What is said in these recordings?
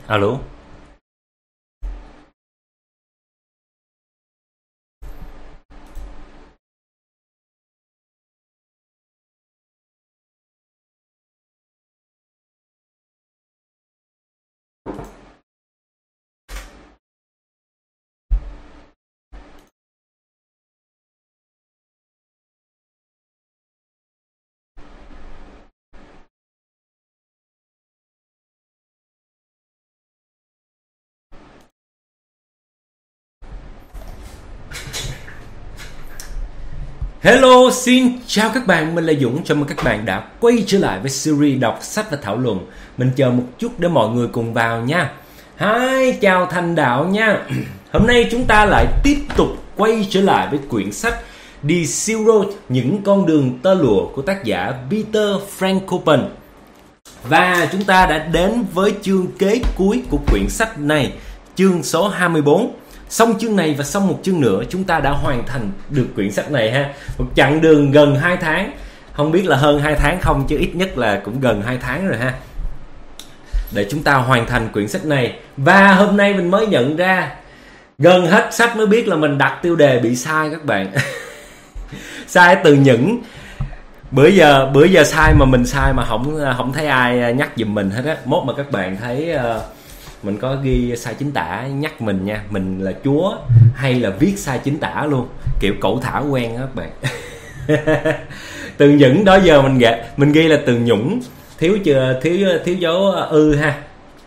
Alo. Hello, xin chào các bạn, mình là Dũng. Chào mừng các bạn đã quay trở lại với series đọc sách và thảo luận. Mình chờ một chút để mọi người cùng vào nha. Hi, chào Thành Đạo nha. Hôm nay chúng ta lại tiếp tục quay trở lại với quyển sách The Silk Road, những con đường tơ lụa của tác giả Peter Frankopan. Và chúng ta đã đến với chương kế cuối của quyển sách này, chương số 24. Xong chương này và xong một chương nữa, chúng ta đã hoàn thành được quyển sách này ha. Một chặng đường gần 2 tháng. Không biết là hơn 2 tháng không, chứ ít nhất là cũng gần 2 tháng rồi ha, để chúng ta hoàn thành quyển sách này. Và hôm nay mình mới nhận ra, gần hết sách mới biết là mình đặt tiêu đề bị sai các bạn. Sai từ những bữa giờ sai mà mình sai mà không thấy ai nhắc giùm mình hết á. Mốt mà các bạn thấy mình có ghi sai chính tả nhắc mình nha, mình là Chúa, hay là viết sai chính tả luôn, kiểu cẩu thả quen đó các bạn. Từ những đó giờ mình ghi là từ nhũng, thiếu dấu ha.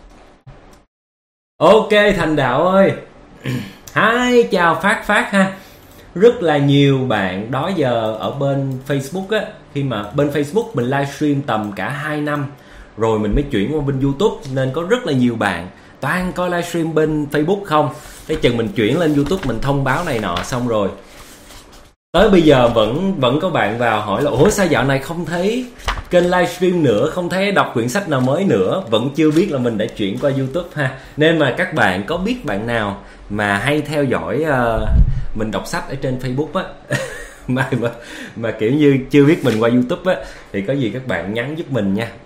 Ok Thành Đạo ơi. Hi, chào Phát ha. Rất là nhiều bạn đó giờ ở bên Facebook á, khi mà bên Facebook mình livestream tầm cả 2 năm rồi mình mới chuyển qua bên YouTube, nên có rất là nhiều bạn toàn coi livestream bên Facebook không. Tới chừng mình chuyển lên YouTube mình thông báo này nọ xong rồi, tới bây giờ vẫn có bạn vào hỏi là ủa sao dạo này không thấy kênh livestream nữa, không thấy đọc quyển sách nào mới nữa, vẫn chưa biết là mình đã chuyển qua YouTube ha. Nên mà các bạn có biết bạn nào mà hay theo dõi mình đọc sách ở trên Facebook á, mà kiểu như chưa biết mình qua YouTube á, thì có gì các bạn nhắn giúp mình nha.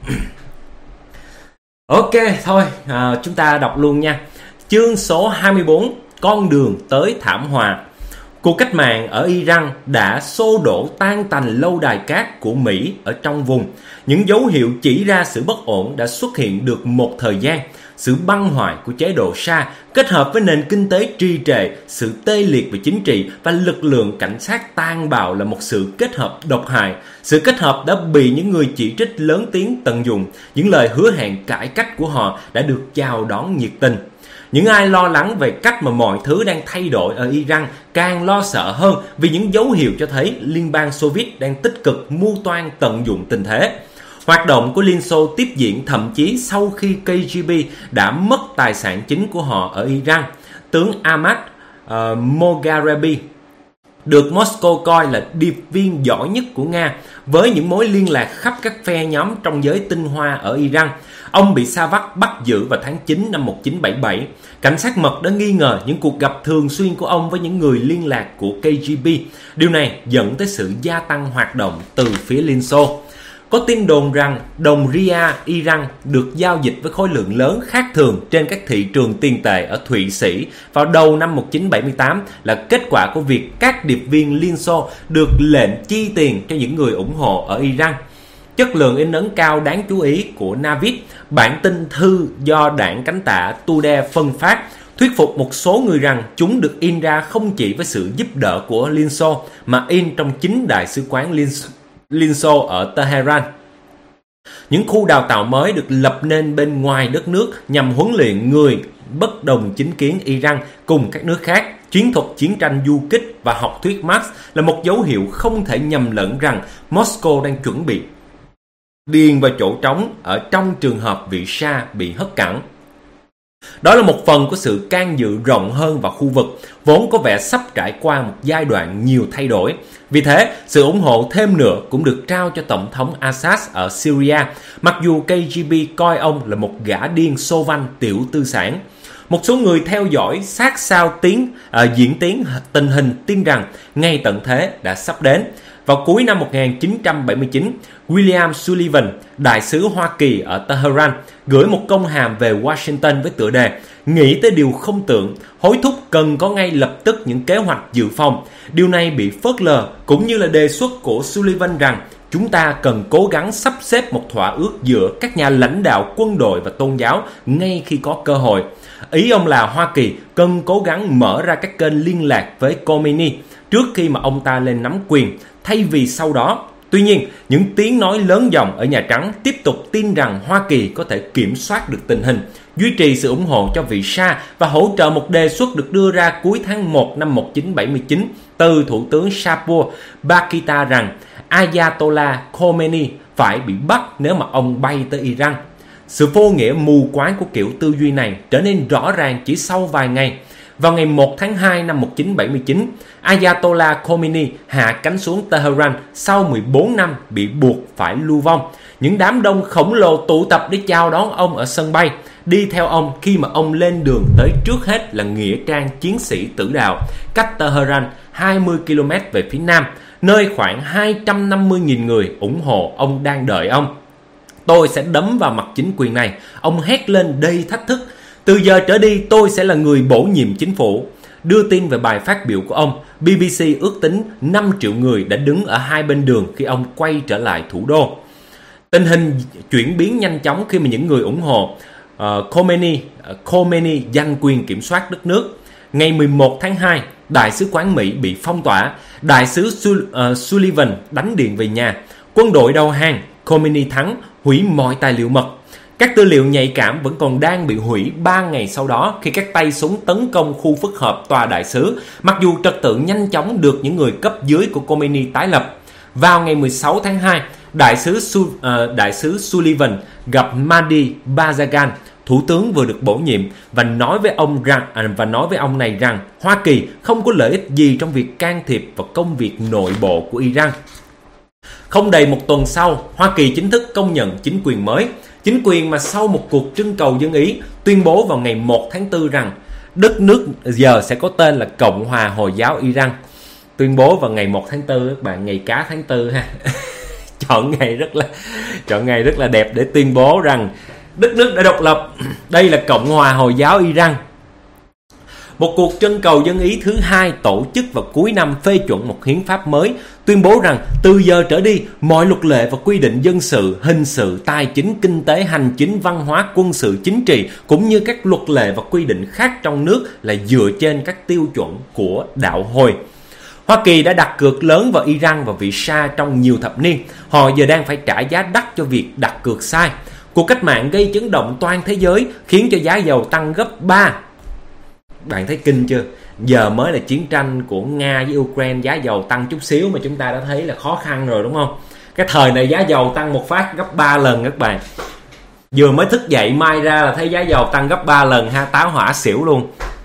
Ok thôi, chúng ta đọc luôn nha. Chương số 24, con đường tới thảm họa. Cuộc cách mạng ở Iran đã xô đổ tan tành lâu đài cát của Mỹ ở trong vùng. Những dấu hiệu chỉ ra sự bất ổn đã xuất hiện được một thời gian. Sự băng hoại của chế độ Shah kết hợp với nền kinh tế trì trệ, sự tê liệt về chính trị và lực lượng cảnh sát tàn bạo là một sự kết hợp độc hại. Sự kết hợp đã bị những người chỉ trích lớn tiếng tận dụng. Những lời hứa hẹn cải cách của họ đã được chào đón nhiệt tình. Những ai lo lắng về cách mà mọi thứ đang thay đổi ở Iran càng lo sợ hơn vì những dấu hiệu cho thấy Liên bang Xô Viết đang tích cực mưu toan tận dụng tình thế. Hoạt động của Liên Xô tiếp diễn thậm chí sau khi KGB đã mất tài sản chính của họ ở Iran. Tướng Ahmad Mogharebi được Moscow coi là điệp viên giỏi nhất của Nga, với những mối liên lạc khắp các phe nhóm trong giới tinh hoa ở Iran. Ông bị Savak bắt giữ vào tháng 9 năm 1977. Cảnh sát mật đã nghi ngờ những cuộc gặp thường xuyên của ông với những người liên lạc của KGB. Điều này dẫn tới sự gia tăng hoạt động từ phía Liên Xô. Có tin đồn rằng đồng Ria Iran được giao dịch với khối lượng lớn khác thường trên các thị trường tiền tệ ở Thụy Sĩ vào đầu năm 1978 là kết quả của việc các điệp viên Liên Xô được lệnh chi tiền cho những người ủng hộ ở Iran. Chất lượng in ấn cao đáng chú ý của Navid, bản tin thư do đảng cánh tả Tudeh phân phát, thuyết phục một số người rằng chúng được in ra không chỉ với sự giúp đỡ của Liên Xô mà in trong chính đại sứ quán Liên Xô ở Tehran. Những khu đào tạo mới được lập nên bên ngoài đất nước nhằm huấn luyện người bất đồng chính kiến Iran cùng các nước khác. Chiến thuật chiến tranh du kích và học thuyết Marx là một dấu hiệu không thể nhầm lẫn rằng Moscow đang chuẩn bị điền vào chỗ trống ở trong trường hợp vị Shah bị hất cẳng. Đó là một phần của sự can dự rộng hơn vào khu vực, vốn có vẻ sắp trải qua một giai đoạn nhiều thay đổi. Vì thế, sự ủng hộ thêm nữa cũng được trao cho Tổng thống Assad ở Syria, mặc dù KGB coi ông là một gã điên xô vanh tiểu tư sản. Một số người theo dõi sát sao diễn tiến tình hình tin rằng ngày tận thế đã sắp đến. Vào cuối năm 1979, William Sullivan, đại sứ Hoa Kỳ ở Tehran, gửi một công hàm về Washington với tựa đề "Nghĩ tới điều không tưởng, hối thúc cần có ngay lập tức những kế hoạch dự phòng." Điều này bị phớt lờ, cũng như là đề xuất của Sullivan rằng chúng ta cần cố gắng sắp xếp một thỏa ước giữa các nhà lãnh đạo quân đội và tôn giáo ngay khi có cơ hội. Ý ông là Hoa Kỳ cần cố gắng mở ra các kênh liên lạc với Khomeini trước khi mà ông ta lên nắm quyền, thay vì sau đó. Tuy nhiên, những tiếng nói lớn dòng ở Nhà Trắng tiếp tục tin rằng Hoa Kỳ có thể kiểm soát được tình hình, duy trì sự ủng hộ cho vị Shah và hỗ trợ một đề xuất được đưa ra cuối tháng 1 năm 1979 từ Thủ tướng Shapur Bakita rằng Ayatollah Khomeini phải bị bắt nếu mà ông bay tới Iran. Sự vô nghĩa mù quáng của kiểu tư duy này trở nên rõ ràng chỉ sau vài ngày. Vào ngày 1 tháng 2 năm 1979, Ayatollah Khomeini hạ cánh xuống Tehran sau 14 năm bị buộc phải lưu vong. Những đám đông khổng lồ tụ tập để chào đón ông ở sân bay, đi theo ông khi mà ông lên đường tới trước hết là nghĩa trang chiến sĩ tử đạo, cách Tehran 20 km về phía nam, nơi khoảng 250.000 người ủng hộ ông đang đợi ông. "Tôi sẽ đấm vào mặt chính quyền này", ông hét lên đầy thách thức. "Từ giờ trở đi tôi sẽ là người bổ nhiệm chính phủ." Đưa tin về bài phát biểu của ông, BBC ước tính 5 triệu người đã đứng ở hai bên đường khi ông quay trở lại thủ đô. Tình hình chuyển biến nhanh chóng khi mà những người ủng hộ Khomeini giành quyền kiểm soát đất nước. Ngày 11 tháng 2, Đại sứ quán Mỹ bị phong tỏa. Đại sứ Sullivan đánh điện về nhà. Quân đội đầu hàng, Khomeini thắng, hủy mọi tài liệu mật. Các tư liệu nhạy cảm vẫn còn đang bị hủy 3 ngày sau đó khi các tay súng tấn công khu phức hợp tòa đại sứ, mặc dù trật tự nhanh chóng được những người cấp dưới của Khomeini tái lập. Vào ngày 16 tháng 2, Đại sứ Sullivan gặp Mahdi Bajagan, thủ tướng vừa được bổ nhiệm, và nói với ông này rằng Hoa Kỳ không có lợi ích gì trong việc can thiệp vào công việc nội bộ của Iran. Không đầy một tuần sau, Hoa Kỳ chính thức công nhận chính quyền mới. Chính quyền mà sau một cuộc trưng cầu dân Ý tuyên bố vào ngày 1 tháng 4 rằng đất nước giờ sẽ có tên là Cộng hòa Hồi giáo Iran. Tuyên bố vào ngày 1 tháng 4 các bạn, ngày cá tháng 4 ha. Chọn ngày rất là đẹp để tuyên bố rằng đất nước đã độc lập. Đây là Cộng hòa Hồi giáo Iran. Một cuộc trưng cầu dân Ý thứ hai tổ chức vào cuối năm phê chuẩn một hiến pháp mới, tuyên bố rằng từ giờ trở đi, mọi luật lệ và quy định dân sự, hình sự, tài chính, kinh tế, hành chính, văn hóa, quân sự, chính trị, cũng như các luật lệ và quy định khác trong nước là dựa trên các tiêu chuẩn của đạo Hồi. Hoa Kỳ đã đặt cược lớn vào Iran và vị Shah trong nhiều thập niên. Họ giờ đang phải trả giá đắt cho việc đặt cược sai. Cuộc cách mạng gây chấn động toàn thế giới, khiến cho giá dầu tăng gấp 3. Bạn thấy kinh chưa? Giờ mới là chiến tranh của Nga với Ukraine, giá dầu tăng chút xíu mà chúng ta đã thấy là khó khăn rồi, đúng không? Cái thời này giá dầu tăng một phát gấp 3 lần các bạn. Vừa mới thức dậy mai ra là thấy giá dầu tăng gấp 3 lần ha, táo hỏa xỉu luôn.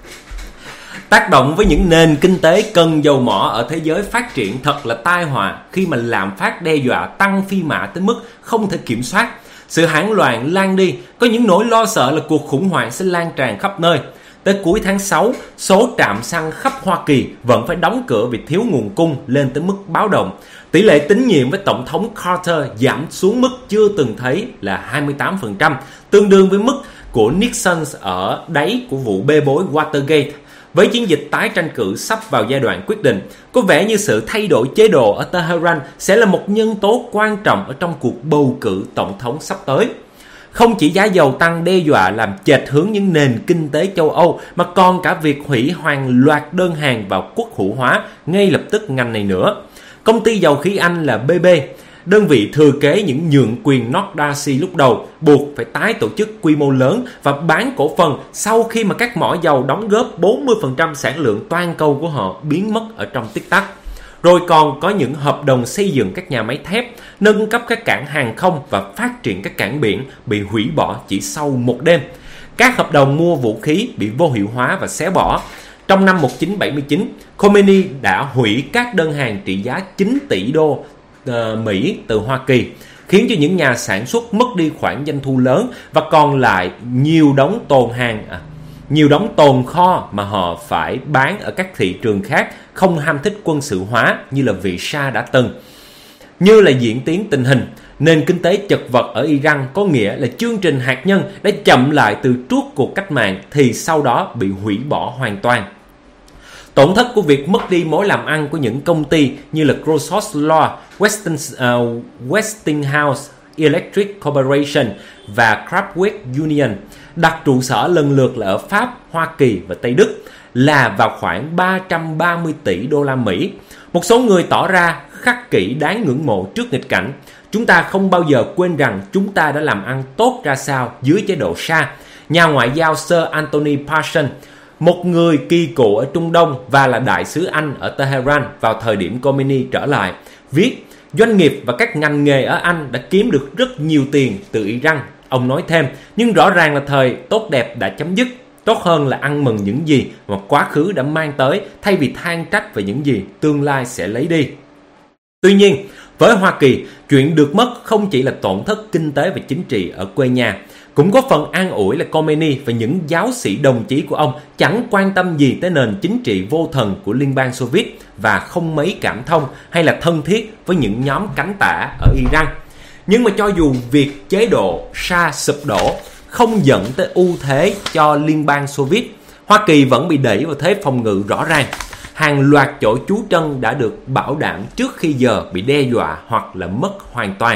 Tác động với những nền kinh tế cần dầu mỏ ở thế giới phát triển thật là tai họa khi mà lạm phát đe dọa tăng phi mã tới mức không thể kiểm soát. Sự hỗn loạn lan đi, có những nỗi lo sợ là cuộc khủng hoảng sẽ lan tràn khắp nơi. Tới cuối tháng 6, số trạm xăng khắp Hoa Kỳ vẫn phải đóng cửa vì thiếu nguồn cung lên tới mức báo động. Tỷ lệ tín nhiệm với Tổng thống Carter giảm xuống mức chưa từng thấy là 28%, tương đương với mức của Nixon ở đáy của vụ bê bối Watergate. Với chiến dịch tái tranh cử sắp vào giai đoạn quyết định, có vẻ như sự thay đổi chế độ ở Tehran sẽ là một nhân tố quan trọng ở trong cuộc bầu cử tổng thống sắp tới. Không chỉ giá dầu tăng đe dọa làm chệch hướng những nền kinh tế châu Âu, mà còn cả việc hủy hàng loạt đơn hàng vào quốc hữu hóa ngay lập tức ngành này nữa. Công ty dầu khí Anh là BP, đơn vị thừa kế những nhượng quyền North Sea lúc đầu, buộc phải tái tổ chức quy mô lớn và bán cổ phần sau khi mà các mỏ dầu đóng góp 40% sản lượng toàn cầu của họ biến mất ở trong tích tắc. Rồi còn có những hợp đồng xây dựng các nhà máy thép, nâng cấp các cảng hàng không và phát triển các cảng biển bị hủy bỏ chỉ sau một đêm. Các hợp đồng mua vũ khí bị vô hiệu hóa và xé bỏ. Trong năm 1979, Khomeini đã hủy các đơn hàng trị giá 9 tỷ đô Mỹ từ Hoa Kỳ, khiến cho những nhà sản xuất mất đi khoản doanh thu lớn và còn lại nhiều đống tồn kho mà họ phải bán ở các thị trường khác không ham thích quân sự hóa như là vị Shah đã từng. Như là diễn tiến tình hình, nền kinh tế chật vật ở Iran có nghĩa là chương trình hạt nhân đã chậm lại từ trước cuộc cách mạng thì sau đó bị hủy bỏ hoàn toàn. Tổn thất của việc mất đi mối làm ăn của những công ty như là Crossow, Westinghouse Electric Corporation và Kraftwerk Union đặt trụ sở lần lượt là ở Pháp, Hoa Kỳ và Tây Đức là vào khoảng 330 tỷ đô la Mỹ. Một số người tỏ ra khắc kỷ đáng ngưỡng mộ trước nghịch cảnh. Chúng ta không bao giờ quên rằng chúng ta đã làm ăn tốt ra sao dưới chế độ Shah. Nhà ngoại giao Sir Anthony Parsons, một người kỳ cựu ở Trung Đông và là đại sứ Anh ở Tehran vào thời điểm Khomeini trở lại, viết doanh nghiệp và các ngành nghề ở Anh đã kiếm được rất nhiều tiền từ Iran. Ông nói thêm, nhưng rõ ràng là thời tốt đẹp đã chấm dứt. Tốt hơn là ăn mừng những gì mà quá khứ đã mang tới thay vì than trách về những gì tương lai sẽ lấy đi. Tuy nhiên, với Hoa Kỳ, chuyện được mất không chỉ là tổn thất kinh tế và chính trị ở quê nhà, cũng có phần an ủi là Khomeini và những giáo sĩ đồng chí của ông chẳng quan tâm gì tới nền chính trị vô thần của Liên bang Xô Viết và không mấy cảm thông hay là thân thiết với những nhóm cánh tả ở Iran. Nhưng mà cho dù việc chế độ Shah sụp đổ không dẫn tới ưu thế cho Liên bang Xô Viết, Hoa Kỳ vẫn bị đẩy vào thế phòng ngự rõ ràng. Hàng loạt chỗ trú chân đã được bảo đảm trước khi giờ bị đe dọa hoặc là mất hoàn toàn.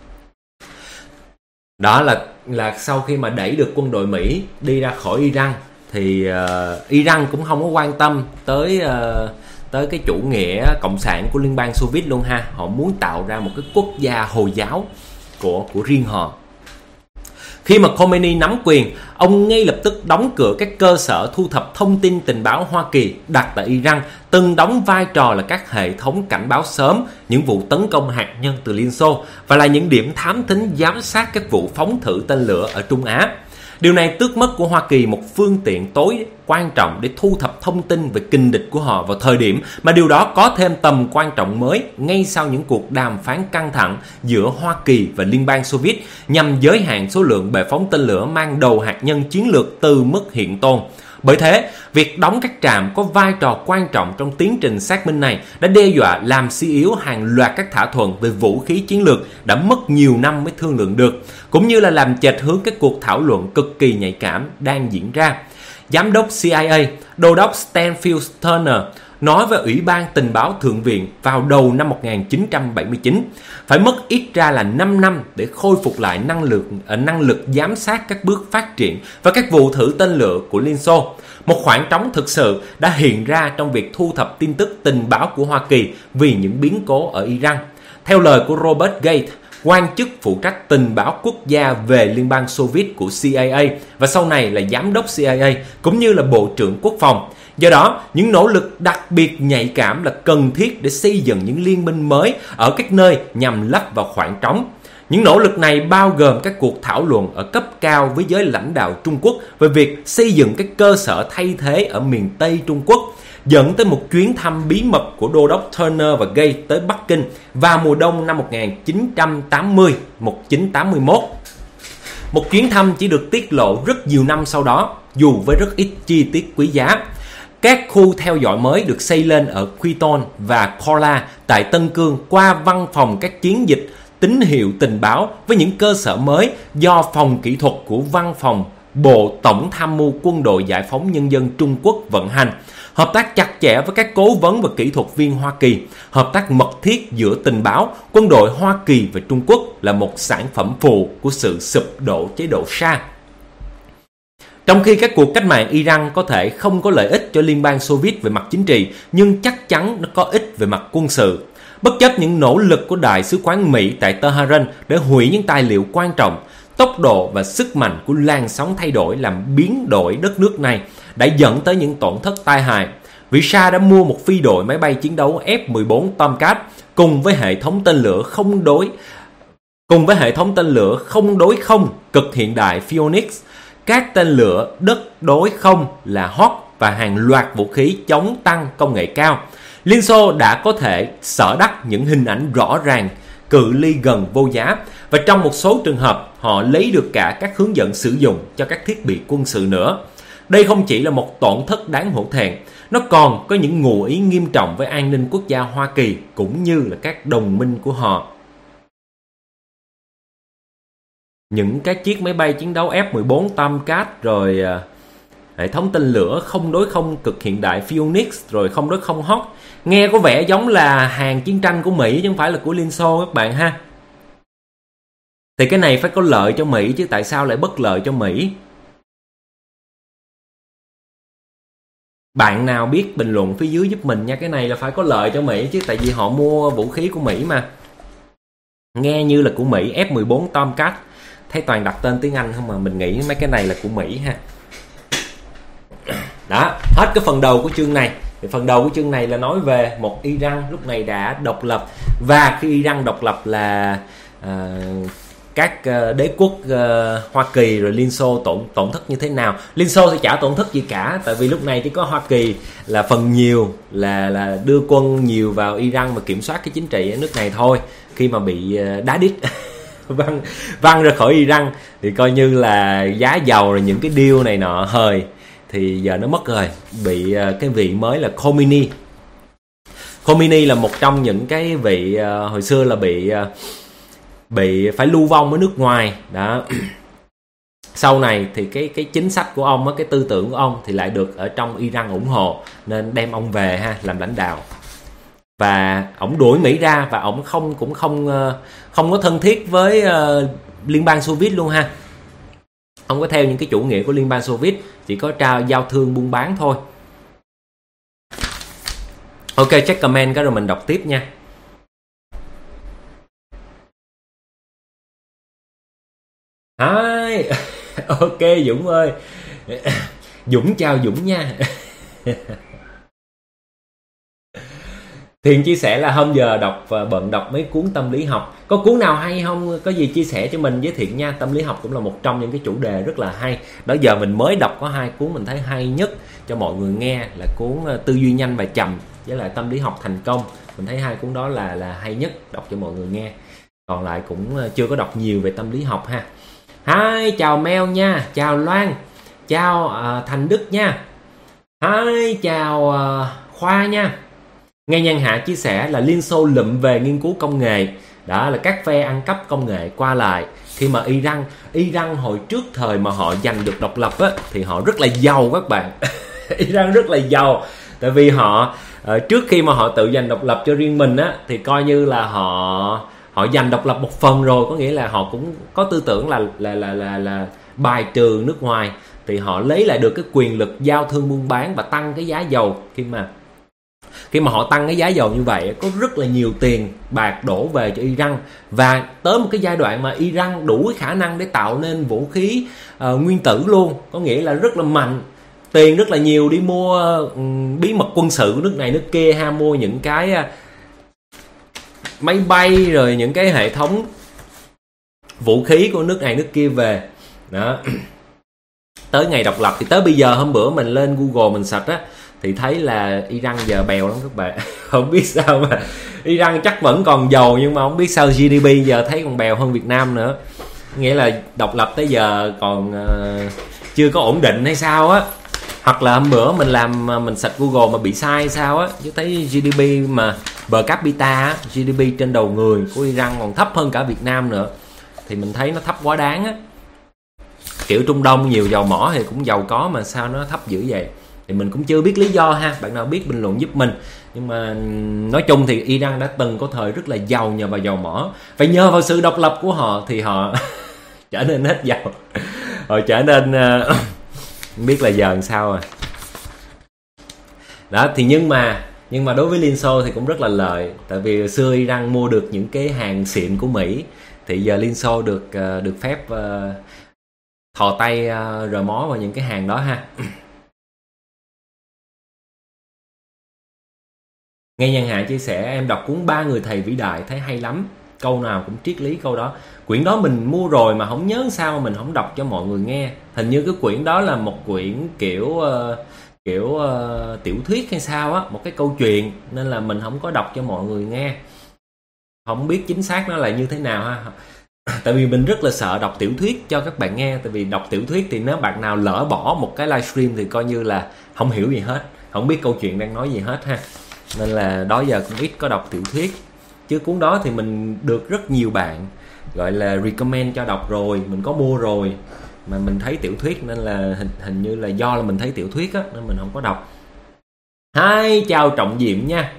Đó là sau khi mà đẩy được quân đội Mỹ đi ra khỏi Iran thì Iran cũng không có quan tâm tới cái chủ nghĩa cộng sản của Liên bang Xô Viết luôn ha. Họ muốn tạo ra một cái quốc gia Hồi giáo của riêng họ. Khi mà Khomeini nắm quyền, ông ngay lập tức đóng cửa các cơ sở thu thập thông tin tình báo Hoa Kỳ đặt tại Iran, từng đóng vai trò là các hệ thống cảnh báo sớm những vụ tấn công hạt nhân từ Liên Xô và là những điểm thám thính giám sát các vụ phóng thử tên lửa ở Trung Á. Điều này tước mất của Hoa Kỳ một phương tiện tối quan trọng để thu thập thông tin về kình địch của họ vào thời điểm mà điều đó có thêm tầm quan trọng mới ngay sau những cuộc đàm phán căng thẳng giữa Hoa Kỳ và Liên bang Xô Viết nhằm giới hạn số lượng bệ phóng tên lửa mang đầu hạt nhân chiến lược từ mức hiện tồn. Bởi thế, việc đóng các trạm có vai trò quan trọng trong tiến trình xác minh này đã đe dọa làm suy yếu hàng loạt các thỏa thuận về vũ khí chiến lược đã mất nhiều năm mới thương lượng được, cũng như là làm chệch hướng các cuộc thảo luận cực kỳ nhạy cảm đang diễn ra. Giám đốc CIA, Đô đốc Stanfield Turner, nói với Ủy ban Tình báo Thượng viện vào đầu năm 1979, phải mất ít ra là 5 năm để khôi phục lại năng lực giám sát các bước phát triển và các vụ thử tên lửa của Liên Xô. Một khoảng trống thực sự đã hiện ra trong việc thu thập tin tức tình báo của Hoa Kỳ vì những biến cố ở Iran. Theo lời của Robert Gates, quan chức phụ trách tình báo quốc gia về Liên bang Xô Viết của CIA và sau này là giám đốc CIA cũng như là Bộ trưởng Quốc phòng. Do đó, những nỗ lực đặc biệt nhạy cảm là cần thiết để xây dựng những liên minh mới ở các nơi nhằm lấp vào khoảng trống. Những nỗ lực này bao gồm các cuộc thảo luận ở cấp cao với giới lãnh đạo Trung Quốc về việc xây dựng các cơ sở thay thế ở miền Tây Trung Quốc, dẫn tới một chuyến thăm bí mật của Đô đốc Turner và Gates tới Bắc Kinh vào mùa đông năm 1980-1981. Một chuyến thăm chỉ được tiết lộ rất nhiều năm sau đó, dù với rất ít chi tiết quý giá. Các khu theo dõi mới được xây lên ở Quito và Kola tại Tân Cương qua văn phòng các chiến dịch tín hiệu tình báo với những cơ sở mới do phòng kỹ thuật của văn phòng Bộ Tổng tham mưu Quân đội Giải phóng Nhân dân Trung Quốc vận hành, hợp tác chặt chẽ với các cố vấn và kỹ thuật viên Hoa Kỳ, hợp tác mật thiết giữa tình báo, quân đội Hoa Kỳ và Trung Quốc là một sản phẩm phụ của sự sụp đổ chế độ Shah. Trong khi các cuộc cách mạng Iran có thể không có lợi ích cho Liên bang Xô Viết về mặt chính trị, nhưng chắc chắn nó có ích về mặt quân sự. Bất chấp những nỗ lực của Đại sứ quán Mỹ tại Tehran để hủy những tài liệu quan trọng, tốc độ và sức mạnh của làn sóng thay đổi làm biến đổi đất nước này đã dẫn tới những tổn thất tai hại. Vì Shah đã mua một phi đội máy bay chiến đấu F-14 Tomcat cùng với hệ thống tên lửa không đối không cực hiện đại Phoenix, các tên lửa đất đối không là Hawk và hàng loạt vũ khí chống tăng công nghệ cao. Liên Xô đã có thể sở đắc những hình ảnh rõ ràng, cự ly gần vô giá, và trong một số trường hợp họ lấy được cả các hướng dẫn sử dụng cho các thiết bị quân sự nữa. Đây không chỉ là một tổn thất đáng hổ thẹn, nó còn có những ngụ ý nghiêm trọng với an ninh quốc gia Hoa Kỳ cũng như là các đồng minh của họ. Những cái chiếc máy bay chiến đấu F-14 Tomcat, rồi hệ thống tên lửa không đối không cực hiện đại Phoenix, rồi không đối không Hawk, nghe có vẻ giống là hàng chiến tranh của Mỹ chứ không phải là của Liên Xô các bạn ha. Thì cái này phải có lợi cho Mỹ chứ tại sao lại bất lợi cho Mỹ? Bạn nào biết bình luận phía dưới giúp mình nha. Cái này là phải có lợi cho Mỹ chứ, tại vì họ mua vũ khí của Mỹ mà. Nghe như là của Mỹ, F-14 Tomcat. Thấy toàn đặt tên tiếng Anh không mà mình nghĩ mấy cái này là của Mỹ ha. Đó, hết cái phần đầu của chương này. Thì phần đầu của chương này là nói về một Iran lúc này đã độc lập. Và khi Iran độc lập là các đế quốc Hoa Kỳ rồi Liên Xô tổn thất như thế nào. Liên Xô thì chả tổn thất gì cả, tại vì lúc này chỉ có Hoa Kỳ là phần nhiều là đưa quân nhiều vào Iran và kiểm soát cái chính trị ở nước này thôi. Khi mà bị đá đít văng ra khỏi Iran thì coi như là giá dầu rồi những cái deal này nọ hời, thì giờ nó mất rồi, bị cái vị mới là Khomeini. Khomeini là một trong những cái vị hồi xưa là bị phải lưu vong ở nước ngoài đó. Sau này thì cái chính sách của ông, cái tư tưởng của ông thì lại được ở trong Iran ủng hộ, nên đem ông về ha làm lãnh đạo. Và ổng đuổi Mỹ ra, và ổng cũng không có thân thiết với Liên bang Xô Viết luôn ha. Không có theo những cái chủ nghĩa của Liên bang Xô Viết, chỉ có giao thương buôn bán thôi. Ok, check comment cái rồi mình đọc tiếp nha. Hi. Ok Dũng ơi. Dũng chào Dũng nha. Thiền chia sẻ là hôm giờ bận đọc mấy cuốn tâm lý học. Có cuốn nào hay không? Có gì chia sẻ cho mình với Thiện nha. Tâm lý học cũng là một trong những cái chủ đề rất là hay. Đó giờ mình mới đọc có 2 cuốn mình thấy hay nhất cho mọi người nghe là cuốn Tư duy nhanh và chậm với lại Tâm lý học thành công. Mình thấy 2 cuốn đó là hay nhất, đọc cho mọi người nghe. Còn lại cũng chưa có đọc nhiều về tâm lý học ha. Hi, chào Mel nha, chào Loan, chào Thành Đức nha. Hi, chào Khoa nha. Nghe Nhân Hạ chia sẻ là Liên Xô lụm về nghiên cứu công nghệ. Đó là các phe ăn cắp công nghệ qua lại. Khi mà Iran hồi trước thời mà họ giành được độc lập á, thì họ rất là giàu các bạn. Iran rất là giàu. Tại vì họ trước khi mà họ tự giành độc lập cho riêng mình á, thì coi như là họ giành độc lập một phần rồi, có nghĩa là họ cũng có tư tưởng là bài trừ nước ngoài, thì họ lấy lại được cái quyền lực giao thương buôn bán và tăng cái giá dầu. Khi mà họ tăng cái giá dầu như vậy, có rất là nhiều tiền bạc đổ về cho Iran, và tới một cái giai đoạn mà Iran đủ cái khả năng để tạo nên vũ khí nguyên tử luôn, có nghĩa là rất là mạnh, tiền rất là nhiều đi mua bí mật quân sự của nước này nước kia ha, mua những cái máy bay rồi những cái hệ thống vũ khí của nước này nước kia về đó. Tới ngày độc lập thì tới bây giờ, hôm bữa mình lên Google mình search á, thì thấy là Iran giờ bèo lắm các bạn. Không biết sao mà Iran chắc vẫn còn giàu, nhưng mà không biết sao GDP giờ thấy còn bèo hơn Việt Nam nữa. Nghĩa là độc lập tới giờ còn chưa có ổn định hay sao á. Hoặc là hôm bữa mình search Google mà bị sai hay sao á, chứ thấy GDP mà per capita, GDP trên đầu người của Iran còn thấp hơn cả Việt Nam nữa. Thì mình thấy nó thấp quá đáng á. Kiểu Trung Đông nhiều dầu mỏ thì cũng giàu có, mà sao nó thấp dữ vậy? Thì mình cũng chưa biết lý do ha. Bạn nào biết bình luận giúp mình. Nhưng mà nói chung thì Iran đã từng có thời rất là giàu nhờ vào dầu mỏ. Phải nhờ vào sự độc lập của họ thì họ trở nên hết giàu. Họ trở nên không biết là giờ làm sao rồi. Đó thì nhưng mà đối với Liên Xô thì cũng rất là lợi. Tại vì xưa Iran mua được những cái hàng xịn của Mỹ, thì giờ Liên Xô được phép thò tay rờ mó vào những cái hàng đó ha. Nghe Nhân Hạ chia sẻ em đọc cuốn 3 người thầy vĩ đại thấy hay lắm, câu nào cũng triết lý câu đó. Quyển đó mình mua rồi mà không nhớ sao mà mình không đọc cho mọi người nghe. Hình như cái quyển đó là một quyển kiểu tiểu thuyết hay sao á, một cái câu chuyện, nên là mình không có đọc cho mọi người nghe. Không biết chính xác nó là như thế nào ha. Tại vì mình rất là sợ đọc tiểu thuyết cho các bạn nghe. Tại vì đọc tiểu thuyết thì nếu bạn nào lỡ bỏ một cái livestream thì coi như là không hiểu gì hết, không biết câu chuyện đang nói gì hết ha. Nên là đó giờ cũng ít có đọc tiểu thuyết. Chứ cuốn đó thì mình được rất nhiều bạn gọi là recommend cho đọc rồi, mình có mua rồi, mà mình thấy tiểu thuyết nên là hình như là do là mình thấy tiểu thuyết á, nên mình không có đọc. Hai, chào Trọng Diệm nha.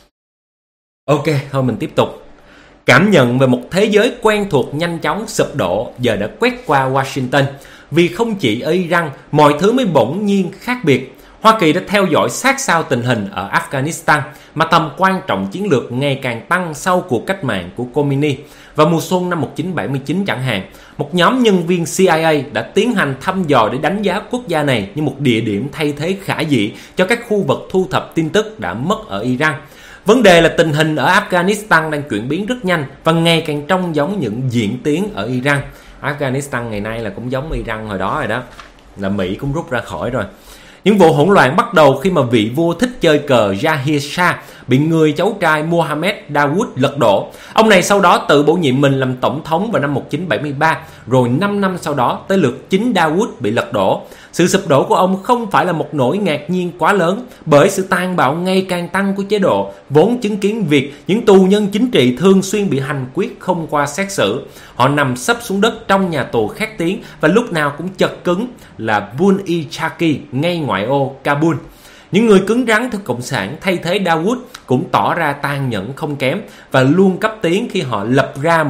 Ok, thôi mình tiếp tục. Cảm nhận về một thế giới quen thuộc nhanh chóng sụp đổ giờ đã quét qua Washington. Vì không chỉ ở Iran, mọi thứ mới bỗng nhiên khác biệt. Hoa Kỳ đã theo dõi sát sao tình hình ở Afghanistan, mà tầm quan trọng chiến lược ngày càng tăng sau cuộc cách mạng của Khomeini. Vào mùa xuân năm 1979 chẳng hạn, một nhóm nhân viên CIA đã tiến hành thăm dò để đánh giá quốc gia này như một địa điểm thay thế khả dĩ cho các khu vực thu thập tin tức đã mất ở Iran. Vấn đề là tình hình ở Afghanistan đang chuyển biến rất nhanh và ngày càng trông giống những diễn tiến ở Iran. Afghanistan ngày nay là cũng giống Iran hồi đó rồi đó, là Mỹ cũng rút ra khỏi rồi. Những vụ hỗn loạn bắt đầu khi mà vị vua thích chơi cờ Zahir Shah bị người cháu trai Mohammed Dawood lật đổ. Ông này sau đó tự bổ nhiệm mình làm tổng thống vào năm 1973, rồi 5 năm sau đó tới lượt chính Dawood bị lật đổ. Sự sụp đổ của ông không phải là một nỗi ngạc nhiên quá lớn, bởi sự tàn bạo ngày càng tăng của chế độ, vốn chứng kiến việc những tù nhân chính trị thường xuyên bị hành quyết không qua xét xử. Họ nằm sấp xuống đất trong nhà tù khét tiếng và lúc nào cũng chật cứng là Pul-e-Charkhi ngay ngoại ô Kabul. Những người cứng rắn theo Cộng sản thay thế Dawood cũng tỏ ra tàn nhẫn không kém và luôn cấp tiến khi họ lập ra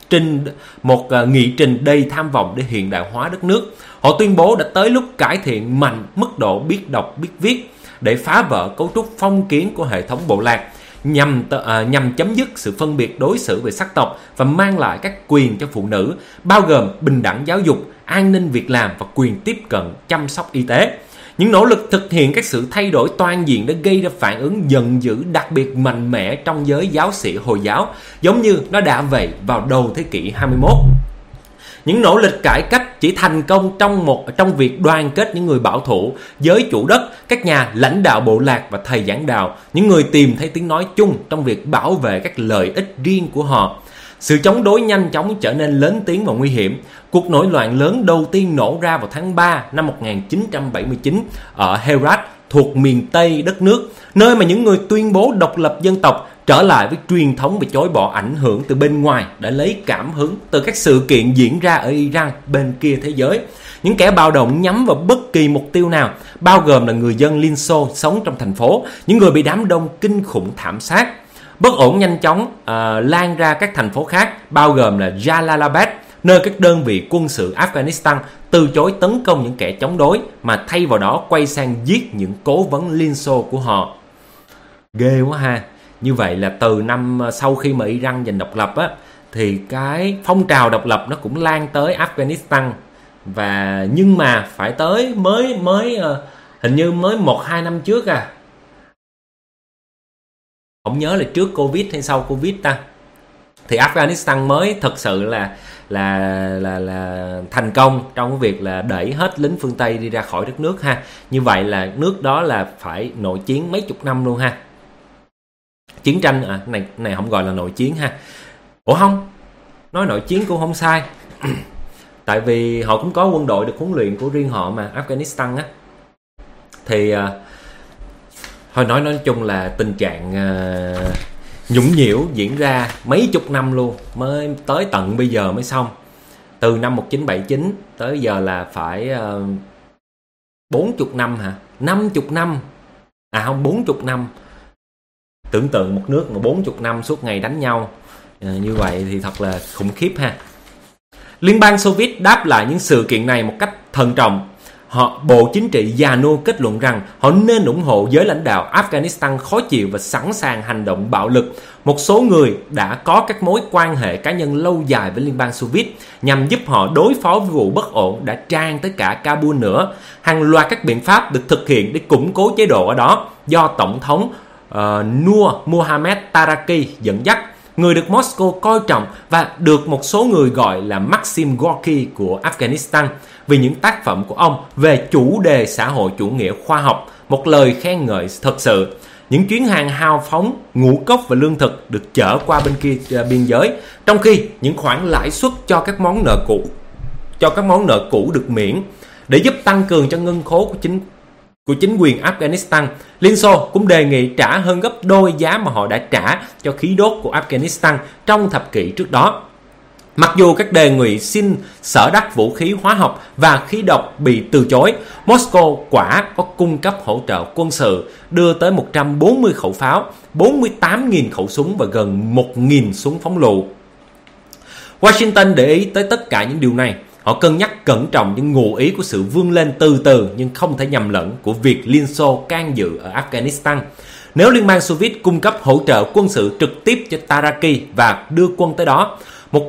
một nghị trình đầy tham vọng để hiện đại hóa đất nước. Họ tuyên bố đã tới lúc cải thiện mạnh mức độ biết đọc biết viết để phá vỡ cấu trúc phong kiến của hệ thống bộ lạc, nhằm chấm dứt sự phân biệt đối xử về sắc tộc và mang lại các quyền cho phụ nữ, bao gồm bình đẳng giáo dục, an ninh việc làm và quyền tiếp cận chăm sóc y tế. Những nỗ lực thực hiện các sự thay đổi toàn diện đã gây ra phản ứng giận dữ đặc biệt mạnh mẽ trong giới giáo sĩ Hồi giáo, giống như nó đã vậy vào đầu thế kỷ 21. Những nỗ lực cải cách chỉ thành công trong việc đoàn kết những người bảo thủ, giới chủ đất, các nhà lãnh đạo bộ lạc và thầy giảng đạo, những người tìm thấy tiếng nói chung trong việc bảo vệ các lợi ích riêng của họ. Sự chống đối nhanh chóng trở nên lớn tiếng và nguy hiểm. Cuộc nổi loạn lớn đầu tiên nổ ra vào tháng 3 năm 1979 ở Herat thuộc miền Tây đất nước, nơi mà những người tuyên bố độc lập dân tộc trở lại với truyền thống và chối bỏ ảnh hưởng từ bên ngoài đã lấy cảm hứng từ các sự kiện diễn ra ở Iran bên kia thế giới. Những kẻ bạo động nhắm vào bất kỳ mục tiêu nào, bao gồm là người dân Liên Xô sống trong thành phố, những người bị đám đông kinh khủng thảm sát. Bất ổn nhanh chóng lan ra các thành phố khác, bao gồm là Jalalabad, nơi các đơn vị quân sự Afghanistan từ chối tấn công những kẻ chống đối mà thay vào đó quay sang giết những cố vấn Liên Xô của họ. Ghê quá ha. Như vậy là từ năm sau khi mà Iran giành độc lập á, thì cái phong trào độc lập nó cũng lan tới Afghanistan. Và nhưng mà phải tới mới hình như mới 1-2 năm trước à. Không nhớ là trước Covid hay sau Covid ta. Thì Afghanistan mới thực sự là thành công trong cái việc là đẩy hết lính phương Tây đi ra khỏi đất nước ha. Như vậy là nước đó là phải nội chiến mấy chục năm luôn ha. Chiến tranh này không gọi là nội chiến ha. Ủa không, nói nội chiến cũng không sai. Tại vì họ cũng có quân đội được huấn luyện của riêng họ mà, Afghanistan á. Thì thôi nói chung là tình trạng nhũng nhiễu diễn ra mấy chục năm luôn, mới tới tận bây giờ mới xong. Từ năm 1979 tới giờ là phải 40 năm hả? 50 năm. À không, 40 năm. Tưởng tượng một nước mà 40 năm suốt ngày đánh nhau như vậy thì thật là khủng khiếp ha. Liên bang Xô Viết đáp lại những sự kiện này một cách thận trọng. Bộ Chính trị già nua kết luận rằng họ nên ủng hộ giới lãnh đạo Afghanistan khó chịu và sẵn sàng hành động bạo lực. Một số người đã có các mối quan hệ cá nhân lâu dài với Liên bang Xô Viết nhằm giúp họ đối phó với vụ bất ổn đã tràn tới cả Kabul nữa. Hàng loạt các biện pháp được thực hiện để củng cố chế độ ở đó do Tổng thống Nur Mohammad Taraki dẫn dắt, người được Moscow coi trọng và được một số người gọi là Maxim Gorky của Afghanistan vì những tác phẩm của ông về chủ đề xã hội chủ nghĩa khoa học, một lời khen ngợi thật sự. Những chuyến hàng hào phóng, ngũ cốc và lương thực được chở qua bên kia biên giới, trong khi những khoản lãi suất cho các món nợ cũ được miễn. Để giúp tăng cường cho ngân khố của chính quyền Afghanistan, Liên Xô cũng đề nghị trả hơn gấp đôi giá mà họ đã trả cho khí đốt của Afghanistan trong thập kỷ trước đó. Mặc dù các đề nghị xin sở đắc vũ khí hóa học và khí độc bị từ chối, Moscow quả có cung cấp hỗ trợ quân sự, đưa tới 140 khẩu pháo, 48.000 khẩu súng và gần 1.000 súng phóng lựu. Washington để ý tới tất cả những điều này. Họ cân nhắc cẩn trọng những ngụ ý của sự vươn lên từ từ nhưng không thể nhầm lẫn của việc Liên Xô can dự ở Afghanistan. Nếu Liên bang Xô Viết cung cấp hỗ trợ quân sự trực tiếp cho Taraki và đưa quân tới đó, một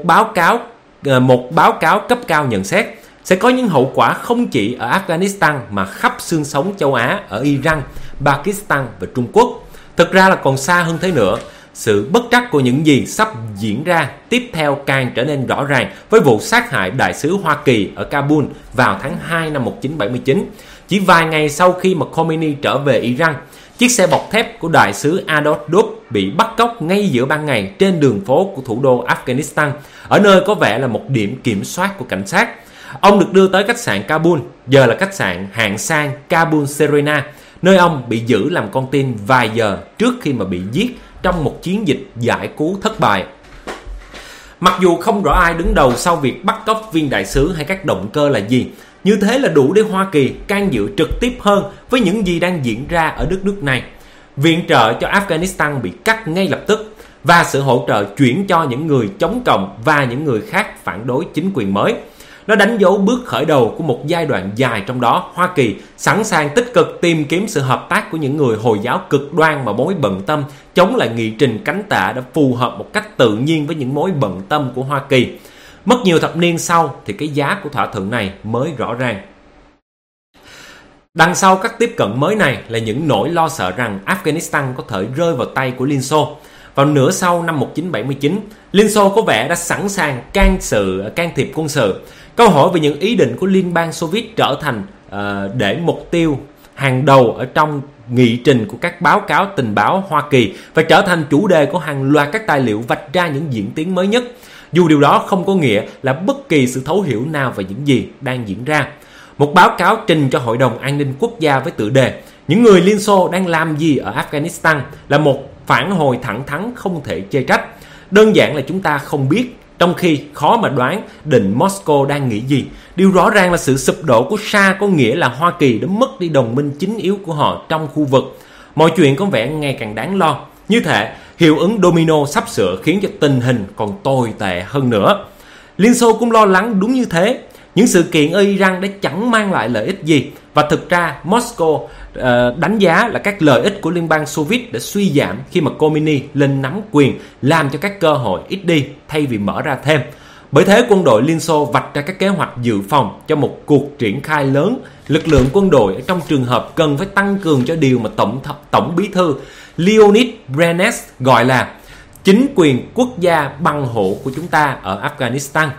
báo cáo cấp cao nhận xét sẽ có những hậu quả không chỉ ở Afghanistan mà khắp xương sống châu Á, ở Iran, Pakistan và Trung Quốc. Thực ra là còn xa hơn thế nữa. Sự bất trắc của những gì sắp diễn ra tiếp theo càng trở nên rõ ràng với vụ sát hại đại sứ Hoa Kỳ ở Kabul vào tháng 2 năm 1979. Chỉ vài ngày sau khi mà Khomeini trở về Iran, chiếc xe bọc thép của đại sứ Adolf Dukh bị bắt cóc ngay giữa ban ngày trên đường phố của thủ đô Afghanistan, ở nơi có vẻ là một điểm kiểm soát của cảnh sát. Ông được đưa tới khách sạn Kabul, giờ là khách sạn hạng sang Kabul Serena, nơi ông bị giữ làm con tin vài giờ trước khi mà bị giết trong một chiến dịch giải cứu thất bại. Mặc dù không rõ ai đứng đầu sau việc bắt cóc viên đại sứ hay các động cơ là gì, như thế là đủ để Hoa Kỳ can dự trực tiếp hơn với những gì đang diễn ra ở đất nước này. Viện trợ cho Afghanistan bị cắt ngay lập tức và sự hỗ trợ chuyển cho những người chống cộng và những người khác phản đối chính quyền mới. Nó đánh dấu bước khởi đầu của một giai đoạn dài, trong đó Hoa Kỳ sẵn sàng tích cực tìm kiếm sự hợp tác của những người Hồi giáo cực đoan mà mối bận tâm chống lại nghị trình cánh tả đã phù hợp một cách tự nhiên với những mối bận tâm của Hoa Kỳ. Mất nhiều thập niên sau thì cái giá của thỏa thuận này mới rõ ràng. Đằng sau các tiếp cận mới này là những nỗi lo sợ rằng Afghanistan có thể rơi vào tay của Liên Xô. Vào nửa sau năm 1979, Liên Xô có vẻ đã sẵn sàng can thiệp quân sự. Câu hỏi về những ý định của Liên bang Xô Viết trở thành để mục tiêu hàng đầu ở trong nghị trình của các báo cáo tình báo Hoa Kỳ và trở thành chủ đề của hàng loạt các tài liệu vạch ra những diễn tiến mới nhất. Dù điều đó không có nghĩa là bất kỳ sự thấu hiểu nào về những gì đang diễn ra. Một báo cáo trình cho Hội đồng An ninh Quốc gia với tựa đề "Những người Liên Xô đang làm gì ở Afghanistan" là một phản hồi thẳng thắn không thể chê trách. Đơn giản là chúng ta không biết, trong khi khó mà đoán định Moscow đang nghĩ gì. Điều rõ ràng là sự sụp đổ của Sa có nghĩa là Hoa Kỳ đã mất đi đồng minh chính yếu của họ trong khu vực. Mọi chuyện có vẻ ngày càng đáng lo. Như thế, hiệu ứng domino sắp sửa khiến cho tình hình còn tồi tệ hơn nữa. Liên Xô cũng lo lắng đúng như thế. Những sự kiện ở Iran đã chẳng mang lại lợi ích gì, và thực ra Moscow đánh giá là các lợi ích của Liên bang Xô Viết đã suy giảm khi mà Khomeini lên nắm quyền, làm cho các cơ hội ít đi thay vì mở ra thêm. Bởi thế quân đội Liên Xô vạch ra các kế hoạch dự phòng cho một cuộc triển khai lớn lực lượng quân đội ở trong trường hợp cần phải tăng cường cho điều mà Tổng bí thư Leonid Brezhnev gọi là chính quyền quốc gia bằng hộ của chúng ta ở Afghanistan.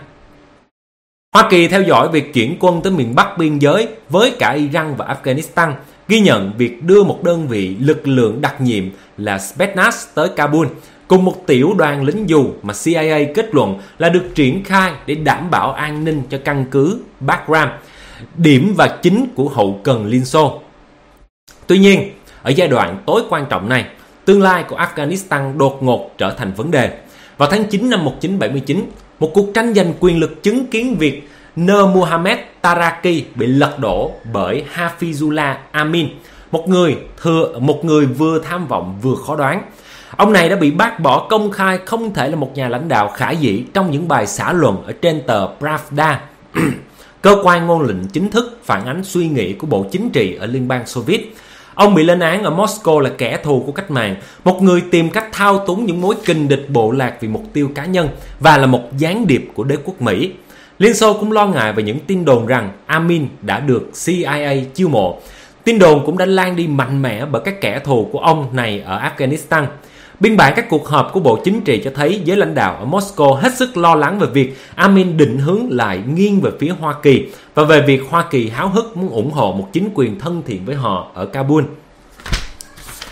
Hoa Kỳ theo dõi việc chuyển quân tới miền Bắc biên giới với cả Iran và Afghanistan, ghi nhận việc đưa một đơn vị lực lượng đặc nhiệm là Spetsnaz tới Kabul cùng một tiểu đoàn lính dù mà CIA kết luận là được triển khai để đảm bảo an ninh cho căn cứ Bagram, điểm và chính của hậu cần Liên Xô. Tuy nhiên, ở giai đoạn tối quan trọng này, tương lai của Afghanistan đột ngột trở thành vấn đề. Vào tháng 9 năm 1979, một cuộc tranh giành quyền lực chứng kiến việc Nur Mohammad Taraki bị lật đổ bởi Hafizullah Amin, một người vừa tham vọng vừa khó đoán. Ông này đã bị bác bỏ công khai không thể là một nhà lãnh đạo khả dĩ trong những bài xã luận ở trên tờ Pravda, cơ quan ngôn luận chính thức phản ánh suy nghĩ của Bộ Chính trị ở Liên bang Xô Viết. Ông bị lên án ở Moscow là kẻ thù của cách mạng, một người tìm cách thao túng những mối kình địch bộ lạc vì mục tiêu cá nhân và là một gián điệp của đế quốc Mỹ. Liên Xô cũng lo ngại về những tin đồn rằng Amin đã được CIA chiêu mộ. Tin đồn cũng đã lan đi mạnh mẽ bởi các kẻ thù của ông này ở Afghanistan. Biên bản các cuộc họp của Bộ Chính trị cho thấy giới lãnh đạo ở Moscow hết sức lo lắng về việc Amin định hướng lại nghiêng về phía Hoa Kỳ và về việc Hoa Kỳ háo hức muốn ủng hộ một chính quyền thân thiện với họ ở Kabul.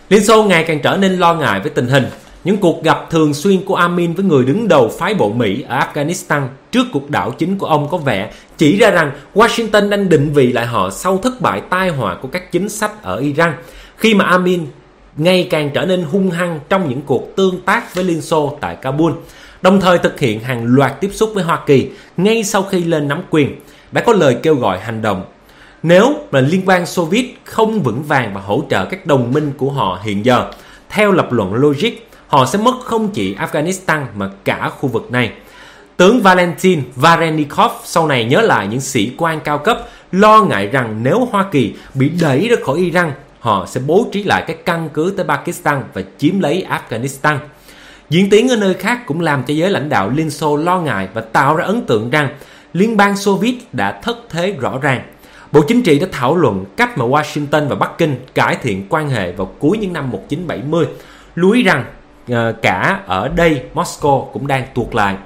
Liên Xô ngày càng trở nên lo ngại với tình hình. Những cuộc gặp thường xuyên của Amin với người đứng đầu phái bộ Mỹ ở Afghanistan trước cuộc đảo chính của ông có vẻ chỉ ra rằng Washington đang định vị lại họ sau thất bại tai họa của các chính sách ở Iran, khi mà Amin ngày càng trở nên hung hăng trong những cuộc tương tác với Liên Xô tại Kabul, đồng thời thực hiện hàng loạt tiếp xúc với Hoa Kỳ ngay sau khi lên nắm quyền, đã có lời kêu gọi hành động. Nếu mà Liên bang Xô Viết không vững vàng và hỗ trợ các đồng minh của họ hiện giờ, theo lập luận logic, họ sẽ mất không chỉ Afghanistan mà cả khu vực này. Tướng Valentin Varenikov sau này nhớ lại những sĩ quan cao cấp lo ngại rằng nếu Hoa Kỳ bị đẩy ra khỏi Iran, họ sẽ bố trí lại các căn cứ tới Pakistan và chiếm lấy Afghanistan. Diễn tiến ở nơi khác cũng làm cho giới lãnh đạo Liên Xô lo ngại và tạo ra ấn tượng rằng Liên bang Xô Viết đã thất thế rõ ràng. Bộ Chính trị đã thảo luận cách mà Washington và Bắc Kinh cải thiện quan hệ vào cuối những năm 1970, lưu ý rằng cả ở đây Moscow cũng đang tuột lại.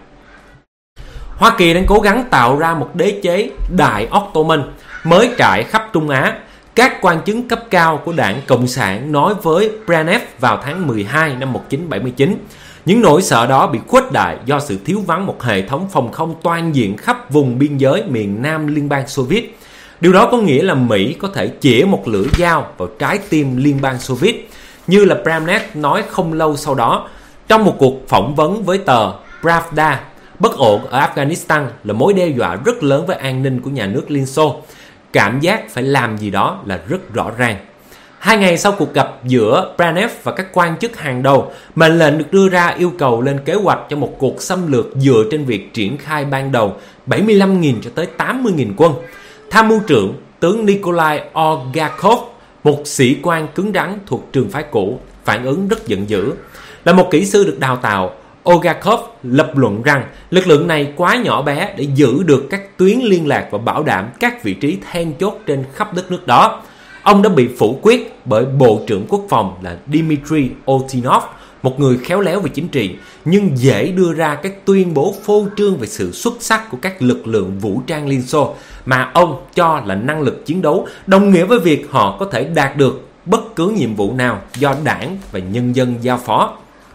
Hoa Kỳ đang cố gắng tạo ra một đế chế Đại Ottoman mới trải khắp Trung Á. Các quan chức cấp cao của Đảng Cộng sản nói với Brezhnev vào tháng 12 năm 1979, những nỗi sợ đó bị khuếch đại do sự thiếu vắng một hệ thống phòng không toàn diện khắp vùng biên giới miền Nam Liên bang Xô Viết. Điều đó có nghĩa là Mỹ có thể chĩa một lưỡi dao vào trái tim Liên bang Xô Viết, như là Brezhnev nói không lâu sau đó trong một cuộc phỏng vấn với tờ Pravda. Bất ổn ở Afghanistan là mối đe dọa rất lớn với an ninh của nhà nước Liên Xô. Cảm giác phải làm gì đó là rất rõ ràng. 2 ngày sau cuộc gặp giữa Brezhnev và các quan chức hàng đầu, mệnh lệnh được đưa ra yêu cầu lên kế hoạch cho một cuộc xâm lược dựa trên việc triển khai ban đầu 75.000 cho tới 80.000 quân. Tham mưu trưởng tướng Nikolai Olgakov, một sĩ quan cứng rắn thuộc trường phái cũ, phản ứng rất giận dữ. Là một kỹ sư được đào tạo, Olgakov lập luận rằng lực lượng này quá nhỏ bé để giữ được các tuyến liên lạc và bảo đảm các vị trí then chốt trên khắp đất nước đó. Ông đã bị phủ quyết bởi Bộ trưởng Quốc phòng là Dmitry Otinov, một người khéo léo về chính trị, nhưng dễ đưa ra các tuyên bố phô trương về sự xuất sắc của các lực lượng vũ trang Liên Xô mà ông cho là năng lực chiến đấu đồng nghĩa với việc họ có thể đạt được bất cứ nhiệm vụ nào do đảng và nhân dân giao phó.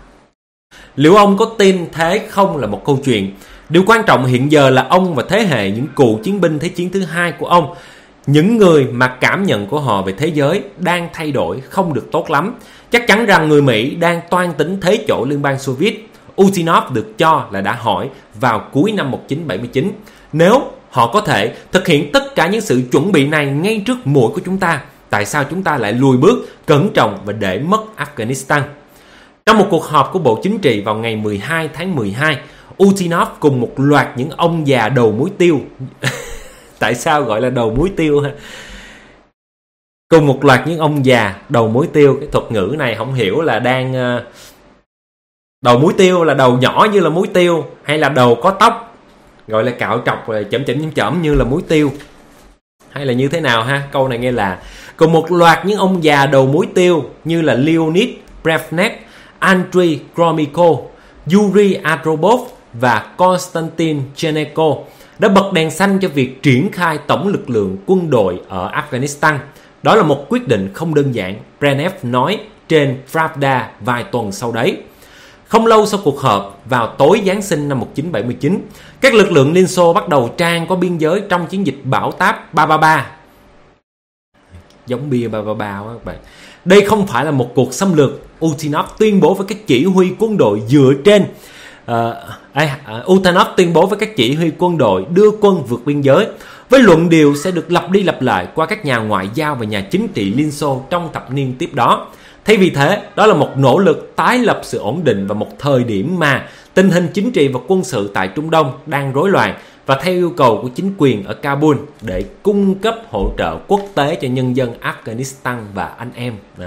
Liệu ông có tin thế không là một câu chuyện. Điều quan trọng hiện giờ là ông và thế hệ những cựu chiến binh Thế chiến thứ hai của ông, những người mà cảm nhận của họ về thế giới đang thay đổi không được tốt lắm. Chắc chắn rằng người Mỹ đang toan tính thế chỗ Liên bang Xô Viết. Utinov được cho là đã hỏi vào cuối năm 1979, nếu họ có thể thực hiện tất cả những sự chuẩn bị này ngay trước mũi của chúng ta, tại sao chúng ta lại lùi bước, cẩn trọng và để mất Afghanistan? Trong một cuộc họp của Bộ Chính trị vào ngày 12 tháng 12, Utinov cùng một loạt những ông già đầu muối tiêu tại sao gọi là đầu muối tiêu ha? Cùng một loạt những ông già đầu muối tiêu, cái thuật ngữ này không hiểu là đang đầu muối tiêu là đầu nhỏ như là muối tiêu, hay là đầu có tóc gọi là cạo trọc rồi chẩm như là muối tiêu, hay là như thế nào ha? Câu này nghe là cùng một loạt những ông già đầu muối tiêu như là Leonid Brezhnev, Andriy Gromyko, Yuri Andropov và Konstantin Chernenko đã bật đèn xanh cho việc triển khai tổng lực lượng quân đội ở Afghanistan. Đó là một quyết định không đơn giản, Brezhnev nói trên Pravda vài tuần sau đấy. Không lâu sau cuộc họp, vào tối Giáng sinh năm 1979, các lực lượng Liên Xô bắt đầu tràn qua biên giới trong chiến dịch bão táp 333. Giống bia 333 quá các bạn. Đây không phải là một cuộc xâm lược, Utinov tuyên bố với các chỉ huy quân đội dựa trên Utinov tuyên bố với các chỉ huy quân đội đưa quân vượt biên giới với luận điệu sẽ được lặp đi lặp lại qua các nhà ngoại giao và nhà chính trị Liên Xô trong thập niên tiếp đó. Thay vì thế, đó là một nỗ lực tái lập sự ổn định vào một thời điểm mà tình hình chính trị và quân sự tại Trung Đông đang rối loạn, và theo yêu cầu của chính quyền ở Kabul để cung cấp hỗ trợ quốc tế cho nhân dân Afghanistan và anh em. Đó.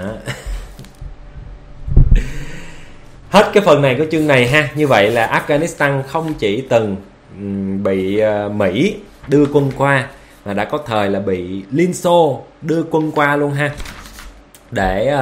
Hết cái phần này của chương này ha. Như vậy là Afghanistan không chỉ từng bị Mỹ đưa quân qua, mà đã có thời là bị Liên Xô đưa quân qua luôn ha, để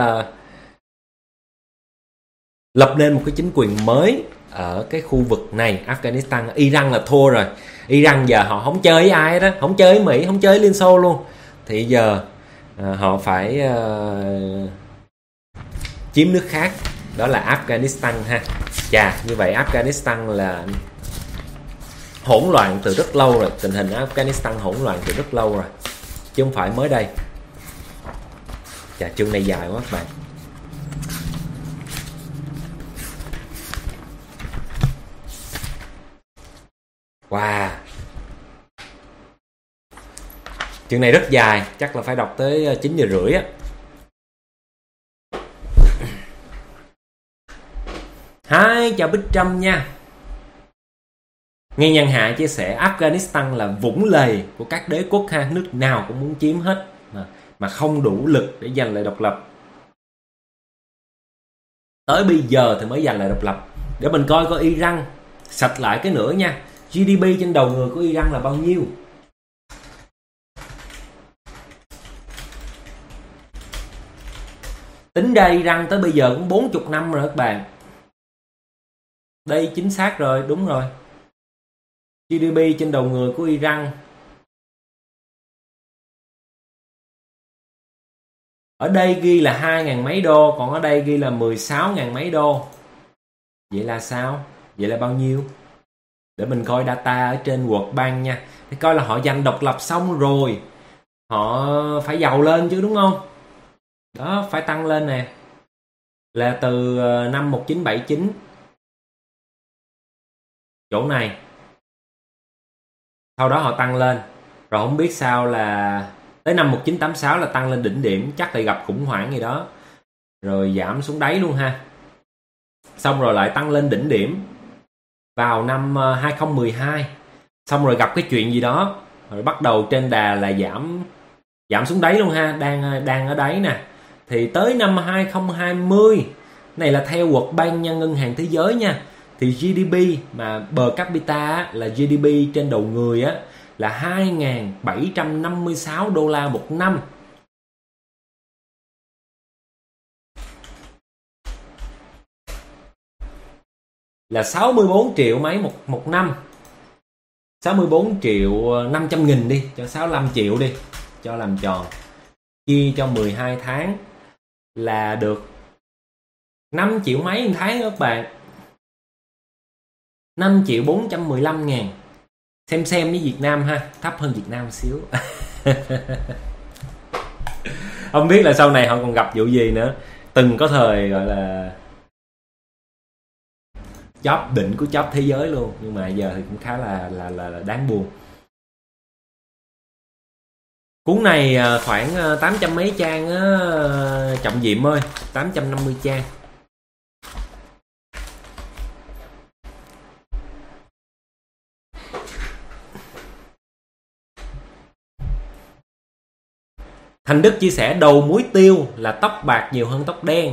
lập nên một cái chính quyền mới ở cái khu vực này, Afghanistan. Iran là thua rồi. Iran giờ họ không chơi với ai đó, không chơi với Mỹ, không chơi với Liên Xô luôn. Thì giờ họ phải chiếm nước khác, đó là Afghanistan ha. Chà, như vậy Afghanistan là hỗn loạn từ rất lâu rồi, tình hình Afghanistan hỗn loạn từ rất lâu rồi, chứ không phải mới đây. Chà, chương này dài quá các bạn. Wow, chương này rất dài, chắc là phải đọc tới 9 giờ rưỡi á. Hi, chào Bích Trâm nha. Nghe Nhân Hạ chia sẻ Afghanistan là vũng lầy của các đế quốc ha, nước nào cũng muốn chiếm hết mà không đủ lực để giành lại độc lập. Tới bây giờ thì mới giành lại độc lập. Để mình coi Iran sạch lại cái nữa nha. GDP trên đầu người của Iran là bao nhiêu? Tính ra Iran tới bây giờ cũng 40 năm rồi các bạn. Đây chính xác rồi, đúng rồi. GDP trên đầu người của Iran ở đây ghi là 2.000 mấy đô, còn ở đây ghi là 16.000 mấy đô. Vậy là sao? Vậy là bao nhiêu? Để mình coi data ở trên World Bank nha, để coi là họ giành độc lập xong rồi họ phải giàu lên chứ, đúng không? Đó, phải tăng lên nè. Là từ năm 1979 chỗ này, sau đó họ tăng lên, rồi không biết sao là tới năm 1986 là tăng lên đỉnh điểm, chắc là gặp khủng hoảng gì đó, rồi giảm xuống đáy luôn ha. Xong rồi lại tăng lên đỉnh điểm vào năm 2012, xong rồi gặp cái chuyện gì đó, rồi bắt đầu trên đà là giảm xuống đáy luôn ha, đang ở đáy nè. Thì tới năm 2020 này là theo World Bank nha, ngân hàng thế giới nha, thì GDP mà per capita là GDP trên đầu người á là 2.756 đô la một năm. Là 64 triệu mấy một năm. 64 triệu 500 nghìn đi, cho 65 triệu đi, cho làm tròn. Chia cho 12 tháng là được 5 triệu mấy một tháng các bạn. 5 triệu 415 ngàn. Xem với Việt Nam ha, thấp hơn Việt Nam một xíu. Không biết là sau này họ còn gặp vụ gì nữa. Từng có thời gọi là chóp đỉnh của chóp thế giới luôn, nhưng mà giờ thì cũng khá là đáng buồn. Cuốn này khoảng 800 mấy trang á Trọng Diệm ơi, 850 trang. Thành Đức chia sẻ đầu muối tiêu là tóc bạc nhiều hơn tóc đen.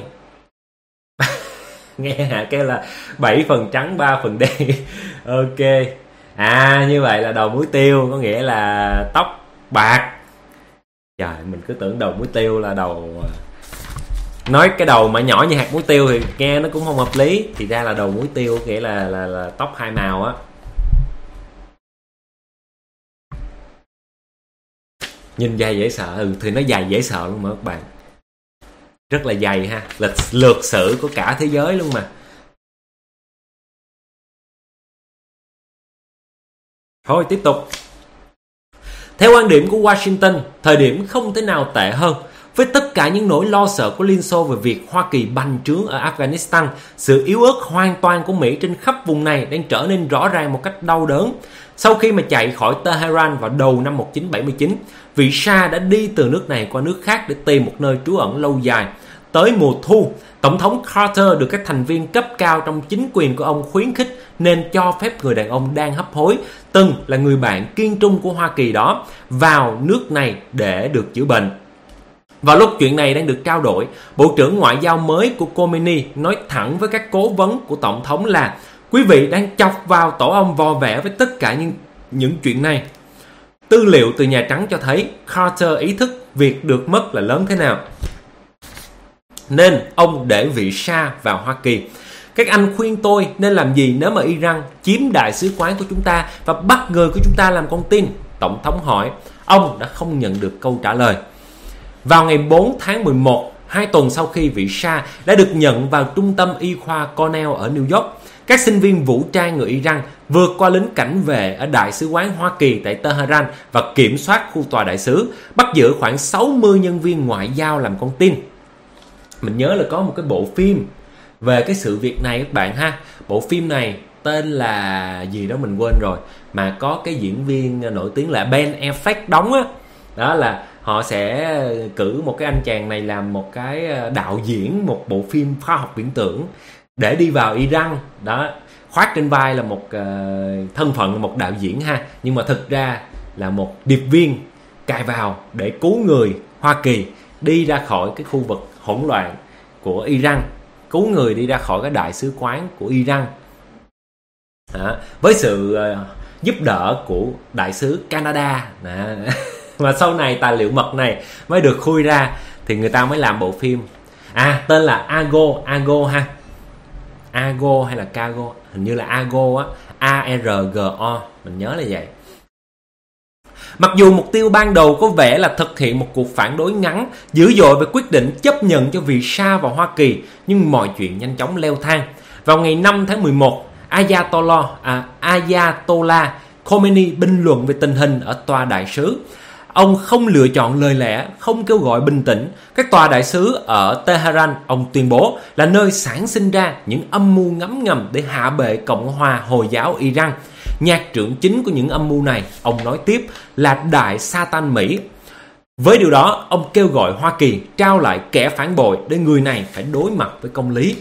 Nghe hả, kêu là 7 phần trắng 3 phần đen. Ok. Như vậy là đầu muối tiêu có nghĩa là tóc bạc. Trời, mình cứ tưởng đầu muối tiêu là đầu, nói cái đầu mà nhỏ như hạt muối tiêu thì nghe nó cũng không hợp lý. Thì ra là đầu muối tiêu nghĩa là tóc hai màu á. Nhìn dài dễ sợ. Thì nó dài dễ sợ luôn mà các bạn. Rất là dày ha, lược sử của cả thế giới luôn mà. Thôi tiếp tục. Theo quan điểm của Washington, thời điểm không thể nào tệ hơn. Với tất cả những nỗi lo sợ của Liên Xô về việc Hoa Kỳ bành trướng ở Afghanistan, sự yếu ớt hoàn toàn của Mỹ trên khắp vùng này đang trở nên rõ ràng một cách đau đớn. Sau khi mà chạy khỏi Tehran vào đầu năm 1979, vị Shah đã đi từ nước này qua nước khác để tìm một nơi trú ẩn lâu dài. Tới mùa thu, Tổng thống Carter được các thành viên cấp cao trong chính quyền của ông khuyến khích nên cho phép người đàn ông đang hấp hối, từng là người bạn kiên trung của Hoa Kỳ đó, vào nước này để được chữa bệnh. Vào lúc chuyện này đang được trao đổi, Bộ trưởng Ngoại giao mới của Khomeini nói thẳng với các cố vấn của Tổng thống là: quý vị đang chọc vào tổ ong vò vẽ với tất cả những chuyện này. Tư liệu từ Nhà Trắng cho thấy Carter ý thức việc được mất là lớn thế nào, nên ông để vị Shah vào Hoa Kỳ. Các anh khuyên tôi nên làm gì nếu mà Iran chiếm đại sứ quán của chúng ta và bắt người của chúng ta làm con tin? Tổng thống hỏi. Ông đã không nhận được câu trả lời. Vào ngày 4 tháng 11, 2 tuần sau khi vị Shah đã được nhận vào trung tâm y khoa Cornell ở New York, các sinh viên vũ trang người Iran vượt qua lính cảnh vệ ở Đại sứ quán Hoa Kỳ tại Tehran và kiểm soát khu tòa đại sứ, bắt giữ khoảng 60 nhân viên ngoại giao làm con tin. Mình nhớ là có một cái bộ phim về cái sự việc này các bạn ha. Bộ phim này tên là gì đó mình quên rồi, mà có cái diễn viên nổi tiếng là Ben Affleck đóng á. Đó là họ sẽ cử một cái anh chàng này làm một cái đạo diễn một bộ phim khoa học viễn tưởng để đi vào Iran. Đó, khoác trên vai là một thân phận một đạo diễn ha, nhưng mà thực ra là một điệp viên cài vào để cứu người Hoa Kỳ đi ra khỏi cái khu vực hỗn loạn của Iran, cứu người đi ra khỏi cái đại sứ quán của Iran. Với sự giúp đỡ của đại sứ Canada. Mà sau này tài liệu mật này mới được khui ra thì người ta mới làm bộ phim. Tên là Argo ha. Argo hay là Cargo, hình như là Argo á, ARGO, mình nhớ là vậy. Mặc dù mục tiêu ban đầu có vẻ là thực hiện một cuộc phản đối ngắn dữ dội về quyết định chấp nhận cho vị Shah vào Hoa Kỳ, nhưng mọi chuyện nhanh chóng leo thang. Vào ngày 5 tháng 11, Ayatollah Khomeini bình luận về tình hình ở tòa đại sứ. Ông không lựa chọn lời lẽ, không kêu gọi bình tĩnh. Các tòa đại sứ ở Tehran, ông tuyên bố là nơi sản sinh ra những âm mưu ngấm ngầm để hạ bệ Cộng hòa Hồi giáo Iran. Nhạc trưởng chính của những âm mưu này, ông nói tiếp, là Đại Satan Mỹ. Với điều đó, ông kêu gọi Hoa Kỳ trao lại kẻ phản bội để người này phải đối mặt với công lý.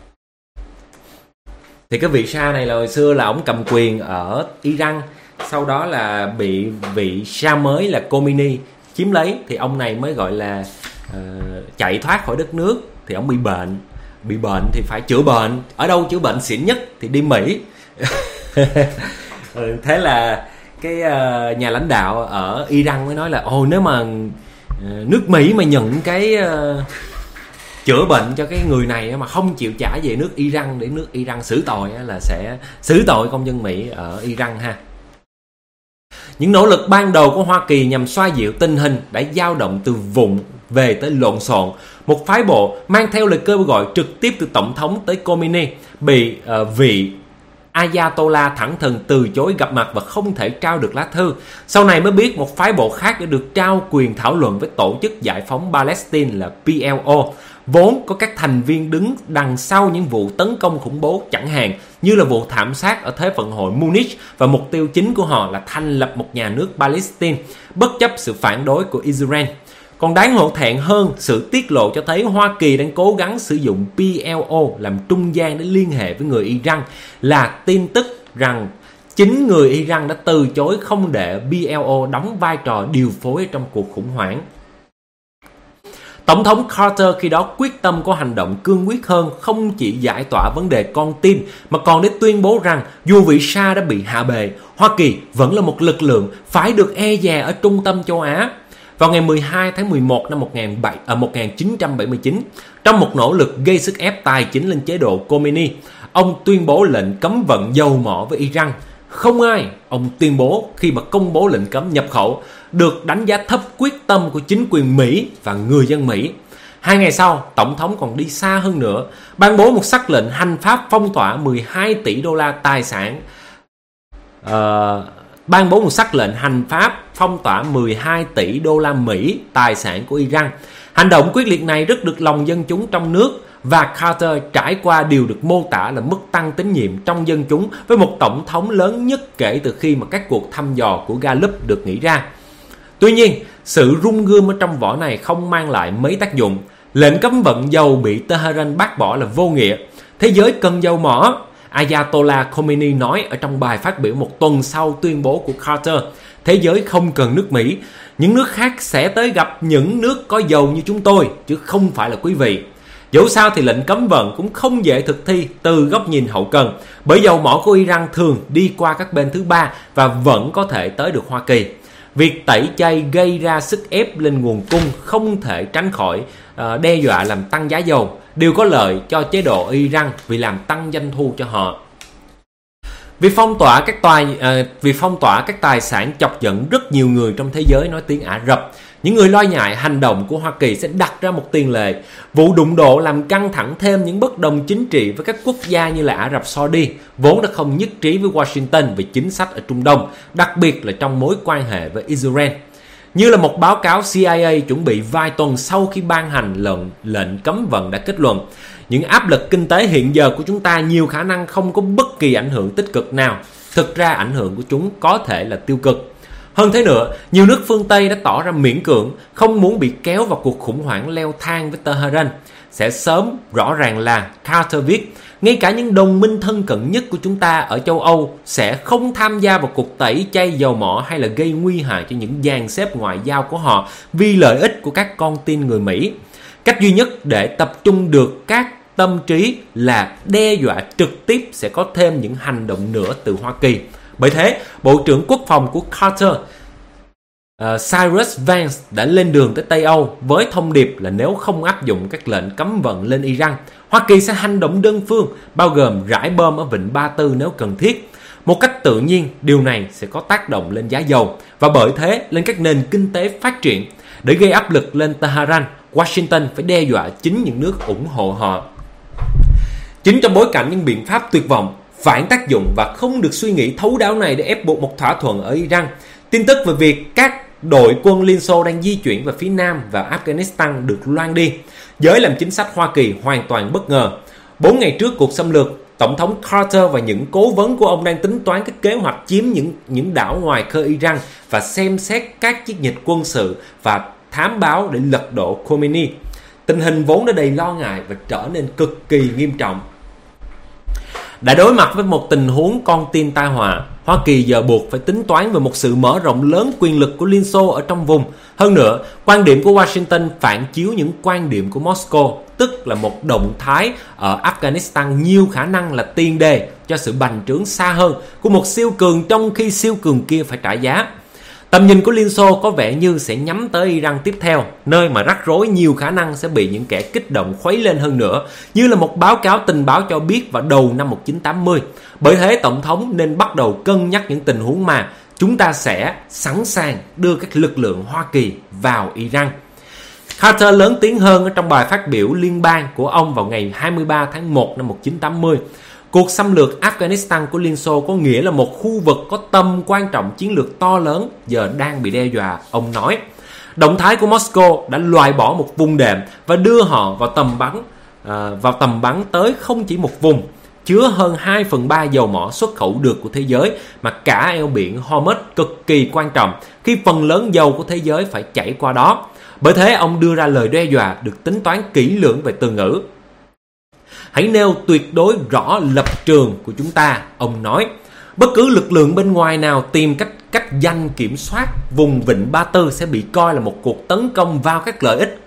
Thì cái vị Shah này là hồi xưa là ông cầm quyền ở Iran, sau đó là bị vị Shah mới là Khomeini chiếm lấy, thì ông này mới gọi là chạy thoát khỏi đất nước. Thì ông bị bệnh thì phải chữa bệnh. Ở đâu chữa bệnh xịn nhất thì đi Mỹ. Thế là cái nhà lãnh đạo ở Iran mới nói là nếu mà nước Mỹ mà nhận cái chữa bệnh cho cái người này mà không chịu trả về nước Iran để nước Iran xử tội, là sẽ xử tội công dân Mỹ ở Iran ha. Những nỗ lực ban đầu của Hoa Kỳ nhằm xoa dịu tình hình đã dao động từ vụng về tới lộn xộn. Một phái bộ mang theo lời kêu gọi trực tiếp từ Tổng thống tới Khomeini bị vị Ayatollah thẳng thừng từ chối gặp mặt và không thể trao được lá thư. Sau này mới biết một phái bộ khác đã được trao quyền thảo luận với Tổ chức Giải phóng Palestine là PLO, vốn có các thành viên đứng đằng sau những vụ tấn công khủng bố, chẳng hạn như là vụ thảm sát ở Thế vận hội Munich, và mục tiêu chính của họ là thành lập một nhà nước Palestine bất chấp sự phản đối của Israel. Còn đáng hổ thẹn hơn, sự tiết lộ cho thấy Hoa Kỳ đang cố gắng sử dụng PLO làm trung gian để liên hệ với người Iran, là tin tức rằng chính người Iran đã từ chối không để PLO đóng vai trò điều phối trong cuộc khủng hoảng. Tổng thống Carter khi đó quyết tâm có hành động cương quyết hơn, không chỉ giải tỏa vấn đề con tin mà còn để tuyên bố rằng dù vị Shah đã bị hạ bệ, Hoa Kỳ vẫn là một lực lượng phải được e dè ở trung tâm châu Á. Vào ngày 12 tháng 11 năm 1979, trong một nỗ lực gây sức ép tài chính lên chế độ Khomeini, ông tuyên bố lệnh cấm vận dầu mỏ với Iran. Không ai, ông tuyên bố khi mà công bố lệnh cấm nhập khẩu, được đánh giá thấp quyết tâm của chính quyền Mỹ và người dân Mỹ. 2 ngày sau, Tổng thống còn đi xa hơn nữa, ban bố một sắc lệnh hành pháp phong tỏa 12 tỷ đô la tài sản. Ban bố một sắc lệnh hành pháp phong tỏa 12 tỷ đô la Mỹ tài sản của Iran. Hành động quyết liệt này rất được lòng dân chúng trong nước, và Carter trải qua điều được mô tả là mức tăng tín nhiệm trong dân chúng với một tổng thống lớn nhất kể từ khi mà các cuộc thăm dò của Gallup được nghĩ ra. Tuy nhiên, sự rung gươm ở trong vỏ này không mang lại mấy tác dụng. Lệnh cấm vận dầu bị Tehran bác bỏ là vô nghĩa. Thế giới cần dầu mỏ. Ayatollah Khomeini nói ở trong bài phát biểu một tuần sau tuyên bố của Carter. Thế giới không cần nước Mỹ. Những nước khác sẽ tới gặp những nước có dầu như chúng tôi, chứ không phải là quý vị. Dẫu sao thì lệnh cấm vận cũng không dễ thực thi từ góc nhìn hậu cần, bởi dầu mỏ của Iran thường đi qua các bên thứ ba và vẫn có thể tới được Hoa Kỳ. Việc tẩy chay gây ra sức ép lên nguồn cung không thể tránh khỏi đe dọa làm tăng giá dầu, điều có lợi cho chế độ Iran vì làm tăng doanh thu cho họ. Việc phong tỏa các tài sản chọc giận rất nhiều người trong thế giới nói tiếng Ả Rập. Những người lo ngại hành động của Hoa Kỳ sẽ đặt ra một tiền lệ. Vụ đụng độ làm căng thẳng thêm những bất đồng chính trị với các quốc gia như là Ả Rập Saudi, vốn đã không nhất trí với Washington về chính sách ở Trung Đông, đặc biệt là trong mối quan hệ với Israel. Như là một báo cáo CIA chuẩn bị vài tuần sau khi ban hành lệnh cấm vận đã kết luận, những áp lực kinh tế hiện giờ của chúng ta nhiều khả năng không có bất kỳ ảnh hưởng tích cực nào. Thực ra ảnh hưởng của chúng có thể là tiêu cực. Hơn thế nữa, nhiều nước phương Tây đã tỏ ra miễn cưỡng, không muốn bị kéo vào cuộc khủng hoảng leo thang với Tehran. Sẽ sớm rõ ràng là, Carter viết, ngay cả những đồng minh thân cận nhất của chúng ta ở châu Âu sẽ không tham gia vào cuộc tẩy chay dầu mỏ hay là gây nguy hại cho những dàn xếp ngoại giao của họ vì lợi ích của các con tin người Mỹ. Cách duy nhất để tập trung được các tâm trí là đe dọa trực tiếp sẽ có thêm những hành động nữa từ Hoa Kỳ. Bởi thế, Bộ trưởng Quốc phòng của Carter, Cyrus Vance đã lên đường tới Tây Âu với thông điệp là nếu không áp dụng các lệnh cấm vận lên Iran, Hoa Kỳ sẽ hành động đơn phương, bao gồm rải bom ở Vịnh Ba Tư nếu cần thiết. Một cách tự nhiên, điều này sẽ có tác động lên giá dầu và bởi thế lên các nền kinh tế phát triển. Để gây áp lực lên Tehran, Washington phải đe dọa chính những nước ủng hộ họ. Chính trong bối cảnh những biện pháp tuyệt vọng, phản tác dụng và không được suy nghĩ thấu đáo này để ép buộc một thỏa thuận ở Iran, tin tức về việc các đội quân Liên Xô đang di chuyển về phía Nam và Afghanistan được loan đi. Giới làm chính sách Hoa Kỳ hoàn toàn bất ngờ. 4 ngày trước cuộc xâm lược, Tổng thống Carter và những cố vấn của ông đang tính toán các kế hoạch chiếm những đảo ngoài khơi Iran và xem xét các chiến dịch quân sự và thám báo để lật đổ Khomeini. Tình hình vốn đã đầy lo ngại và trở nên cực kỳ nghiêm trọng. Đã đối mặt với một tình huống con tin tai họa, Hoa Kỳ giờ buộc phải tính toán về một sự mở rộng lớn quyền lực của Liên Xô ở trong vùng. Hơn nữa, quan điểm của Washington phản chiếu những quan điểm của Moscow, tức là một động thái ở Afghanistan nhiều khả năng là tiền đề cho sự bành trướng xa hơn của một siêu cường trong khi siêu cường kia phải trả giá. Tầm nhìn của Liên Xô có vẻ như sẽ nhắm tới Iran tiếp theo, nơi mà rắc rối nhiều khả năng sẽ bị những kẻ kích động khuấy lên hơn nữa, như là một báo cáo tình báo cho biết vào đầu năm 1980. Bởi thế, Tổng thống nên bắt đầu cân nhắc những tình huống mà chúng ta sẽ sẵn sàng đưa các lực lượng Hoa Kỳ vào Iran. Carter lớn tiếng hơn ở trong bài phát biểu liên bang của ông vào ngày 23 tháng 1 năm 1980. Cuộc xâm lược Afghanistan của Liên Xô có nghĩa là một khu vực có tầm quan trọng chiến lược to lớn giờ đang bị đe dọa, ông nói. Động thái của Moscow đã loại bỏ một vùng đệm và đưa họ vào tầm bắn tới không chỉ một vùng, chứa hơn 2/3 dầu mỏ xuất khẩu được của thế giới, mà cả eo biển Hormuz cực kỳ quan trọng khi phần lớn dầu của thế giới phải chảy qua đó. Bởi thế ông đưa ra lời đe dọa được tính toán kỹ lưỡng về từ ngữ. Hãy nêu tuyệt đối rõ lập trường của chúng ta, ông nói. Bất cứ lực lượng bên ngoài nào tìm cách giành kiểm soát vùng Vịnh Ba Tư sẽ bị coi là một cuộc tấn công vào các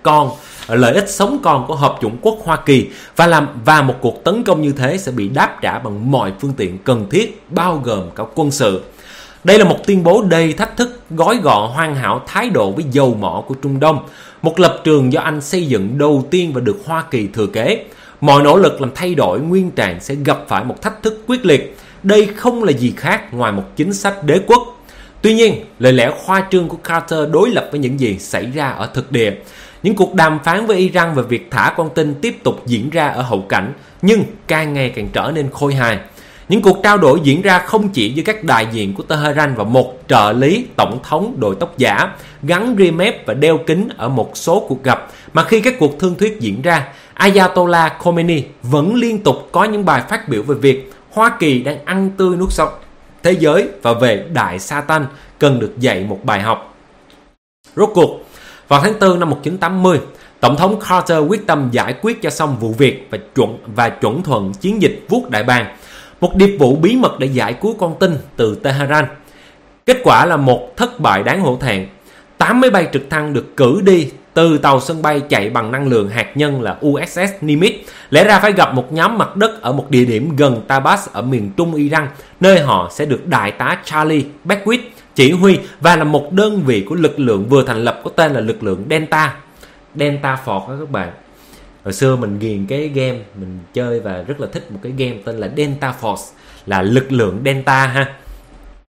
lợi ích sống còn của Hợp chủng quốc Hoa Kỳ và một cuộc tấn công như thế sẽ bị đáp trả bằng mọi phương tiện cần thiết, bao gồm cả quân sự. Đây là một tuyên bố đầy thách thức, gói gọn hoàn hảo thái độ với dầu mỏ của Trung Đông, một lập trường do Anh xây dựng đầu tiên và được Hoa Kỳ thừa kế. Mọi nỗ lực làm thay đổi nguyên trạng sẽ gặp phải một thách thức quyết liệt. Đây không là gì khác ngoài một chính sách đế quốc. Tuy nhiên, lời lẽ khoa trương của Carter đối lập với những gì xảy ra ở thực địa. Những cuộc đàm phán với Iran về việc thả con tin tiếp tục diễn ra ở hậu cảnh, nhưng càng ngày càng trở nên khôi hài. Những cuộc trao đổi diễn ra không chỉ giữa các đại diện của Tehran và một trợ lý tổng thống đội tóc giả, gắn ria mép và đeo kính ở một số cuộc gặp, mà khi các cuộc thương thuyết diễn ra, Ayatollah Khomeini vẫn liên tục có những bài phát biểu về việc Hoa Kỳ đang ăn tươi nuốt sống thế giới và về Đại Satan cần được dạy một bài học. Rốt cuộc, vào tháng 4 năm 1980, Tổng thống Carter quyết tâm giải quyết cho xong vụ việc và chuẩn thuận chiến dịch vuốt đại bàng, một điệp vụ bí mật để giải cứu con tin từ Tehran. Kết quả là một thất bại đáng hổ thẹn. 8 máy bay trực thăng được cử đi từ tàu sân bay chạy bằng năng lượng hạt nhân là USS Nimitz, lẽ ra phải gặp một nhóm mặt đất ở một địa điểm gần Tabas ở miền trung Iran, nơi họ sẽ được đại tá Charlie Beckwith chỉ huy và là một đơn vị của lực lượng vừa thành lập có tên là lực lượng Delta Force đó các bạn. Hồi xưa mình ghiền cái game mình chơi và rất là thích một cái game tên là Delta Force, là lực lượng Delta ha.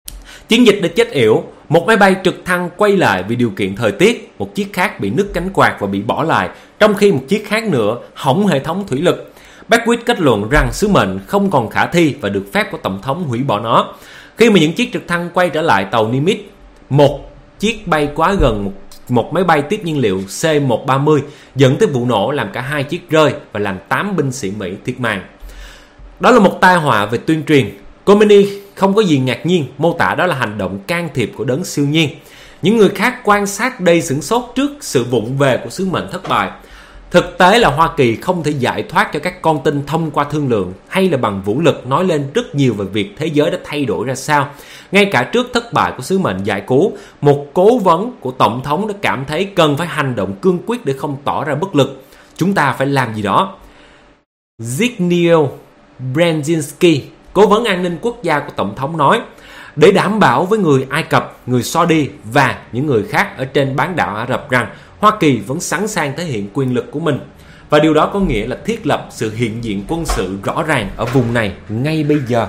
Chiến dịch đã chết yểu, một máy bay trực thăng quay lại vì điều kiện thời tiết, một chiếc khác bị nứt cánh quạt và bị bỏ lại, trong khi một chiếc khác nữa hỏng hệ thống thủy lực. Beckwith kết luận rằng sứ mệnh không còn khả thi và được phép của Tổng thống hủy bỏ nó. Khi mà những chiếc trực thăng quay trở lại tàu Nimitz, một chiếc bay quá gần một máy bay tiếp nhiên liệu C-130 dẫn tới vụ nổ làm cả hai chiếc rơi và làm 8 binh sĩ Mỹ thiệt mạng. Đó là một tai họa về tuyên truyền. Khomeini không có gì ngạc nhiên mô tả đó là hành động can thiệp của đấng siêu nhiên. Những người khác quan sát đầy sửng sốt trước sự vụng về của sứ mệnh thất bại. Thực tế là Hoa Kỳ không thể giải thoát cho các con tin thông qua thương lượng hay là bằng vũ lực nói lên rất nhiều về việc thế giới đã thay đổi ra sao. Ngay cả trước thất bại của sứ mệnh giải cứu, một cố vấn của Tổng thống đã cảm thấy cần phải hành động cương quyết để không tỏ ra bất lực. Chúng ta phải làm gì đó. Zbigniew Brzezinski, cố vấn an ninh quốc gia của Tổng thống nói, để đảm bảo với người Ai Cập, người Saudi và những người khác ở trên bán đảo Ả Rập rằng Hoa Kỳ vẫn sẵn sàng thể hiện quyền lực của mình. Và điều đó có nghĩa là thiết lập sự hiện diện quân sự rõ ràng ở vùng này ngay bây giờ.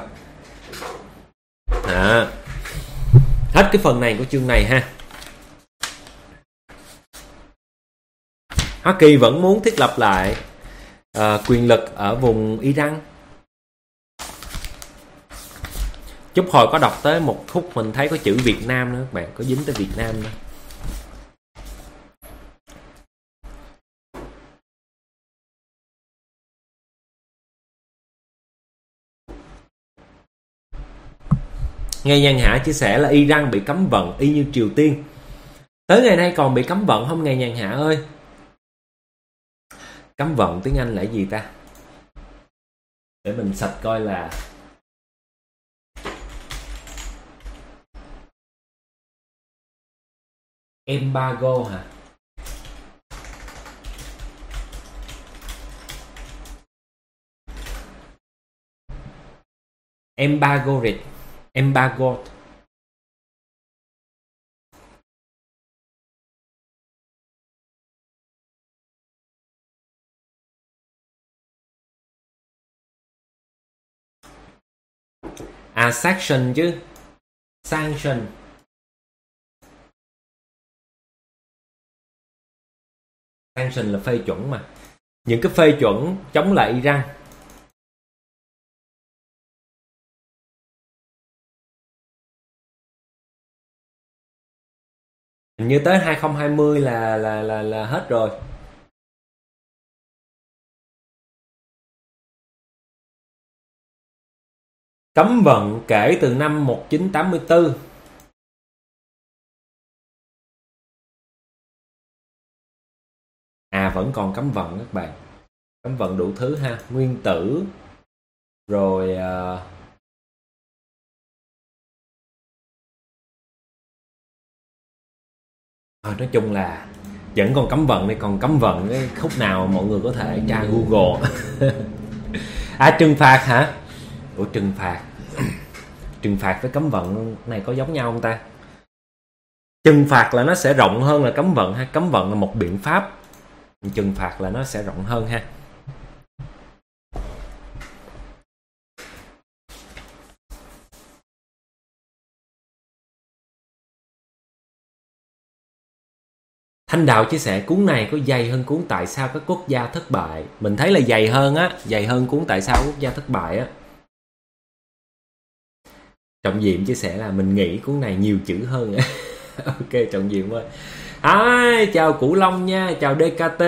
Hết cái phần này của chương này ha. Hoa Kỳ vẫn muốn thiết lập lại quyền lực ở vùng Iran. Chút hồi có đọc tới một khúc mình thấy có chữ Việt Nam nữa các bạn, có dính tới Việt Nam nữa. Nghe Nhan Hạ chia sẻ là Iran bị cấm vận y như Triều Tiên. Tới ngày nay còn bị cấm vận không Ngày Nhan Hạ ơi? Cấm vận tiếng Anh là gì ta? Để mình sạch coi là embargo hả? Embargo. Sanction chứ. Sanction. Sanction là phê chuẩn mà. Những cái phê chuẩn chống lại Iran. Hình như tới 2020 là hết rồi. Cấm vận kể từ năm 1984. Vẫn còn cấm vận các bạn. Cấm vận đủ thứ ha, nguyên tử. Rồi nói chung là vẫn còn cấm vận đây, còn cấm vận cái khúc nào mọi người có thể tra Google. Trừng phạt hả? Ủa trừng phạt với cấm vận này có giống nhau không ta? Trừng phạt là nó sẽ rộng hơn là cấm vận ha. Cấm vận là một biện pháp, trừng phạt là nó sẽ rộng hơn ha. Thanh Đạo chia sẻ cuốn này có dày hơn cuốn Tại sao các quốc gia thất bại. Mình thấy là dày hơn á, dày hơn cuốn Tại sao quốc gia thất bại á. Trọng Diệm chia sẻ là mình nghĩ cuốn này nhiều chữ hơn. Ok Trọng Diệm ơi. Chào Củ Long nha, chào DKT.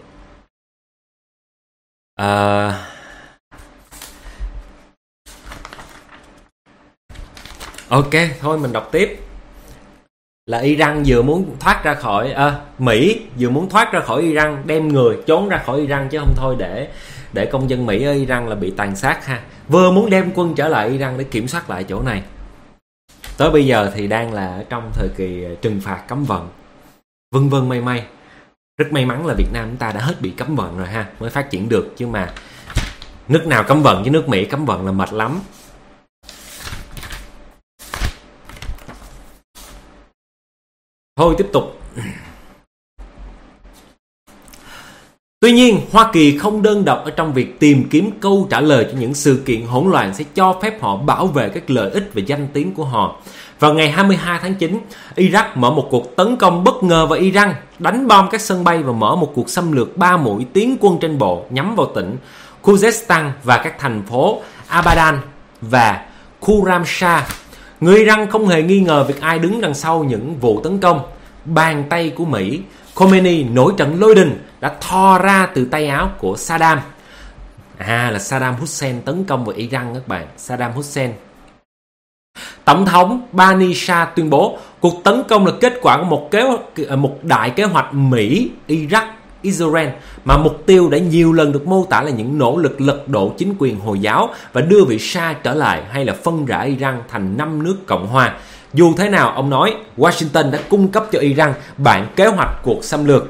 Ok, thôi mình đọc tiếp. Là Iran vừa muốn thoát ra khỏi Mỹ vừa muốn thoát ra khỏi Iran, đem người trốn ra khỏi Iran chứ không thôi để công dân Mỹ ở Iran là bị tàn sát ha. Vừa muốn đem quân trở lại Iran để kiểm soát lại chỗ này. Tới bây giờ thì đang là trong thời kỳ trừng phạt cấm vận. Vân vân may may. Rất may mắn là Việt Nam chúng ta đã hết bị cấm vận rồi ha, mới phát triển được, chứ mà nước nào cấm vận chứ nước Mỹ cấm vận là mệt lắm. Thôi tiếp tục. Tuy nhiên, Hoa Kỳ không đơn độc ở trong việc tìm kiếm câu trả lời cho những sự kiện hỗn loạn sẽ cho phép họ bảo vệ các lợi ích và danh tiếng của họ. Vào ngày 22 tháng 9, Iraq mở một cuộc tấn công bất ngờ vào Iran, đánh bom các sân bay và mở một cuộc xâm lược 3 mũi tiến quân trên bộ nhắm vào tỉnh Khuzestan và các thành phố Abadan và Khurramshahr. Người Iran không hề nghi ngờ việc ai đứng đằng sau những vụ tấn công. Bàn tay của Mỹ, Khomeini nổi trận lôi đình đã thò ra từ tay áo của Saddam. Là Saddam Hussein tấn công vào Iran các bạn. Saddam Hussein. Tổng thống Bani Shah tuyên bố cuộc tấn công là kết quả của một đại kế hoạch Mỹ, Iraq, Israel mà mục tiêu đã nhiều lần được mô tả là những nỗ lực lật đổ chính quyền Hồi giáo và đưa vị Shah trở lại, hay là phân rã Iran thành 5 nước cộng hòa. Dù thế nào, ông nói Washington đã cung cấp cho Iran bản kế hoạch cuộc xâm lược.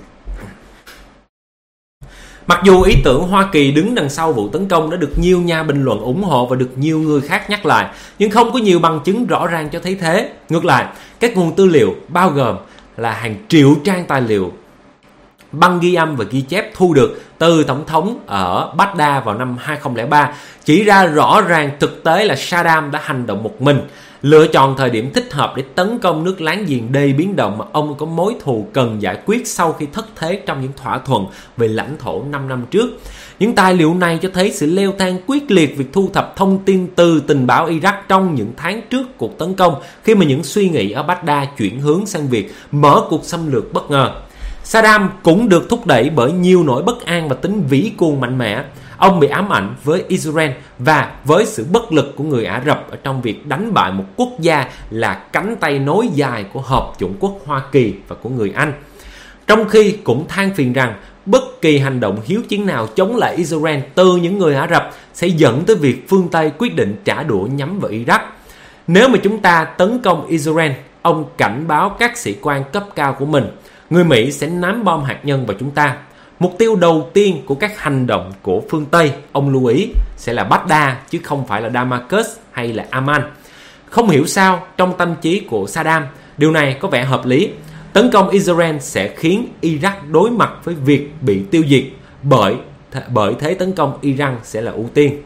Mặc dù ý tưởng Hoa Kỳ đứng đằng sau vụ tấn công đã được nhiều nhà bình luận ủng hộ và được nhiều người khác nhắc lại, nhưng không có nhiều bằng chứng rõ ràng cho thấy thế. Ngược lại, các nguồn tư liệu bao gồm là hàng triệu trang tài liệu, băng ghi âm và ghi chép thu được từ tổng thống ở Baghdad vào năm 2003 chỉ ra rõ ràng thực tế là Saddam đã hành động một mình, lựa chọn thời điểm thích hợp để tấn công nước láng giềng đầy biến động mà ông có mối thù cần giải quyết sau khi thất thế trong những thỏa thuận về lãnh thổ 5 năm trước. Những tài liệu này cho thấy sự leo thang quyết liệt việc thu thập thông tin từ tình báo Iraq trong những tháng trước cuộc tấn công, khi mà những suy nghĩ ở Baghdad chuyển hướng sang việc mở cuộc xâm lược bất ngờ. Saddam cũng được thúc đẩy bởi nhiều nỗi bất an và tính vĩ cuồng mạnh mẽ. Ông bị ám ảnh với Israel và với sự bất lực của người Ả Rập ở trong việc đánh bại một quốc gia là cánh tay nối dài của Hợp chủng quốc Hoa Kỳ và của người Anh. Trong khi cũng than phiền rằng bất kỳ hành động hiếu chiến nào chống lại Israel từ những người Ả Rập sẽ dẫn tới việc phương Tây quyết định trả đũa nhắm vào Iraq. Nếu mà chúng ta tấn công Israel, ông cảnh báo các sĩ quan cấp cao của mình, người Mỹ sẽ ném bom hạt nhân vào chúng ta. Mục tiêu đầu tiên của các hành động của phương Tây, ông lưu ý, sẽ là Baghdad chứ không phải là Damascus hay là Amman. Không hiểu sao, trong tâm trí của Saddam, điều này có vẻ hợp lý. Tấn công Israel sẽ khiến Iraq đối mặt với việc bị tiêu diệt, bởi thế tấn công Iran sẽ là ưu tiên.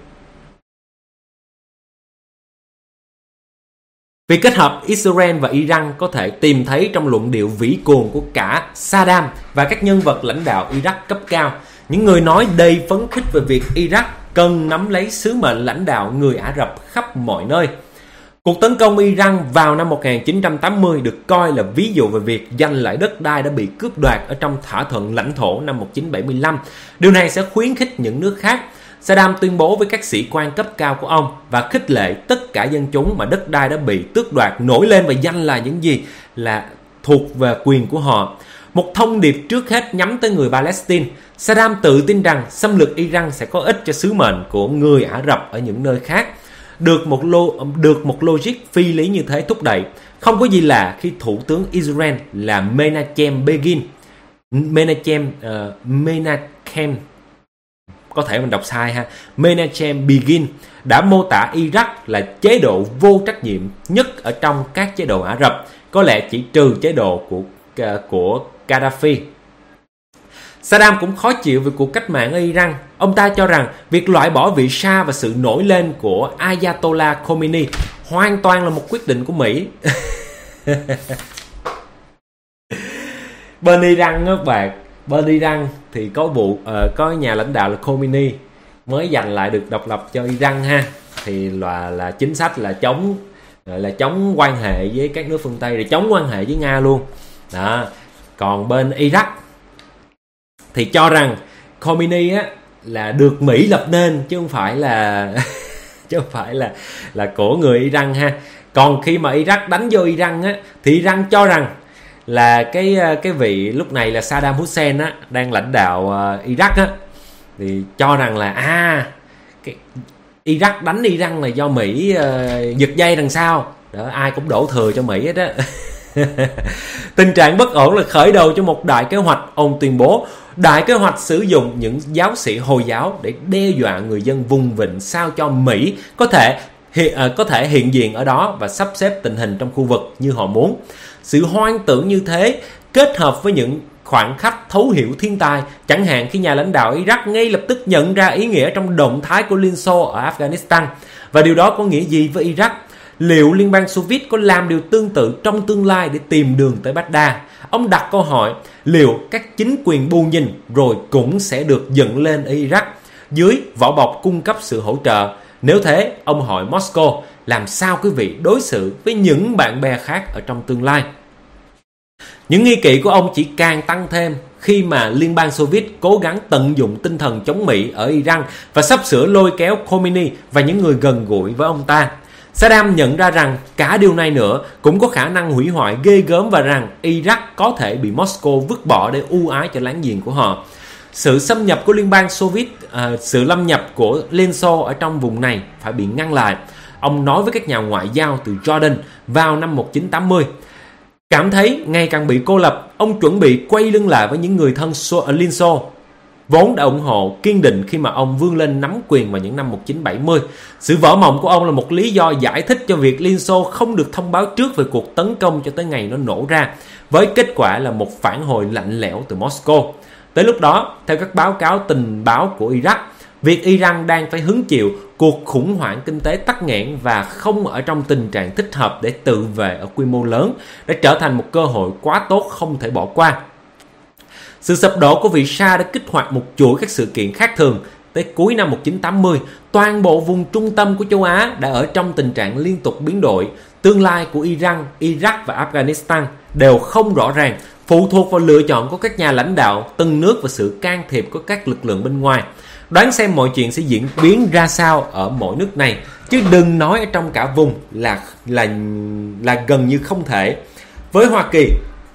Việc kết hợp Israel và Iran có thể tìm thấy trong luận điệu vĩ cuồng của cả Saddam và các nhân vật lãnh đạo Iraq cấp cao. Những người nói đầy phấn khích về việc Iraq cần nắm lấy sứ mệnh lãnh đạo người Ả Rập khắp mọi nơi. Cuộc tấn công Iran vào năm 1980 được coi là ví dụ về việc giành lại đất đai đã bị cướp đoạt ở trong thỏa thuận lãnh thổ năm 1975. Điều này sẽ khuyến khích những nước khác. Saddam tuyên bố với các sĩ quan cấp cao của ông và khích lệ tất cả dân chúng mà đất đai đã bị tước đoạt nổi lên và giành lại những gì là thuộc về quyền của họ. Một thông điệp trước hết nhắm tới người Palestine. Saddam tự tin rằng xâm lược Iran sẽ có ích cho sứ mệnh của người Ả Rập ở những nơi khác. Được một logic phi lý như thế thúc đẩy, không có gì lạ khi Thủ tướng Israel là Menachem Begin, có thể mình đọc sai ha, Menachem Begin đã mô tả Iraq là chế độ vô trách nhiệm nhất ở trong các chế độ Ả Rập, có lẽ chỉ trừ chế độ của Gaddafi. Saddam cũng khó chịu về cuộc cách mạng ở Iran. Ông ta cho rằng việc loại bỏ vị Shah và sự nổi lên của Ayatollah Khomeini hoàn toàn là một quyết định của Mỹ. Bên Iran các bạn, bên Iran thì có nhà lãnh đạo là Khomeini mới giành lại được độc lập cho Iran ha, thì là chính sách là chống quan hệ với các nước phương Tây, rồi chống quan hệ với Nga luôn đó. Còn bên Iraq thì cho rằng Khomeini á là được Mỹ lập nên chứ không phải là của người Iran ha. Còn khi mà Iraq đánh vô Iran á thì Iran cho rằng là cái vị lúc này là Saddam Hussein á đang lãnh đạo Iraq á, thì cho rằng là cái Iraq đánh Iran là do Mỹ giật dây đằng sau đó, ai cũng đổ thừa cho Mỹ hết á. Tình trạng bất ổn là khởi đầu cho một đại kế hoạch. Ông tuyên bố đại kế hoạch sử dụng những giáo sĩ Hồi giáo để đe dọa người dân vùng vịnh sao cho Mỹ có thể hiện diện ở đó và sắp xếp tình hình trong khu vực như họ muốn. Sự hoang tưởng như thế kết hợp với những khoảnh khắc thấu hiểu thiên tai, chẳng hạn khi nhà lãnh đạo Iraq ngay lập tức nhận ra ý nghĩa trong động thái của Liên Xô ở Afghanistan. Và điều đó có nghĩa gì với Iraq? liệu Liên bang Xô Viết có làm điều tương tự trong tương lai để tìm đường tới Baghdad? Ông đặt câu hỏi liệu các chính quyền bu nhìn rồi cũng sẽ được dựng lên ở Iraq dưới vỏ bọc cung cấp sự hỗ trợ. Nếu thế, ông hỏi Moscow làm sao quý vị đối xử với những bạn bè khác ở trong tương lai. Những nghi kỵ của ông chỉ càng tăng thêm khi mà Liên bang Xô Viết cố gắng tận dụng tinh thần chống Mỹ ở Iran và sắp sửa lôi kéo Khomeini và những người gần gũi với ông ta. Saddam nhận ra rằng cả điều này nữa cũng có khả năng hủy hoại ghê gớm và rằng Iraq có thể bị Moscow vứt bỏ để ưu ái cho láng giềng của họ. Sự xâm nhập của Liên bang Xô Viết, sự lâm nhập của Liên Xô ở trong vùng này phải bị ngăn lại. Ông nói với các nhà ngoại giao từ Jordan vào năm 1980. Cảm thấy ngày càng bị cô lập, ông chuẩn bị quay lưng lại với những người thân Liên Xô vốn đã ủng hộ kiên định khi mà ông vươn lên nắm quyền vào những năm 1970. Sự vỡ mộng của ông là một lý do giải thích cho việc Liên Xô không được thông báo trước về cuộc tấn công cho tới ngày nó nổ ra, với kết quả là một phản hồi lạnh lẽo từ Moscow. Tới lúc đó, theo các báo cáo tình báo của Iraq, việc Iran đang phải hứng chịu cuộc khủng hoảng kinh tế tắc nghẽn và không ở trong tình trạng thích hợp để tự vệ ở quy mô lớn đã trở thành một cơ hội quá tốt không thể bỏ qua. Sự sụp đổ của vị Shah đã kích hoạt một chuỗi các sự kiện khác thường. Tới cuối năm 1980, toàn bộ vùng trung tâm của châu Á đã ở trong tình trạng liên tục biến đổi. Tương lai của Iran, Iraq và Afghanistan đều không rõ ràng, phụ thuộc vào lựa chọn của các nhà lãnh đạo từng nước và sự can thiệp của các lực lượng bên ngoài. Đoán xem mọi chuyện sẽ diễn biến ra sao ở mỗi nước này, chứ đừng nói ở trong cả vùng là gần như không thể. Với Hoa Kỳ,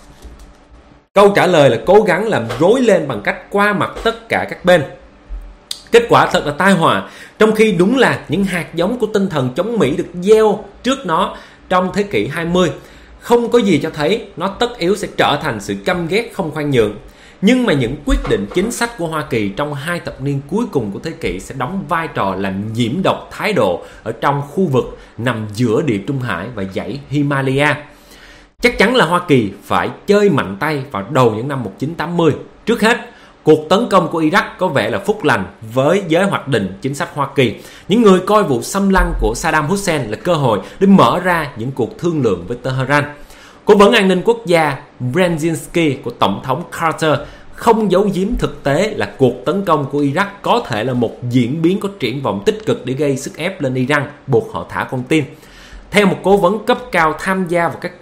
câu trả lời là cố gắng làm rối lên bằng cách qua mặt tất cả các bên. Kết quả thật là tai họa, trong khi đúng là những hạt giống của tinh thần chống Mỹ được gieo trước nó trong thế kỷ 20. Không có gì cho thấy nó tất yếu sẽ trở thành sự căm ghét không khoan nhượng. Nhưng mà những quyết định chính sách của Hoa Kỳ trong 2 thập niên cuối cùng của thế kỷ sẽ đóng vai trò làm nhiễm độc thái độ ở trong khu vực nằm giữa Địa Trung Hải và dãy Himalaya. Chắc chắn là Hoa Kỳ phải chơi mạnh tay vào đầu những năm 1980. Trước hết, cuộc tấn công của Iraq có vẻ là phúc lành với giới hoạch định chính sách Hoa Kỳ. Những người coi vụ xâm lăng của Saddam Hussein là cơ hội để mở ra những cuộc thương lượng với Tehran. Cố vấn an ninh quốc gia Brzezinski của Tổng thống Carter không giấu giếm thực tế là cuộc tấn công của Iraq có thể là một diễn biến có triển vọng tích cực để gây sức ép lên Iran, buộc họ thả con tin. Theo một cố vấn cấp cao tham gia vào các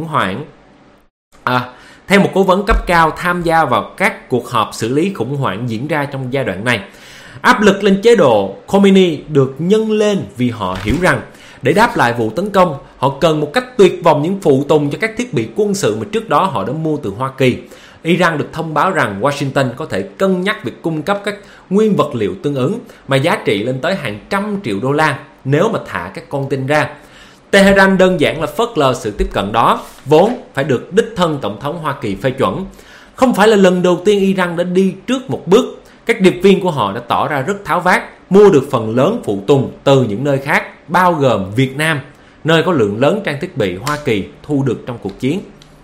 cuộc họp xử lý khủng hoảng diễn ra trong giai đoạn này, áp lực lên chế độ Khomeini được nhân lên vì họ hiểu rằng để đáp lại vụ tấn công, họ cần một cách tuyệt vọng những phụ tùng cho các thiết bị quân sự mà trước đó họ đã mua từ Hoa Kỳ. Iran được thông báo rằng Washington có thể cân nhắc việc cung cấp các nguyên vật liệu tương ứng mà giá trị lên tới hàng trăm triệu đô la nếu mà thả các con tin ra. Tehran đơn giản là phớt lờ sự tiếp cận đó, vốn phải được đích thân Tổng thống Hoa Kỳ phê chuẩn. Không phải là lần đầu tiên Iran đã đi trước một bước. Các điệp viên của họ đã tỏ ra rất tháo vát, mua được phần lớn phụ tùng từ những nơi khác, bao gồm Việt Nam, nơi có lượng lớn trang thiết bị Hoa Kỳ thu được trong cuộc chiến.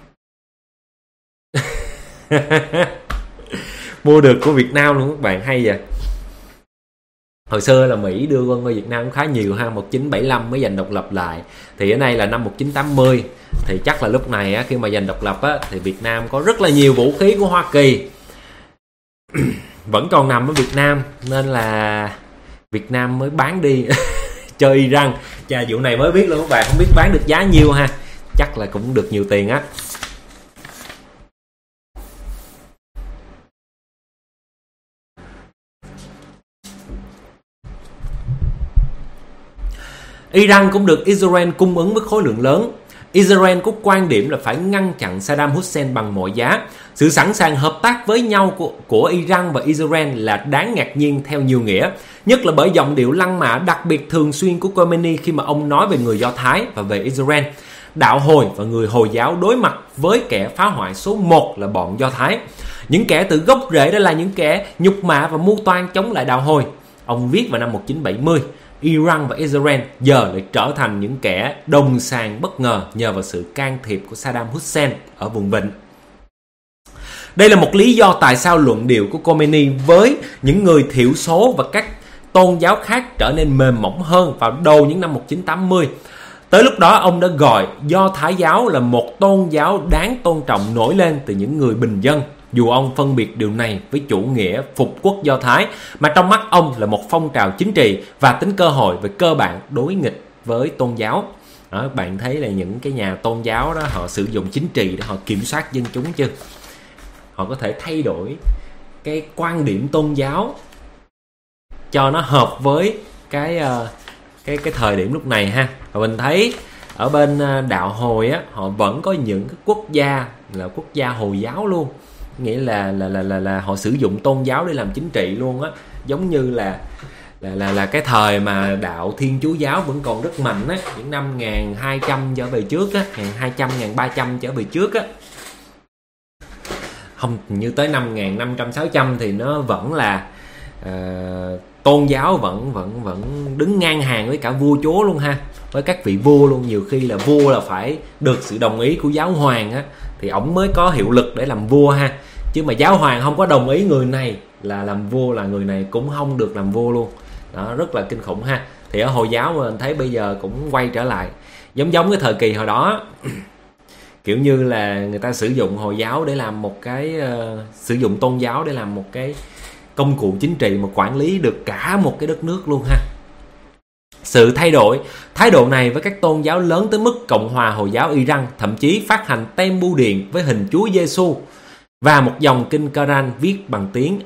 Mua được của Việt Nam luôn các bạn, hay vậy. Hồi xưa là Mỹ đưa quân vào Việt Nam cũng khá nhiều ha, 1975 mới giành độc lập lại. Thì ở đây là năm 1980. Thì chắc là lúc này khi mà giành độc lập thì Việt Nam có rất là nhiều vũ khí của Hoa Kỳ vẫn còn nằm ở Việt Nam, nên là Việt Nam mới bán đi cho Iran. Chà, vụ này mới biết luôn các bạn, không biết bán được giá nhiêu ha. Chắc là cũng được nhiều tiền á. Iran cũng được Israel cung ứng với khối lượng lớn. Israel có quan điểm là phải ngăn chặn Saddam Hussein bằng mọi giá. Sự sẵn sàng hợp tác với nhau của Iran và Israel là đáng ngạc nhiên theo nhiều nghĩa, nhất là bởi giọng điệu lăng mạ đặc biệt thường xuyên của Khomeini khi mà ông nói về người Do Thái và về Israel. Đạo Hồi và người Hồi giáo đối mặt với kẻ phá hoại số 1 là bọn Do Thái. Những kẻ từ gốc rễ đó là những kẻ nhục mạ và mưu toan chống lại Đạo Hồi. Ông viết vào năm 1970. Iran và Israel giờ lại trở thành những kẻ đồng sàng bất ngờ nhờ vào sự can thiệp của Saddam Hussein ở vùng vịnh. Đây là một lý do tại sao luận điệu của Khomeini với những người thiểu số và các tôn giáo khác trở nên mềm mỏng hơn vào đầu những năm 1980. Tới lúc đó ông đã gọi Do Thái giáo là một tôn giáo đáng tôn trọng nổi lên từ những người bình dân, dù ông phân biệt điều này với chủ nghĩa phục quốc Do Thái, mà trong mắt ông là một phong trào chính trị và tính cơ hội về cơ bản đối nghịch với tôn giáo. Đó, bạn thấy là những cái nhà tôn giáo đó họ sử dụng chính trị để họ kiểm soát dân chúng chứ. Họ có thể thay đổi cái quan điểm tôn giáo cho nó hợp với cái thời điểm lúc này ha. Và mình thấy ở bên đạo Hồi á, họ vẫn có những cái quốc gia là quốc gia Hồi giáo luôn, nghĩa là họ sử dụng tôn giáo để làm chính trị luôn á, giống như là cái thời mà đạo Thiên Chúa giáo vẫn còn rất mạnh á, những năm 1200 trở về trước á, 1200 1300 trở về trước á. Không, như tới năm 1500 600 thì nó vẫn là tôn giáo vẫn đứng ngang hàng với cả vua chúa luôn ha, với các vị vua luôn. Nhiều khi là vua là phải được sự đồng ý của giáo hoàng á thì ổng mới có hiệu lực để làm vua ha, chứ mà giáo hoàng không có đồng ý người này là làm vua là người này cũng không được làm vua luôn. Đó, rất là kinh khủng ha. Thì ở Hồi giáo mình thấy bây giờ cũng quay trở lại giống cái thời kỳ hồi đó kiểu như là người ta sử dụng Hồi giáo để làm một cái sử dụng tôn giáo để làm một cái công cụ chính trị mà quản lý được cả một cái đất nước luôn ha. Sự thay đổi thái độ này với các tôn giáo lớn tới mức Cộng hòa Hồi giáo Iran thậm chí phát hành tem bưu điện với hình Chúa Giêsu và một dòng kinh Quran viết bằng tiếng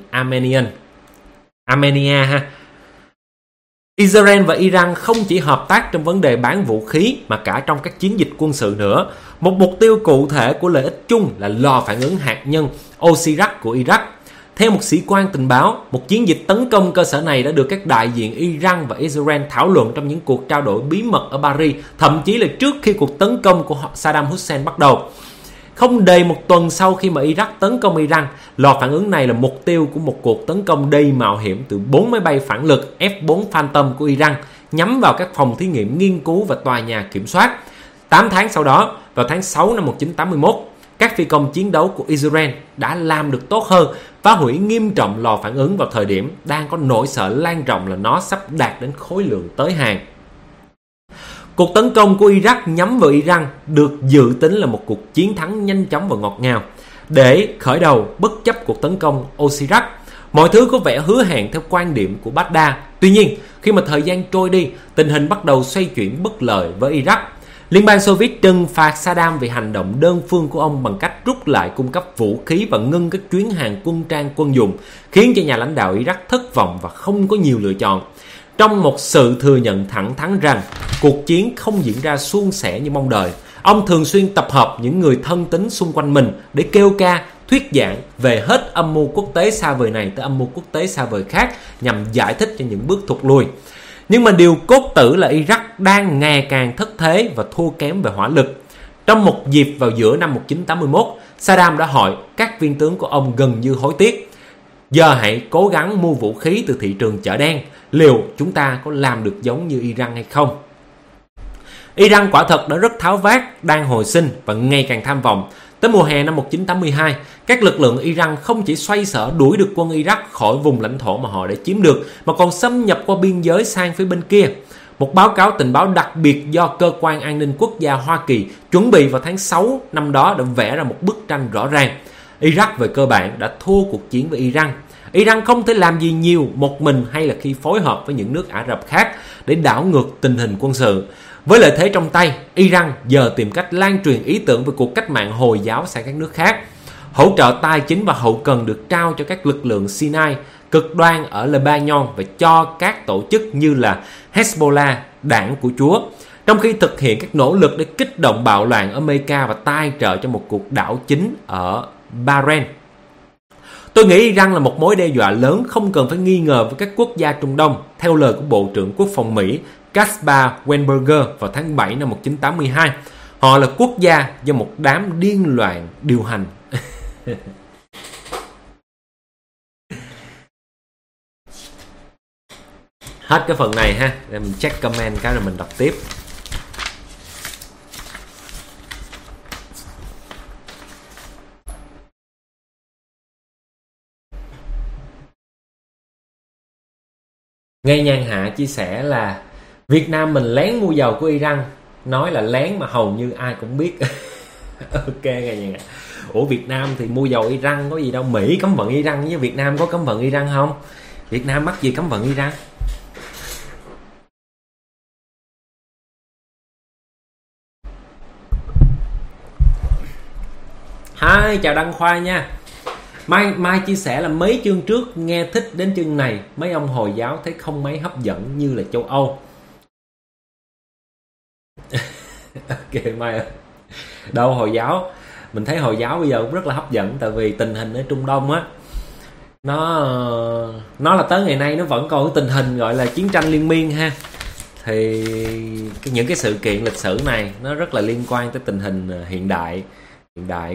Armenia ha. Israel và Iran không chỉ hợp tác trong vấn đề bán vũ khí mà cả trong các chiến dịch quân sự nữa. Một mục tiêu cụ thể của lợi ích chung là lò phản ứng hạt nhân Osirak của Iraq. Theo một sĩ quan tình báo, một chiến dịch tấn công cơ sở này đã được các đại diện Iran và Israel thảo luận trong những cuộc trao đổi bí mật ở Paris, thậm chí là trước khi cuộc tấn công của Saddam Hussein bắt đầu. Không đầy một tuần sau khi mà Iraq tấn công Iran, lò phản ứng này là mục tiêu của một cuộc tấn công đầy mạo hiểm từ 4 máy bay phản lực F-4 Phantom của Iran nhắm vào các phòng thí nghiệm nghiên cứu và tòa nhà kiểm soát. 8 tháng sau đó, vào tháng 6 năm 1981, các phi công chiến đấu của Israel đã làm được tốt hơn, phá hủy nghiêm trọng lò phản ứng vào thời điểm đang có nỗi sợ lan rộng là nó sắp đạt đến khối lượng tới hàng. Cuộc tấn công của Iraq nhắm vào Iran được dự tính là một cuộc chiến thắng nhanh chóng và ngọt ngào. Để khởi đầu bất chấp cuộc tấn công Osirak, mọi thứ có vẻ hứa hẹn theo quan điểm của Baghdad. Tuy nhiên, khi mà thời gian trôi đi, tình hình bắt đầu xoay chuyển bất lợi với Iraq. Liên bang Xô Viết trừng phạt Saddam vì hành động đơn phương của ông bằng cách rút lại cung cấp vũ khí và ngưng các chuyến hàng quân trang quân dụng, khiến cho nhà lãnh đạo Iraq thất vọng và không có nhiều lựa chọn. Trong một sự thừa nhận thẳng thắn rằng cuộc chiến không diễn ra suôn sẻ như mong đợi, ông thường xuyên tập hợp những người thân tín xung quanh mình để kêu ca, thuyết giảng về hết âm mưu quốc tế xa vời này tới âm mưu quốc tế xa vời khác nhằm giải thích cho những bước thụt lùi. Nhưng mà điều cốt tử là Iraq đang ngày càng thất thế và thua kém về hỏa lực. Trong một dịp vào giữa năm 1981, Saddam đã hỏi các viên tướng của ông gần như hối tiếc: giờ hãy cố gắng mua vũ khí từ thị trường chợ đen, liệu chúng ta có làm được giống như Iran hay không? Iran quả thật đã rất tháo vát, đang hồi sinh và ngày càng tham vọng. Tới mùa hè năm 1982, các lực lượng Iran không chỉ xoay sở đuổi được quân Iraq khỏi vùng lãnh thổ mà họ đã chiếm được, mà còn xâm nhập qua biên giới sang phía bên kia. Một báo cáo tình báo đặc biệt do Cơ quan An ninh Quốc gia Hoa Kỳ chuẩn bị vào tháng 6 năm đó đã vẽ ra một bức tranh rõ ràng. Iraq về cơ bản đã thua cuộc chiến với Iran. Iran không thể làm gì nhiều một mình hay là khi phối hợp với những nước Ả Rập khác để đảo ngược tình hình quân sự. Với lợi thế trong tay, Iran giờ tìm cách lan truyền ý tưởng về cuộc cách mạng Hồi giáo sang các nước khác. Hỗ trợ tài chính và hậu cần được trao cho các lực lượng Sinai cực đoan ở Lebanon và cho các tổ chức như là Hezbollah, đảng của Chúa, trong khi thực hiện các nỗ lực để kích động bạo loạn ở Mecca và tài trợ cho một cuộc đảo chính ở Bahrain. Tôi nghĩ Iran là một mối đe dọa lớn không cần phải nghi ngờ với các quốc gia Trung Đông, theo lời của Bộ trưởng Quốc phòng Mỹ Caspar Weinberger vào tháng 7 năm 1982. Họ là quốc gia do một đám điên loạn điều hành. Hết cái phần này ha, để mình check comment cái rồi mình đọc tiếp. Nghe Nhan Hạ chia sẻ là Việt Nam mình lén mua dầu của Iran nói là lén mà hầu như ai cũng biết. Ok nghe nha. Ủa Việt Nam thì mua dầu Iran có gì đâu, Mỹ cấm vận Iran với Việt Nam có cấm vận Iran không? Việt Nam mắc gì cấm vận Iran? Hi, chào Đăng Khoa nha. Mai chia sẻ là mấy chương trước nghe thích đến chương này, mấy ông Hồi giáo thấy không mấy hấp dẫn như là châu Âu. Ok Mai ơi. Đâu Hồi giáo, mình thấy Hồi giáo bây giờ cũng rất là hấp dẫn, tại vì tình hình ở Trung Đông á, nó là tới ngày nay nó vẫn còn cái tình hình gọi là chiến tranh liên miên ha. Thì những cái sự kiện lịch sử này nó rất là liên quan tới tình hình hiện đại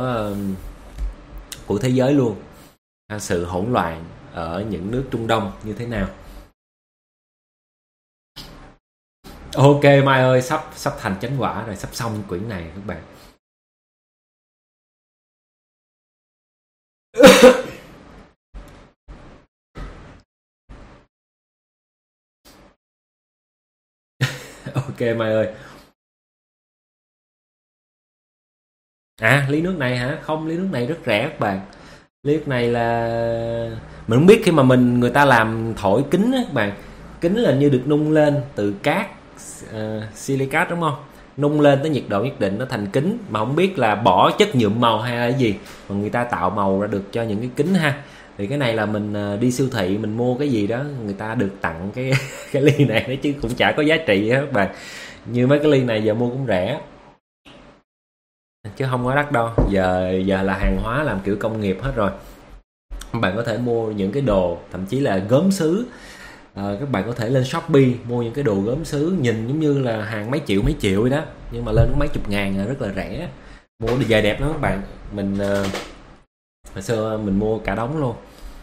của thế giới luôn. Sự hỗn loạn ở những nước Trung Đông như thế nào. Ok Mai ơi, sắp thành chánh quả rồi, sắp xong quyển này các bạn. Ok Mai ơi. Ly nước này hả? Không, ly nước này rất rẻ các bạn. Ly nước này là mình không biết, khi mà người ta làm thổi kính á các bạn, kính là như được nung lên từ cát silicat đúng không? Nung lên tới nhiệt độ nhất định nó thành kính, mà không biết là bỏ chất nhuộm màu hay là cái gì mà người ta tạo màu ra được cho những cái kính ha. Thì cái này là mình đi siêu thị mình mua cái gì đó, người ta được tặng cái cái ly này đó, chứ cũng chả có giá trị á các bạn. Như mấy cái ly này giờ mua cũng rẻ chứ không có đắt đâu. Giờ là hàng hóa làm kiểu công nghiệp hết rồi. Các bạn có thể mua những cái đồ thậm chí là gốm sứ. Các bạn có thể lên Shopee mua những cái đồ gốm sứ nhìn giống như là hàng mấy triệu vậy đó, nhưng mà lên mấy chục ngàn là rất là rẻ. Mua đi về đẹp lắm các bạn. Mình hồi xưa mình mua cả đống luôn.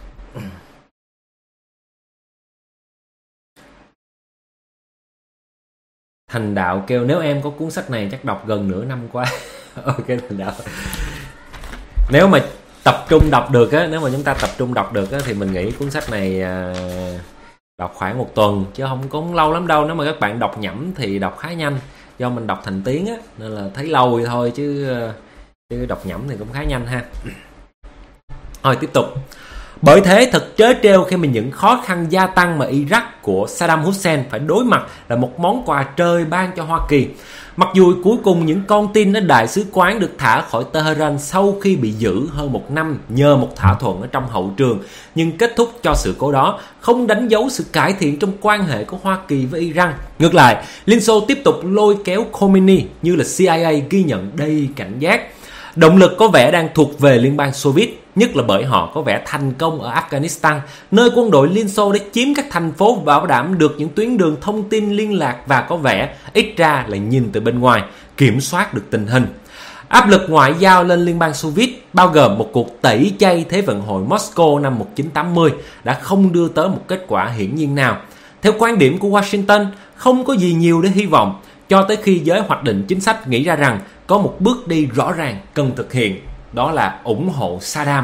Thành Đạo kêu nếu em có cuốn sách này chắc đọc gần nửa năm qua. Ok Thành Đạo. Nếu mà tập trung đọc được á, nếu mà chúng ta tập trung đọc được á, thì mình nghĩ cuốn sách này đọc khoảng 1 tuần chứ không có lâu lắm đâu. Nếu mà các bạn đọc nhẩm thì đọc khá nhanh, do mình đọc thành tiếng á nên là thấy lâu vậy thôi, chứ đọc nhẩm thì cũng khá nhanh ha. Rồi tiếp tục. Bởi thế thật trớ trêu khi mà những khó khăn gia tăng mà Iraq của Saddam Hussein phải đối mặt là một món quà trời ban cho Hoa Kỳ. Mặc dù cuối cùng những con tin ở đại sứ quán được thả khỏi Tehran sau khi bị giữ hơn 1 năm nhờ một thỏa thuận ở trong hậu trường, nhưng kết thúc cho sự cố đó không đánh dấu sự cải thiện trong quan hệ của Hoa Kỳ với Iran. Ngược lại, Liên Xô tiếp tục lôi kéo Khomeini như là CIA ghi nhận đầy cảnh giác. Động lực có vẻ đang thuộc về Liên bang Xô Viết, nhất là bởi họ có vẻ thành công ở Afghanistan, nơi quân đội Liên Xô đã chiếm các thành phố và bảo đảm được những tuyến đường thông tin liên lạc và có vẻ, ít ra là nhìn từ bên ngoài, kiểm soát được tình hình. Áp lực ngoại giao lên Liên bang Xô Viết, bao gồm một cuộc tẩy chay Thế vận hội Moscow năm 1980, đã không đưa tới một kết quả hiển nhiên nào. Theo quan điểm của Washington, không có gì nhiều để hy vọng, cho tới khi giới hoạch định chính sách nghĩ ra rằng có một bước đi rõ ràng cần thực hiện, đó là ủng hộ Saddam.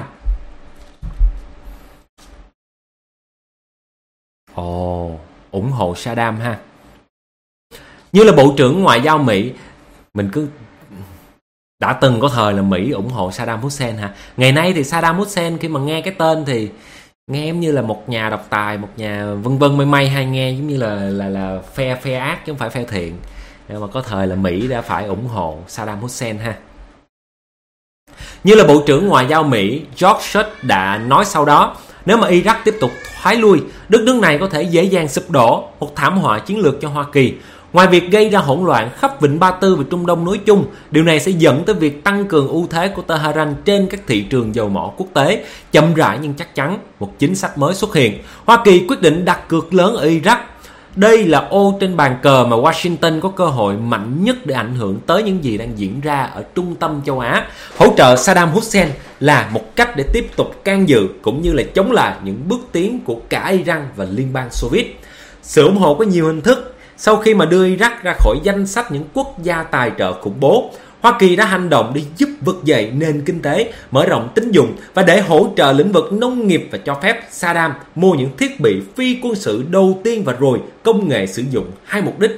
Ủng hộ Saddam ha. Như là Bộ trưởng Ngoại giao Mỹ, mình cứ đã từng có thời là Mỹ ủng hộ Saddam Hussein ha. Ngày nay thì Saddam Hussein khi mà nghe cái tên thì nghe giống như là một nhà độc tài, một nhà vân vân may hay nghe giống như là phe ác chứ không phải phe thiện. Nhưng mà có thời là Mỹ đã phải ủng hộ Saddam Hussein ha. Như là Bộ trưởng Ngoại giao Mỹ George Shultz đã nói sau đó, nếu mà Iraq tiếp tục thoái lui, đất nước này có thể dễ dàng sụp đổ, một thảm họa chiến lược cho Hoa Kỳ. Ngoài việc gây ra hỗn loạn khắp Vịnh Ba Tư và Trung Đông nói chung, điều này sẽ dẫn tới việc tăng cường ưu thế của Tehran trên các thị trường dầu mỏ quốc tế. Chậm rãi nhưng chắc chắn, một chính sách mới xuất hiện. Hoa Kỳ quyết định đặt cược lớn ở Iraq. Đây là ô trên bàn cờ mà Washington có cơ hội mạnh nhất để ảnh hưởng tới những gì đang diễn ra ở trung tâm châu Á. Hỗ trợ Saddam Hussein là một cách để tiếp tục can dự cũng như là chống lại những bước tiến của cả Iran và Liên bang Xô Viết. Sự ủng hộ có nhiều hình thức. Sau khi mà đưa Iraq ra khỏi danh sách những quốc gia tài trợ khủng bố, Hoa Kỳ đã hành động để giúp vực dậy nền kinh tế, mở rộng tín dụng và để hỗ trợ lĩnh vực nông nghiệp và cho phép Saddam mua những thiết bị phi quân sự đầu tiên và rồi công nghệ sử dụng hai mục đích.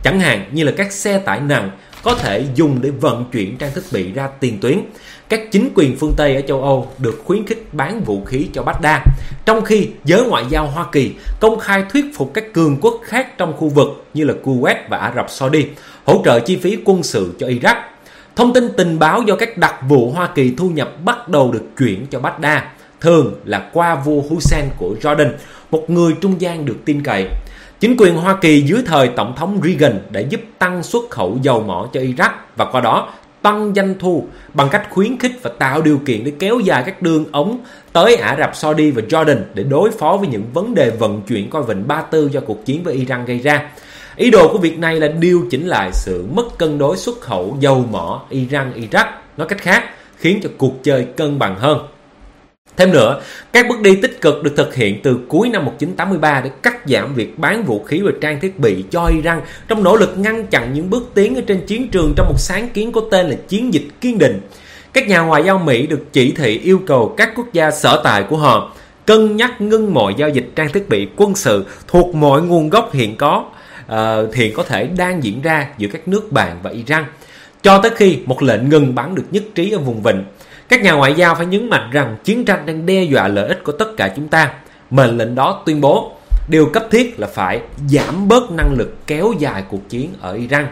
chẳng hạn như là các xe tải nặng có thể dùng để vận chuyển trang thiết bị ra tiền tuyến. Các chính quyền phương Tây ở châu Âu được khuyến khích bán vũ khí cho Baghdad, trong khi giới ngoại giao Hoa Kỳ công khai thuyết phục các cường quốc khác trong khu vực như là Kuwait và Ả Rập Saudi hỗ trợ chi phí quân sự cho Iraq. Thông tin tình báo do các đặc vụ Hoa Kỳ thu nhập bắt đầu được chuyển cho Baghdad, thường là qua vua Hussein của Jordan, một người trung gian được tin cậy. Chính quyền Hoa Kỳ dưới thời Tổng thống Reagan đã giúp tăng xuất khẩu dầu mỏ cho Iraq và qua đó tăng doanh thu bằng cách khuyến khích và tạo điều kiện để kéo dài các đường ống tới Ả Rập Saudi và Jordan để đối phó với những vấn đề vận chuyển qua vịnh Ba Tư do cuộc chiến với Iran gây ra. Ý đồ của việc này là điều chỉnh lại sự mất cân đối xuất khẩu dầu mỏ Iran-Iraq, nói cách khác, khiến cho cuộc chơi cân bằng hơn. Thêm nữa, các bước đi tích cực được thực hiện từ cuối năm 1983 để cắt giảm việc bán vũ khí và trang thiết bị cho Iran trong nỗ lực ngăn chặn những bước tiến ở trên chiến trường trong một sáng kiến có tên là Chiến dịch Kiên Định. Các nhà ngoại giao Mỹ được chỉ thị yêu cầu các quốc gia sở tại của họ cân nhắc ngưng mọi giao dịch trang thiết bị quân sự thuộc mọi nguồn gốc hiện có thể đang diễn ra giữa các nước bạn và Iran, cho tới khi một lệnh ngừng bắn được nhất trí ở vùng vịnh. Các nhà ngoại giao phải nhấn mạnh rằng chiến tranh đang đe dọa lợi ích của tất cả chúng ta. Mệnh lệnh đó tuyên bố điều cấp thiết là phải giảm bớt năng lực kéo dài cuộc chiến ở Iran.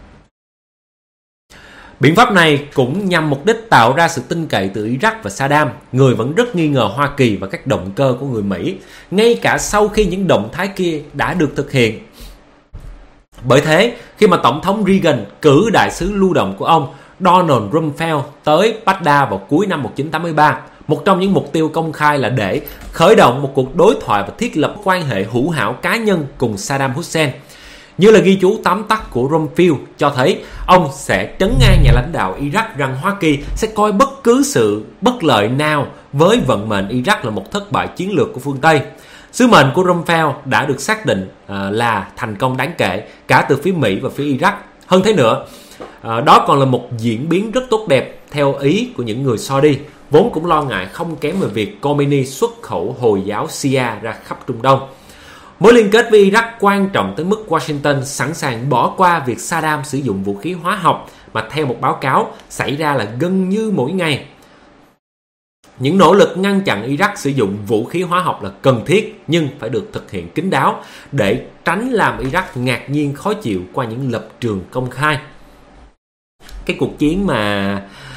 Biện pháp này cũng nhằm mục đích tạo ra sự tin cậy từ Iraq và Saddam, người vẫn rất nghi ngờ Hoa Kỳ và các động cơ của người Mỹ, ngay cả sau khi những động thái kia đã được thực hiện. Bởi thế, khi mà Tổng thống Reagan cử đại sứ lưu động của ông Donald Rumsfeld tới Baghdad vào cuối năm 1983, một trong những mục tiêu công khai là để khởi động một cuộc đối thoại và thiết lập quan hệ hữu hảo cá nhân cùng Saddam Hussein. Như là ghi chú tóm tắt của Rumsfeld cho thấy, ông sẽ trấn an nhà lãnh đạo Iraq rằng Hoa Kỳ sẽ coi bất cứ sự bất lợi nào với vận mệnh Iraq là một thất bại chiến lược của phương Tây. Sứ mệnh của Rumsfeld đã được xác định là thành công đáng kể cả từ phía Mỹ và phía Iraq. Hơn thế nữa, đó còn là một diễn biến rất tốt đẹp theo ý của những người Saudi, vốn cũng lo ngại không kém về việc Khomeini xuất khẩu Hồi giáo Shia ra khắp Trung Đông. Mối liên kết với Iraq quan trọng tới mức Washington sẵn sàng bỏ qua việc Saddam sử dụng vũ khí hóa học mà theo một báo cáo xảy ra là gần như mỗi ngày. Những nỗ lực ngăn chặn Iraq sử dụng vũ khí hóa học là cần thiết nhưng phải được thực hiện kín đáo để tránh làm Iraq ngạc nhiên khó chịu qua những lập trường công khai. Cái cuộc chiến mà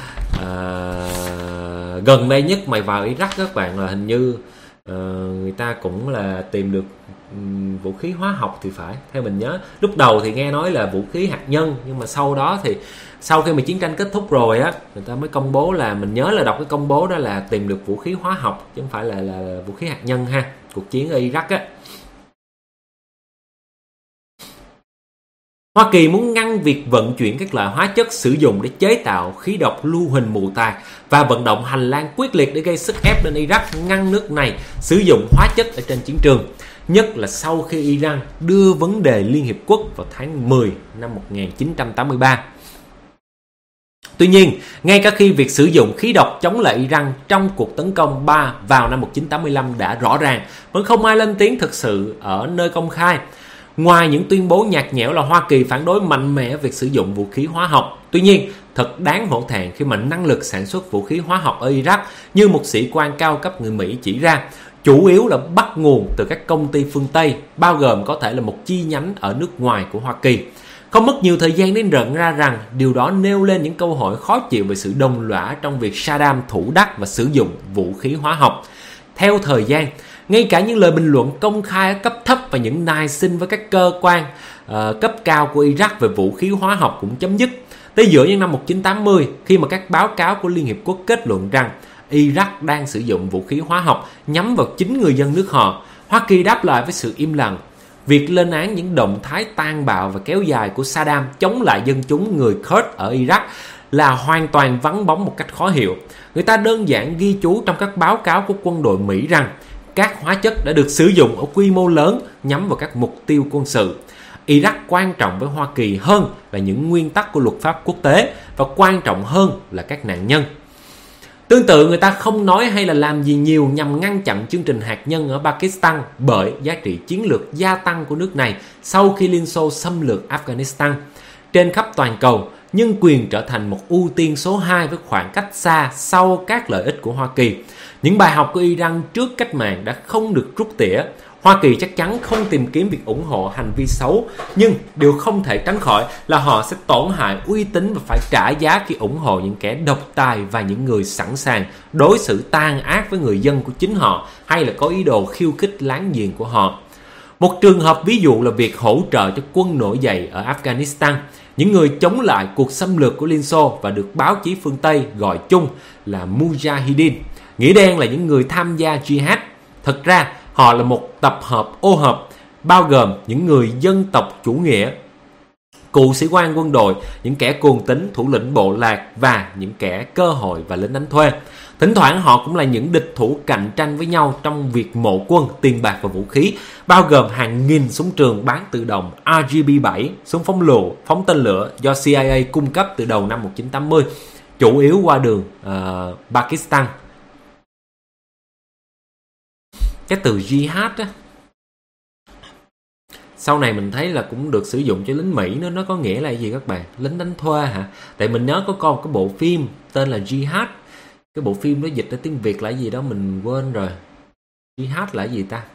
gần đây nhất mày vào Iraq các bạn là hình như người ta cũng là tìm được vũ khí hóa học thì phải, theo mình nhớ. Lúc đầu thì nghe nói là vũ khí hạt nhân, nhưng mà sau đó thì sau khi mà chiến tranh kết thúc rồi á, người ta mới công bố là, mình nhớ là đọc cái công bố đó là tìm được vũ khí hóa học chứ không phải là vũ khí hạt nhân ha. Cuộc chiến ở Iraq á, Hoa Kỳ muốn ngăn việc vận chuyển các loại hóa chất sử dụng để chế tạo khí độc lưu huỳnh mù tạt và vận động hành lang quyết liệt để gây sức ép lên Iraq ngăn nước này sử dụng hóa chất ở trên chiến trường, nhất là sau khi Iran đưa vấn đề Liên Hiệp Quốc vào tháng 10 năm 1983. Tuy nhiên, ngay cả khi việc sử dụng khí độc chống lại Iran trong cuộc tấn công vào năm 1985 đã rõ ràng, vẫn không ai lên tiếng thực sự ở nơi công khai. Ngoài những tuyên bố nhạt nhẽo là Hoa Kỳ phản đối mạnh mẽ việc sử dụng vũ khí hóa học. Tuy nhiên, thật đáng hổ thẹn khi mà năng lực sản xuất vũ khí hóa học ở Iraq như một sĩ quan cao cấp người Mỹ chỉ ra, chủ yếu là bắt nguồn từ các công ty phương Tây, bao gồm có thể là một chi nhánh ở nước ngoài của Hoa Kỳ. Không mất nhiều thời gian để nhận ra rằng điều đó nêu lên những câu hỏi khó chịu về sự đồng lõa trong việc Saddam thủ đắc và sử dụng vũ khí hóa học. Theo thời gian, ngay cả những lời bình luận công khai ở cấp thấp và những nài xin với các cơ quan cấp cao của Iraq về vũ khí hóa học cũng chấm dứt. Tới giữa những năm 1980, khi mà các báo cáo của Liên Hiệp Quốc kết luận rằng Iraq đang sử dụng vũ khí hóa học nhắm vào chính người dân nước họ, Hoa Kỳ đáp lại với sự im lặng. Việc lên án những động thái tàn bạo và kéo dài của Saddam chống lại dân chúng người Kurd ở Iraq là hoàn toàn vắng bóng một cách khó hiểu. Người ta đơn giản ghi chú trong các báo cáo của quân đội Mỹ rằng các hóa chất đã được sử dụng ở quy mô lớn nhắm vào các mục tiêu quân sự. Iraq quan trọng với Hoa Kỳ hơn là những nguyên tắc của luật pháp quốc tế và quan trọng hơn là các nạn nhân. Tương tự, người ta không nói hay là làm gì nhiều nhằm ngăn chặn chương trình hạt nhân ở Pakistan bởi giá trị chiến lược gia tăng của nước này sau khi Liên Xô xâm lược Afghanistan. Trên khắp toàn cầu, nhân quyền trở thành một ưu tiên số 2 với khoảng cách xa sau các lợi ích của Hoa Kỳ. Những bài học của Iran trước cách mạng đã không được rút tỉa. Hoa Kỳ chắc chắn không tìm kiếm việc ủng hộ hành vi xấu, nhưng điều không thể tránh khỏi là họ sẽ tổn hại uy tín và phải trả giá khi ủng hộ những kẻ độc tài và những người sẵn sàng đối xử tàn ác với người dân của chính họ hay là có ý đồ khiêu khích láng giềng của họ. Một trường hợp ví dụ là việc hỗ trợ cho quân nổi dậy ở Afghanistan, những người chống lại cuộc xâm lược của Liên Xô và được báo chí phương Tây gọi chung là Mujahideen, nghĩa đen là những người tham gia jihad. Thật ra, họ là một tập hợp ô hợp, bao gồm những người dân tộc chủ nghĩa, cựu sĩ quan quân đội, những kẻ cuồng tín, thủ lĩnh bộ lạc và những kẻ cơ hội và lính đánh thuê. Thỉnh thoảng họ cũng là những địch thủ cạnh tranh với nhau trong việc mộ quân, tiền bạc và vũ khí, bao gồm hàng nghìn súng trường bán tự động RGB-7, súng phóng tên lửa do CIA cung cấp từ đầu năm 1980, chủ yếu qua đường Pakistan. Cái từ jihad á, sau này mình thấy là cũng được sử dụng cho lính Mỹ nữa. Nó có nghĩa là gì các bạn? Lính đánh thuê hả? Tại mình nhớ có coi cái bộ phim tên là Jihad. Cái bộ phim đó dịch ra tiếng Việt là gì đó mình quên rồi. Jihad là gì ta?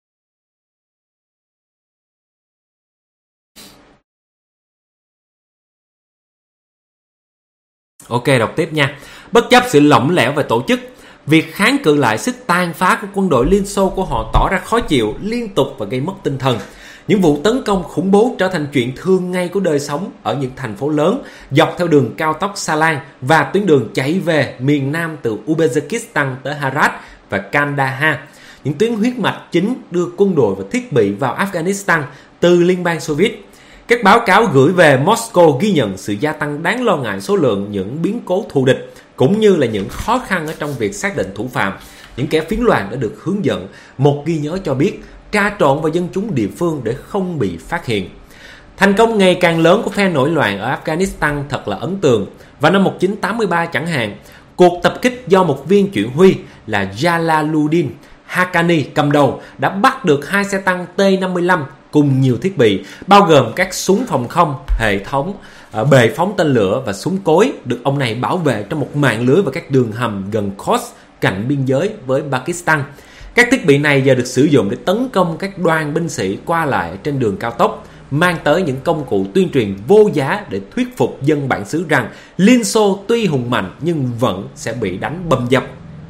Ok, đọc tiếp nha. Bất chấp sự lỏng lẻo về tổ chức, việc kháng cự lại sức tàn phá của quân đội Liên Xô của họ tỏ ra khó chịu, liên tục và gây mất tinh thần. Những vụ tấn công khủng bố trở thành chuyện thường ngày của đời sống ở những thành phố lớn dọc theo đường cao tốc Salan và tuyến đường chạy về miền Nam từ Uzbekistan tới Herat và Kandahar, những tuyến huyết mạch chính đưa quân đội và thiết bị vào Afghanistan từ Liên bang Xô Viết. Các báo cáo gửi về Moscow ghi nhận sự gia tăng đáng lo ngại số lượng những biến cố thù địch, cũng như là những khó khăn ở trong việc xác định thủ phạm. Những kẻ phiến loạn đã được hướng dẫn. Một ghi nhớ cho biết tra trộn vào dân chúng địa phương để không bị phát hiện. Thành công ngày càng lớn của phe nổi loạn ở Afghanistan thật là ấn tượng. Vào năm 1983 chẳng hạn, cuộc tập kích do một viên chỉ huy là Jalaluddin Haqqani cầm đầu đã bắt được 2 xe tăng T-55 cùng nhiều thiết bị, bao gồm các súng phòng không, hệ thống bệ phóng tên lửa và súng cối, được ông này bảo vệ trong một mạng lưới và các đường hầm gần Khost, cạnh biên giới với Pakistan. Các thiết bị này giờ được sử dụng để tấn công các đoàn binh sĩ qua lại trên đường cao tốc, mang tới những công cụ tuyên truyền vô giá để thuyết phục dân bản xứ rằng Liên Xô tuy hùng mạnh nhưng vẫn sẽ bị đánh bầm dập.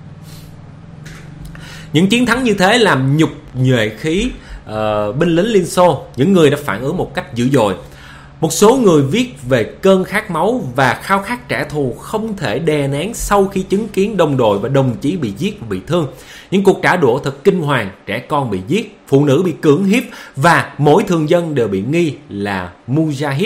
Những chiến thắng như thế làm nhục nhuệ khí binh lính Liên Xô, những người đã phản ứng một cách dữ dội. Một số người viết về cơn khát máu và khao khát trả thù không thể đè nén sau khi chứng kiến đồng đội và đồng chí bị giết và bị thương. Những cuộc trả đũa thật kinh hoàng, trẻ con bị giết, phụ nữ bị cưỡng hiếp và mỗi thường dân đều bị nghi là Mujahid.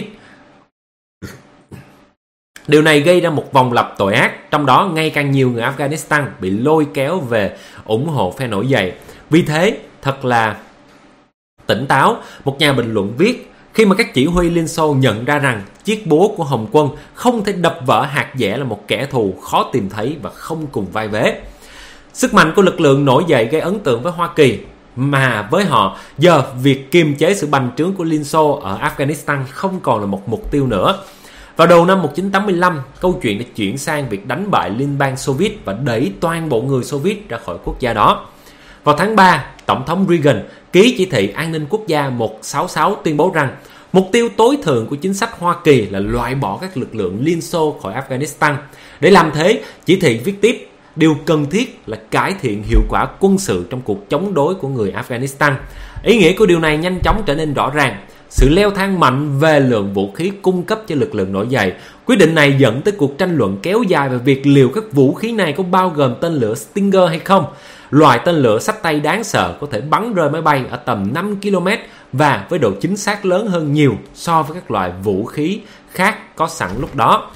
Điều này gây ra một vòng lặp tội ác, trong đó ngày càng nhiều người Afghanistan bị lôi kéo về ủng hộ phe nổi dậy. Vì thế, thật là tỉnh táo, một nhà bình luận viết, khi mà các chỉ huy Liên Xô nhận ra rằng chiếc búa của Hồng quân không thể đập vỡ hạt dẻ là một kẻ thù khó tìm thấy và không cùng vai vế. Sức mạnh của lực lượng nổi dậy gây ấn tượng với Hoa Kỳ, mà với họ, giờ việc kiềm chế sự bành trướng của Liên Xô ở Afghanistan không còn là một mục tiêu nữa. Vào đầu năm 1985, câu chuyện đã chuyển sang việc đánh bại Liên bang Xô Viết và đẩy toàn bộ người Xô Viết ra khỏi quốc gia đó. Vào tháng 3, Tổng thống Reagan ký chỉ thị an ninh quốc gia 166 tuyên bố rằng mục tiêu tối thượng của chính sách Hoa Kỳ là loại bỏ các lực lượng Liên Xô khỏi Afghanistan. Để làm thế, chỉ thị viết tiếp, điều cần thiết là cải thiện hiệu quả quân sự trong cuộc chống đối của người Afghanistan. Ý nghĩa của điều này nhanh chóng trở nên rõ ràng. Sự leo thang mạnh về lượng vũ khí cung cấp cho lực lượng nổi dậy. Quyết định này dẫn tới cuộc tranh luận kéo dài về việc liệu các vũ khí này có bao gồm tên lửa Stinger hay không. Loại tên lửa xách tay đáng sợ có thể bắn rơi máy bay ở tầm 5 km và với độ chính xác lớn hơn nhiều so với các loại vũ khí khác có sẵn lúc đó.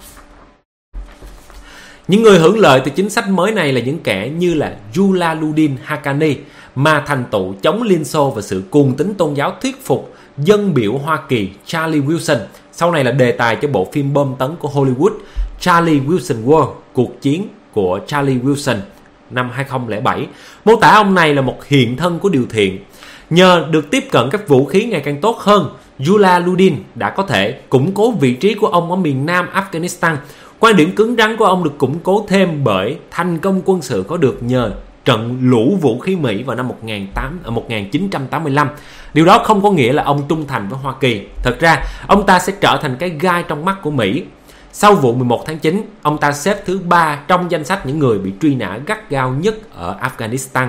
Những người hưởng lợi từ chính sách mới này là những kẻ như là Jalaluddin Haqqani, mà thành tựu chống Liên Xô và sự cuồng tín tôn giáo thuyết phục dân biểu Hoa Kỳ Charlie Wilson, sau này là đề tài cho bộ phim bom tấn của Hollywood Charlie Wilson War, cuộc chiến của Charlie Wilson năm 2007, mô tả ông này là một hiện thân của điều thiện. Nhờ được tiếp cận các vũ khí ngày càng tốt hơn, Jalaluddin đã có thể củng cố vị trí của ông ở miền nam Afghanistan. Quan điểm cứng rắn của ông được củng cố thêm bởi thành công quân sự có được nhờ trận lũ vũ khí Mỹ vào năm 1985. Điều đó không có nghĩa là ông trung thành với Hoa Kỳ. Thật ra, ông ta sẽ trở thành cái gai trong mắt của Mỹ. Sau vụ 11 tháng 9, ông ta xếp thứ 3 trong danh sách những người bị truy nã gắt gao nhất ở Afghanistan.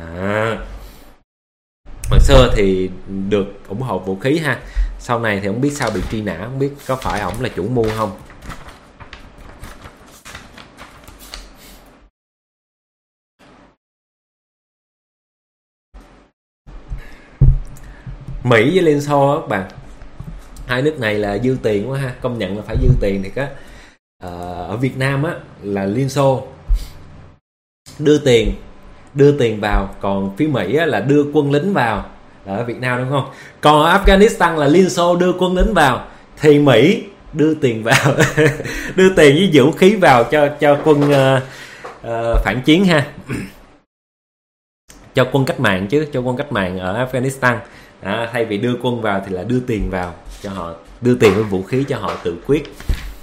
Hồi xưa thì được ủng hộ vũ khí ha. Sau này thì không biết sao bị truy nã, không biết có phải ổng là chủ mưu không. Mỹ với Liên Xô các bạn, hai nước này là dư tiền quá ha, công nhận là phải dư tiền thiệt á. Ở Việt Nam á là Liên Xô đưa tiền vào, còn phía Mỹ á, là đưa quân lính vào. Ở Việt Nam đúng không? Còn ở Afghanistan là Liên Xô đưa quân lính vào, thì Mỹ đưa tiền vào đưa tiền với vũ khí vào cho quân phản chiến ha. Cho quân cách mạng chứ, cho quân cách mạng ở Afghanistan. Thay vì đưa quân vào thì là đưa tiền vào cho họ, đưa tiền với vũ khí cho họ tự quyết.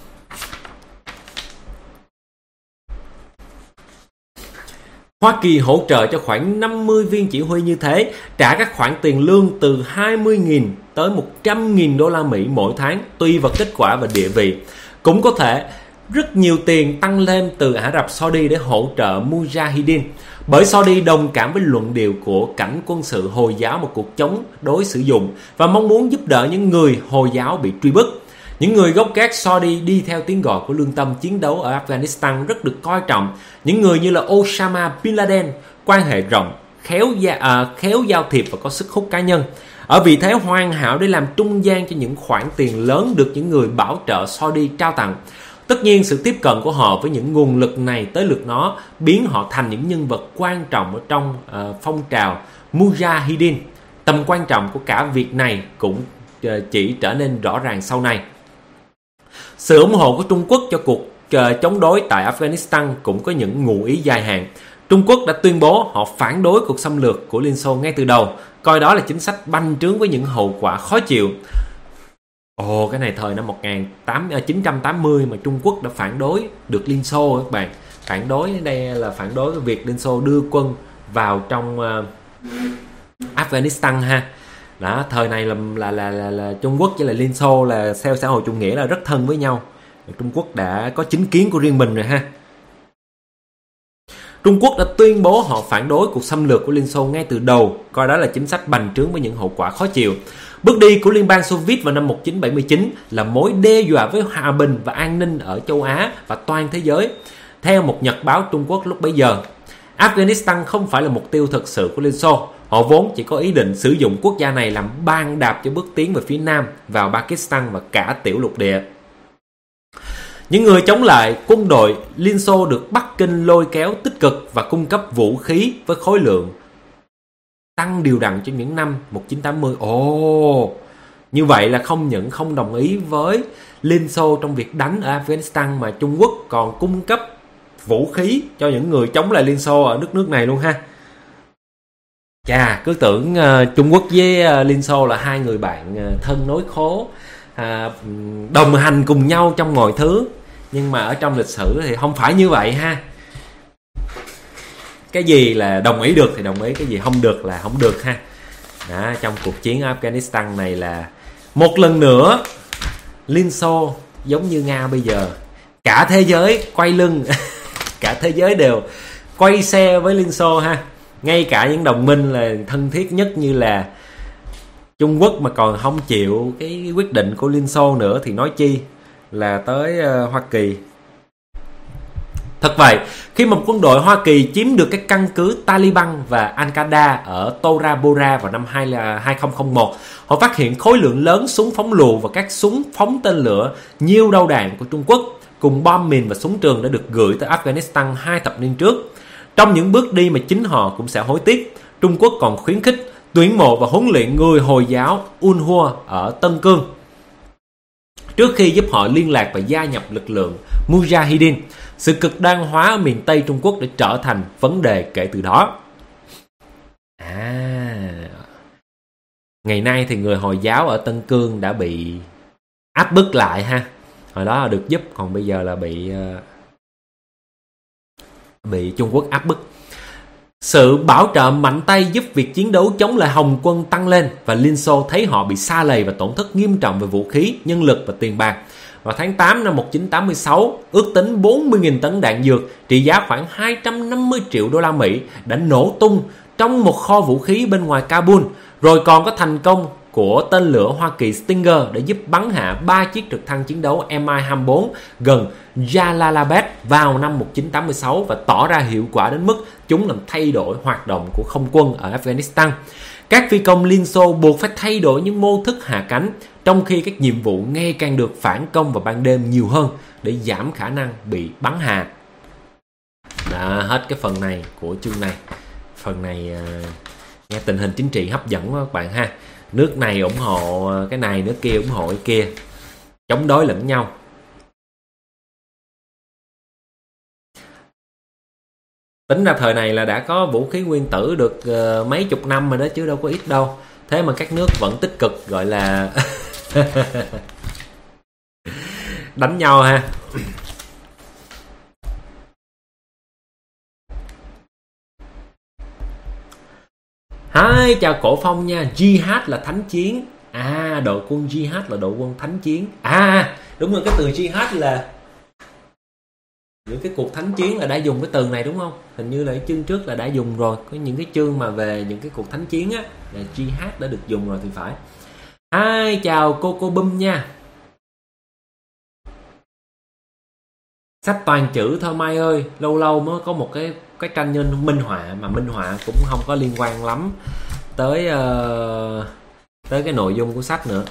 Hoa Kỳ hỗ trợ cho khoảng 50 viên chỉ huy như thế, trả các khoản tiền lương từ 20.000 tới 100.000 đô la Mỹ mỗi tháng, tùy vào kết quả và địa vị. Cũng có thể rất nhiều tiền tăng lên từ Ả Rập Saudi để hỗ trợ Mujahideen, bởi Saudi đồng cảm với luận điệu của cảnh quân sự Hồi giáo một cuộc chống đối sử dụng và mong muốn giúp đỡ những người Hồi giáo bị truy bức. Những người gốc gác Saudi đi theo tiếng gọi của lương tâm chiến đấu ở Afghanistan rất được coi trọng. Những người như là Osama Bin Laden, quan hệ rộng, khéo giao thiệp và có sức hút cá nhân, ở vị thế hoàn hảo để làm trung gian cho những khoản tiền lớn được những người bảo trợ Saudi trao tặng. Tất nhiên, sự tiếp cận của họ với những nguồn lực này tới lượt nó biến họ thành những nhân vật quan trọng ở trong phong trào Mujahideen. Tầm quan trọng của cả việc này cũng chỉ trở nên rõ ràng sau này. Sự ủng hộ của Trung Quốc cho cuộc chống đối tại Afghanistan cũng có những ngụ ý dài hạn. Trung Quốc đã tuyên bố họ phản đối cuộc xâm lược của Liên Xô ngay từ đầu, coi đó là chính sách bành trướng với những hậu quả khó chịu. Cái này thời năm 1980 mà Trung Quốc đã phản đối được Liên Xô các bạn. Phản đối ở đây là phản đối cái việc Liên Xô đưa quân vào trong Afghanistan ha. Đó, thời này là Trung Quốc với lại Liên Xô là theo xã hội chủ nghĩa là rất thân với nhau. Trung Quốc đã có chính kiến của riêng mình rồi ha. Trung Quốc đã tuyên bố họ phản đối cuộc xâm lược của Liên Xô ngay từ đầu, coi đó là chính sách bành trướng với những hậu quả khó chịu. Bước đi của Liên bang Xô Viết vào năm 1979 là mối đe dọa với hòa bình và an ninh ở châu Á và toàn thế giới. Theo một nhật báo Trung Quốc lúc bấy giờ, Afghanistan không phải là mục tiêu thực sự của Liên Xô. Họ vốn chỉ có ý định sử dụng quốc gia này làm bàn đạp cho bước tiến về phía nam vào Pakistan và cả tiểu lục địa. Những người chống lại quân đội Liên Xô được Bắc Kinh lôi kéo tích cực và cung cấp vũ khí với khối lượng tăng đều đặn trong những năm 1980. Như vậy là không những không đồng ý với Liên Xô trong việc đánh ở Afghanistan mà Trung Quốc còn cung cấp vũ khí cho những người chống lại Liên Xô ở nước này luôn ha. Chà, cứ tưởng Trung Quốc với Liên Xô là hai người bạn thân nối khố, đồng hành cùng nhau trong mọi thứ. Nhưng mà ở trong lịch sử thì không phải như vậy ha. Cái gì là đồng ý được thì đồng ý, cái gì không được là không được ha. Đó, trong cuộc chiến Afghanistan này là một lần nữa Liên Xô giống như Nga bây giờ, cả thế giới quay lưng cả thế giới đều quay xe với Liên Xô ha. Ngay cả những đồng minh là thân thiết nhất như là Trung Quốc mà còn không chịu cái quyết định của Liên Xô nữa thì nói chi là tới Hoa Kỳ. Thật vậy, khi một quân đội Hoa Kỳ chiếm được các căn cứ Taliban và Al-Qaeda ở Tora Bora vào năm 2001, họ phát hiện khối lượng lớn súng phóng lựu và các súng phóng tên lửa nhiều đầu đạn của Trung Quốc cùng bom mìn và súng trường đã được gửi tới Afghanistan 2 thập niên trước. Trong những bước đi mà chính họ cũng sẽ hối tiếc, Trung Quốc còn khuyến khích, tuyển mộ và huấn luyện người Hồi giáo Uyghur ở Tân Cương trước khi giúp họ liên lạc và gia nhập lực lượng Mujahideen. Sự cực đoan hóa ở miền Tây Trung Quốc đã trở thành vấn đề kể từ đó. Ngày nay thì người Hồi giáo ở Tân Cương đã bị áp bức lại ha. Hồi đó là được giúp, còn bây giờ là bị Trung Quốc áp bức. Sự bảo trợ mạnh tay giúp việc chiến đấu chống lại Hồng quân tăng lên, và Liên Xô thấy họ bị sa lầy và tổn thất nghiêm trọng về vũ khí, nhân lực và tiền bạc. Vào tháng 8 năm 1986, ước tính 40.000 tấn đạn dược trị giá khoảng 250 triệu đô la Mỹ đã nổ tung trong một kho vũ khí bên ngoài Kabul. Rồi còn có thành công của tên lửa Hoa Kỳ Stinger để giúp bắn hạ 3 chiếc trực thăng chiến đấu Mi-24 gần Jalalabad vào năm 1986 và tỏ ra hiệu quả đến mức chúng làm thay đổi hoạt động của không quân ở Afghanistan. Các phi công Liên Xô buộc phải thay đổi những mô thức hạ cánh, trong khi các nhiệm vụ ngày càng được phản công vào ban đêm nhiều hơn để giảm khả năng bị bắn hạ. Đã hết cái phần này của chương này. Phần này nghe tình hình chính trị hấp dẫn quá các bạn ha. Nước này ủng hộ cái này, nước kia ủng hộ cái kia, chống đối lẫn nhau. Tính ra thời này là đã có vũ khí nguyên tử được mấy chục năm rồi đó chứ đâu có ít đâu. Thế mà các nước vẫn tích cực gọi là đánh nhau ha. Hi, chào Cổ Phong nha. Jihad là thánh chiến. Đội quân Jihad là đội quân thánh chiến. Đúng rồi, cái từ Jihad là những cái cuộc thánh chiến là đã dùng cái từ này đúng không? Hình như là cái chương trước là đã dùng rồi. Có những cái chương mà về những cái cuộc thánh chiến á là Jihad đã được dùng rồi thì phải. Hi, chào cô Bum nha. Sách toàn chữ thôi Mai ơi. Lâu lâu mới có một cái tranh nhân minh họa, mà minh họa cũng không có liên quan lắm tới cái nội dung của sách nữa.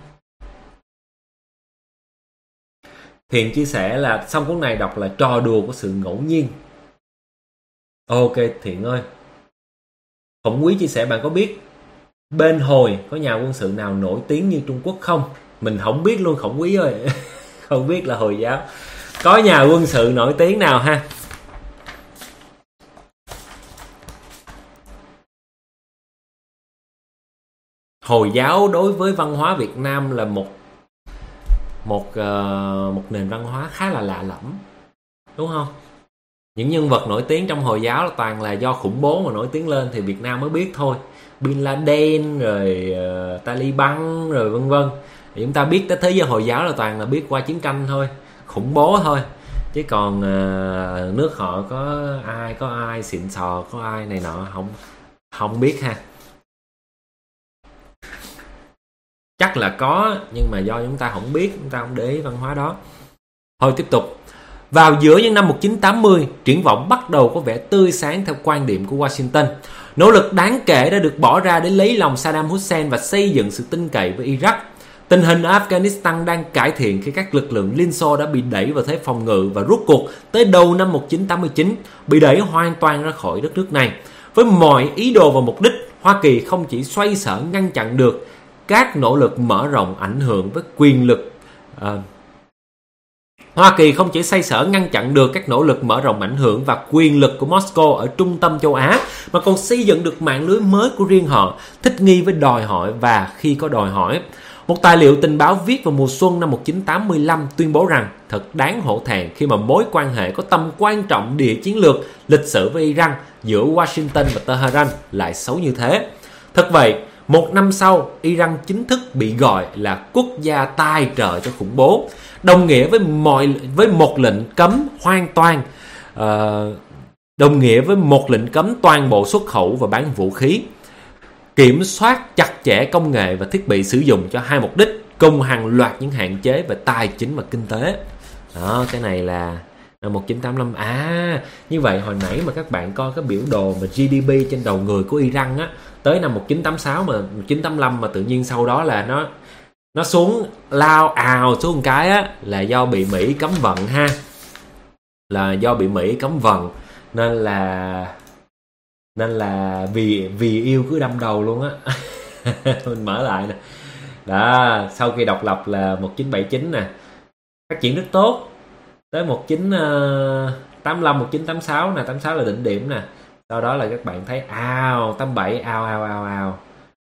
Thiện chia sẻ là xong cuốn này đọc là trò đùa của sự ngẫu nhiên. Ok Thiện ơi. Khổng Quý chia sẻ bạn có biết bên Hồi có nhà quân sự nào nổi tiếng như Trung Quốc không? Mình không biết luôn Khổng Quý ơi. Không biết là Hồi giáo có nhà quân sự nổi tiếng nào ha. Hồi giáo đối với văn hóa Việt Nam là một nền văn hóa khá là lạ lẫm, đúng không? Những nhân vật nổi tiếng trong Hồi giáo là toàn là do khủng bố mà nổi tiếng lên thì Việt Nam mới biết thôi. Bin Laden rồi Taliban rồi vân vân. Chúng ta biết tới thế giới Hồi giáo là toàn là biết qua chiến tranh thôi, khủng bố thôi. Chứ còn nước họ có ai xịn sò, có ai này nọ không biết ha. Chắc là có, nhưng mà do chúng ta không biết, chúng ta không để ý văn hóa đó. Thôi tiếp tục. Vào giữa những năm 1980, triển vọng bắt đầu có vẻ tươi sáng theo quan điểm của Washington. Nỗ lực đáng kể đã được bỏ ra để lấy lòng Saddam Hussein và xây dựng sự tin cậy với Iraq. Tình hình ở Afghanistan đang cải thiện khi các lực lượng Liên Xô đã bị đẩy vào thế phòng ngự và rút cuộc tới đầu năm 1989, bị đẩy hoàn toàn ra khỏi đất nước này. Với mọi ý đồ và mục đích, Hoa Kỳ không chỉ xoay sở ngăn chặn được các nỗ lực mở rộng ảnh hưởng với quyền lực Hoa Kỳ không chỉ xoay sở ngăn chặn được các nỗ lực mở rộng ảnh hưởng và quyền lực của Moscow ở trung tâm châu Á, mà còn xây dựng được mạng lưới mới của riêng họ, thích nghi với đòi hỏi và khi có đòi hỏi. Một tài liệu tình báo viết vào mùa xuân năm 1985 tuyên bố rằng thật đáng hổ thẹn khi mà mối quan hệ có tầm quan trọng địa chiến lược, lịch sử với Iran giữa Washington và Tehran lại xấu như thế. Thật vậy, một năm sau, Iran chính thức bị gọi là quốc gia tài trợ cho khủng bố, đồng nghĩa với một lệnh cấm hoàn toàn, đồng nghĩa với một lệnh cấm toàn bộ xuất khẩu và bán vũ khí, kiểm soát chặt chẽ công nghệ và thiết bị sử dụng cho hai mục đích, cùng hàng loạt những hạn chế về tài chính và kinh tế. Đó, cái này là năm 1985. Như vậy hồi nãy mà các bạn coi cái biểu đồ mà GDP trên đầu người của Iran á, tới năm 1986 mà 1985 mà tự nhiên sau đó là nó xuống lao ào xuống một cái á, là do bị Mỹ cấm vận ha. Là do bị Mỹ cấm vận nên là vì yêu cứ đâm đầu luôn á. Mình mở lại nè. Đó, sau khi độc lập là 1979 nè. Phát triển rất tốt. tới 1985, 1986 nè, 86 là đỉnh điểm nè. Sau đó là các bạn thấy 87 ào.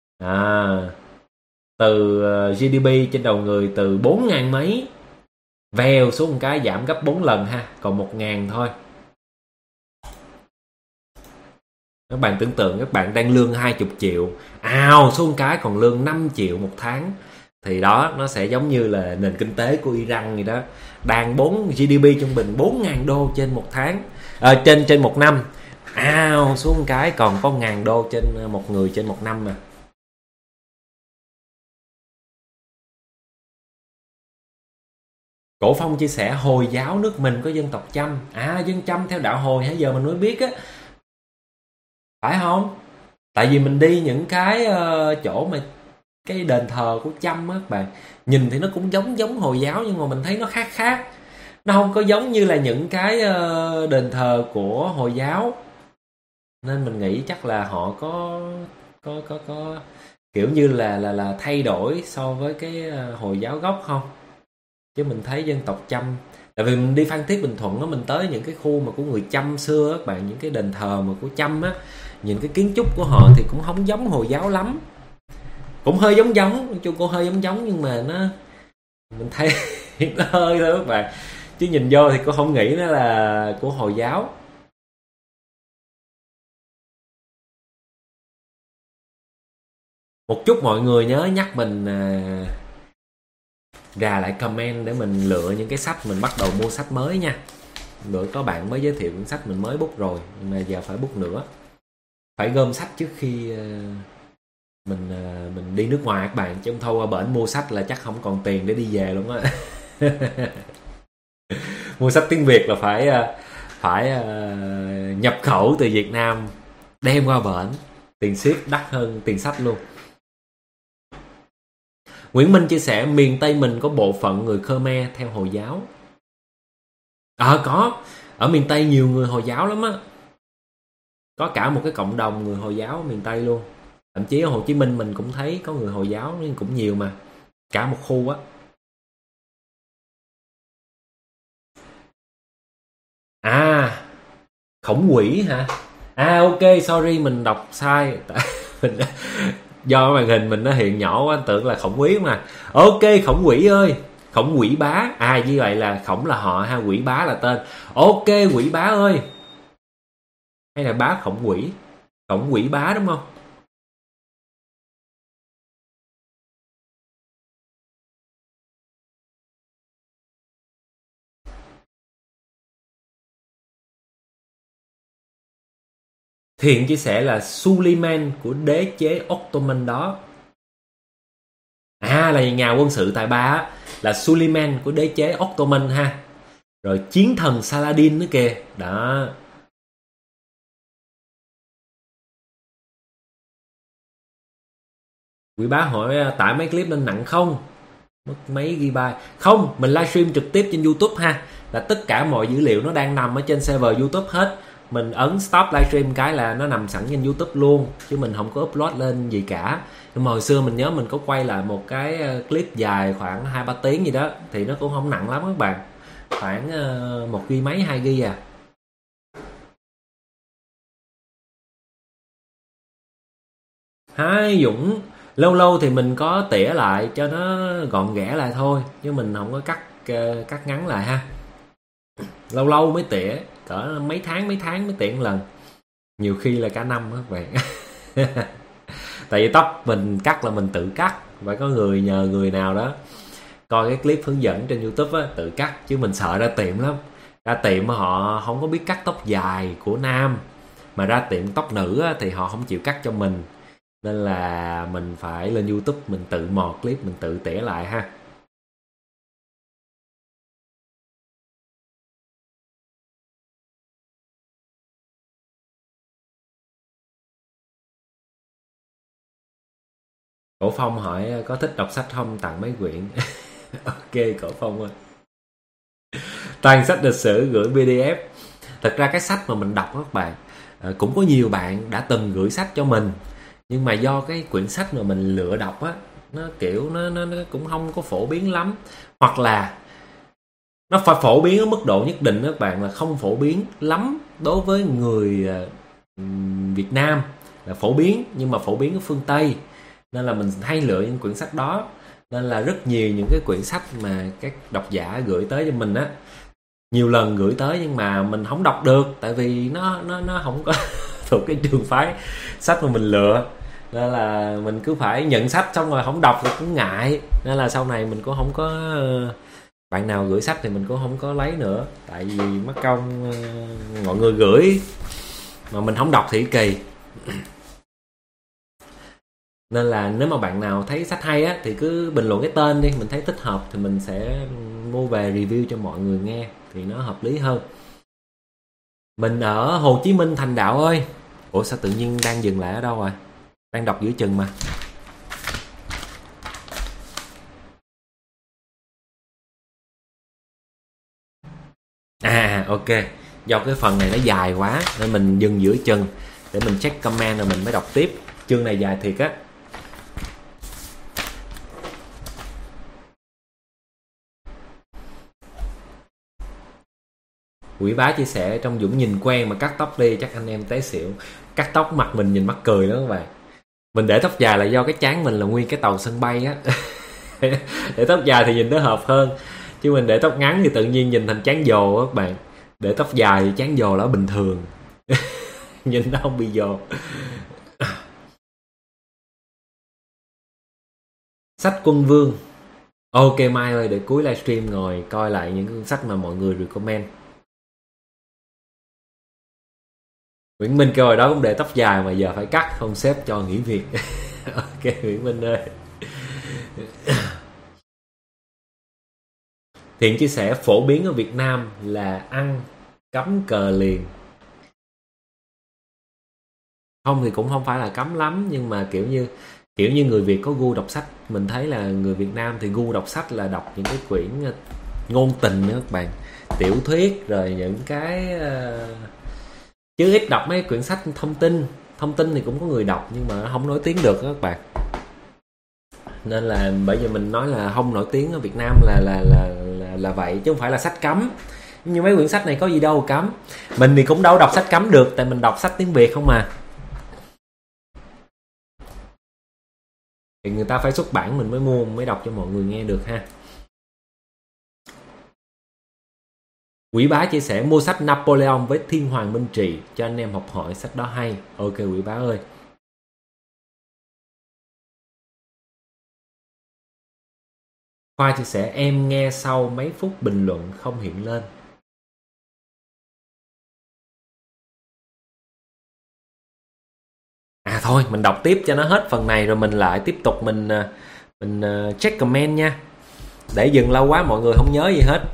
Từ GDP trên đầu người từ 4.000 mấy vèo xuống một cái giảm gấp 4 lần ha, còn 1.000 thôi. Các bạn tưởng tượng các bạn đang lương 20 triệu, xuống một cái còn lương 5 triệu một tháng. Thì đó, nó sẽ giống như là nền kinh tế của Iran vậy đó. Đang GDP trung bình 4.000 đô trên một tháng, trên một năm. Xuống một cái còn có 1.000 đô trên một người trên một năm mà. Cổ Phong chia sẻ Hồi giáo nước mình có dân tộc Chăm. Dân Chăm theo đạo Hồi hãy giờ mình mới biết á. Phải không? Tại vì mình đi những cái chỗ mà cái đền thờ của Chăm á các bạn, nhìn thì nó cũng giống Hồi giáo nhưng mà mình thấy nó khác. Nó không có giống như là những cái đền thờ của Hồi giáo. Nên mình nghĩ chắc là họ có kiểu như là thay đổi so với cái Hồi giáo gốc không? Chứ mình thấy dân tộc Chăm, tại vì mình đi Phan Thiết Bình Thuận á, mình tới những cái khu mà của người Chăm xưa á các bạn, những cái đền thờ mà của Chăm á, nhìn cái kiến trúc của họ thì cũng không giống Hồi giáo lắm, cũng hơi giống, nói chung cũng hơi giống nhưng mà nó mình thấy nó hơi thôi các bạn, chứ nhìn vô thì cũng không nghĩ nó là của Hồi giáo. Một chút mọi người nhớ nhắc mình ra lại comment để mình lựa những cái sách, mình bắt đầu mua sách mới nha. Bữa có bạn mới giới thiệu cuốn sách mình mới book rồi, nhưng mà giờ phải book nữa. Phải gom sách trước khi mình đi nước ngoài các bạn, chứ không thôi qua bển mua sách là chắc không còn tiền để đi về luôn á. Mua sách tiếng Việt là phải nhập khẩu từ Việt Nam đem qua bển, tiền ship đắt hơn tiền sách luôn. Nguyễn Minh chia sẻ miền Tây mình có bộ phận người Khmer theo Hồi giáo. Có, ở miền Tây nhiều người Hồi giáo lắm á. Có cả một cái cộng đồng người Hồi giáo ở miền Tây luôn. Thậm chí ở Hồ Chí Minh mình cũng thấy có người Hồi giáo nhưng cũng nhiều mà. Cả một khu á. Khổng Quỷ hả? Ok, sorry mình đọc sai. Do màn hình mình nó hiện nhỏ quá, anh tưởng là Khổng Quý mà. Ok, Khổng Quỷ ơi, Khổng Quỷ Bá. Như vậy là Khổng là họ ha, Quỷ Bá là tên. Ok, Quỷ Bá ơi. Hay là Bá Khổng Quỷ? Khổng Quỷ Bá đúng không? Thiện chia sẻ là Suleiman của đế chế Ottoman đó. Là nhà quân sự tài ba á, là Suleiman của đế chế Ottoman ha. Rồi chiến thần Saladin nữa kìa. Đó. Quý bá hỏi tải mấy clip lên nặng không? Mất mấy gigabyte. Không, mình livestream trực tiếp trên YouTube ha. Là tất cả mọi dữ liệu nó đang nằm ở trên server YouTube hết. Mình ấn stop livestream cái là nó nằm sẵn trên YouTube luôn, chứ mình không có upload lên gì cả. Nhưng mà hồi xưa mình nhớ mình có quay lại một cái clip dài khoảng 2-3 tiếng gì đó, thì nó cũng không nặng lắm các bạn, khoảng 1 GB mấy 2 GB à. Hai Dũng lâu lâu thì mình có tỉa lại cho nó gọn ghẽ lại thôi, chứ mình không có cắt ngắn lại ha. Lâu lâu mới tỉa, cỡ mấy tháng mới tỉa một lần, nhiều khi là cả năm các bạn. Tại vì tóc mình cắt là mình tự cắt, phải có người nhờ người nào đó coi cái clip hướng dẫn trên YouTube á, tự cắt, chứ mình sợ ra tiệm lắm. Ra tiệm họ không có biết cắt tóc dài của nam, mà ra tiệm tóc nữ á, thì họ không chịu cắt cho mình, nên là mình phải lên YouTube mình tự mò clip, mình tự tỉa lại ha. Cổ Phong hỏi có thích đọc sách không, tặng mấy quyển. Ok Cổ Phong ơi, toàn sách lịch sử gửi PDF. Thật ra cái sách mà mình đọc các bạn, cũng có nhiều bạn đã từng gửi sách cho mình, nhưng mà do cái quyển sách mà mình lựa đọc á, nó kiểu nó cũng không có phổ biến lắm, hoặc là Nó phải phổ biến ở mức độ nhất định đó các bạn, là không phổ biến lắm đối với người Việt Nam, là phổ biến nhưng mà phổ biến ở phương Tây, nên là mình hay lựa những quyển sách đó. Nên là rất nhiều những cái quyển sách mà các độc giả gửi tới cho mình á, nhiều lần gửi tới nhưng mà mình không đọc được, tại vì nó không có thuộc cái trường phái sách mà mình lựa, nên là mình cứ phải nhận sách xong rồi không đọc thì cũng ngại, nên là sau này mình cũng không có, bạn nào gửi sách thì mình cũng không có lấy nữa, tại vì mất công mọi người gửi mà mình không đọc thì kỳ. Nên là nếu mà bạn nào thấy sách hay á thì cứ bình luận cái tên đi, mình thấy thích hợp thì mình sẽ mua về review cho mọi người nghe thì nó hợp lý hơn. Mình ở Hồ Chí Minh Thành Đạo ơi. Ủa sao tự nhiên đang dừng lại ở đâu rồi? Đang đọc giữa chừng mà. Ok, do cái phần này nó dài quá nên mình dừng giữa chừng để mình check comment rồi mình mới đọc tiếp. Chương này dài thiệt á. Quỷ bá chia sẻ trong Dũng nhìn quen mà cắt tóc đi chắc anh em té xỉu. Cắt tóc mặt mình nhìn mắc cười đó các bạn. Mình để tóc dài là do cái trán mình là nguyên cái tàu sân bay á. Để tóc dài thì nhìn nó hợp hơn, chứ mình để tóc ngắn thì tự nhiên nhìn thành trán dồ á các bạn. Để tóc dài thì trán dồ là bình thường. Nhìn nó không bị dồ. Sách Quân Vương. Ok Mai ơi, để cuối livestream ngồi coi lại những cuốn sách mà mọi người recommend. Nguyễn Minh kêu hồi đó cũng để tóc dài mà giờ phải cắt, không sếp cho nghỉ việc. Ok Nguyễn Minh ơi. Thiện chia sẻ phổ biến ở Việt Nam là ăn cắm cờ liền. Không thì cũng không phải là cấm lắm, nhưng mà kiểu như người Việt có gu đọc sách. Mình thấy là người Việt Nam thì gu đọc sách là đọc những cái quyển ngôn tình nữa các bạn, tiểu thuyết, rồi những cái chứ ít đọc mấy quyển sách thông tin thì cũng có người đọc nhưng mà không nổi tiếng được đó các bạn. Nên là bởi vì mình nói là không nổi tiếng ở Việt Nam là vậy, chứ không phải là sách cấm. Nhưng mấy quyển sách này có gì đâu cấm. Mình thì cũng đâu đọc sách cấm được, tại mình đọc sách tiếng Việt không mà. Thì người ta phải xuất bản mình mới mua, mới đọc cho mọi người nghe được ha. Quỷ bá chia sẻ mua sách Napoleon với Thiên Hoàng Minh Trị cho anh em học hỏi, sách đó hay. Ok quỷ bá ơi. Khoa chia sẻ em nghe sau mấy phút bình luận không hiện lên. Thôi mình đọc tiếp cho nó hết phần này rồi mình lại tiếp tục mình check comment nha. Để dừng lâu quá mọi người không nhớ gì hết.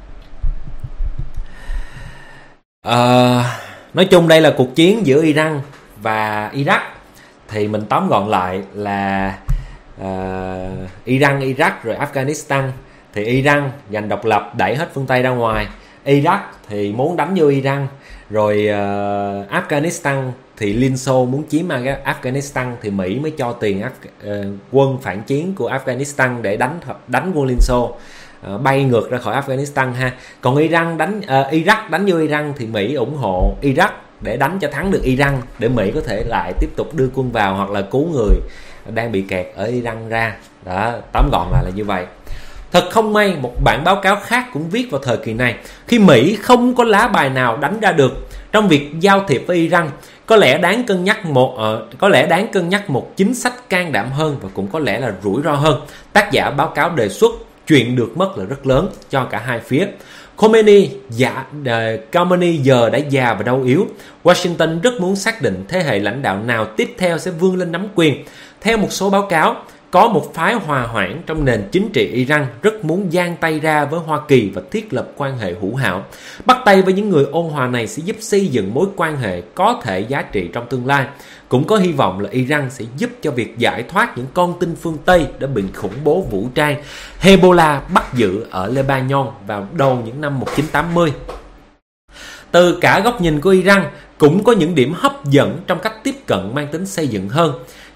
Nói chung đây là cuộc chiến giữa Iran và Iraq. Thì mình tóm gọn lại là Iran, Iraq rồi Afghanistan. Thì Iran giành độc lập đẩy hết phương Tây ra ngoài, Iraq thì muốn đánh vô Iran, rồi Afghanistan thì Liên Xô muốn chiếm Afghanistan thì Mỹ mới cho tiền quân phản chiến của Afghanistan để đánh quân Liên Xô, bay ngược ra khỏi Afghanistan ha. Còn Iraq đánh vô Iran thì Mỹ ủng hộ Iraq để đánh cho thắng được Iran, để Mỹ có thể lại tiếp tục đưa quân vào hoặc là cứu người đang bị kẹt ở Iran ra. Đó, tóm gọn lại là như vậy. Thật không may, một bản báo cáo khác cũng viết vào thời kỳ này, khi Mỹ không có lá bài nào đánh ra được trong việc giao thiệp với Iran, có lẽ đáng cân nhắc một chính sách can đảm hơn và cũng có lẽ là rủi ro hơn. Tác giả báo cáo đề xuất chuyện được mất là rất lớn cho cả hai phía. Khomeini giờ đã già và đau yếu. Washington rất muốn xác định thế hệ lãnh đạo nào tiếp theo sẽ vươn lên nắm quyền. Theo một số báo cáo, có một phái hòa hoãn trong nền chính trị Iran rất muốn giang tay ra với Hoa Kỳ và thiết lập quan hệ hữu hảo. Bắt tay với những người ôn hòa này sẽ giúp xây dựng mối quan hệ có thể giá trị trong tương lai. Cũng có hy vọng là Iran sẽ giúp cho việc giải thoát những con tin phương Tây đã bị khủng bố vũ trang Hezbollah bắt giữ ở Lebanon vào đầu những năm 1980. Từ cả góc nhìn của Iran, cũng có những điểm hấp dẫn trong cách tiếp cận mang tính xây dựng hơn.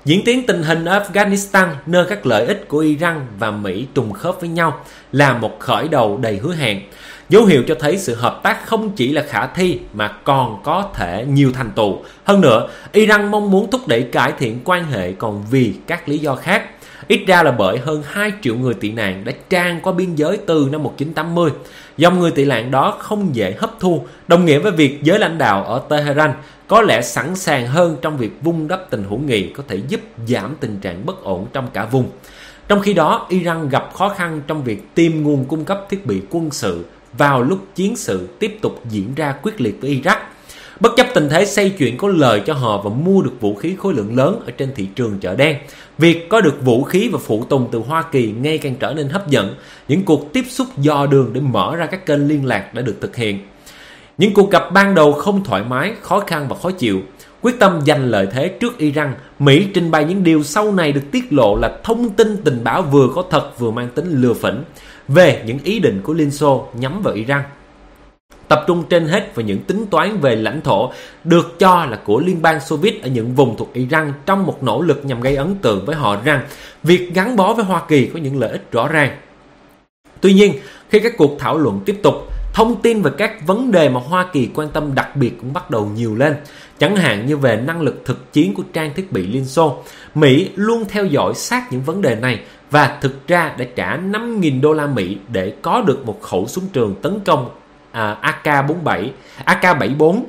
Diễn tiến tình hình ở Afghanistan, nơi các lợi ích của Iran và Mỹ trùng khớp với nhau, là một khởi đầu đầy hứa hẹn. Dấu hiệu cho thấy sự hợp tác không chỉ là khả thi mà còn có thể nhiều thành tựu. Hơn nữa, Iran mong muốn thúc đẩy cải thiện quan hệ còn vì các lý do khác. Ít ra là bởi hơn 2 triệu người tị nạn đã tràn qua biên giới từ năm 1980. Dòng người tị nạn đó không dễ hấp thu, đồng nghĩa với việc giới lãnh đạo ở Tehran có lẽ sẵn sàng hơn trong việc vun đắp tình hữu nghị có thể giúp giảm tình trạng bất ổn trong cả vùng. Trong khi đó, Iran gặp khó khăn trong việc tìm nguồn cung cấp thiết bị quân sự vào lúc chiến sự tiếp tục diễn ra quyết liệt với Iraq. Bất chấp tình thế xoay chuyển có lợi cho họ và mua được vũ khí khối lượng lớn ở trên thị trường chợ đen, việc có được vũ khí và phụ tùng từ Hoa Kỳ ngày càng trở nên hấp dẫn. Những cuộc tiếp xúc dò đường để mở ra các kênh liên lạc đã được thực hiện. Những cuộc gặp ban đầu không thoải mái, khó khăn và khó chịu. Quyết tâm giành lợi thế trước Iran, Mỹ trình bày những điều sau này được tiết lộ là thông tin tình báo vừa có thật vừa mang tính lừa phỉnh về những ý định của Liên Xô nhắm vào Iran. Tập trung trên hết vào những tính toán về lãnh thổ được cho là của Liên bang Xô Viết ở những vùng thuộc Iran trong một nỗ lực nhằm gây ấn tượng với họ rằng việc gắn bó với Hoa Kỳ có những lợi ích rõ ràng. Tuy nhiên, khi các cuộc thảo luận tiếp tục, thông tin về các vấn đề mà Hoa Kỳ quan tâm đặc biệt cũng bắt đầu nhiều lên, chẳng hạn như về năng lực thực chiến của trang thiết bị Liên Xô. Mỹ luôn theo dõi sát những vấn đề này và thực ra đã trả 5.000 đô la Mỹ để có được một khẩu súng trường tấn công AK-47, AK-74.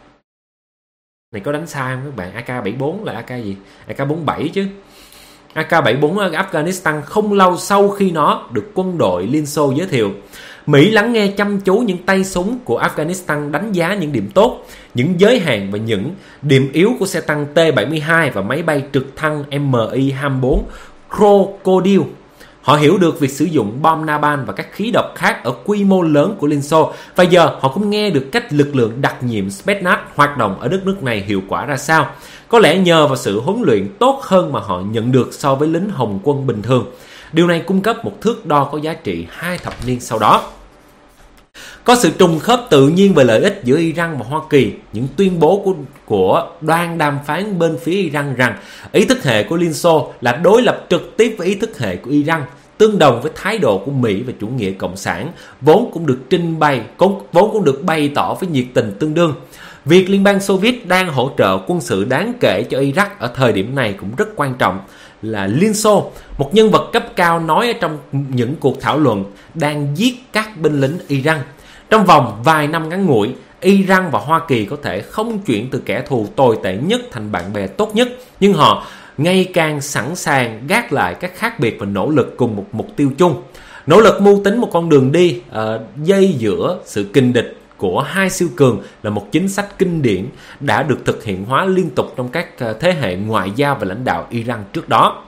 Này có đánh sai không các bạn? AK-74 là AK gì? AK-47 chứ. AK-74 ở Afghanistan không lâu sau khi nó được quân đội Liên Xô giới thiệu. Mỹ lắng nghe chăm chú những tay súng của Afghanistan đánh giá những điểm tốt, những giới hạn và những điểm yếu của xe tăng T-72 và máy bay trực thăng Mi-24 Crocodile. Họ hiểu được việc sử dụng bom napalm và các khí độc khác ở quy mô lớn của Liên Xô, và giờ họ cũng nghe được cách lực lượng đặc nhiệm Spetsnaz hoạt động ở đất nước này hiệu quả ra sao. Có lẽ nhờ vào sự huấn luyện tốt hơn mà họ nhận được so với lính Hồng quân bình thường. Điều này cung cấp một thước đo có giá trị 2 thập niên sau đó. Có sự trùng khớp tự nhiên về lợi ích giữa Iran và Hoa Kỳ. Những tuyên bố của đoàn đàm phán bên phía Iran rằng ý thức hệ của Liên Xô là đối lập trực tiếp với ý thức hệ của Iran, tương đồng với thái độ của Mỹ và chủ nghĩa cộng sản, vốn cũng được bày tỏ với nhiệt tình tương đương. Việc Liên bang Xô Viết đang hỗ trợ quân sự đáng kể cho Iraq ở thời điểm này cũng rất quan trọng. Là Liên Xô, một nhân vật cấp cao nói ở trong những cuộc thảo luận, đang giết các binh lính Iran. Trong vòng vài năm ngắn ngủi, Iran và Hoa Kỳ có thể không chuyển từ kẻ thù tồi tệ nhất thành bạn bè tốt nhất, nhưng họ ngày càng sẵn sàng gác lại các khác biệt và nỗ lực cùng một mục tiêu chung. Nỗ lực mưu tính một con đường đi dây giữa sự kình địch của hai siêu cường là một chính sách kinh điển đã được thực hiện hóa liên tục trong các thế hệ ngoại giao và lãnh đạo Iran trước đó.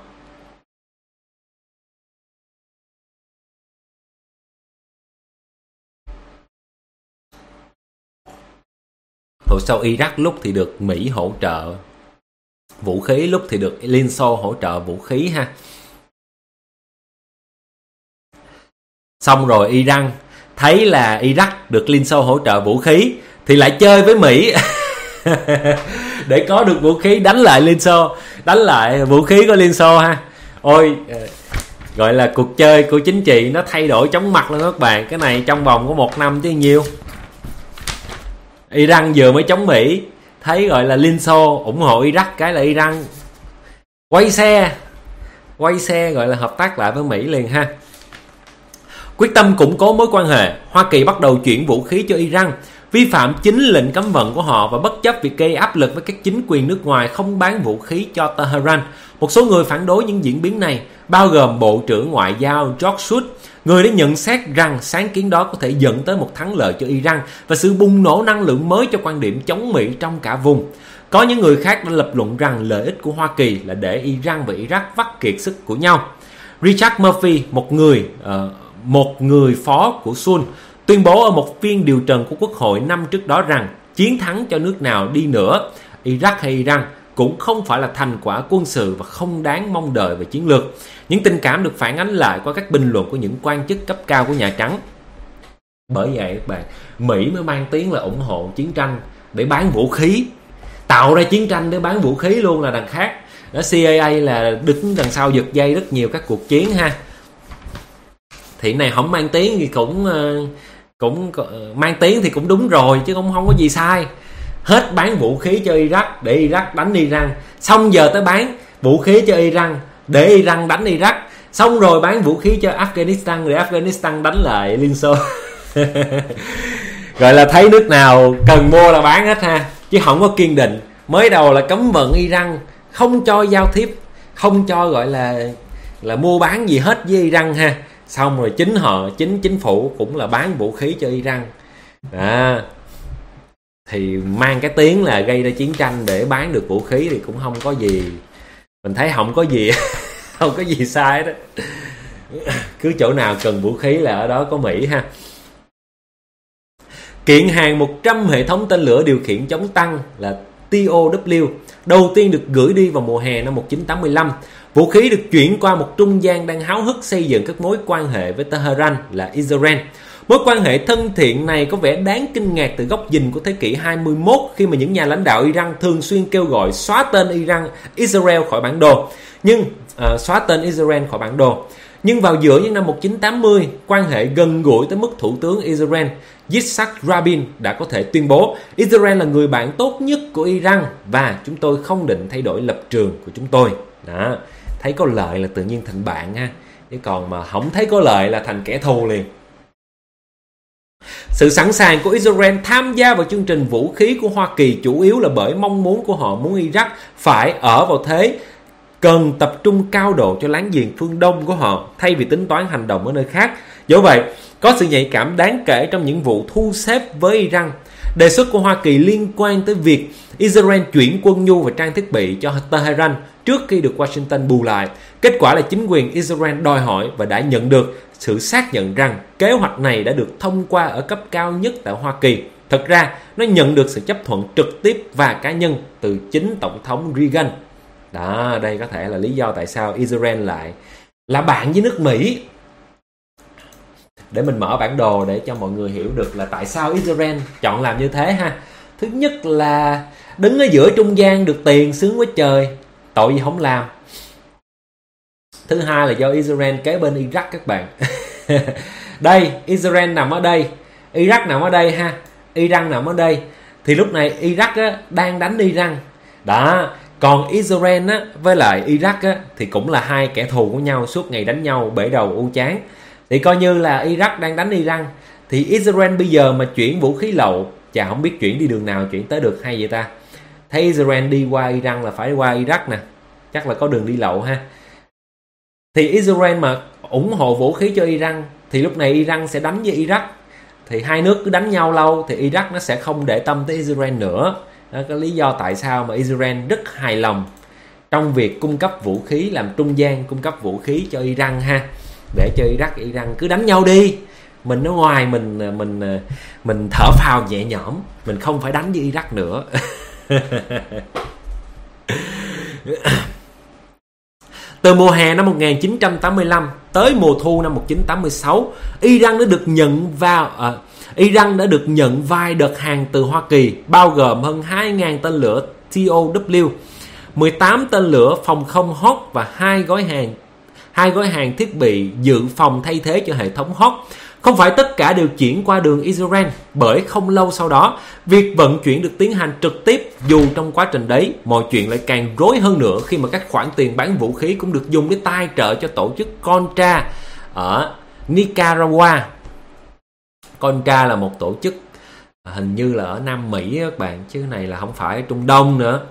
Hồi sau Iraq lúc thì được Mỹ hỗ trợ vũ khí, lúc thì được Liên Xô hỗ trợ vũ khí ha. Xong rồi Iran thấy là Iraq được Liên Xô hỗ trợ vũ khí thì lại chơi với Mỹ để có được vũ khí đánh lại Liên Xô, đánh lại vũ khí của Liên Xô ha. Ôi, gọi là cuộc chơi của chính trị nó thay đổi chóng mặt luôn các bạn. Cái này trong vòng có 1 năm chứ nhiêu. Iran vừa mới chống Mỹ, thấy gọi là Liên Xô ủng hộ Iraq, cái là Iran quay xe gọi là hợp tác lại với Mỹ liền ha. Quyết tâm củng cố mối quan hệ, Hoa Kỳ bắt đầu chuyển vũ khí cho Iran, vi phạm chính lệnh cấm vận của họ và bất chấp việc gây áp lực với các chính quyền nước ngoài không bán vũ khí cho Tehran. Một số người phản đối những diễn biến này, bao gồm Bộ trưởng Ngoại giao George Shultz, người đã nhận xét rằng sáng kiến đó có thể dẫn tới một thắng lợi cho Iran và sự bùng nổ năng lượng mới cho quan điểm chống Mỹ trong cả vùng. Có những người khác đã lập luận rằng lợi ích của Hoa Kỳ là để Iran và Iraq vắt kiệt sức của nhau. Richard Murphy, một người phó của Shultz, tuyên bố ở một phiên điều trần của Quốc hội năm trước đó rằng chiến thắng cho nước nào đi nữa, Iraq hay Iran, cũng không phải là thành quả quân sự và không đáng mong đợi về chiến lược. Những tình cảm được phản ánh lại qua các bình luận của những quan chức cấp cao của Nhà Trắng. Bởi vậy các bạn, Mỹ mới mang tiếng là ủng hộ chiến tranh để bán vũ khí, tạo ra chiến tranh để bán vũ khí luôn là đằng khác. Đó, CIA là đứng đằng sau giật dây rất nhiều các cuộc chiến ha. Thì này không mang tiếng thì cũng mang tiếng thì cũng đúng rồi, chứ cũng không có gì sai. Hết bán vũ khí cho Iraq để Iraq đánh Iran, xong giờ tới bán vũ khí cho Iran để Iran đánh Iraq, xong rồi bán vũ khí cho Afghanistan để Afghanistan đánh lại Liên Xô. Gọi là thấy nước nào cần mua là bán hết ha, chứ không có kiên định. Mới đầu là cấm vận Iran, không cho giao tiếp, không cho gọi là mua bán gì hết với Iran ha. Xong rồi chính phủ cũng là bán vũ khí cho Iran. Thì mang cái tiếng là gây ra chiến tranh để bán được vũ khí thì cũng không có gì, mình thấy không có gì không có gì sai đó. Cứ chỗ nào cần vũ khí là ở đó có Mỹ ha. Kiện hàng 100 hệ thống tên lửa điều khiển chống tăng là TOW đầu tiên được gửi đi vào mùa hè năm 1985. Vũ khí được chuyển qua một trung gian đang háo hức xây dựng các mối quan hệ với Tehran là Israel. Mối quan hệ thân thiện này có vẻ đáng kinh ngạc từ góc nhìn của thế kỷ 21 khi mà những nhà lãnh đạo Iran thường xuyên kêu gọi xóa tên Israel khỏi bản đồ. Nhưng vào giữa những năm 1980, quan hệ gần gũi tới mức Thủ tướng Israel Yitzhak Rabin đã có thể tuyên bố Israel là người bạn tốt nhất của Iran và chúng tôi không định thay đổi lập trường của chúng tôi. Đó, thấy có lợi là tự nhiên thành bạn ha, chứ còn mà không thấy có lợi là thành kẻ thù liền. Sự sẵn sàng của Israel tham gia vào chương trình vũ khí của Hoa Kỳ chủ yếu là bởi mong muốn của họ muốn Iraq phải ở vào thế cần tập trung cao độ cho láng giềng phương Đông của họ thay vì tính toán hành động ở nơi khác. Do vậy, có sự nhạy cảm đáng kể trong những vụ thu xếp với Iran. Đề xuất của Hoa Kỳ liên quan tới việc Israel chuyển quân nhu và trang thiết bị cho Tehran trước khi được Washington bù lại. Kết quả là chính quyền Israel đòi hỏi và đã nhận được sự xác nhận rằng kế hoạch này đã được thông qua ở cấp cao nhất tại Hoa Kỳ. Thật ra, nó nhận được sự chấp thuận trực tiếp và cá nhân từ chính Tổng thống Reagan. Đó, đây có thể là lý do tại sao Israel lại là bạn với nước Mỹ. Để mình mở bản đồ để cho mọi người hiểu được là tại sao Israel chọn làm như thế ha. Thứ nhất là đứng ở giữa trung gian được tiền sướng quá trời, tội gì không làm. Thứ hai là do Israel kế bên Iraq các bạn. Đây, Israel nằm ở đây, Iraq nằm ở đây ha, Iran nằm ở đây. Thì lúc này Iraq á, đang đánh Iran. Đó, còn Israel á, với lại Iraq á, thì cũng là hai kẻ thù của nhau, suốt ngày đánh nhau bể đầu u chán. Thì coi như là Iraq đang đánh Iran. Thì Israel bây giờ mà chuyển vũ khí lậu, chả không biết chuyển đi đường nào chuyển tới được hay vậy ta. Thấy Israel đi qua Iran là phải qua Iraq nè, chắc là có đường đi lậu ha. Thì Israel mà ủng hộ vũ khí cho Iran thì lúc này Iran sẽ đánh với Iraq. Thì hai nước cứ đánh nhau lâu thì Iraq nó sẽ không để tâm tới Israel nữa. Đó là lý do tại sao mà Israel rất hài lòng trong việc cung cấp vũ khí, làm trung gian cung cấp vũ khí cho Iran ha, để cho Iraq Iran cứ đánh nhau đi, mình ở ngoài mình thở phào nhẹ nhõm, mình không phải đánh với Iraq nữa. Từ mùa hè năm 1985 tới mùa thu năm 1986, Iran đã được nhận vài đợt hàng từ Hoa Kỳ, bao gồm hơn 2.000 tên lửa TOW, 18 tên lửa phòng không Hawk và hai gói hàng thiết bị dự phòng thay thế cho hệ thống Hawk. Không phải tất cả đều chuyển qua đường Israel, bởi không lâu sau đó, việc vận chuyển được tiến hành trực tiếp, dù trong quá trình đấy, mọi chuyện lại càng rối hơn nữa khi mà các khoản tiền bán vũ khí cũng được dùng để tài trợ cho tổ chức Contra ở Nicaragua. Contra là một tổ chức hình như là ở Nam Mỹ các bạn, chứ này là không phải Trung Đông nữa.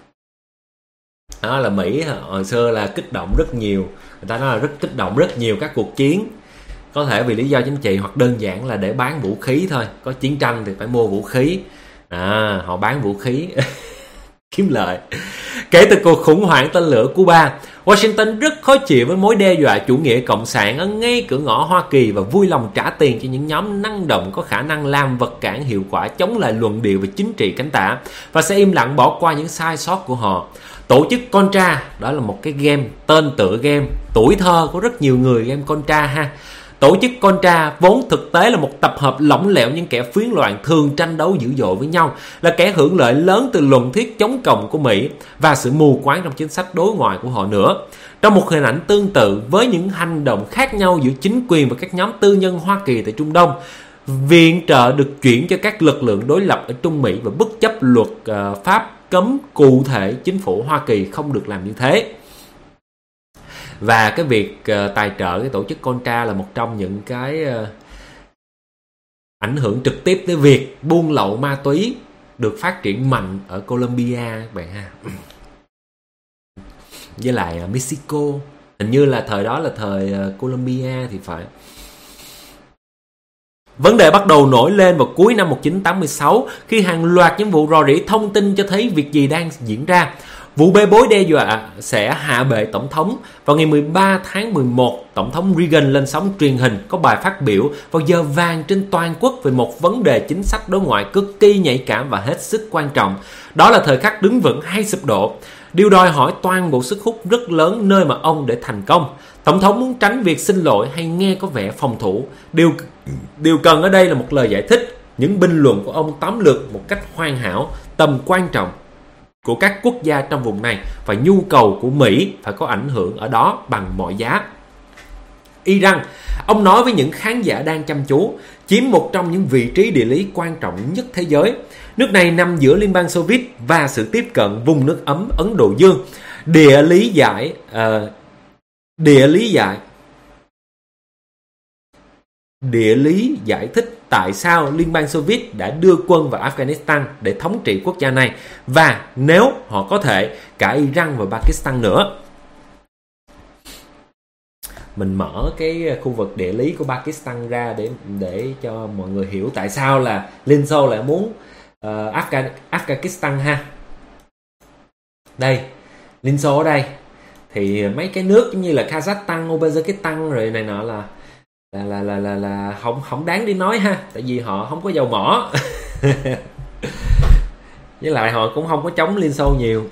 Đó là Mỹ hồi xưa là kích động rất nhiều, người ta nói là rất kích động rất nhiều các cuộc chiến. Có thể vì lý do chính trị hoặc đơn giản là để bán vũ khí thôi. Có chiến tranh thì phải mua vũ khí. Họ bán vũ khí kiếm lợi. Kể từ cuộc khủng hoảng tên lửa Cuba, Washington rất khó chịu với mối đe dọa chủ nghĩa cộng sản ở ngay cửa ngõ Hoa Kỳ và vui lòng trả tiền cho những nhóm năng động có khả năng làm vật cản hiệu quả chống lại luận điệu về chính trị cánh tả và sẽ im lặng bỏ qua những sai sót của họ. Tổ chức Contra, đó là một cái game, tên tựa game tuổi thơ của rất nhiều người, game Contra ha. Tổ chức Contra vốn thực tế là một tập hợp lỏng lẻo những kẻ phiến loạn thường tranh đấu dữ dội với nhau, là kẻ hưởng lợi lớn từ luận thuyết chống cộng của Mỹ và sự mù quáng trong chính sách đối ngoại của họ nữa. Trong một hình ảnh tương tự với những hành động khác nhau giữa chính quyền và các nhóm tư nhân Hoa Kỳ tại Trung Đông, viện trợ được chuyển cho các lực lượng đối lập ở Trung Mỹ và bất chấp luật pháp cấm cụ thể chính phủ Hoa Kỳ không được làm như thế. Và cái việc tài trợ cái tổ chức Contra là một trong những cái ảnh hưởng trực tiếp tới việc buôn lậu ma túy được phát triển mạnh ở Colombia các bạn ha. Với lại Mexico, hình như là thời đó là thời Colombia thì phải. Vấn đề bắt đầu nổi lên vào cuối năm 1986 khi hàng loạt những vụ rò rỉ thông tin cho thấy việc gì đang diễn ra. Vụ bê bối đe dọa sẽ hạ bệ tổng thống. Vào ngày 13 tháng 11, Tổng thống Reagan lên sóng truyền hình có bài phát biểu vào giờ vàng trên toàn quốc về một vấn đề chính sách đối ngoại cực kỳ nhạy cảm và hết sức quan trọng. Đó là thời khắc đứng vững hay sụp đổ. Điều đòi hỏi toàn bộ sức hút rất lớn nơi mà ông để thành công. Tổng thống muốn tránh việc xin lỗi hay nghe có vẻ phòng thủ. Điều cần ở đây là một lời giải thích. Những bình luận của ông tóm lược một cách hoàn hảo tầm quan trọng của các quốc gia trong vùng này và nhu cầu của Mỹ phải có ảnh hưởng ở đó bằng mọi giá. Iran, ông nói với những khán giả đang chăm chú, chiếm một trong những vị trí địa lý quan trọng nhất thế giới. Nước này nằm giữa Liên bang Xô Viết và sự tiếp cận vùng nước ấm Ấn Độ Dương. Địa lý giải thích tại sao Liên bang Xô Viết đã đưa quân vào Afghanistan để thống trị quốc gia này, và nếu họ có thể cả Iran và Pakistan nữa. Mình mở cái khu vực địa lý của Pakistan ra để cho mọi người hiểu tại sao là Liên Xô lại muốn Afghanistan ha. Đây, Liên Xô ở đây thì mấy cái nước giống như là Kazakhstan, Uzbekistan rồi này nọ là không đáng đi nói ha, tại vì họ không có dầu mỏ. Với lại họ cũng không có chống Liên Xô nhiều.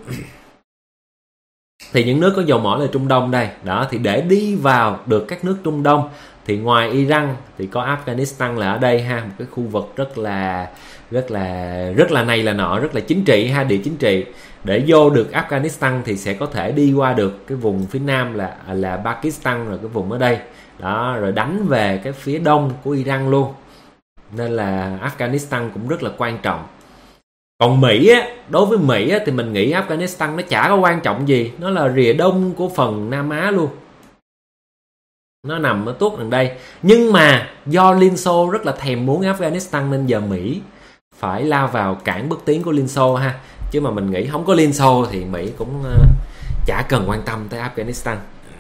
Thì những nước có dầu mỏ là Trung Đông đây. Đó, thì để đi vào được các nước Trung Đông thì ngoài Iran thì có Afghanistan là ở đây ha, một cái khu vực rất là này là nọ, rất là chính trị ha, địa chính trị. Để vô được Afghanistan thì sẽ có thể đi qua được cái vùng phía nam là Pakistan, rồi cái vùng ở đây. Đó, rồi đánh về cái phía đông của Iran luôn. Nên là Afghanistan cũng rất là quan trọng. Còn Mỹ á, đối với Mỹ á, thì mình nghĩ Afghanistan nó chả có quan trọng gì. Nó là rìa đông của phần Nam Á luôn. Nó nằm ở tuốt đằng đây. Nhưng mà do Liên Xô rất là thèm muốn Afghanistan nên giờ Mỹ phải lao vào cản bước tiến của Liên Xô ha. Chứ mà mình nghĩ không có Liên Xô thì Mỹ cũng chả cần quan tâm tới Afghanistan.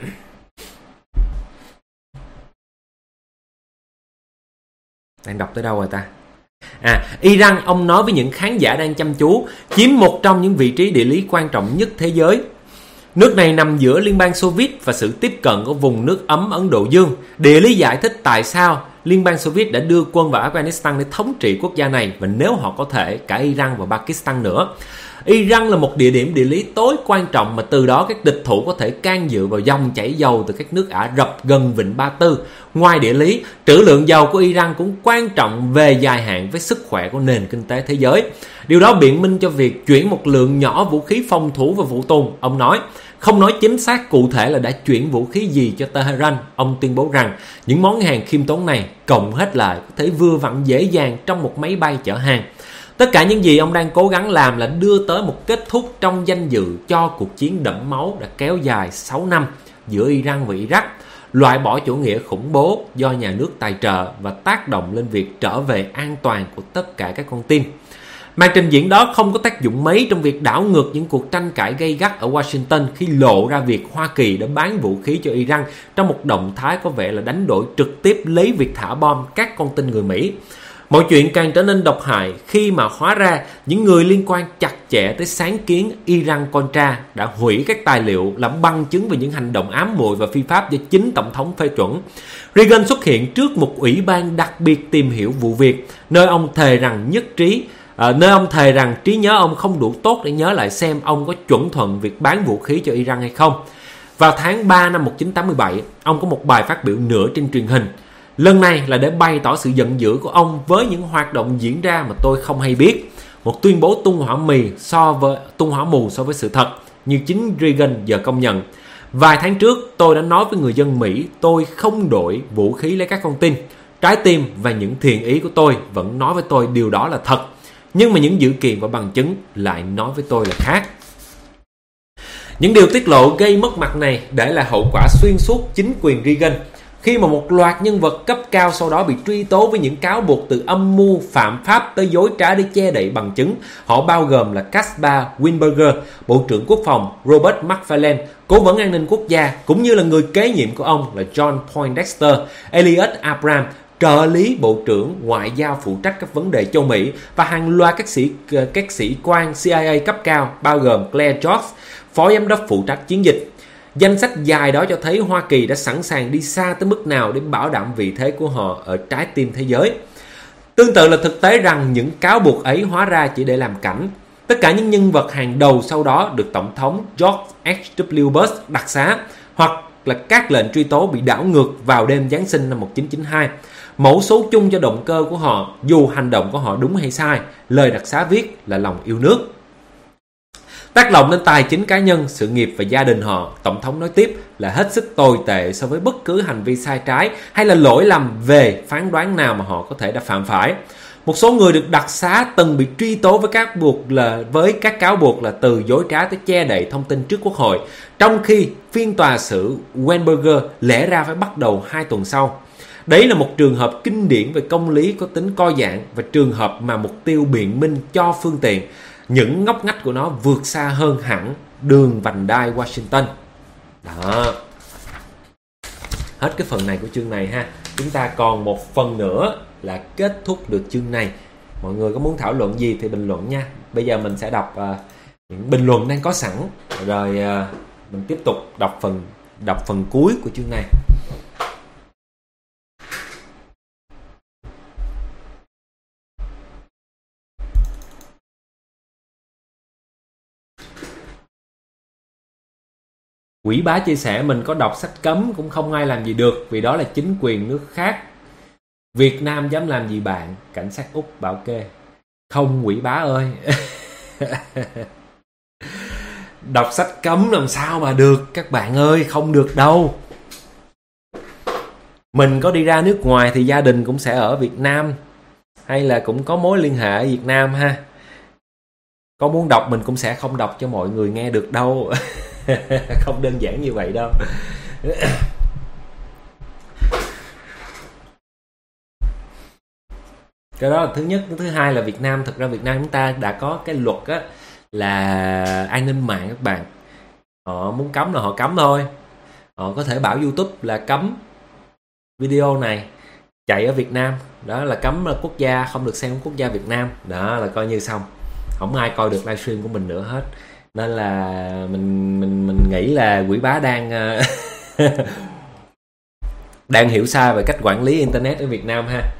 Đang đọc tới đâu rồi ta? Iran, ông nói với những khán giả đang chăm chú, chiếm một trong những vị trí địa lý quan trọng nhất thế giới. Nước này nằm giữa Liên bang Xô Viết và sự tiếp cận của vùng nước ấm Ấn Độ Dương. Địa lý giải thích tại sao Liên bang Xô Viết đã đưa quân vào Afghanistan để thống trị quốc gia này, và nếu họ có thể cả Iran và Pakistan nữa. Iran là một địa điểm địa lý tối quan trọng mà từ đó các địch thủ có thể can dự vào dòng chảy dầu từ các nước Ả Rập gần Vịnh Ba Tư. Ngoài địa lý, trữ lượng dầu của Iran cũng quan trọng về dài hạn với sức khỏe của nền kinh tế thế giới. Điều đó biện minh cho việc chuyển một lượng nhỏ vũ khí phòng thủ và phụ tùng. Ông nói, không nói chính xác cụ thể là đã chuyển vũ khí gì cho Tehran. Ông tuyên bố rằng những món hàng khiêm tốn này cộng hết lại có thể vừa vặn dễ dàng trong một máy bay chở hàng. Tất cả những gì ông đang cố gắng làm là đưa tới một kết thúc trong danh dự cho cuộc chiến đẫm máu đã kéo dài 6 năm giữa Iran và Iraq, loại bỏ chủ nghĩa khủng bố do nhà nước tài trợ và tác động lên việc trở về an toàn của tất cả các con tin. Màn trình diễn đó không có tác dụng mấy trong việc đảo ngược những cuộc tranh cãi gay gắt ở Washington khi lộ ra việc Hoa Kỳ đã bán vũ khí cho Iran trong một động thái có vẻ là đánh đổi trực tiếp lấy việc thả bom các con tin người Mỹ. Mọi chuyện càng trở nên độc hại khi mà hóa ra những người liên quan chặt chẽ tới sáng kiến Iran-Contra đã hủy các tài liệu làm bằng chứng về những hành động ám muội và phi pháp do chính Tổng thống phê chuẩn. Reagan xuất hiện trước một ủy ban đặc biệt tìm hiểu vụ việc, nơi ông thề rằng trí nhớ ông không đủ tốt để nhớ lại xem ông có chuẩn thuận việc bán vũ khí cho Iran hay không. Vào tháng 3 năm 1987, ông có một bài phát biểu nữa trên truyền hình. Lần này là để bày tỏ sự giận dữ của ông với những hoạt động diễn ra mà tôi không hay biết. Một tuyên bố tung hỏa mù so với sự thật, như chính Reagan giờ công nhận. Vài tháng trước, tôi đã nói với người dân Mỹ tôi không đổi vũ khí lấy các con tin. Trái tim và những thiện ý của tôi vẫn nói với tôi điều đó là thật. Nhưng mà những dữ kiện và bằng chứng lại nói với tôi là khác. Những điều tiết lộ gây mất mặt này để lại hậu quả xuyên suốt chính quyền Reagan, khi mà một loạt nhân vật cấp cao sau đó bị truy tố với những cáo buộc từ âm mưu, phạm pháp tới dối trá để che đậy bằng chứng. Họ bao gồm là Caspar Weinberger, Bộ trưởng Quốc phòng, Robert McFarlane, Cố vấn an ninh quốc gia, cũng như là người kế nhiệm của ông là John Poindexter, Elliot Abrams, trợ lý Bộ trưởng Ngoại giao phụ trách các vấn đề châu Mỹ, và hàng loạt các sĩ quan CIA cấp cao bao gồm Claire George, phó giám đốc phụ trách chiến dịch. Danh sách dài đó cho thấy Hoa Kỳ đã sẵn sàng đi xa tới mức nào để bảo đảm vị thế của họ ở trái tim thế giới. Tương tự là thực tế rằng những cáo buộc ấy hóa ra chỉ để làm cảnh. Tất cả những nhân vật hàng đầu sau đó được Tổng thống George H.W. Bush đặc xá, hoặc là các lệnh truy tố bị đảo ngược vào đêm Giáng sinh năm 1992. Mẫu số chung cho động cơ của họ, dù hành động của họ đúng hay sai, lời đặc xá viết là lòng yêu nước. Tác động đến tài chính cá nhân, sự nghiệp và gia đình họ, Tổng thống nói tiếp, là hết sức tồi tệ so với bất cứ hành vi sai trái hay là lỗi lầm về phán đoán nào mà họ có thể đã phạm phải. Một số người được đặc xá từng bị truy tố với các cáo buộc là từ dối trá tới che đậy thông tin trước Quốc hội, trong khi phiên tòa xử Weinberger lẽ ra phải bắt đầu 2 tuần sau. Đấy là một trường hợp kinh điển về công lý có tính co giãn, và trường hợp mà mục tiêu biện minh cho phương tiện, những ngóc ngách của nó vượt xa hơn hẳn đường vành đai Washington. Đó. Hết cái phần này của chương này ha. Chúng ta còn một phần nữa là kết thúc được chương này. Mọi người có muốn thảo luận gì thì bình luận nha. Bây giờ mình sẽ đọc những bình luận đang có sẵn, rồi mình tiếp tục đọc phần cuối của chương này. Quỷ bá chia sẻ mình có đọc sách cấm cũng không ai làm gì được, vì đó là chính quyền nước khác. Việt Nam dám làm gì bạn? Cảnh sát Úc bảo kê. Không quỷ bá ơi. Đọc sách cấm làm sao mà được các bạn ơi, không được đâu. Mình có đi ra nước ngoài thì gia đình cũng sẽ ở Việt Nam, hay là cũng có mối liên hệ ở Việt Nam ha. Có muốn đọc mình cũng sẽ không đọc cho mọi người nghe được đâu. Không đơn giản như vậy đâu. Cái đó là thứ nhất. Thứ hai là Việt Nam, thực ra Việt Nam chúng ta đã có cái luật á, là an ninh mạng các bạn. Họ muốn cấm là họ cấm thôi. Họ có thể bảo YouTube là cấm video này chạy ở Việt Nam, đó là cấm là quốc gia, không được xem quốc gia Việt Nam, đó là coi như xong, không ai coi được livestream của mình nữa hết. Nên là mình nghĩ là quỷ bá đang hiểu sai về cách quản lý internet ở Việt Nam ha.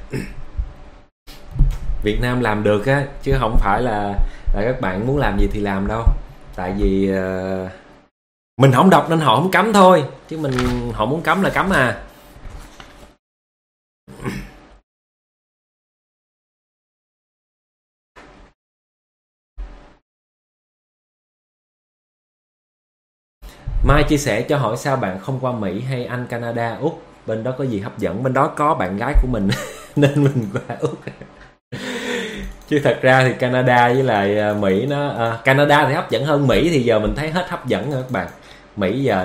Việt Nam làm được á, chứ không phải là các bạn muốn làm gì thì làm đâu. Tại vì mình không đọc nên họ không cấm thôi, chứ họ muốn cấm là cấm à. Mai chia sẻ cho hỏi sao bạn không qua Mỹ hay Anh, Canada, Úc? Bên đó có gì hấp dẫn? Bên đó có bạn gái của mình nên mình qua Úc. Chứ thật ra thì Canada với lại Mỹ nó Canada thì hấp dẫn hơn Mỹ, thì giờ mình thấy hết hấp dẫn rồi các bạn. Mỹ giờ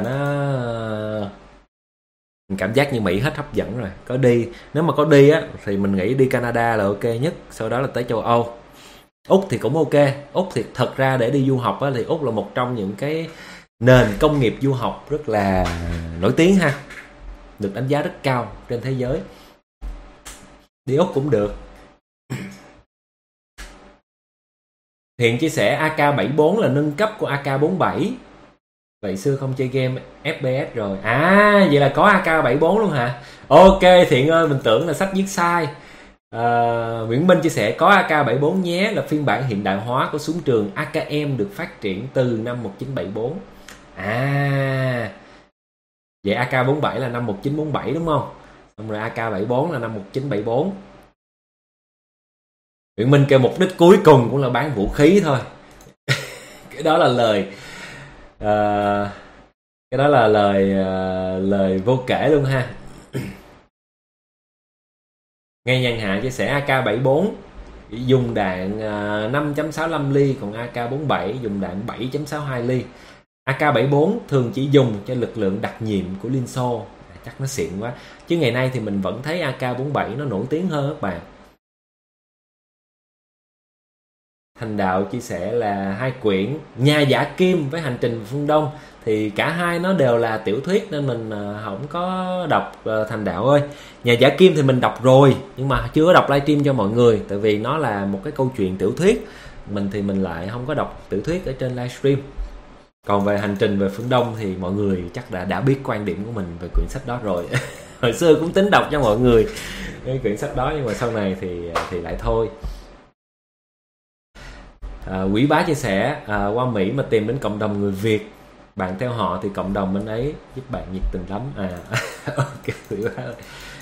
mình cảm giác như Mỹ hết hấp dẫn rồi. Có đi, nếu mà có đi á thì mình nghĩ đi Canada là ok nhất, sau đó là tới châu Âu. Úc thì cũng ok. Úc thì thật ra để đi du học á, thì Úc là một trong những cái nền công nghiệp du học rất là nổi tiếng ha, được đánh giá rất cao trên thế giới. Đi Úc cũng được. Thiện chia sẻ AK74 là nâng cấp của AK47. Vậy xưa không chơi game FPS rồi. À, vậy là có AK74 luôn hả? Ok Thiện ơi, mình tưởng là sách viết sai. Nguyễn Minh chia sẻ có AK74 nhé, là phiên bản hiện đại hóa của súng trường AKM được phát triển từ năm 1974. À, vậy AK47 là năm 1947 đúng không? Xong rồi AK-74 là năm 1974. Nguyễn Minh kêu mục đích cuối cùng cũng là bán vũ khí thôi. Cái đó là lời cái đó là lời vô kể luôn ha. Ngay Nhân Hạ chia sẻ AK-74 dùng đạn 5.65 ly, còn AK-47 dùng đạn 7.62 ly. AK-74 thường chỉ dùng cho lực lượng đặc nhiệm của Liên Xô. Chắc nó xịn quá. Chứ ngày nay thì mình vẫn thấy AK-47 nó nổi tiếng hơn các bạn. Thành Đạo chia sẻ là 2 quyển Nhà Giả Kim với Hành Trình Phương Đông, thì cả hai nó đều là tiểu thuyết nên mình không có đọc. Thành Đạo ơi, Nhà Giả Kim thì mình đọc rồi nhưng mà chưa có đọc livestream cho mọi người, tại vì nó là một cái câu chuyện tiểu thuyết. Mình thì mình lại không có đọc tiểu thuyết ở trên livestream. Còn về Hành Trình về Phương Đông thì mọi người chắc đã biết quan điểm của mình về quyển sách đó rồi. Hồi xưa cũng tính đọc cho mọi người cái quyển sách đó, nhưng mà sau này thì lại thôi. Quỷ Bá chia sẻ qua Mỹ mà tìm đến cộng đồng người Việt, bạn theo họ thì cộng đồng bên ấy giúp bạn nhiệt tình lắm. Ok, Quỷ Bá ơi.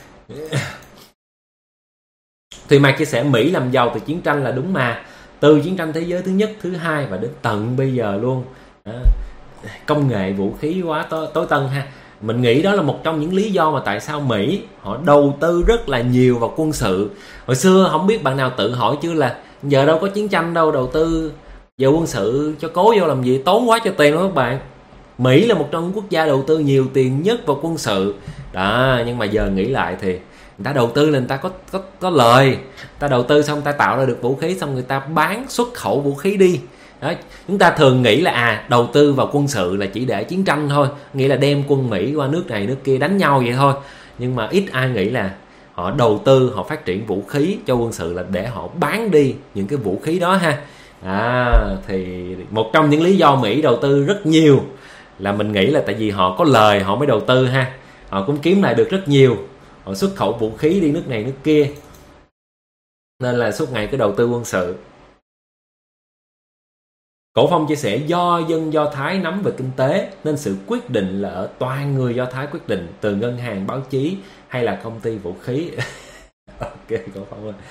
Thùy Mạc chia sẻ Mỹ làm giàu từ chiến tranh là đúng mà, từ chiến tranh thế giới thứ nhất, thứ hai và đến tận bây giờ luôn. Công nghệ vũ khí quá tối tân ha. Mình nghĩ đó là một trong những lý do mà tại sao Mỹ họ đầu tư rất là nhiều vào quân sự. Hồi xưa không biết bạn nào tự hỏi chưa là giờ đâu có chiến tranh đâu, đầu tư vào quân sự cho cố vô làm gì, tốn quá cho tiền luôn các bạn. Mỹ là một trong những quốc gia đầu tư nhiều tiền nhất vào quân sự đó, nhưng mà giờ nghĩ lại thì người ta đầu tư là người ta có lời. Người ta đầu tư xong người ta tạo ra được vũ khí, xong người ta bán xuất khẩu vũ khí đi đó. Chúng ta thường nghĩ là đầu tư vào quân sự là chỉ để chiến tranh thôi, nghĩ là đem quân Mỹ qua nước này nước kia đánh nhau vậy thôi. Nhưng mà ít ai nghĩ là họ đầu tư, họ phát triển vũ khí cho quân sự là để họ bán đi những cái vũ khí đó ha. Thì một trong những lý do Mỹ đầu tư rất nhiều là mình nghĩ là tại vì họ có lời họ mới đầu tư ha. Họ cũng kiếm lại được rất nhiều, họ xuất khẩu vũ khí đi nước này nước kia, nên là suốt ngày cứ đầu tư quân sự. Cổ Phong chia sẻ do dân Do Thái nắm về kinh tế nên sự quyết định là ở toàn người Do Thái quyết định, từ ngân hàng, báo chí hay là công ty vũ khí. Ok, Cổ Phong ơi.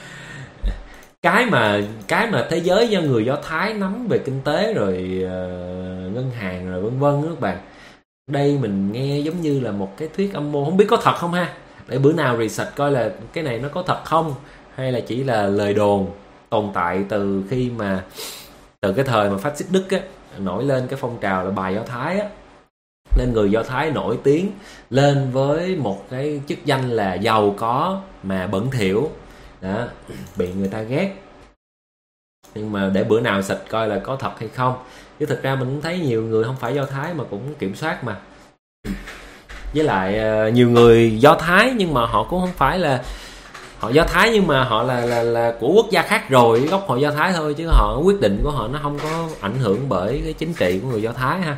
Cái mà thế giới do người Do Thái nắm về kinh tế rồi ngân hàng rồi vân vân các bạn. Đây mình nghe giống như là một cái thuyết âm mưu, không biết có thật không ha. Để bữa nào research coi là cái này nó có thật không, hay là chỉ là lời đồn tồn tại từ cái thời mà phát xít Đức á, nổi lên cái phong trào là bài Do Thái á, nên người Do Thái nổi tiếng lên với một cái chức danh là giàu có mà bẩn thỉu đó, bị người ta ghét. Nhưng mà để bữa nào xịt coi là có thật hay không, chứ thực ra mình cũng thấy nhiều người không phải Do Thái mà cũng kiểm soát mà. Với lại nhiều người Do Thái nhưng mà họ cũng không phải là họ Do Thái, nhưng mà họ là của quốc gia khác rồi, gốc họ Do Thái thôi, chứ họ quyết định của họ nó không có ảnh hưởng bởi cái chính trị của người Do Thái ha.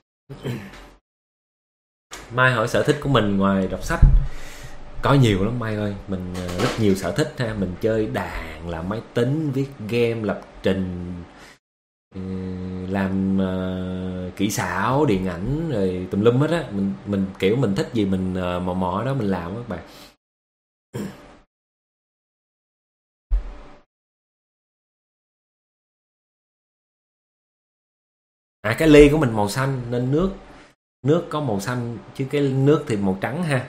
Mai hỏi sở thích của mình ngoài đọc sách. Có nhiều lắm Mai ơi, mình rất nhiều sở thích ha. Mình chơi đàn, làm máy tính, viết game, lập trình, làm kỹ xảo, điện ảnh rồi tùm lum hết á. Mình kiểu mình thích gì mình mò đó mình làm các bạn. Cái ly của mình màu xanh nên nước có màu xanh, chứ cái nước thì màu trắng ha.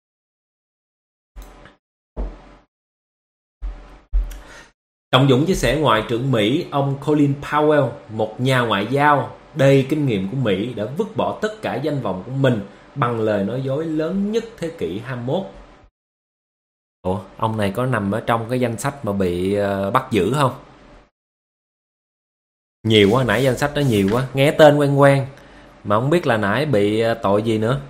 Trọng Dũng chia sẻ Ngoại trưởng Mỹ ông Colin Powell, một nhà ngoại giao đầy kinh nghiệm của Mỹ, đã vứt bỏ tất cả danh vọng của mình bằng lời nói dối lớn nhất thế kỷ 21. Ủa, ông này có nằm ở trong cái danh sách mà bị bắt giữ không? Nhiều quá, nãy danh sách đó nhiều quá, nghe tên quen quen mà không biết là nãy bị tội gì nữa.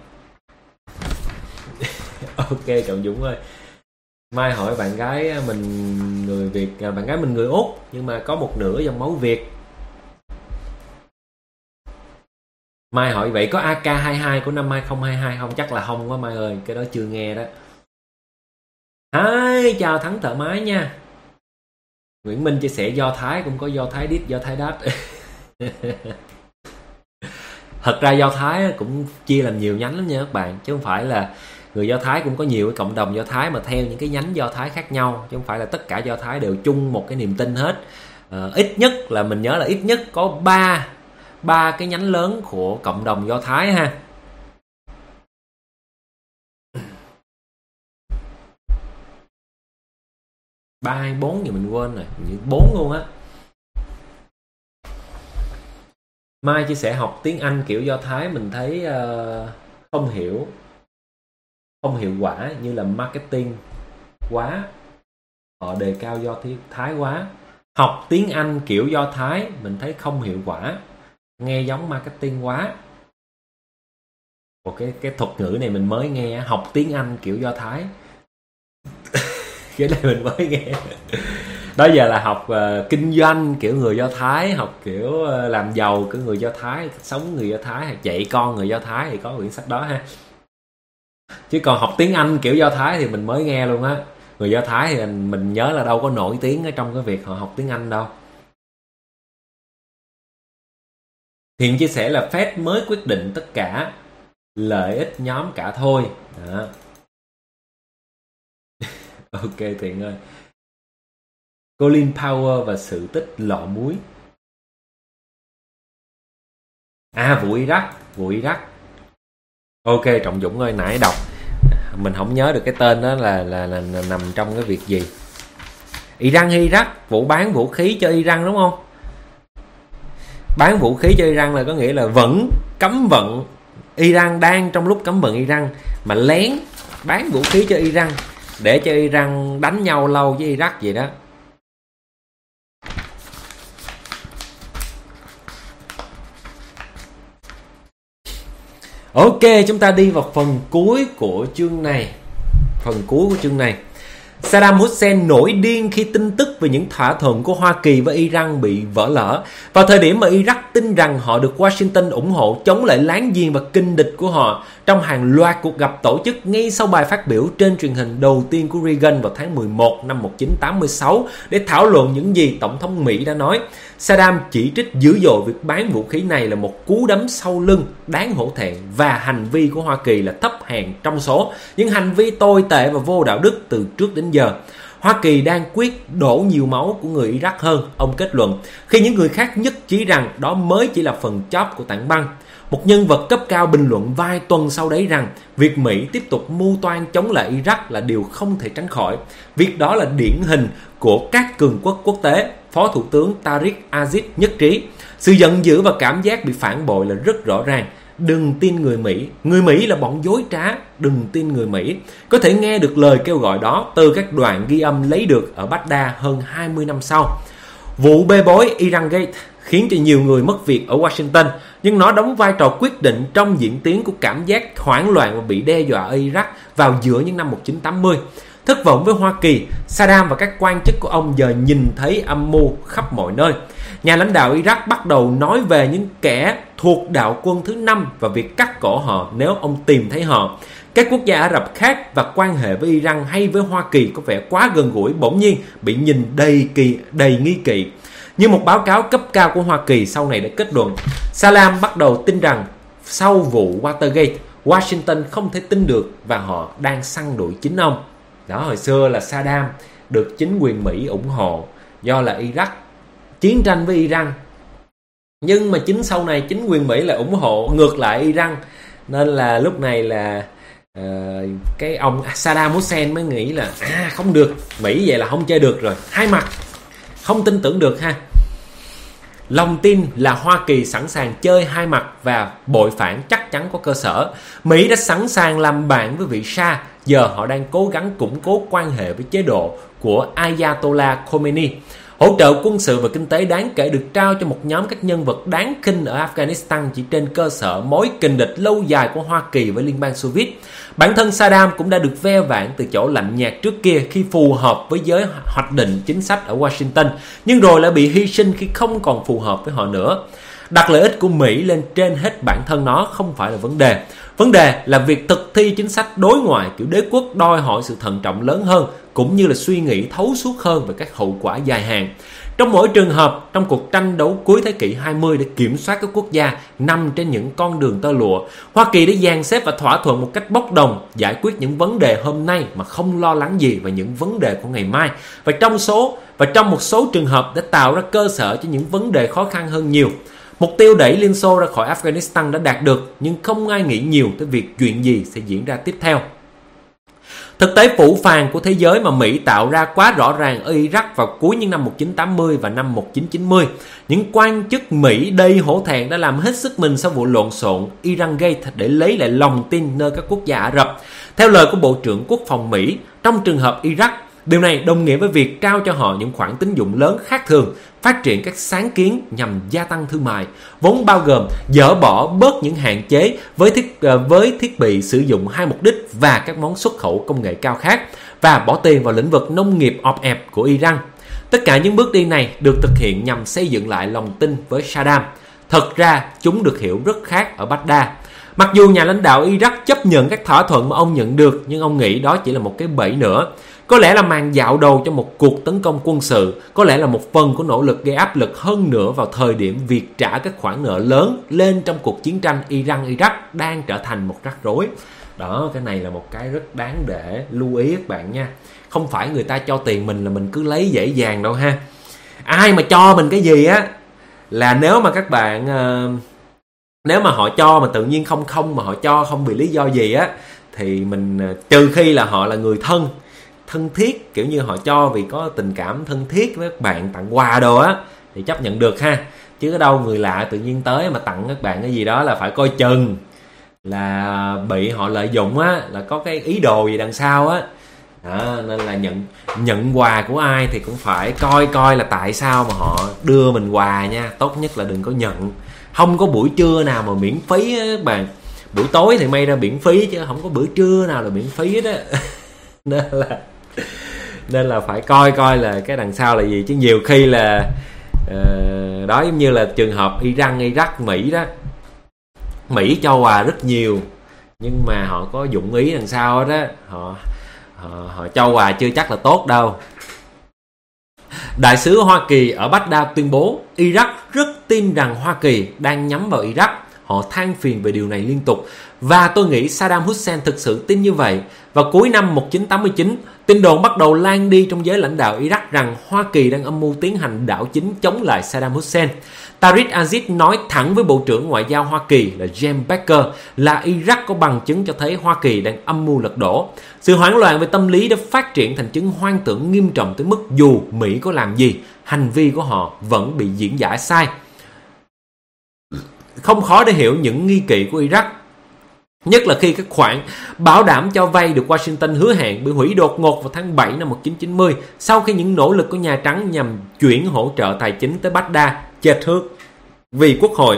Ok Trọng Dũng ơi, Mai hỏi bạn gái mình người Việt, bạn gái mình người Úc nhưng mà có một nửa dòng máu Việt. Mai hỏi vậy có AK-22 của năm 2022 không? Chắc là không quá Mai ơi, cái đó chưa nghe đó. Hi, chào Thắng thoải mái nha. Nguyễn Minh chia sẻ Do Thái cũng có Do Thái đít, Do Thái đát. Thật ra Do Thái cũng chia làm nhiều nhánh lắm nha các bạn, chứ không phải là Người Do Thái cũng có nhiều cái cộng đồng Do Thái mà theo những cái nhánh Do Thái khác nhau, chứ không phải là tất cả Do Thái đều chung một cái niềm tin hết. Ít nhất là mình nhớ là ít nhất có ba cái nhánh lớn của cộng đồng Do Thái ha. Ba hay 4 gì mình quên rồi, 4 luôn á. Mai chia sẻ học tiếng Anh kiểu Do Thái mình thấy không hiệu quả, như là marketing quá, họ đề cao Do Thái quá. Học tiếng Anh kiểu Do Thái mình thấy không hiệu quả, nghe giống marketing quá. Một cái thuật ngữ này mình mới nghe, học tiếng Anh kiểu Do Thái. Cái này mình mới nghe. Đó giờ là học kinh doanh kiểu người Do Thái, học kiểu làm giàu kiểu người Do Thái, sống người Do Thái, hay dạy con người Do Thái thì có quyển sách đó ha. Chứ còn học tiếng Anh kiểu Do Thái thì mình mới nghe luôn á. Người Do Thái thì mình nhớ là đâu có nổi tiếng ở trong cái việc họ học tiếng Anh đâu. Thiện chia sẻ là Fed mới quyết định tất cả, lợi ích nhóm cả thôi. Đó. Ok Thiện ơi. Colin Powell và sự tích lọ muối. Vụ Iraq. Ok Trọng Dũng ơi, nãy đọc mình không nhớ được cái tên đó là nằm trong cái việc gì. Iran hay Iraq, vụ bán vũ khí cho Iran đúng không? Bán vũ khí cho Iran là có nghĩa là vẫn cấm vận. Iran đang trong lúc cấm vận Iran mà lén bán vũ khí cho Iran để cho Iran đánh nhau lâu với Iraq vậy đó. Ok, chúng ta đi vào phần cuối của chương này. Saddam Hussein nổi điên khi tin tức về những thỏa thuận của Hoa Kỳ với Iran bị vỡ lở. Vào thời điểm mà Iraq tin rằng họ được Washington ủng hộ chống lại láng giềng và kình địch của họ, trong hàng loạt cuộc gặp tổ chức ngay sau bài phát biểu trên truyền hình đầu tiên của Reagan vào tháng 11 năm 1986 để thảo luận những gì Tổng thống Mỹ đã nói, Saddam chỉ trích dữ dội việc bán vũ khí này là một cú đấm sau lưng đáng hổ thẹn và hành vi của Hoa Kỳ là thấp hèn trong số những hành vi tồi tệ và vô đạo đức từ trước đến giờ. Hoa Kỳ đang quyết đổ nhiều máu của người Iraq hơn, ông kết luận, khi những người khác nhất trí rằng đó mới chỉ là phần chóp của tảng băng. Một nhân vật cấp cao bình luận vài tuần sau đấy rằng việc Mỹ tiếp tục mưu toan chống lại Iraq là điều không thể tránh khỏi. Việc đó là điển hình của các cường quốc quốc tế. Phó Thủ tướng Tariq Aziz nhất trí. Sự giận dữ và cảm giác bị phản bội là rất rõ ràng. Đừng tin người Mỹ. Người Mỹ là bọn dối trá. Đừng tin người Mỹ. Có thể nghe được lời kêu gọi đó từ các đoạn ghi âm lấy được ở Baghdad hơn 20 năm sau. Vụ bê bối Iran Gate khiến cho nhiều người mất việc ở Washington, nhưng nó đóng vai trò quyết định trong diễn tiến của cảm giác hoảng loạn và bị đe dọa ở Iraq vào giữa những năm 1980. Thất vọng với Hoa Kỳ, Saddam và các quan chức của ông giờ nhìn thấy âm mưu khắp mọi nơi. Nhà lãnh đạo Iraq bắt đầu nói về những kẻ thuộc đạo quân thứ 5 và việc cắt cổ họ nếu ông tìm thấy họ. Các quốc gia Ả Rập khác và quan hệ với Iran hay với Hoa Kỳ có vẻ quá gần gũi bỗng nhiên bị nhìn đầy nghi kỵ. Như một báo cáo cấp cao của Hoa Kỳ sau này đã kết luận, Saddam bắt đầu tin rằng sau vụ Watergate, Washington không thể tin được và họ đang săn đuổi chính ông. Đó, hồi xưa là Saddam được chính quyền Mỹ ủng hộ do là Iraq chiến tranh với Iran. Nhưng mà chính sau này chính quyền Mỹ lại ủng hộ ngược lại Iran. Nên là lúc này là cái ông Saddam Hussein mới nghĩ là không được, Mỹ vậy là không chơi được rồi. Hai mặt, không tin tưởng được ha. Lòng tin là Hoa Kỳ sẵn sàng chơi hai mặt và bội phản chắc chắn có cơ sở. Mỹ đã sẵn sàng làm bạn với vị Shah, giờ họ đang cố gắng củng cố quan hệ với chế độ của Ayatollah Khomeini. Hỗ trợ quân sự và kinh tế đáng kể được trao cho một nhóm các nhân vật đáng khinh ở Afghanistan chỉ trên cơ sở mối kình địch lâu dài của Hoa Kỳ với Liên bang Xô Viết. Bản thân Saddam cũng đã được ve vãn từ chỗ lạnh nhạt trước kia khi phù hợp với giới hoạch định chính sách ở Washington, nhưng rồi lại bị hy sinh khi không còn phù hợp với họ nữa. Đặt lợi ích của Mỹ lên trên hết bản thân nó không phải là vấn đề. Vấn đề là việc thực thi chính sách đối ngoại kiểu đế quốc đòi hỏi sự thận trọng lớn hơn, cũng như là suy nghĩ thấu suốt hơn về các hậu quả dài hạn. Trong mỗi trường hợp, trong cuộc tranh đấu cuối thế kỷ 20 để kiểm soát các quốc gia nằm trên những con đường tơ lụa, Hoa Kỳ đã dàn xếp và thỏa thuận một cách bốc đồng giải quyết những vấn đề hôm nay mà không lo lắng gì về những vấn đề của ngày mai. Và trong một số trường hợp đã tạo ra cơ sở cho những vấn đề khó khăn hơn nhiều. Mục tiêu đẩy Liên Xô ra khỏi Afghanistan đã đạt được, nhưng không ai nghĩ nhiều tới việc chuyện gì sẽ diễn ra tiếp theo. Thực tế phủ phàng của thế giới mà Mỹ tạo ra quá rõ ràng ở Iraq vào cuối những năm 1980 và năm 1990. Những quan chức Mỹ đầy hổ thẹn đã làm hết sức mình sau vụ lộn xộn Iran Gate để lấy lại lòng tin nơi các quốc gia Ả Rập. Theo lời của Bộ trưởng Quốc phòng Mỹ, trong trường hợp Iraq, điều này đồng nghĩa với việc trao cho họ những khoản tín dụng lớn khác thường, phát triển các sáng kiến nhằm gia tăng thương mại, vốn bao gồm dỡ bỏ bớt những hạn chế với thiết bị sử dụng hai mục đích và các món xuất khẩu công nghệ cao khác, và bỏ tiền vào lĩnh vực nông nghiệp ọp ẹp của Iran. Tất cả những bước đi này được thực hiện nhằm xây dựng lại lòng tin với Saddam. Thật ra, chúng được hiểu rất khác ở Baghdad. Mặc dù nhà lãnh đạo Iraq chấp nhận các thỏa thuận mà ông nhận được, nhưng ông nghĩ đó chỉ là một cái bẫy nữa. Có lẽ là màn dạo đầu cho một cuộc tấn công quân sự, có lẽ là một phần của nỗ lực gây áp lực hơn nữa vào thời điểm việc trả các khoản nợ lớn lên trong cuộc chiến tranh Iran-Iraq đang trở thành một rắc rối. Đó, cái này là một cái rất đáng để lưu ý các bạn nha. Không phải người ta cho tiền mình là mình cứ lấy dễ dàng đâu ha. Ai mà cho mình cái gì á, là nếu mà các bạn nếu mà họ cho mà tự nhiên không mà họ cho không vì lý do gì á, thì mình trừ khi là họ là người thân thiết, kiểu như họ cho vì có tình cảm thân thiết với các bạn, tặng quà đồ á, thì chấp nhận được ha. Chứ ở đâu người lạ tự nhiên tới mà tặng các bạn cái gì đó là phải coi chừng là bị họ lợi dụng á, là có cái ý đồ gì đằng sau á. Nên là nhận quà của ai thì cũng phải coi là tại sao mà họ đưa mình quà nha. Tốt nhất là đừng có nhận. Không có buổi trưa nào mà miễn phí á các bạn. Buổi tối thì may ra miễn phí chứ không có bữa trưa nào là miễn phí đó. Nên là phải coi là cái đằng sau là gì. Chứ nhiều khi là đó, giống như là trường hợp Iran, Iraq, Mỹ đó. Mỹ cho quà rất nhiều, nhưng mà họ có dụng ý đằng sau đó. Họ cho quà chưa chắc là tốt đâu. Đại sứ Hoa Kỳ ở Baghdad tuyên bố Iraq rất tin rằng Hoa Kỳ đang nhắm vào Iraq. Họ than phiền về điều này liên tục, và tôi nghĩ Saddam Hussein thực sự tin như vậy. Vào cuối năm 1989, tin đồn bắt đầu lan đi trong giới lãnh đạo Iraq rằng Hoa Kỳ đang âm mưu tiến hành đảo chính chống lại Saddam Hussein. Tariq Aziz nói thẳng với Bộ trưởng Ngoại giao Hoa Kỳ là James Baker là Iraq có bằng chứng cho thấy Hoa Kỳ đang âm mưu lật đổ. Sự hoảng loạn về tâm lý đã phát triển thành chứng hoang tưởng nghiêm trọng tới mức dù Mỹ có làm gì, hành vi của họ vẫn bị diễn giải sai. Không khó để hiểu những nghi kỵ của Iraq, nhất là khi các khoản bảo đảm cho vay được Washington hứa hẹn bị hủy đột ngột vào tháng 7 năm 1990 sau khi những nỗ lực của Nhà Trắng nhằm chuyển hỗ trợ tài chính tới Baghdad chệch hướng vì Quốc hội.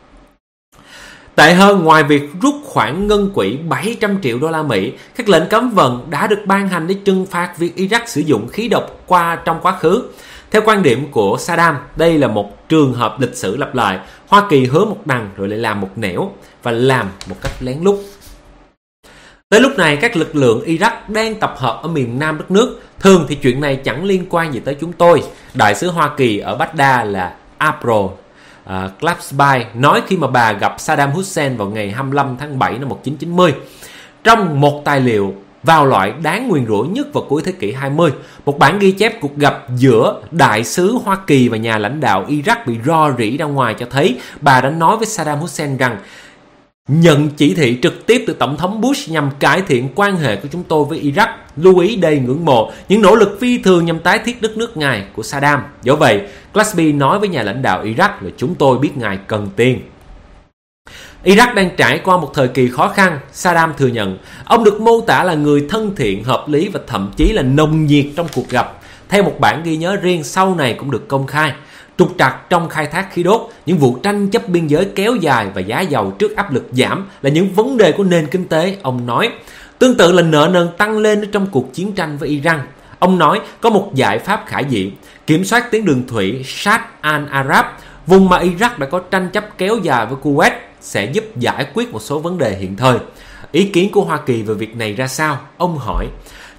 Tệ hơn, ngoài việc rút khoản ngân quỹ 700 triệu đô la Mỹ, các lệnh cấm vận đã được ban hành để trừng phạt việc Iraq sử dụng khí độc trong quá khứ. Theo quan điểm của Saddam, đây là một trường hợp lịch sử lặp lại. Hoa Kỳ hứa một đằng rồi lại làm một nẻo, và làm một cách lén lút. Tới lúc này, các lực lượng Iraq đang tập hợp ở miền nam đất nước. Thường thì chuyện này chẳng liên quan gì tới chúng tôi. Đại sứ Hoa Kỳ ở Baghdad là April Clapsby nói khi mà bà gặp Saddam Hussein vào ngày 25 tháng 7 năm 1990. Trong một tài liệu vào loại đáng nguyền rủa nhất vào cuối thế kỷ 20, một bản ghi chép cuộc gặp giữa đại sứ Hoa Kỳ và nhà lãnh đạo Iraq bị rò rỉ ra ngoài cho thấy bà đã nói với Saddam Hussein rằng nhận chỉ thị trực tiếp từ Tổng thống Bush nhằm cải thiện quan hệ của chúng tôi với Iraq, lưu ý đầy ngưỡng mộ những nỗ lực phi thường nhằm tái thiết đất nước ngài của Saddam. Do vậy, Clapsby nói với nhà lãnh đạo Iraq là chúng tôi biết ngài cần tiền. Iraq đang trải qua một thời kỳ khó khăn. Saddam thừa nhận ông được mô tả là người thân thiện, hợp lý và thậm chí là nồng nhiệt trong cuộc gặp. Theo một bản ghi nhớ riêng sau này cũng được công khai, trục trặc trong khai thác khí đốt, những vụ tranh chấp biên giới kéo dài và giá dầu trước áp lực giảm là những vấn đề của nền kinh tế, ông nói. Tương tự là nợ nần tăng lên trong cuộc chiến tranh với Iran. Ông nói có một giải pháp khả dĩ, kiểm soát tuyến đường thủy Sharq al-Arab, vùng mà Iraq đã có tranh chấp kéo dài với Kuwait, sẽ giúp giải quyết một số vấn đề hiện thời. Ý kiến của Hoa Kỳ về việc này ra sao? Ông hỏi.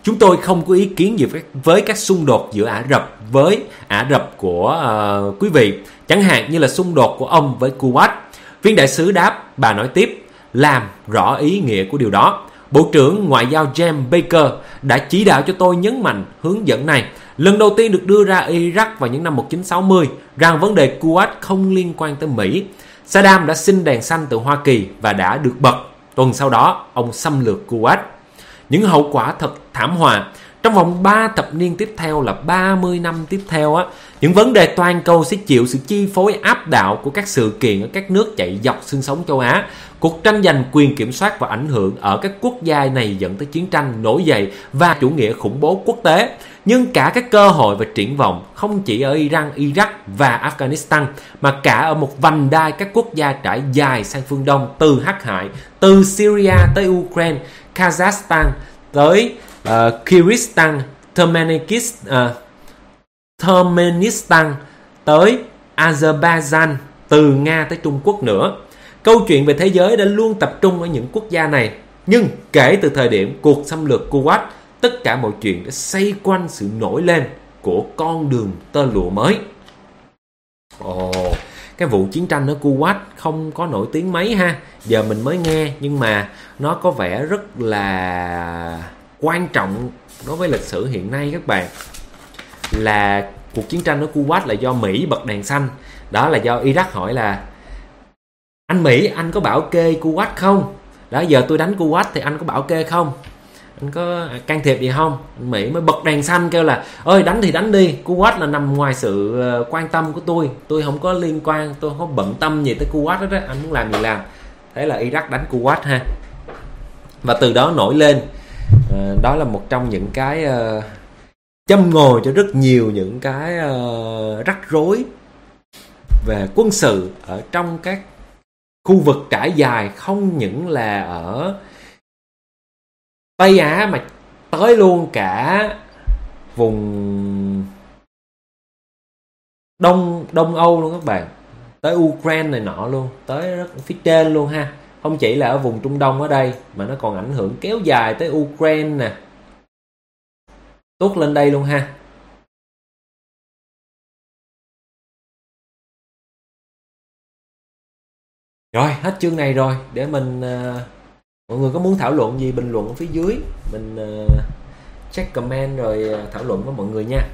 Chúng tôi không có ý kiến gì với các xung đột giữa Ả Rập với Ả Rập của quý vị, chẳng hạn như là xung đột của ông với Kuwait. Viên đại sứ đáp, bà nói tiếp, làm rõ ý nghĩa của điều đó. Bộ trưởng Ngoại giao James Baker đã chỉ đạo cho tôi nhấn mạnh hướng dẫn này, lần đầu tiên được đưa ra Iraq vào những năm 1960, rằng vấn đề Kuwait không liên quan tới Mỹ. Saddam đã xin đèn xanh từ Hoa Kỳ và đã được bật. Tuần sau đó, ông xâm lược Kuwait. Những hậu quả thật thảm họa. Trong vòng 3 thập niên tiếp theo là 30 năm tiếp theo á, những vấn đề toàn cầu sẽ chịu sự chi phối áp đảo của các sự kiện ở các nước chạy dọc xương sống châu Á. Cuộc tranh giành quyền kiểm soát và ảnh hưởng ở các quốc gia này dẫn tới chiến tranh nổi dậy và chủ nghĩa khủng bố quốc tế. Nhưng cả các cơ hội và triển vọng không chỉ ở Iran, Iraq và Afghanistan mà cả ở một vành đai các quốc gia trải dài sang phương Đông, từ Hắc Hải, từ Syria tới Ukraine, Kazakhstan tới Kyrgyzstan, Turkmenistan tới Azerbaijan, từ Nga tới Trung Quốc nữa. Câu chuyện về thế giới đã luôn tập trung ở những quốc gia này. Nhưng kể từ thời điểm cuộc xâm lược Kuwait, tất cả mọi chuyện đã xoay quanh sự nổi lên của con đường tơ lụa mới. Cái vụ chiến tranh ở Kuwait không có nổi tiếng mấy ha. Giờ mình mới nghe, nhưng mà nó có vẻ rất là quan trọng đối với lịch sử hiện nay các bạn. Là cuộc chiến tranh ở Kuwait là do Mỹ bật đèn xanh. Đó là do Iraq hỏi là, anh Mỹ, anh có bảo kê Kuwait không? Đó, giờ tôi đánh Kuwait thì anh có bảo kê không? Anh có can thiệp gì không? Anh Mỹ mới bật đèn xanh kêu là, ơi đánh thì đánh đi, Kuwait là nằm ngoài sự quan tâm của tôi không có liên quan, tôi không có bận tâm gì tới Kuwait hết á, anh muốn làm gì làm. Thế là Iraq đánh Kuwait ha. Và từ đó nổi lên, đó là một trong những cái châm ngòi cho rất nhiều những cái rắc rối về quân sự ở trong các khu vực trải dài, không những là ở Tây Á mà tới luôn cả vùng Đông Âu luôn các bạn, tới Ukraine này nọ luôn, tới rất phía trên luôn ha. Không chỉ là ở vùng Trung Đông ở đây mà nó còn ảnh hưởng kéo dài tới Ukraine nè, tuốt lên đây luôn ha. Rồi, hết chương này rồi. Để mình mọi người có muốn thảo luận gì bình luận ở phía dưới, mình check comment rồi thảo luận với mọi người nha.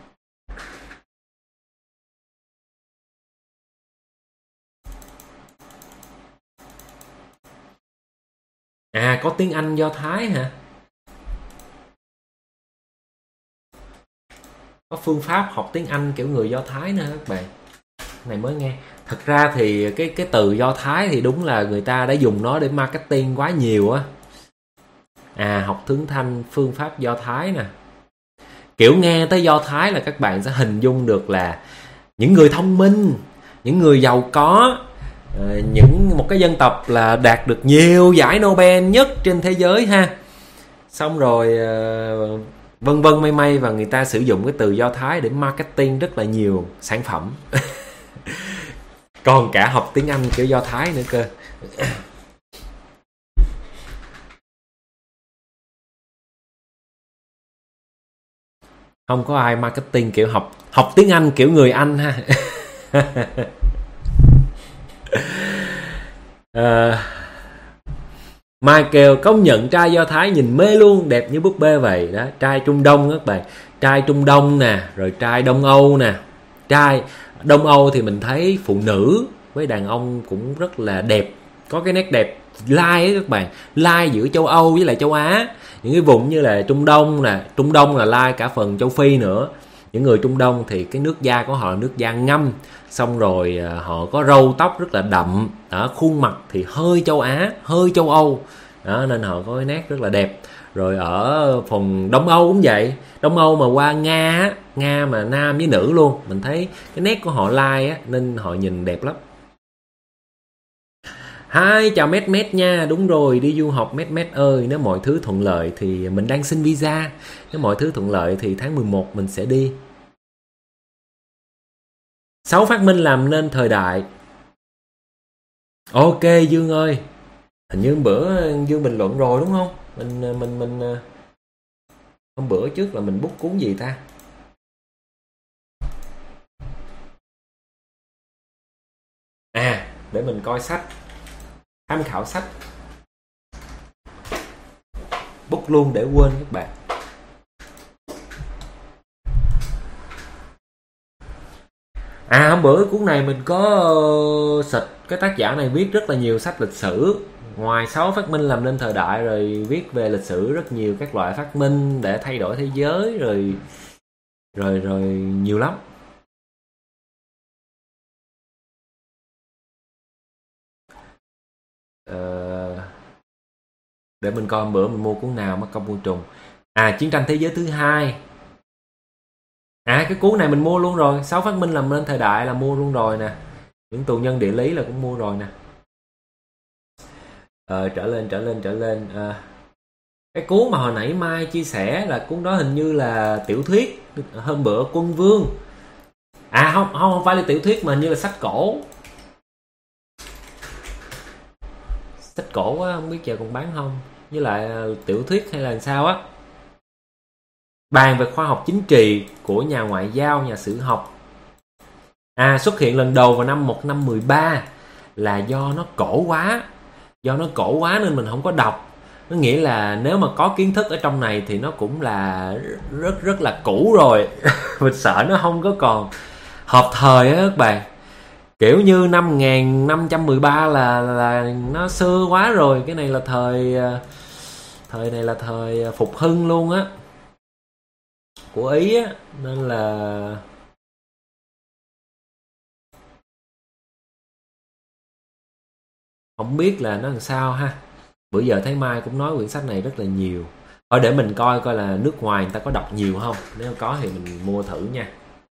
Có tiếng Anh Do Thái hả? Có phương pháp học tiếng Anh kiểu người Do Thái nữa các bạn. Này mới nghe. Thật ra thì cái từ Do Thái thì đúng là người ta đã dùng nó để marketing quá nhiều á. Học tướng Thanh phương pháp Do Thái nè. Kiểu nghe tới Do Thái là các bạn sẽ hình dung được là những người thông minh, những người giàu có, một cái dân tộc là đạt được nhiều giải Nobel nhất trên thế giới ha. Xong rồi vân vân may may, và người ta sử dụng cái từ Do Thái để marketing rất là nhiều sản phẩm. Còn cả học tiếng Anh kiểu Do Thái nữa cơ. Không có ai marketing kiểu học tiếng Anh kiểu người Anh ha. Michael công nhận trai Do Thái nhìn mê luôn, đẹp như búp bê vậy đó. Trai Trung Đông các bạn, trai Trung Đông nè, rồi trai Đông Âu nè. Trai Đông Âu thì mình thấy phụ nữ với đàn ông cũng rất là đẹp, có cái nét đẹp lai ấy các bạn, lai giữa châu Âu với lại châu Á. Những cái vùng như là Trung Đông nè, Trung Đông là lai cả phần châu Phi nữa. Những người Trung Đông thì cái nước da của họ là nước da ngâm, xong rồi họ có râu tóc rất là đậm đó, khuôn mặt thì hơi châu Á, hơi châu Âu đó, nên họ có cái nét rất là đẹp. Rồi ở phần Đông Âu cũng vậy, Đông Âu mà qua Nga mà nam với nữ luôn, mình thấy cái nét của họ lai á, nên họ nhìn đẹp lắm. Hi, chào Mét nha. Đúng rồi, đi du học Mét ơi. Nếu mọi thứ thuận lợi thì mình đang xin visa. Nếu mọi thứ thuận lợi thì tháng 11 mình sẽ đi. 6 phát minh làm nên thời đại. Ok Dương ơi, hình như bữa Dương bình luận rồi đúng không? Mình Hôm bữa trước là mình book cuốn gì ta? À, để mình coi sách, tham khảo sách, book luôn để quên các bạn. À, hôm bữa cuốn này mình có search, cái tác giả này viết rất là nhiều sách lịch sử. Ngoài 6 phát minh làm nên thời đại rồi viết về lịch sử rất nhiều các loại phát minh để thay đổi thế giới rồi nhiều lắm. Để mình coi hôm bữa mình mua cuốn nào mất công mua trùng. À, Chiến tranh thế giới thứ hai. À, cái cuốn này mình mua luôn rồi, 6 phát minh làm nên thời đại là mua luôn rồi nè. Những tù nhân địa lý là cũng mua rồi nè. Trở lên. Cái cuốn mà hồi nãy Mai chia sẻ là cuốn đó hình như là tiểu thuyết. Hôm bữa Quân Vương. À không phải là tiểu thuyết mà hình như là sách cổ. Sách cổ á, không biết giờ còn bán không. Với lại tiểu thuyết hay là sao á. Bàn về khoa học chính trị của nhà ngoại giao, nhà sử học. À, xuất hiện lần đầu vào năm 1513 là do nó cổ quá. Do nó cổ quá nên mình không có đọc. Nó nghĩa là nếu mà có kiến thức ở trong này thì nó cũng là rất là cũ rồi. Mình sợ nó không có còn hợp thời á các bạn. Kiểu như năm 1513 là nó xưa quá rồi. Cái này là thời này là thời phục hưng luôn á, của Ý á, nên là không biết là nó làm sao ha. Bữa giờ thấy Mai cũng nói quyển sách này rất là nhiều. Thôi để mình coi coi là nước ngoài người ta có đọc nhiều không. Nếu có thì mình mua thử nha.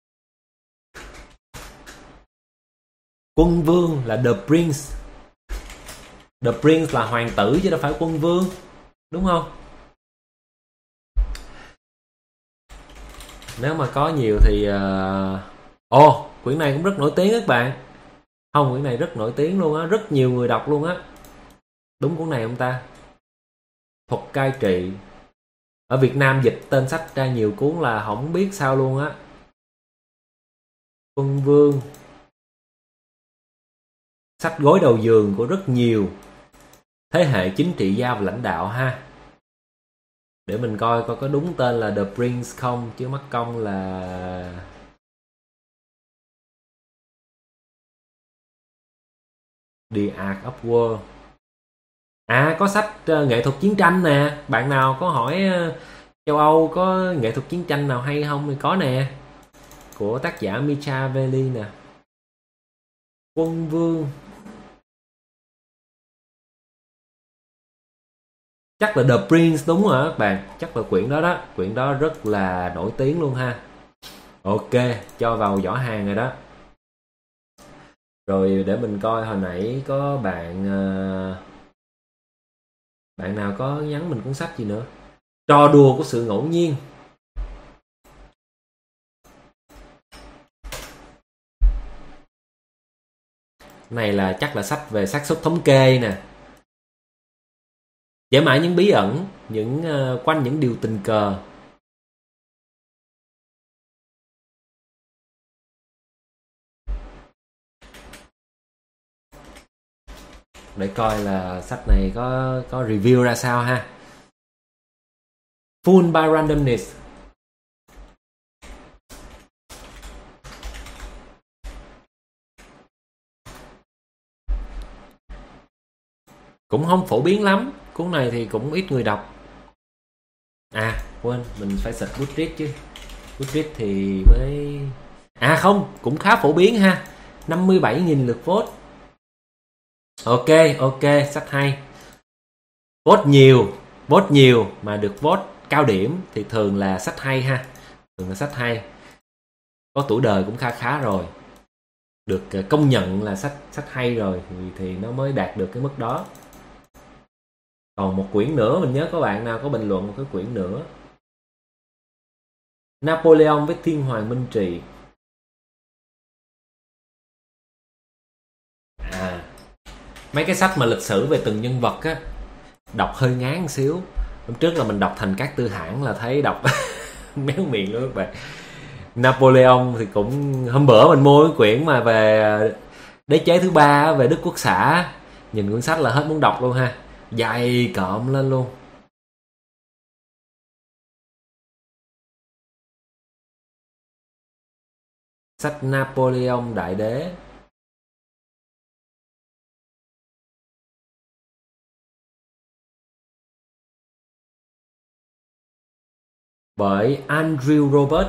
Quân vương là The Prince. The Prince là hoàng tử chứ đâu phải quân vương, đúng không? Nếu mà có nhiều thì quyển này cũng rất nổi tiếng các bạn. Không, quyển này rất nổi tiếng luôn á, rất nhiều người đọc luôn á. Đúng cuốn này không ta? Thuật cai trị. Ở Việt Nam dịch tên sách ra nhiều cuốn là không biết sao luôn á. Quân vương. Sách gối đầu giường của rất nhiều thế hệ chính trị gia và lãnh đạo ha. Để mình coi có đúng tên là The Prince không, chứ mắc công là The Art of War. À, có sách nghệ thuật chiến tranh nè. Bạn nào có hỏi châu Âu có nghệ thuật chiến tranh nào hay không thì có nè, của tác giả Machiavelli nè. Quân vương. Chắc là The Prince đúng rồi các bạn. Chắc là quyển đó đó. Quyển đó rất là nổi tiếng luôn ha. Ok, cho vào giỏ hàng rồi đó. Rồi để mình coi hồi nãy có bạn nào có nhắn mình cuốn sách gì nữa. Trò đùa của sự ngẫu nhiên. Này là chắc là sách về xác suất thống kê nè. Giải mã những bí ẩn, quanh những điều tình cờ. Để coi là sách này có review ra sao ha. Full by randomness. Cũng không phổ biến lắm. Cuốn này thì cũng ít người đọc. À quên, mình phải search Goodreads chứ. Goodreads thì mới... À không, cũng khá phổ biến ha. 57.000 lượt vote. Ok, sách hay. Vote nhiều mà được vote cao điểm thì thường là sách hay ha. Thường là sách hay. Có tuổi đời cũng khá rồi. Được công nhận là sách hay rồi thì nó mới đạt được cái mức đó. Còn một quyển nữa, mình nhớ có bạn nào có bình luận một cái quyển nữa. Napoleon với Thiên Hoàng Minh Trị. À, mấy cái sách mà lịch sử về từng nhân vật á, đọc hơi ngán một xíu. Hôm trước là mình đọc Thành Cát Tư Hãn là thấy đọc méo miệng luôn các bạn. Napoleon thì cũng hôm bữa mình mua cái quyển mà về đế chế thứ ba, về Đức Quốc xã, nhìn cuốn sách là hết muốn đọc luôn ha, dày cộm lên luôn. Sách Napoleon Đại Đế. Bởi Andrew Robert.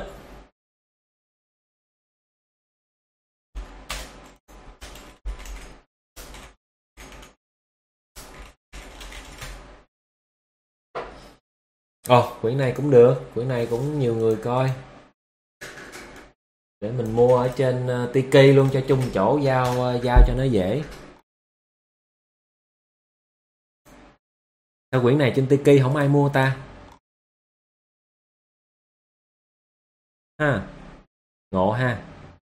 Quyển này cũng được, quyển này cũng nhiều người coi. Để mình mua ở trên Tiki luôn, cho chung chỗ giao cho nó dễ. Sao quyển này trên Tiki không ai mua ta? Ha, ngộ ha.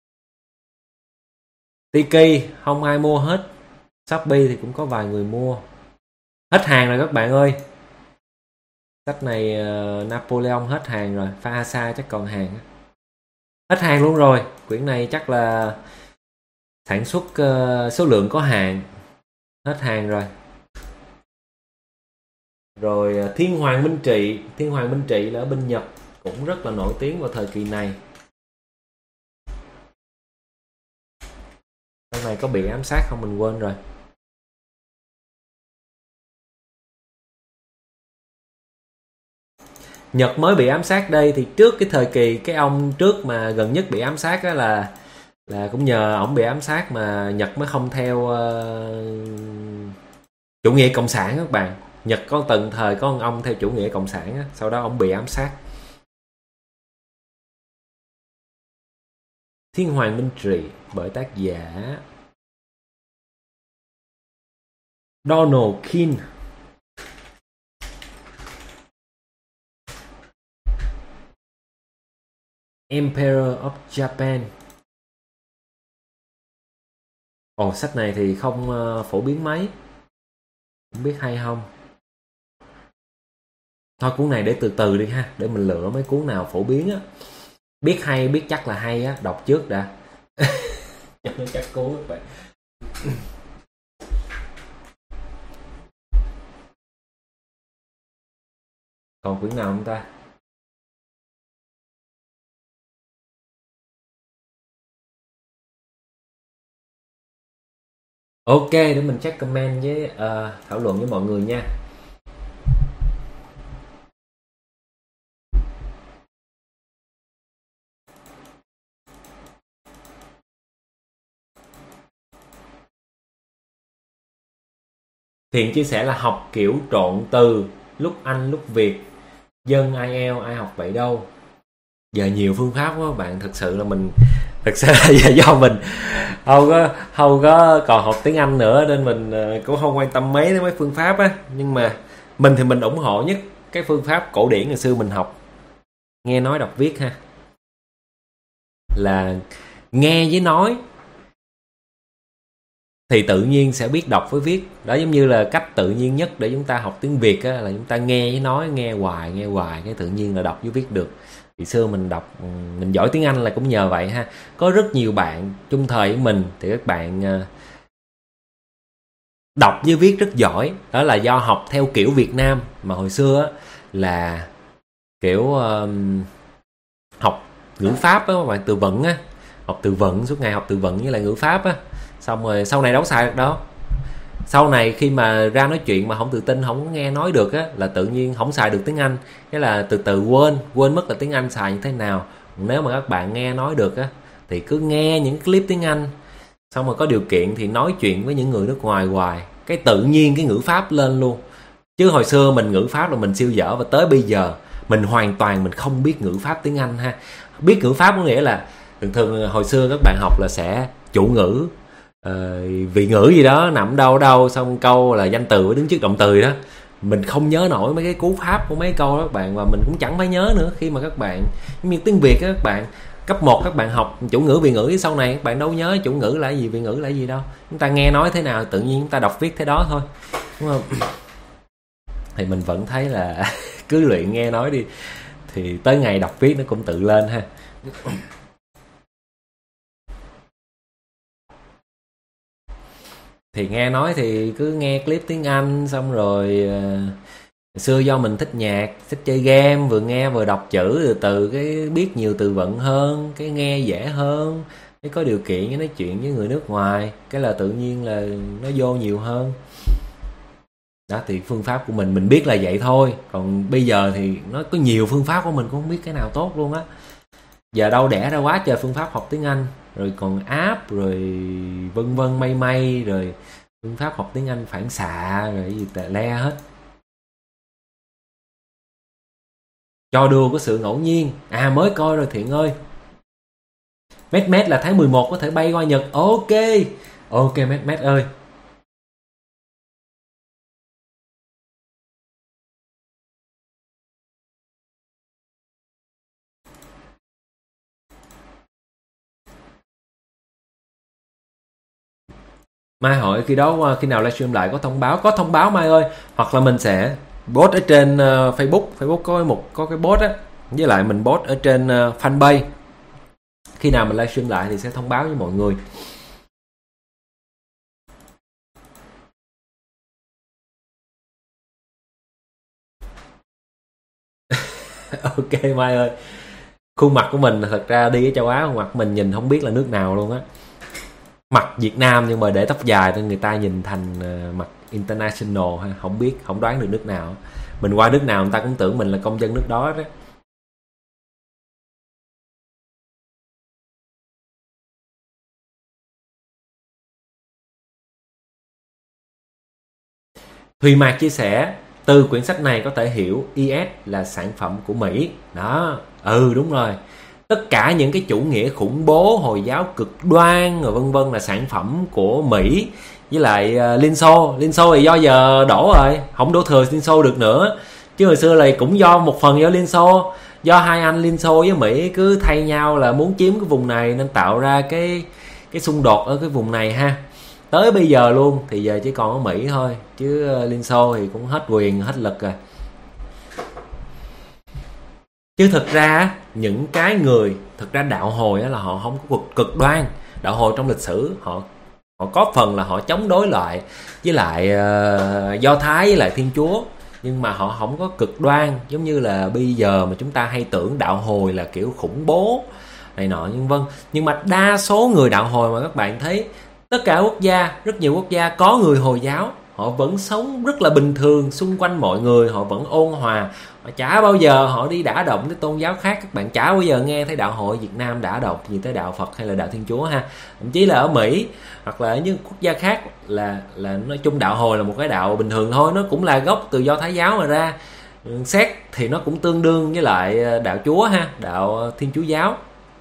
Tiki không ai mua hết, Shopee thì cũng có vài người mua. Hết hàng rồi các bạn ơi. Sách này Napoleon hết hàng rồi, Phahasa chắc còn hàng. Hết hàng luôn rồi. Quyển này chắc là sản xuất số lượng có hạn. Hết hàng rồi. Rồi Thiên Hoàng Minh Trị. Thiên Hoàng Minh Trị là ở bên Nhật, cũng rất là nổi tiếng vào thời kỳ này. Trong này có bị ám sát không mình quên rồi. Nhật mới bị ám sát đây, thì trước cái thời kỳ cái ông trước mà gần nhất bị ám sát đó là cũng nhờ ổng bị ám sát mà Nhật mới không theo chủ nghĩa cộng sản các bạn. Nhật có từng thời có một ông theo chủ nghĩa cộng sản á, sau đó ông bị ám sát. Thiên Hoàng Minh Trị bởi tác giả Donald Keane. Emperor of Japan. Sách này thì không phổ biến mấy, không biết hay không. Thôi cuốn này để từ từ đi ha, để mình lựa mấy cuốn nào phổ biến á, biết hay biết chắc là hay á, đọc trước đã cho nó chắc cuốn các bạn. Còn quyển nào không ta? Ok, để mình check comment với thảo luận với mọi người nha. Thiện chia sẻ là học kiểu trộn từ, lúc Anh lúc Việt, dân IELTS ai học vậy đâu. Giờ nhiều phương pháp quá bạn, thực sự là do mình không có còn học tiếng Anh nữa, nên mình cũng không quan tâm mấy đến mấy phương pháp á. Nhưng mà mình thì mình ủng hộ nhất cái phương pháp cổ điển ngày xưa mình học, nghe nói đọc viết ha, là nghe với nói thì tự nhiên sẽ biết đọc với viết. Đó giống như là cách tự nhiên nhất để chúng ta học tiếng Việt á, là chúng ta nghe với nói, nghe hoài cái tự nhiên là đọc với viết được. Thì xưa mình giỏi tiếng Anh là cũng nhờ vậy ha. Có rất nhiều bạn chung thời với mình thì các bạn đọc với viết rất giỏi, đó là do học theo kiểu Việt Nam. Mà hồi xưa á, là kiểu học ngữ pháp á, các bạn, từ vựng á, học từ vựng suốt ngày, học từ vựng với lại ngữ pháp á, xong rồi sau này đâu xài được đâu. Sau này khi mà ra nói chuyện mà không tự tin, không nghe nói được á, là tự nhiên không xài được tiếng Anh, cái là từ từ quên mất là tiếng Anh xài như thế nào. Nếu mà các bạn nghe nói được á, thì cứ nghe những clip tiếng Anh, xong rồi có điều kiện thì nói chuyện với những người nước ngoài hoài, cái tự nhiên cái ngữ pháp lên luôn. Chứ hồi xưa mình ngữ pháp là mình siêu dở, và tới bây giờ mình hoàn toàn mình không biết ngữ pháp tiếng Anh ha. Biết ngữ pháp có nghĩa là thường hồi xưa các bạn học là sẽ chủ ngữ, vị ngữ gì đó nằm đâu, xong câu là danh từ với đứng trước động từ đó. Mình không nhớ nổi mấy cái cú pháp của mấy câu đó các bạn, và mình cũng chẳng phải nhớ nữa. Khi mà các bạn giống như tiếng Việt á, các bạn cấp 1 các bạn học chủ ngữ vị ngữ, sau này các bạn đâu nhớ chủ ngữ là gì, vị ngữ là gì đâu. Chúng ta nghe nói thế nào tự nhiên chúng ta đọc viết thế đó thôi, đúng không? thì mình vẫn thấy là cứ luyện nghe nói đi, thì tới ngày đọc viết nó cũng tự lên ha. Thì nghe nói thì cứ nghe clip tiếng Anh xong rồi xưa do mình thích nhạc, thích chơi game, vừa nghe vừa đọc chữ từ cái biết nhiều từ vựng hơn, cái nghe dễ hơn, cái có điều kiện với nói chuyện với người nước ngoài, cái là tự nhiên là nó vô nhiều hơn. Đó thì phương pháp của mình biết là vậy thôi, còn bây giờ thì nó có nhiều phương pháp của mình cũng không biết cái nào tốt luôn á. Giờ đâu đẻ ra quá trời phương pháp học tiếng Anh, rồi còn app rồi vân vân mây mây, rồi phương pháp học tiếng Anh phản xạ rồi gì tè le hết. Cho đùa có sự ngẫu nhiên. À mới coi rồi Thiện ơi. Mét mét là tháng 11 có thể bay qua Nhật. Ok. Ok mét mét ơi. Mai hỏi khi đó khi nào livestream lại có thông báo? Có thông báo Mai ơi. Hoặc là mình sẽ post ở trên Facebook có cái post á, với lại mình post ở trên fanpage. Khi nào mình livestream lại thì sẽ thông báo với mọi người. Ok Mai ơi. Khuôn mặt của mình thật ra đi ở châu Á, khuôn mặt mình nhìn không biết là nước nào luôn á. Mặt Việt Nam nhưng mà để tóc dài nên người ta nhìn thành mặt international ha, không biết, không đoán được nước nào. Mình qua nước nào người ta cũng tưởng mình là công dân nước đó đó. Thùy Mạc chia sẻ, từ quyển sách này có thể hiểu IS là sản phẩm của Mỹ. Đó, đúng rồi. Tất cả những cái chủ nghĩa khủng bố, Hồi giáo cực đoan rồi vân vân là sản phẩm của Mỹ với lại Liên Xô. Liên Xô thì do giờ đổ rồi, không đổ thừa Liên Xô được nữa. Chứ hồi xưa là cũng do một phần do Liên Xô, do hai anh Liên Xô với Mỹ cứ thay nhau là muốn chiếm cái vùng này nên tạo ra cái xung đột ở cái vùng này ha. Tới bây giờ luôn thì giờ chỉ còn có Mỹ thôi, chứ Liên Xô thì cũng hết quyền hết lực rồi. Chứ thực ra những cái người thực ra đạo hồi là họ không có cực đoan. Đạo hồi trong lịch sử họ có phần là họ chống đối lại với lại Do Thái với lại Thiên Chúa, nhưng mà họ không có cực đoan giống như là bây giờ mà chúng ta hay tưởng đạo hồi là kiểu khủng bố này nọ nhưng vân. Nhưng mà đa số người đạo hồi mà các bạn thấy tất cả quốc gia, rất nhiều quốc gia có người Hồi giáo, họ vẫn sống rất là bình thường, xung quanh mọi người họ vẫn ôn hòa, họ chả bao giờ họ đi đả động tới tôn giáo khác. Các bạn chả bao giờ nghe thấy đạo hội Việt Nam đả động gì tới đạo Phật hay là đạo Thiên Chúa ha. Thậm chí là ở Mỹ hoặc là ở những quốc gia khác là nói chung đạo hồi là một cái đạo bình thường thôi, nó cũng là gốc từ Do Thái giáo mà ra. Xét thì nó cũng tương đương với lại đạo Chúa ha, đạo Thiên Chúa giáo.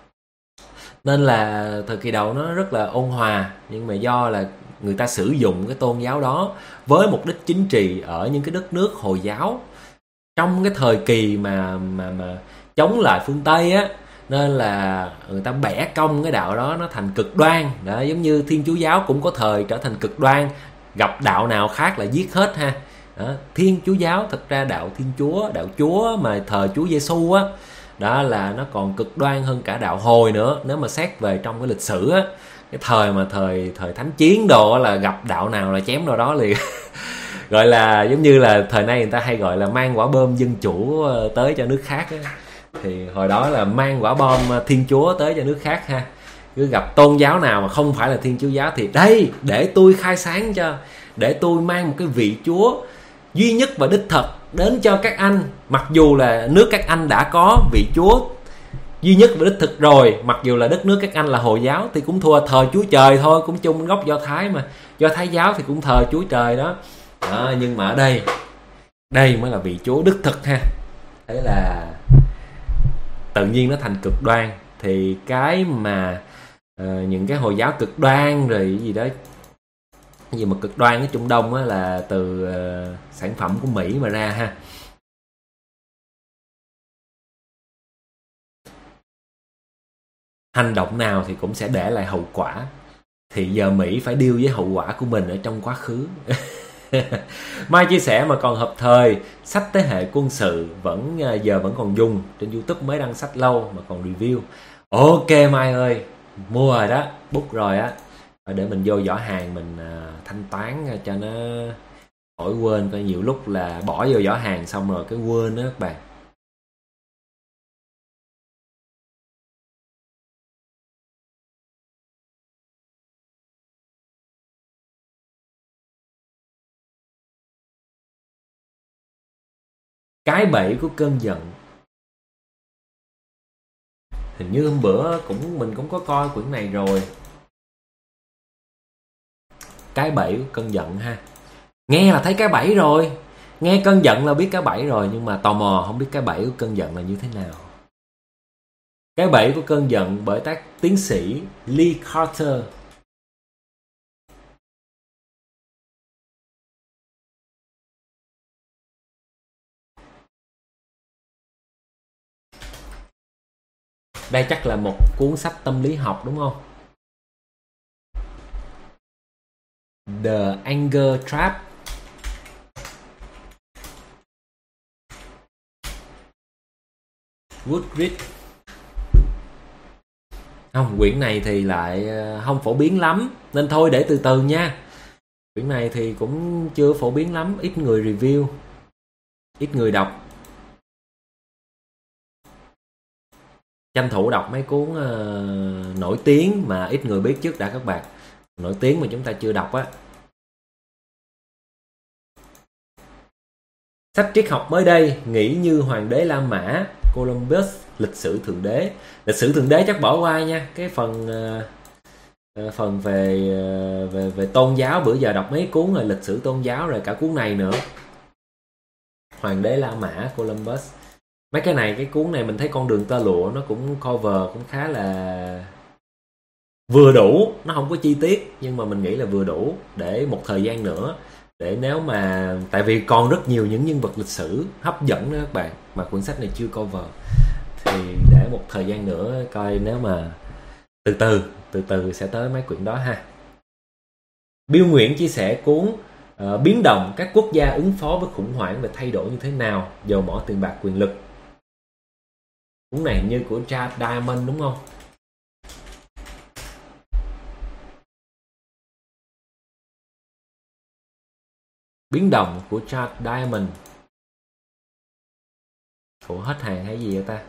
Nên là thời kỳ đầu nó rất là ôn hòa, nhưng mà do là người ta sử dụng cái tôn giáo đó với mục đích chính trị ở những cái đất nước Hồi giáo trong cái thời kỳ mà chống lại phương Tây á, nên là người ta bẻ cong cái đạo đó nó thành cực đoan đó. Giống như Thiên Chúa giáo cũng có thời trở thành cực đoan, gặp đạo nào khác là giết hết ha. Đó, Thiên Chúa giáo thực ra đạo Thiên Chúa, đạo Chúa mà thờ Chúa Giêsu á, đó là nó còn cực đoan hơn cả đạo hồi nữa. Nếu mà xét về trong cái lịch sử á, cái thời mà thời thánh chiến đồ là gặp đạo nào là chém đồ đó liền. Gọi là giống như là thời nay người ta hay gọi là mang quả bom dân chủ tới cho nước khác á. Thì hồi đó là mang quả bom Thiên Chúa tới cho nước khác ha. Cứ gặp tôn giáo nào mà không phải là Thiên Chúa giáo thì đây, để tôi khai sáng cho, để tôi mang một cái vị Chúa duy nhất và đích thực đến cho các anh. Mặc dù là nước các anh đã có vị Chúa duy nhất và đích thực rồi, mặc dù là đất nước các anh là Hồi giáo thì cũng thua thờ Chúa Trời thôi, cũng chung gốc Do Thái mà, Do Thái giáo thì cũng thờ Chúa Trời đó. Nhưng mà ở đây mới là vị Chúa đích thực ha. Thế là tự nhiên nó thành cực đoan. Thì cái mà những cái Hồi giáo cực đoan rồi gì đó, cái gì mà cực đoan ở Trung Đông á, là từ sản phẩm của Mỹ mà ra ha. Hành động nào thì cũng sẽ để lại hậu quả, thì giờ Mỹ phải deal với hậu quả của mình ở trong quá khứ. Mai chia sẻ mà còn hợp thời, sách thế hệ quân sự vẫn giờ vẫn còn dùng, trên YouTube mới đăng sách lâu mà còn review. Ok Mai ơi, mua rồi đó, book rồi á. Để mình vô giỏ hàng mình thanh toán cho nó khỏi quên, coi nhiều lúc là bỏ vô giỏ hàng xong rồi cái quên đó các bạn. Cái bẫy của cơn giận. Hình như hôm bữa mình cũng có coi quyển này rồi. Cái bẫy của cơn giận ha. Nghe là thấy cái bẫy rồi. Nghe cơn giận là biết cái bẫy rồi, nhưng mà tò mò không biết cái bẫy của cơn giận là như thế nào. Cái bẫy của cơn giận bởi tác tiến sĩ Lee Carter. Đây chắc là một cuốn sách tâm lý học đúng không? The Anger Trap. Goodreads. Không, quyển này thì lại không phổ biến lắm, nên thôi để từ từ nha. Quyển này thì cũng chưa phổ biến lắm, ít người review, ít người đọc. Tranh thủ đọc mấy cuốn nổi tiếng mà ít người biết trước đã các bạn. Nổi tiếng mà chúng ta chưa đọc á. Sách triết học mới đây, Nghĩ như Hoàng đế La Mã, Columbus, Lịch sử Thượng đế. Lịch sử Thượng đế chắc bỏ qua nha. Cái phần về tôn giáo, bữa giờ đọc mấy cuốn rồi lịch sử tôn giáo rồi, cả cuốn này nữa. Hoàng đế La Mã, Columbus. Mấy cái này, cái cuốn này mình thấy Con đường tơ lụa nó cũng cover cũng khá là vừa đủ, nó không có chi tiết nhưng mà mình nghĩ là vừa đủ để một thời gian nữa, để nếu mà tại vì còn rất nhiều những nhân vật lịch sử hấp dẫn đó các bạn mà quyển sách này chưa cover, thì để một thời gian nữa coi, nếu mà từ từ sẽ tới mấy quyển đó ha. Bill Nguyễn chia sẻ cuốn biến động các quốc gia ứng phó với khủng hoảng và thay đổi như thế nào, dầu mỏ tiền bạc quyền lực. Cuốn này như của Jared Diamond đúng không? Biến động của Jared Diamond. Ủa hết hàng hay gì vậy ta?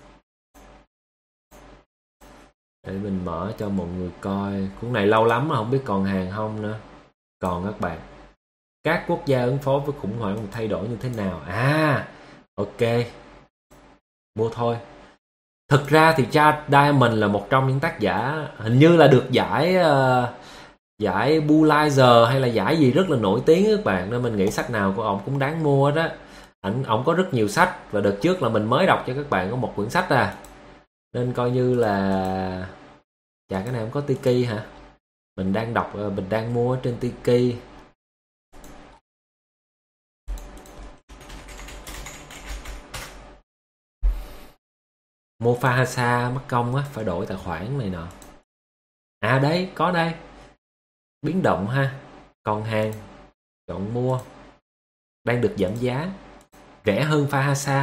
Để mình mở cho mọi người coi. Cuốn này lâu lắm mà không biết còn hàng không nữa. Còn các bạn. Các quốc gia ứng phó với khủng hoảng và thay đổi như thế nào? À, ok. Mua thôi. Thực ra thì Jared Diamond là một trong những tác giả hình như là được giải Pulitzer hay là giải gì rất là nổi tiếng các bạn, nên mình nghĩ sách nào của ông cũng đáng mua đó. Ông có rất nhiều sách và đợt trước là mình mới đọc cho các bạn có một quyển sách nên coi như là cái này không có Tiki hả? Mình đang đọc, mình đang mua trên Tiki. Mua Fahasa mất công á, phải đổi tài khoản này nọ. À đấy, có đây. Biến động ha. Còn hàng. Chọn mua. Đang được giảm giá. Rẻ hơn Fahasa.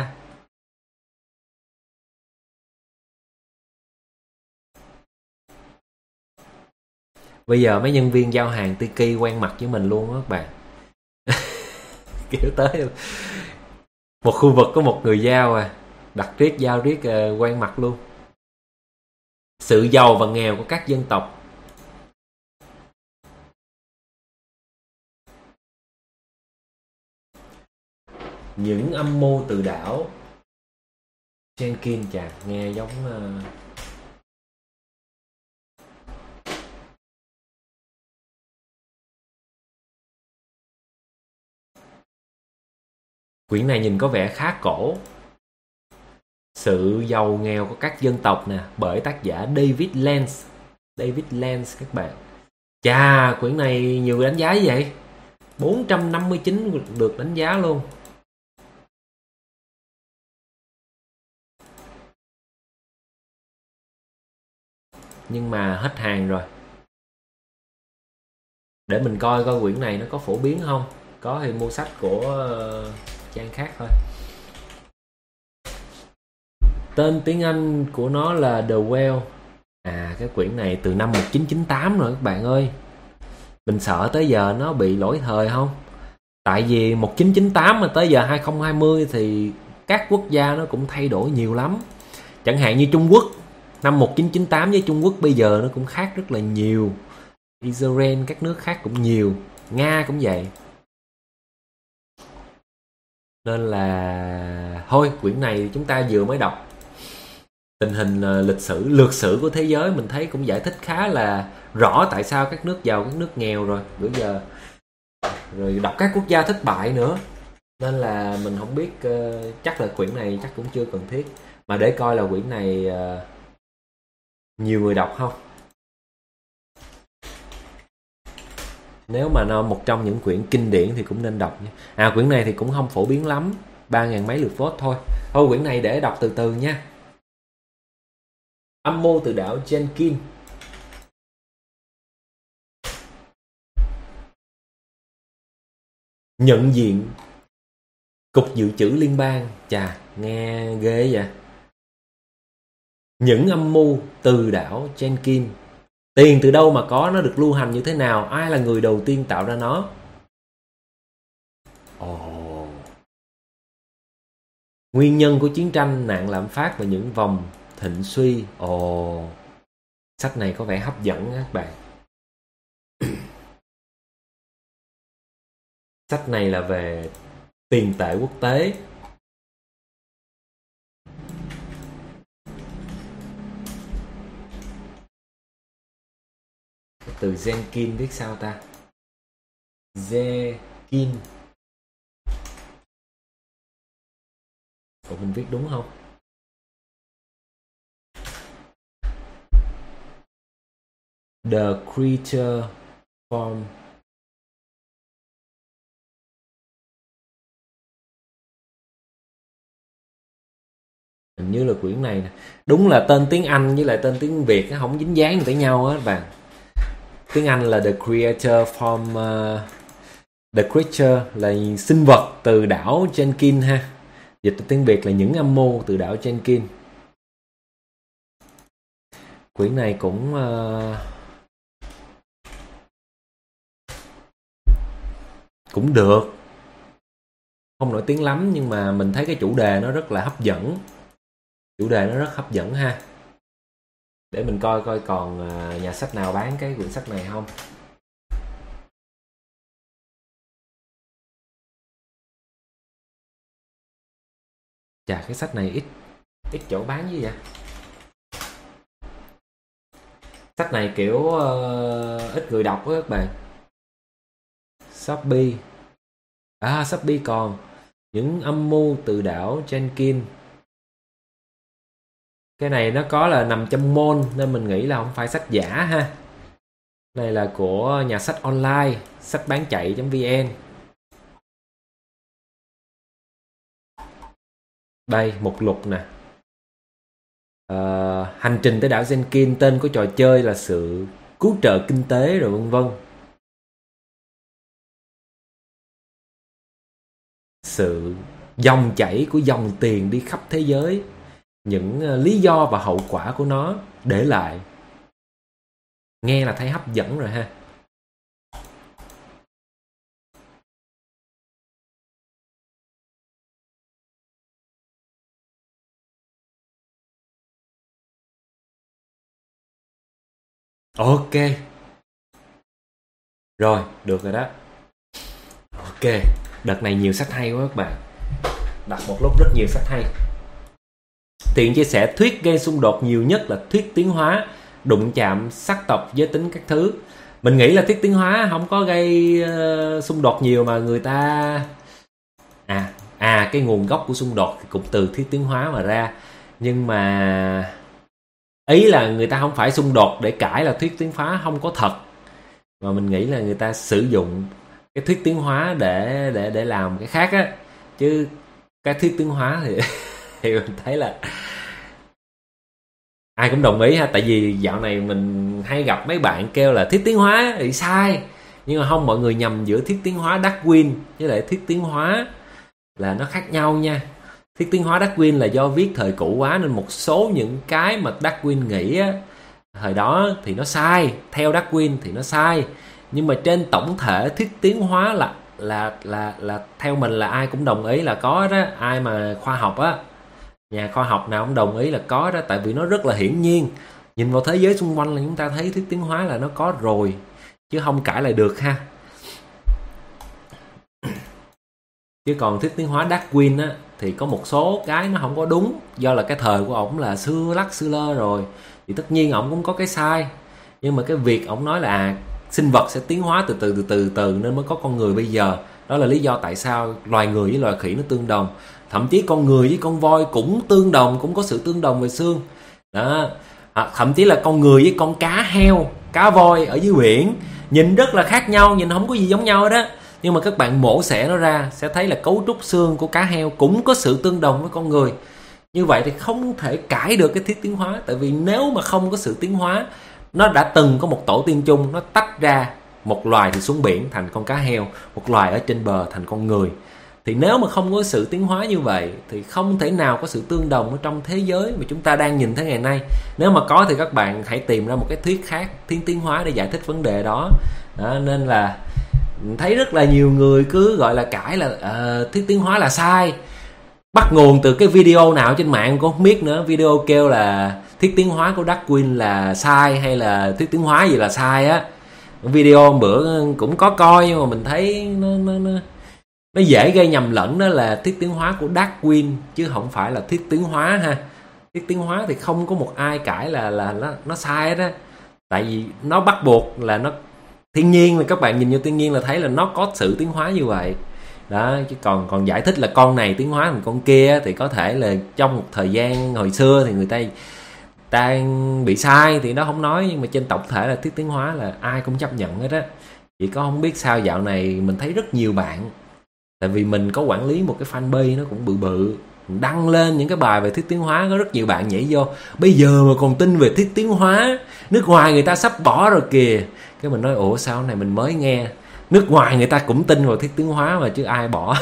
Bây giờ mấy nhân viên giao hàng Tiki quen mặt với mình luôn á các bạn. Kiểu tới một khu vực có một người giao đặt riết giao riết quen mặt luôn. Sự giàu và nghèo của các dân tộc. Những âm mưu từ đảo. Jenkins chà, nghe giống quyển này nhìn có vẻ khá cổ. Sự giàu nghèo của các dân tộc nè, bởi tác giả David Lance. David Lance các bạn. Chà, quyển này nhiều đánh giá như vậy. 459 được đánh giá luôn. Nhưng mà hết hàng rồi. Để mình coi quyển này nó có phổ biến không. có thì mua sách của trang khác thôi. Tên tiếng Anh của nó là The Well. Cái quyển này từ năm 1998 rồi các bạn ơi. Mình sợ tới giờ nó bị lỗi thời không? Tại vì 1998 mà tới giờ 2020 thì các quốc gia nó cũng thay đổi nhiều lắm. Chẳng hạn như Trung Quốc, năm 1998 với Trung Quốc bây giờ nó cũng khác rất là nhiều. Israel, các nước khác cũng nhiều, Nga cũng vậy. Nên là thôi, quyển này chúng ta vừa mới đọc tình hình lịch sử, lược sử của thế giới, mình thấy cũng giải thích khá là rõ tại sao các nước giàu, các nước nghèo rồi bữa giờ, rồi đọc các quốc gia thất bại nữa. Nên là mình không biết, chắc là quyển này chắc cũng chưa cần thiết. Mà để coi là quyển này nhiều người đọc không. Nếu mà nó một trong những quyển kinh điển thì cũng nên đọc nha. Quyển này thì cũng không phổ biến lắm, 3.000 mấy lượt vote thôi. Thôi quyển này để đọc từ từ nha. Âm mưu từ đảo Jenkins. Nhận diện Cục Dự trữ Liên bang. Chà, nghe ghê vậy. Những âm mưu từ đảo Jenkins. Tiền từ đâu mà có, nó được lưu hành như thế nào, ai là người đầu tiên tạo ra nó? Nguyên nhân của chiến tranh, nạn lạm phát và những vòng thịnh suy. Sách này có vẻ hấp dẫn các bạn. Sách này là về tiền tệ quốc tế. Từ Jenkins viết sao ta? Jenkins. Mình viết đúng không? The Creature From hình như là quyển này nè. Đúng là tên tiếng Anh với lại tên tiếng Việt nó không dính dáng tới nhau á các bạn. Tiếng Anh là The Creature from The Creature là sinh vật từ đảo Jenkins ha. Dịch tiếng Việt là những âm mưu từ đảo Jenkins. Quyển này cũng cũng được, không nổi tiếng lắm, nhưng mà mình thấy cái chủ đề nó rất là hấp dẫn. Chủ đề nó rất hấp dẫn ha. Để mình coi coi còn nhà sách nào bán cái quyển sách này không. Chà, cái sách này ít chỗ bán như vậy. Sách này kiểu ít người đọc á các bạn. Shopee. Shopee còn những âm mưu từ đảo Jenkins. Cái này nó có là nằm trong mall nên mình nghĩ là không phải sách giả ha. Này là của nhà sách online, sách bán chạy.vn. Đây, mục lục nè. Hành trình tới đảo Jenkins, tên của trò chơi là sự cứu trợ kinh tế rồi vân vân. Sự dòng chảy của dòng tiền đi khắp thế giới, những lý do và hậu quả của nó để lại. Nghe là thấy hấp dẫn rồi ha. Ok. Rồi, được rồi đó. Ok, đợt này nhiều sách hay quá các bạn. Đặt một lúc rất nhiều sách hay. Tiện chia sẻ thuyết gây xung đột nhiều nhất là thuyết tiến hóa, đụng chạm sắc tộc, giới tính các thứ. Mình nghĩ là thuyết tiến hóa không có gây xung đột nhiều, mà người ta cái nguồn gốc của xung đột cũng từ thuyết tiến hóa mà ra. Nhưng mà ý là người ta không phải xung đột để cãi là thuyết tiến hóa không có thật, mà mình nghĩ là người ta sử dụng cái thuyết tiến hóa để làm cái khác á. Chứ cái thuyết tiến hóa thì thì mình thấy là ai cũng đồng ý ha. Tại vì dạo này mình hay gặp mấy bạn kêu là thuyết tiến hóa thì sai, Nhưng mà không, mọi người nhầm giữa thuyết tiến hóa Darwin với lại thuyết tiến hóa là nó khác nhau nha. Thuyết tiến hóa Darwin là do viết thời cũ quá nên một số những cái mà Darwin nghĩ á, thời đó thì nó sai, theo Darwin thì nó sai. Nhưng mà trên tổng thể thuyết tiến hóa là theo mình là ai cũng đồng ý là có đó. Ai mà khoa học á, nhà khoa học nào cũng đồng ý là có đó, tại vì nó rất là hiển nhiên. Nhìn vào thế giới xung quanh là chúng ta thấy thuyết tiến hóa là nó có rồi, chứ không cãi lại được ha. Chứ còn thuyết tiến hóa Darwin á thì có một số cái nó không có đúng, do là cái thời của ổng là xưa lắc xưa lơ rồi, thì tất nhiên ổng cũng có cái sai. Nhưng mà cái việc ổng nói là sinh vật sẽ tiến hóa từ từ nên mới có con người bây giờ, đó là lý do tại sao loài người với loài khỉ nó tương đồng. Thậm chí con người với con voi cũng tương đồng, cũng có sự tương đồng về xương đó. Thậm chí là con người với con cá heo, cá voi ở dưới biển nhìn rất là khác nhau, nhìn không có gì giống nhau đó. Nhưng mà các bạn mổ xẻ nó ra sẽ thấy là cấu trúc xương của cá heo cũng có sự tương đồng với con người. Như vậy thì không thể cãi được cái thuyết tiến hóa. Tại vì nếu mà không có sự tiến hóa, nó đã từng có một tổ tiên chung, nó tách ra một loài thì xuống biển thành con cá heo, một loài ở trên bờ thành con người. Thì nếu mà không có sự tiến hóa như vậy thì không thể nào có sự tương đồng ở trong thế giới mà chúng ta đang nhìn thấy ngày nay. Nếu mà có thì các bạn hãy tìm ra một cái thuyết khác, thuyết tiến hóa để giải thích vấn đề đó. Nên là thấy rất là nhiều người cứ gọi là cãi là thuyết tiến hóa là sai. Bắt nguồn từ cái video nào trên mạng cũng không biết nữa. Video kêu là thuyết tiến hóa của Darwin là sai hay là thuyết tiến hóa gì là sai á. Video bữa cũng có coi nhưng mà mình thấy nó dễ gây nhầm lẫn, đó là thuyết tiến hóa của Darwin chứ không phải là thuyết tiến hóa ha. Thuyết tiến hóa thì không có một ai cãi là nó sai đó. Tại vì nó bắt buộc là nó thiên nhiên, là các bạn nhìn vô thiên nhiên là thấy là nó có sự tiến hóa như vậy đó. Chứ còn giải thích là con này tiến hóa thành con kia thì có thể là trong một thời gian hồi xưa thì người ta bị sai thì nó không nói. Nhưng mà trên tổng thể là thuyết tiến hóa là ai cũng chấp nhận hết á. Chỉ có không biết sao dạo này mình thấy rất nhiều bạn, tại vì mình có quản lý một cái fanpage nó cũng bự bự, đăng lên những cái bài về thuyết tiến hóa, có rất nhiều bạn nhảy vô bây giờ mà còn tin về thuyết tiến hóa, nước ngoài người ta sắp bỏ rồi kìa. Cái mình nói ủa sao này mình mới nghe, nước ngoài người ta cũng tin vào thuyết tiến hóa mà chứ ai bỏ.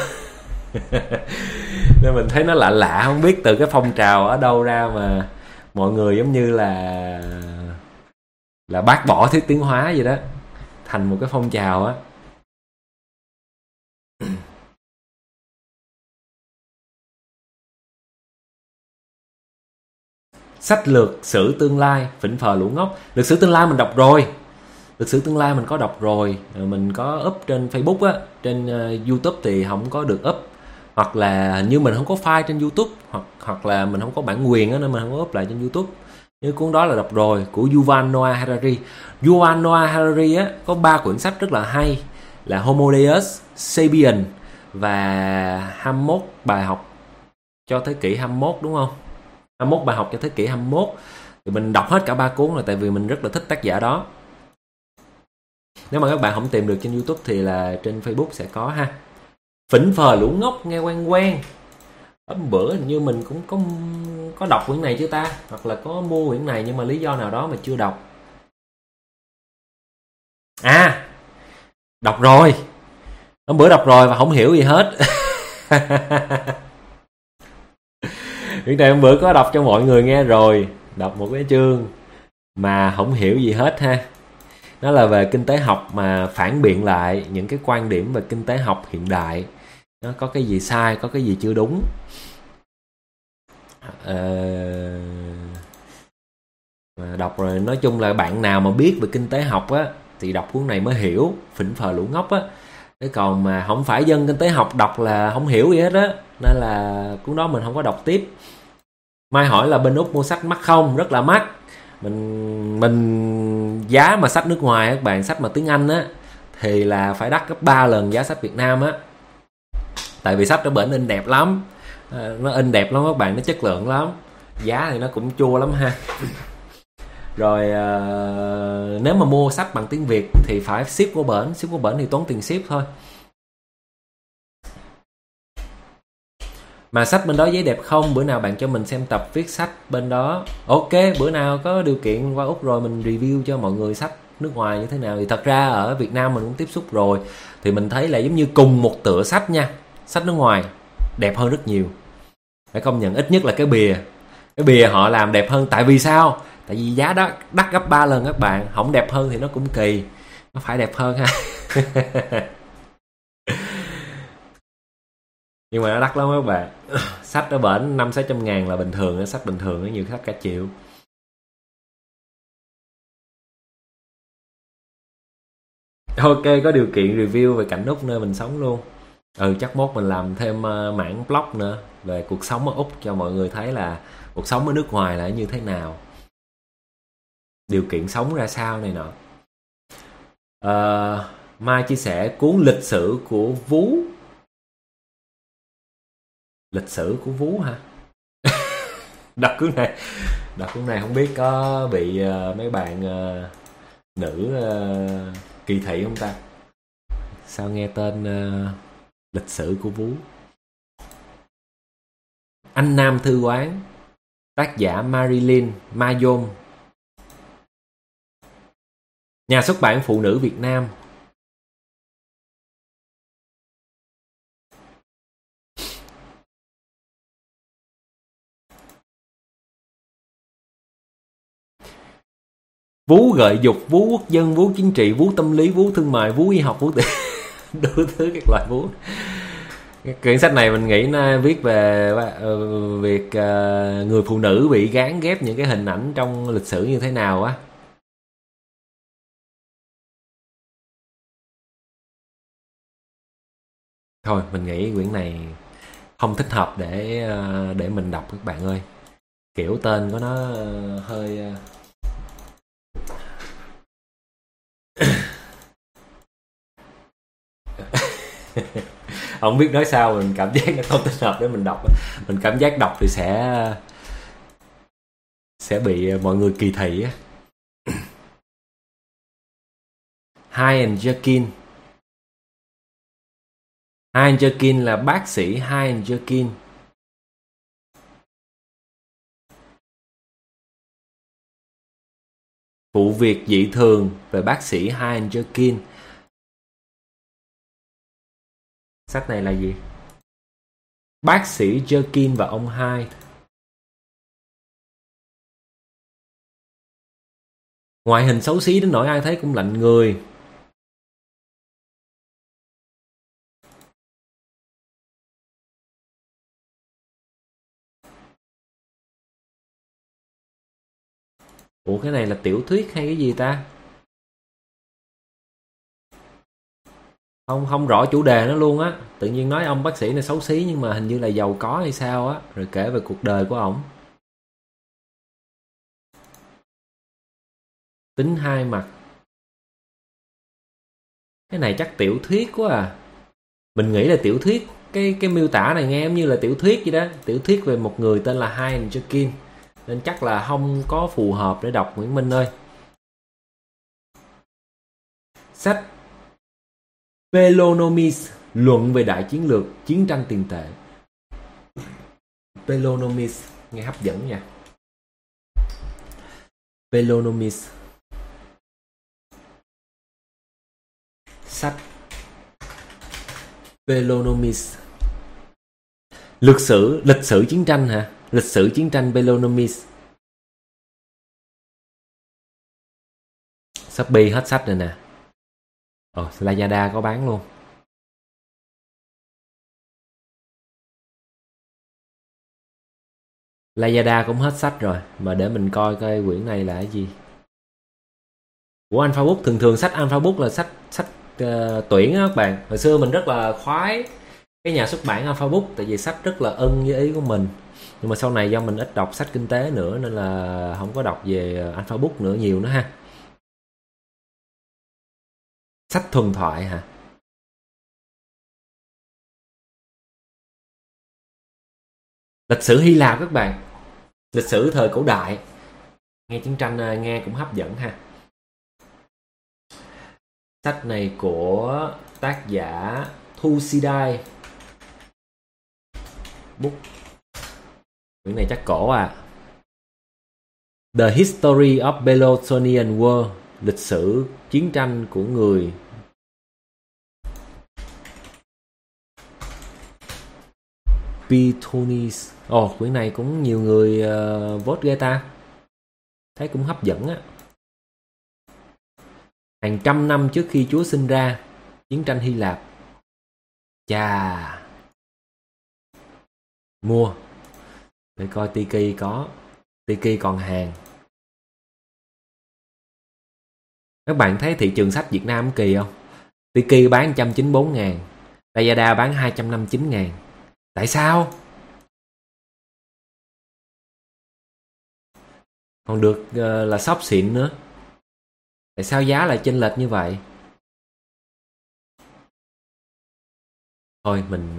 Nên mình thấy nó lạ lạ, không biết từ cái phong trào ở đâu ra mà mọi người giống như là bác bỏ thuyết tiến hóa vậy đó, thành một cái phong trào á. Sách lược sử tương lai phỉnh phờ lũ ngốc. Lược sử tương lai mình đọc rồi. Lược sử tương lai mình có đọc rồi. Mình có up trên Facebook á. Trên YouTube thì không có được up. Hoặc là như mình không có file trên YouTube, hoặc là mình không có bản quyền á, nên mình không có up lại trên YouTube. Như cuốn đó là đọc rồi, của Yuval Noah Harari. Yuval Noah Harari á có 3 quyển sách rất là hay, là Homo Deus, Sapiens và 21 bài học cho thế kỷ 21, đúng không? 21 bài học cho thế kỷ 21. Thì mình đọc hết cả 3 cuốn rồi, tại vì mình rất là thích tác giả đó. Nếu mà các bạn không tìm được trên YouTube thì là trên Facebook sẽ có ha. Phỉnh phờ lũ ngốc nghe quen quen. Bữa hình như mình cũng có đọc quyển này chứ ta, hoặc là có mua quyển này nhưng mà lý do nào đó mà chưa đọc. À, đọc rồi. Hôm bữa đọc rồi và không hiểu gì hết. Quyển này hôm bữa có đọc cho mọi người nghe rồi. Đọc một cái chương mà không hiểu gì hết ha. Nó là về kinh tế học mà phản biện lại những cái quan điểm về kinh tế học hiện đại. Nó có cái gì sai, có cái gì chưa đúng. Mà đọc rồi, nói chung là bạn nào mà biết về kinh tế học á thì đọc cuốn này mới hiểu. Phỉnh phờ lũ ngốc á. Thế còn mà không phải dân kinh tế học đọc là không hiểu gì hết á, nên là cuốn đó mình không có đọc tiếp. Mai hỏi là bên Úc mua sách mắc không? Rất là mắc. Mình giá mà sách nước ngoài các bạn, sách mà tiếng Anh á thì là phải đắt gấp 3 lần giá sách Việt Nam á. Tại vì sách nó bển in đẹp lắm. Nó in đẹp lắm các bạn, nó chất lượng lắm. Giá thì nó cũng chua lắm ha. Rồi nếu mà mua sách bằng tiếng Việt thì phải ship qua bển. Ship qua bển thì tốn tiền ship thôi. Mà sách bên đó giấy đẹp không? Bữa nào bạn cho mình xem tập viết sách bên đó. Ok, bữa nào có điều kiện qua Úc rồi mình review cho mọi người sách nước ngoài như thế nào. Thì thật ra ở Việt Nam mình cũng tiếp xúc rồi, thì mình thấy là giống như cùng một tựa sách nha, sách nước ngoài đẹp hơn rất nhiều. Phải công nhận, ít nhất là cái bìa họ làm đẹp hơn. Tại vì sao? Tại vì giá đó đắt gấp 3 lần các bạn. Không đẹp hơn thì nó cũng kỳ, nó phải đẹp hơn ha. Nhưng mà nó đắt lắm các bạn. Sách ở bển 500-600 ngàn là bình thường, sách bình thường, nhiều sách cả triệu. Ok, có điều kiện review về cảnh Úc nơi mình sống luôn. Chắc mốt mình làm thêm mảng blog nữa về cuộc sống ở Úc cho mọi người thấy là cuộc sống ở nước ngoài là như thế nào, điều kiện sống ra sao này nọ. Mai chia sẻ cuốn lịch sử của Vú. Lịch sử của Vú hả? Đọc cuốn này không biết có bị mấy bạn nữ kỳ thị không ta? Sao nghe tên lịch sử của Vú. Anh Nam Thư Quán, tác giả Marilyn Mayom, nhà xuất bản Phụ Nữ Việt Nam. Vú gợi dục, vú quốc dân, vú chính trị, vú tâm lý, vú thương mại, vú y học, vú tự đủ thứ các loại vú. Quyển sách này mình nghĩ nó viết về việc người phụ nữ bị gán ghép những cái hình ảnh trong lịch sử như thế nào á. Thôi mình nghĩ quyển này không thích hợp để mình đọc các bạn ơi. Kiểu tên của nó hơi không biết nói sao, mình cảm giác nó không thích hợp để mình đọc. Mình cảm giác đọc thì sẽ bị mọi người kỳ thị á. Hyen Jerkin. Hyen Jerkin là bác sĩ Hyen Jerkin. Vụ việc dị thường về bác sĩ Hyen Jerkin. Sách này là gì? Bác sĩ Jerkin và ông Hyde. Ngoại hình xấu xí đến nỗi ai thấy cũng lạnh người. Ủa cái này là tiểu thuyết hay cái gì ta? Không rõ chủ đề nó luôn á. Tự nhiên nói ông bác sĩ này xấu xí nhưng mà hình như là giàu có hay sao á, rồi kể về cuộc đời của ổng. Tính hai mặt. Cái này chắc tiểu thuyết quá à. Mình nghĩ là tiểu thuyết. Cái miêu tả này nghe giống như là tiểu thuyết vậy đó. Tiểu thuyết về một người tên là Hyen Jerkin. Nên chắc là không có phù hợp để đọc Nguyễn Minh ơi. Sách Pelonomis, luận về đại chiến lược chiến tranh tiền tệ. Pelonomis nghe hấp dẫn nha. Pelonomis. Sách Pelonomis. Lịch sử chiến tranh hả? Lịch sử chiến tranh Pelonomis. Shopee hết sách rồi nè. Lazada có bán luôn. Lazada cũng hết sách rồi. Mà để mình coi quyển này là cái gì. Của Alpha Book. Thường sách Alpha Book là sách tuyển á các bạn. Hồi xưa mình rất là khoái cái nhà xuất bản Alpha Book, tại vì sách rất là ưng với ý của mình. Nhưng mà sau này do mình ít đọc sách kinh tế nữa nên là không có đọc về Alpha Book nữa nhiều nữa ha. Sách thuần thoại hả? Lịch sử Hy Lạp các bạn. Lịch sử thời cổ đại. Nghe chiến tranh nghe cũng hấp dẫn ha. Sách này của tác giả Thucydides. Book. Quyển này chắc cổ à. The History of Peloponnesian War. lịch sử chiến tranh của người Bitonis. Quyển này cũng nhiều người vote ghê ta, thấy cũng hấp dẫn á. Hàng trăm năm trước khi Chúa sinh ra, chiến tranh Hy Lạp. Chà, mua để coi Tiki có, Tiki còn hàng. Các bạn thấy thị trường sách Việt Nam kỳ không? Tiki bán 194.000, Lazada bán 259.000. Tại sao? Còn được là shop xịn nữa. Tại sao giá lại chênh lệch như vậy? Thôi mình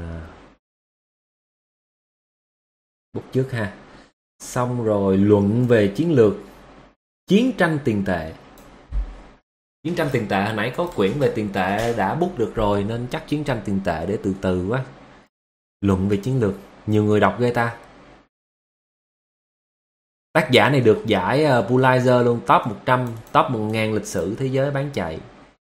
bút trước ha. Xong rồi luận về chiến lược chiến tranh tiền tệ. Chiến tranh tiền tệ hồi nãy có quyển về tiền tệ đã bút được rồi, nên chắc chiến tranh tiền tệ để từ từ quá. Luận về chiến lược, nhiều người đọc ghê ta. Tác giả này được giải Pulitzer luôn, top 100, top 1000 lịch sử thế giới bán chạy.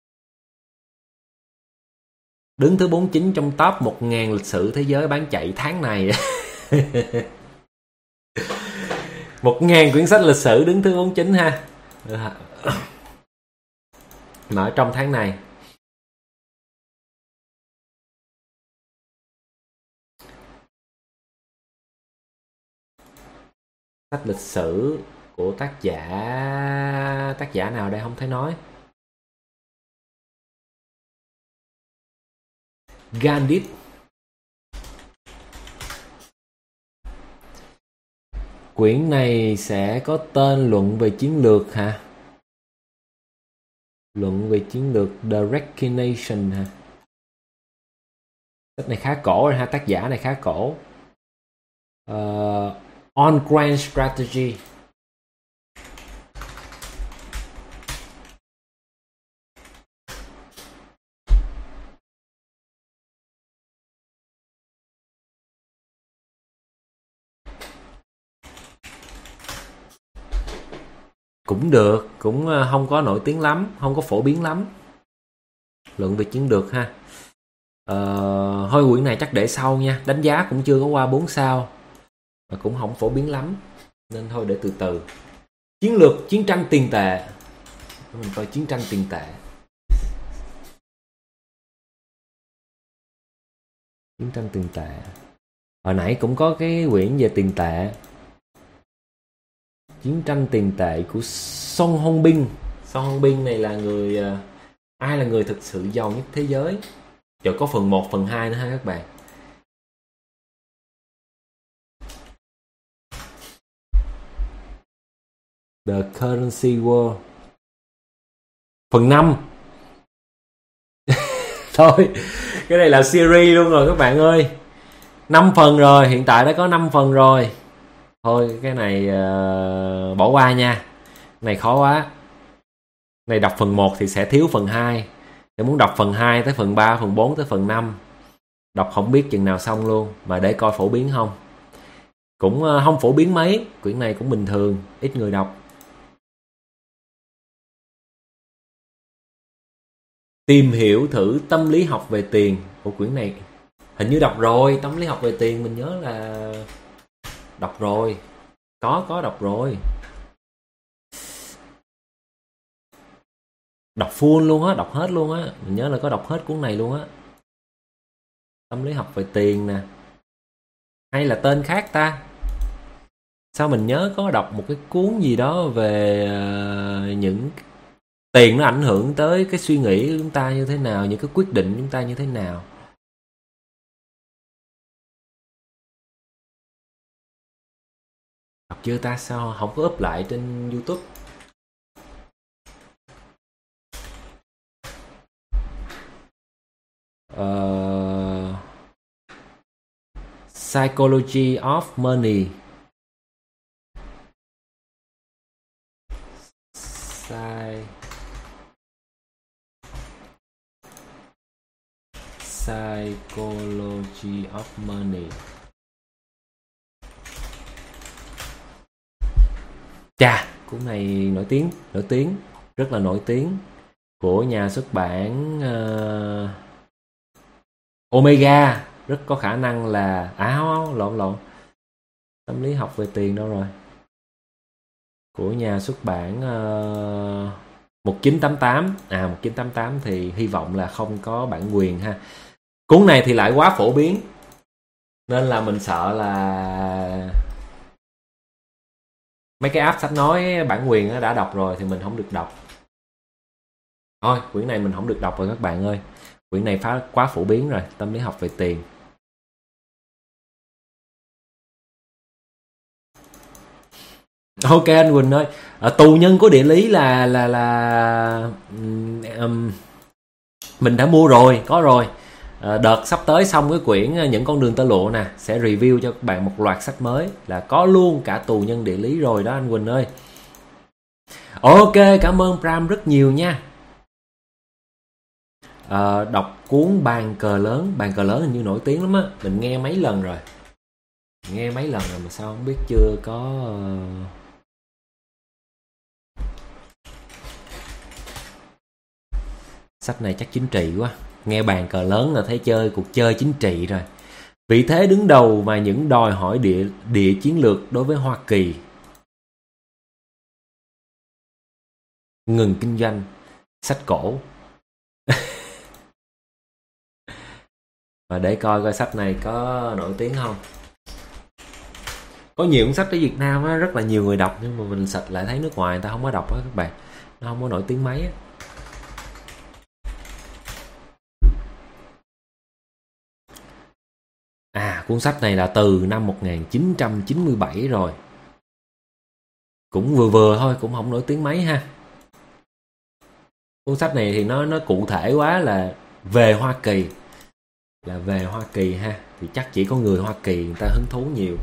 Đứng thứ 49 trong top 1000 lịch sử thế giới bán chạy tháng này. 1000 quyển sách lịch sử đứng thứ 49 ha. Mà ở trong tháng này. Sách lịch sử của tác giả nào đây không thấy nói. Gandhi. Quyển này sẽ có tên luận về chiến lược hả? Luận về chiến lược The Recognition hả? Sách này khá cổ rồi ha, tác giả này khá cổ. On Grand Strategy. Cũng được, cũng không có nổi tiếng lắm, không có phổ biến lắm. Luận về chiến lược ha. Thôi quyển này chắc để sau nha, đánh giá cũng chưa có qua 4 sao mà cũng không phổ biến lắm, nên thôi để từ từ. Chiến lược chiến tranh tiền tệ. Mình coi chiến tranh tiền tệ. Chiến tranh tiền tệ. Hồi nãy cũng có cái quyển về tiền tệ. Chiến tranh tiền tệ của Son Hong Bin. Son Hong Bin này là người ai là người thực sự giàu nhất thế giới. Rồi có phần 1, phần 2 nữa ha các bạn. The Currency War. Phần 5. Thôi, cái này là series luôn rồi các bạn ơi. 5 phần rồi, hiện tại đã có 5 phần rồi. Thôi cái này bỏ qua nha. Cái này khó quá. Này đọc phần 1 thì sẽ thiếu phần 2. Nếu muốn đọc phần 2 tới phần 3, phần 4 tới phần 5. Đọc không biết chừng nào xong luôn. Mà để coi phổ biến không. Cũng không phổ biến mấy. Quyển này cũng bình thường, ít người đọc. Tìm hiểu thử tâm lý học về tiền. Quyển này hình như đọc rồi. Tâm lý học về tiền mình nhớ là đọc rồi. Có đọc rồi. Đọc full luôn á, đọc hết luôn á. Mình nhớ là có đọc hết cuốn này luôn á. Tâm lý học về tiền nè. Hay là tên khác ta? Sao mình nhớ có đọc một cái cuốn gì đó về những tiền nó ảnh hưởng tới cái suy nghĩ của chúng ta như thế nào, những cái quyết định của chúng ta như thế nào. Đọc chưa ta? Sao không có up lại trên YouTube? Psychology of Money. Psychology of Money. Chà, cuốn này nổi tiếng. rất là nổi tiếng, của nhà xuất bản Omega. Rất có khả năng là lộn, tâm lý học về tiền đâu rồi, của nhà xuất bản 1988. 1988 thì hy vọng là không có bản quyền ha. Cuốn này thì lại quá phổ biến, nên là mình sợ là mấy cái app sách nói bản quyền đã đọc rồi thì mình không được đọc. Thôi quyển này mình không được đọc rồi các bạn ơi, quyển này quá phổ biến rồi, tâm lý học về tiền. Ok anh Quỳnh ơi, tù nhân của địa lý là mình đã mua rồi, có rồi. Đợt sắp tới xong cái quyển Những con đường tơ lụa nè, sẽ review cho các bạn một loạt sách mới, là có luôn cả tù nhân địa lý rồi đó anh Quỳnh ơi. Ok, cảm ơn Pram rất nhiều nha. Đọc cuốn Bàn cờ lớn hình như nổi tiếng lắm á, mình nghe mấy lần rồi mà sao không biết chưa có. Sách này chắc chính trị quá, nghe Bàn cờ lớn là thấy chơi cuộc chơi chính trị rồi. Vị thế đứng đầu và những đòi hỏi địa chiến lược đối với Hoa Kỳ. Ngừng kinh doanh, sách cổ. Và để coi sách này có nổi tiếng không. Có nhiều cuốn sách ở Việt Nam á, rất là nhiều người đọc, nhưng mà mình search lại thấy nước ngoài người ta không có đọc á các bạn, nó không có nổi tiếng mấy á. Cuốn sách này là từ năm 1997 rồi, cũng vừa thôi, cũng không nổi tiếng mấy ha. Cuốn sách này thì nó cụ thể quá là về Hoa Kỳ, ha, thì chắc chỉ có người Hoa Kỳ người ta hứng thú nhiều.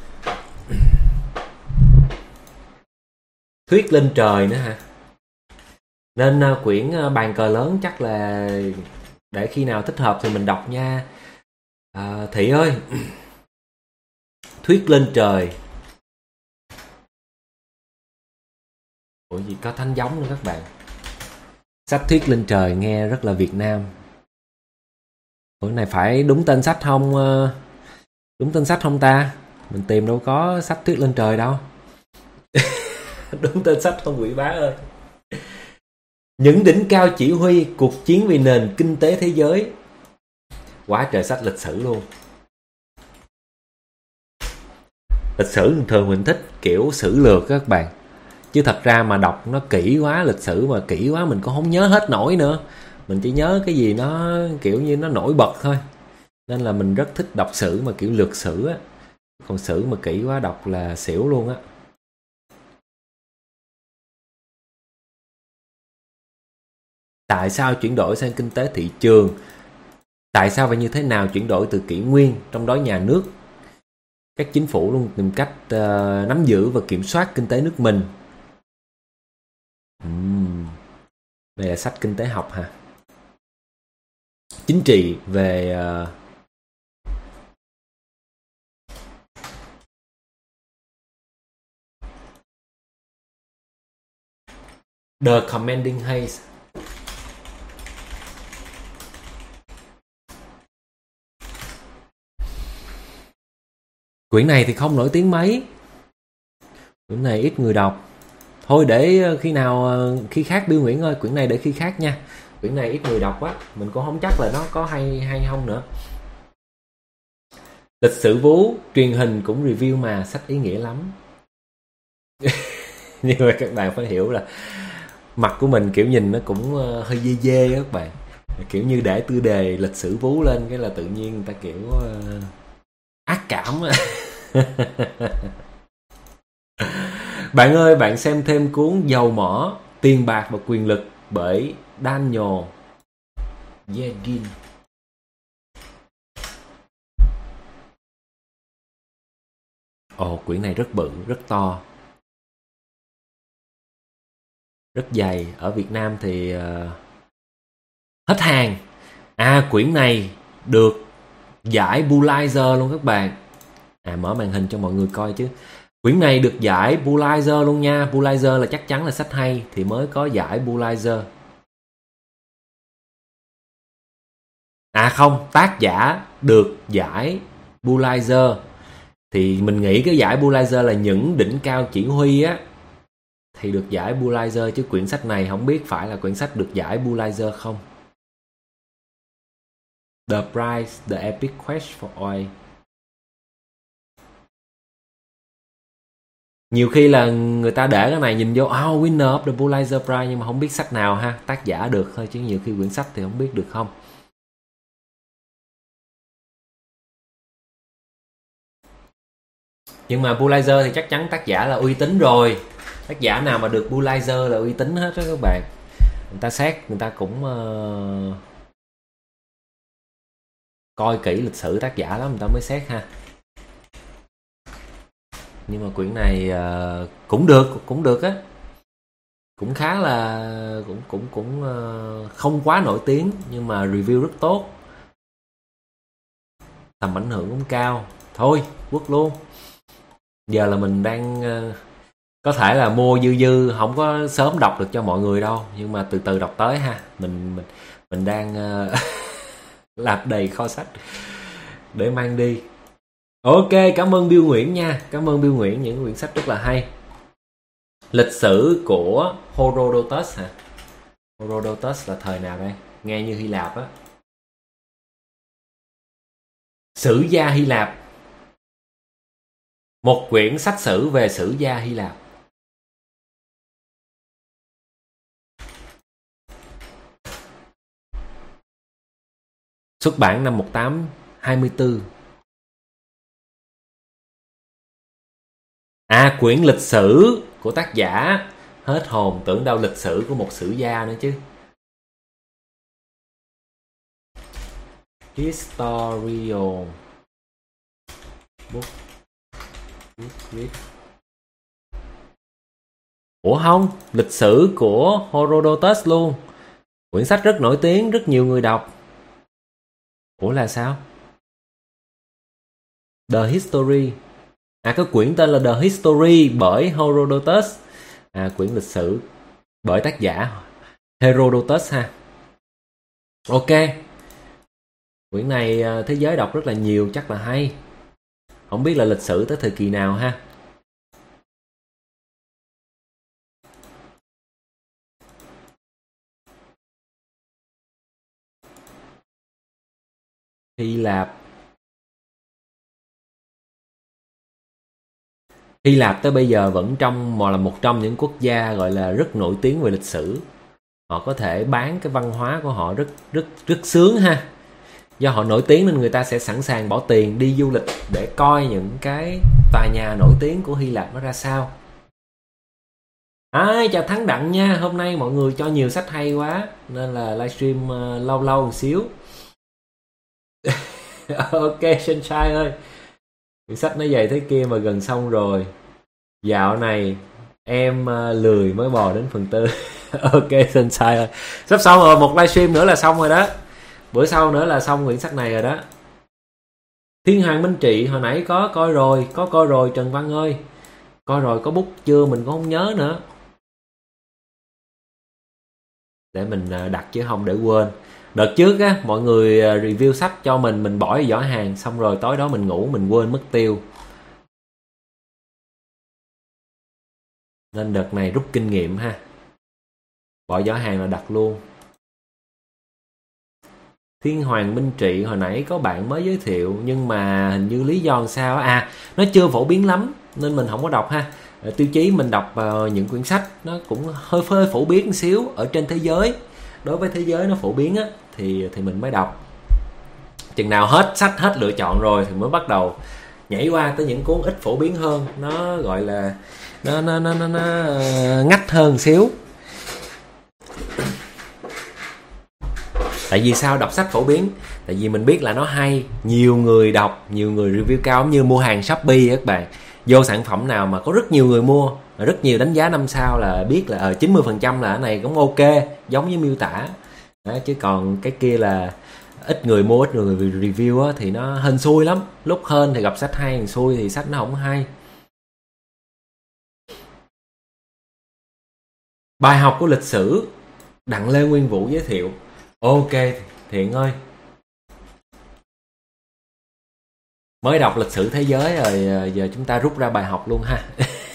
Thuyết lên trời nữa hả? Nên quyển Bàn cờ lớn chắc là để khi nào thích hợp thì mình đọc nha. Thị ơi, Thuyết lên trời. Ủa gì có thánh giống nữa các bạn. Sách Thuyết lên trời nghe rất là Việt Nam. Ủa này phải đúng tên sách không? Đúng tên sách không ta? Mình tìm đâu có sách Thuyết lên trời đâu. Đúng tên sách không quỷ bá ơi. Những đỉnh cao chỉ huy cuộc chiến vì nền kinh tế thế giới. Quá trời sách lịch sử luôn. Lịch sử thường mình thích kiểu sử lược các bạn, chứ thật ra mà đọc nó kỹ quá, lịch sử mà kỹ quá mình cũng không nhớ hết nổi nữa. Mình chỉ nhớ cái gì nó kiểu như nó nổi bật thôi. Nên là mình rất thích đọc sử mà kiểu lược sử á. Còn sử mà kỹ quá đọc là xỉu luôn á. Tại sao chuyển đổi sang kinh tế thị trường? Tại sao và như thế nào chuyển đổi từ kỷ nguyên, trong đó nhà nước, các chính phủ luôn tìm cách nắm giữ và kiểm soát kinh tế nước mình. Đây là sách kinh tế học hả? Chính trị về The Commanding Heights. Quyển này thì không nổi tiếng mấy. Quyển này ít người đọc. Thôi để khi khác Bill Nguyễn ơi, quyển này để khi khác nha. Quyển này ít người đọc quá, mình cũng không chắc là nó có hay không nữa. Lịch sử vú, truyền hình cũng review mà, sách ý nghĩa lắm. Nhưng mà các bạn phải hiểu là mặt của mình kiểu nhìn nó cũng hơi dê dê các bạn. Kiểu như để tiêu đề lịch sử vú lên cái là tự nhiên người ta kiểu ác cảm. Bạn ơi, bạn xem thêm cuốn Dầu mỏ, tiền bạc và quyền lực bởi Daniel Yegin. Quyển này rất bự, rất to, rất dày. Ở Việt Nam thì hết hàng. Quyển này được giải Pulitzer luôn các bạn. Mở màn hình cho mọi người coi chứ. Quyển này được giải Pulitzer luôn nha. Pulitzer là chắc chắn là sách hay thì mới có giải Pulitzer. À không, tác giả được giải Pulitzer. Thì mình nghĩ cái giải Pulitzer là những đỉnh cao chỉ huy á thì được giải Pulitzer, chứ quyển sách này không biết phải là quyển sách được giải Pulitzer không. The Price, The Epic Quest for Oil. Nhiều khi là người ta để cái này nhìn vô winner of the Pulitzer Prize nhưng mà không biết sách nào ha, tác giả được thôi, chứ nhiều khi quyển sách thì không biết được không. Nhưng mà Pulitzer thì chắc chắn tác giả là uy tín rồi. Tác giả nào mà được Pulitzer là uy tín hết đó các bạn. Người ta xét, người ta cũng coi kỹ lịch sử tác giả lắm người ta mới xét ha. Nhưng mà quyển này cũng được á, cũng khá là cũng không quá nổi tiếng nhưng mà review rất tốt, tầm ảnh hưởng cũng cao. Thôi quất luôn. Giờ là mình đang có thể là mua dư không có sớm đọc được cho mọi người đâu, nhưng mà từ từ đọc tới ha. Mình đang lạp đầy kho sách để mang đi. Ok, cảm ơn Bill Nguyễn nha. Cảm ơn Bill Nguyễn, những quyển sách rất là hay. Lịch sử của Herodotus hả? Herodotus là thời nào đây? Nghe như Hy Lạp á. Sử gia Hy Lạp. Một quyển sách sử về sử gia Hy Lạp. Xuất bản năm 1824. À, quyển lịch sử của tác giả. Hết hồn, tưởng đâu lịch sử của một sử gia nữa chứ. Historical book. Ủa không, lịch sử của Herodotus luôn. Quyển sách rất nổi tiếng, rất nhiều người đọc. Ủa là sao? The History. À, cái quyển tên là The History bởi Herodotus. À, quyển lịch sử bởi tác giả Herodotus ha. Ok. Quyển này thế giới đọc rất là nhiều, chắc là hay. Không biết là lịch sử tới thời kỳ nào ha. Hy Lạp. Hy Lạp tới bây giờ vẫn là một trong những quốc gia gọi là rất nổi tiếng về lịch sử. Họ có thể bán cái văn hóa của họ rất sướng ha. Do họ nổi tiếng nên người ta sẽ sẵn sàng bỏ tiền đi du lịch để coi những cái tòa nhà nổi tiếng của Hy Lạp nó ra sao. Chào Thắng Đặng nha. Hôm nay mọi người cho nhiều sách hay quá nên là livestream lâu một xíu. Ok Sunshine ơi, quyển sách nó dày thế kia mà gần xong rồi. Dạo này em lười mới bò đến phần tư. Ok Sunshine ơi, sắp xong rồi, một livestream nữa là xong rồi đó. Bữa sau nữa là xong quyển sách này rồi đó. Thiên Hoàng Minh Trị hồi nãy có coi rồi Trần Văn ơi. Coi rồi, có bút chưa mình cũng không nhớ nữa. Để mình đặt chứ không để quên. Đợt trước á, mọi người review sách cho mình bỏ vào giỏ hàng, xong rồi tối đó mình ngủ mình quên mất tiêu. Nên đợt này rút kinh nghiệm ha. Bỏ giỏ hàng là đặt luôn. Thiên Hoàng Minh Trị hồi nãy có bạn mới giới thiệu, nhưng mà hình như lý do sao nó chưa phổ biến lắm nên mình không có đọc ha. Tiêu chí mình đọc những quyển sách nó cũng hơi phổ biến một xíu ở trên thế giới. Đối với thế giới nó phổ biến á thì mình mới đọc. Chừng nào hết sách, hết lựa chọn rồi thì mới bắt đầu nhảy qua tới những cuốn ít phổ biến hơn, nó gọi là nó ngách hơn một xíu. Tại vì sao đọc sách phổ biến? Tại vì mình biết là nó hay, nhiều người đọc, nhiều người review cao, giống như mua hàng Shopee các bạn. Vô sản phẩm nào mà có rất nhiều người mua, rất nhiều đánh giá 5 sao là biết là 90% là cái này cũng ok, giống như miêu tả. Đó, chứ còn cái kia là ít người mua, ít người review á, thì nó hên xui lắm. Lúc hên thì gặp sách hay, xui thì sách nó không hay. Bài học của lịch sử, Đặng Lê Nguyên Vũ giới thiệu. Ok Thiện ơi, mới đọc lịch sử thế giới rồi, giờ chúng ta rút ra bài học luôn ha.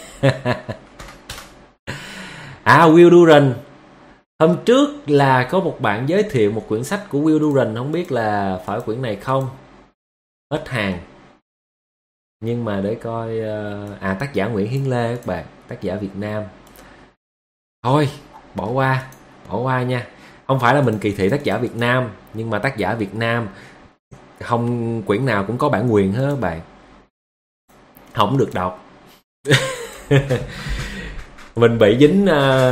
Will Durant. Hôm trước là có một bạn giới thiệu một quyển sách của Will Durant, không biết là phải quyển này không, hết hàng. Nhưng mà để coi, tác giả Nguyễn Hiến Lê các bạn, tác giả Việt Nam. Thôi bỏ qua nha. Không phải là mình kỳ thị tác giả Việt Nam, nhưng mà tác giả Việt Nam không quyển nào cũng có bản quyền hết các bạn, không được đọc. Mình bị dính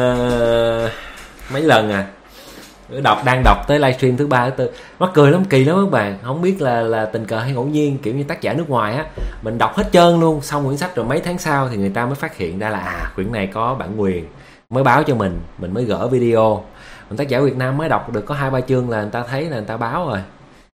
mấy lần đang đọc tới livestream thứ 3 thứ 4, mắc cười lắm, kỳ lắm các bạn. Không biết là tình cờ hay ngẫu nhiên, kiểu như tác giả nước ngoài á, mình đọc hết trơn luôn, xong quyển sách rồi mấy tháng sau thì người ta mới phát hiện ra là quyển này có bản quyền, mới báo cho mình mới gỡ video. Còn tác giả Việt Nam mới đọc được có 2-3 chương là người ta thấy là người ta báo rồi.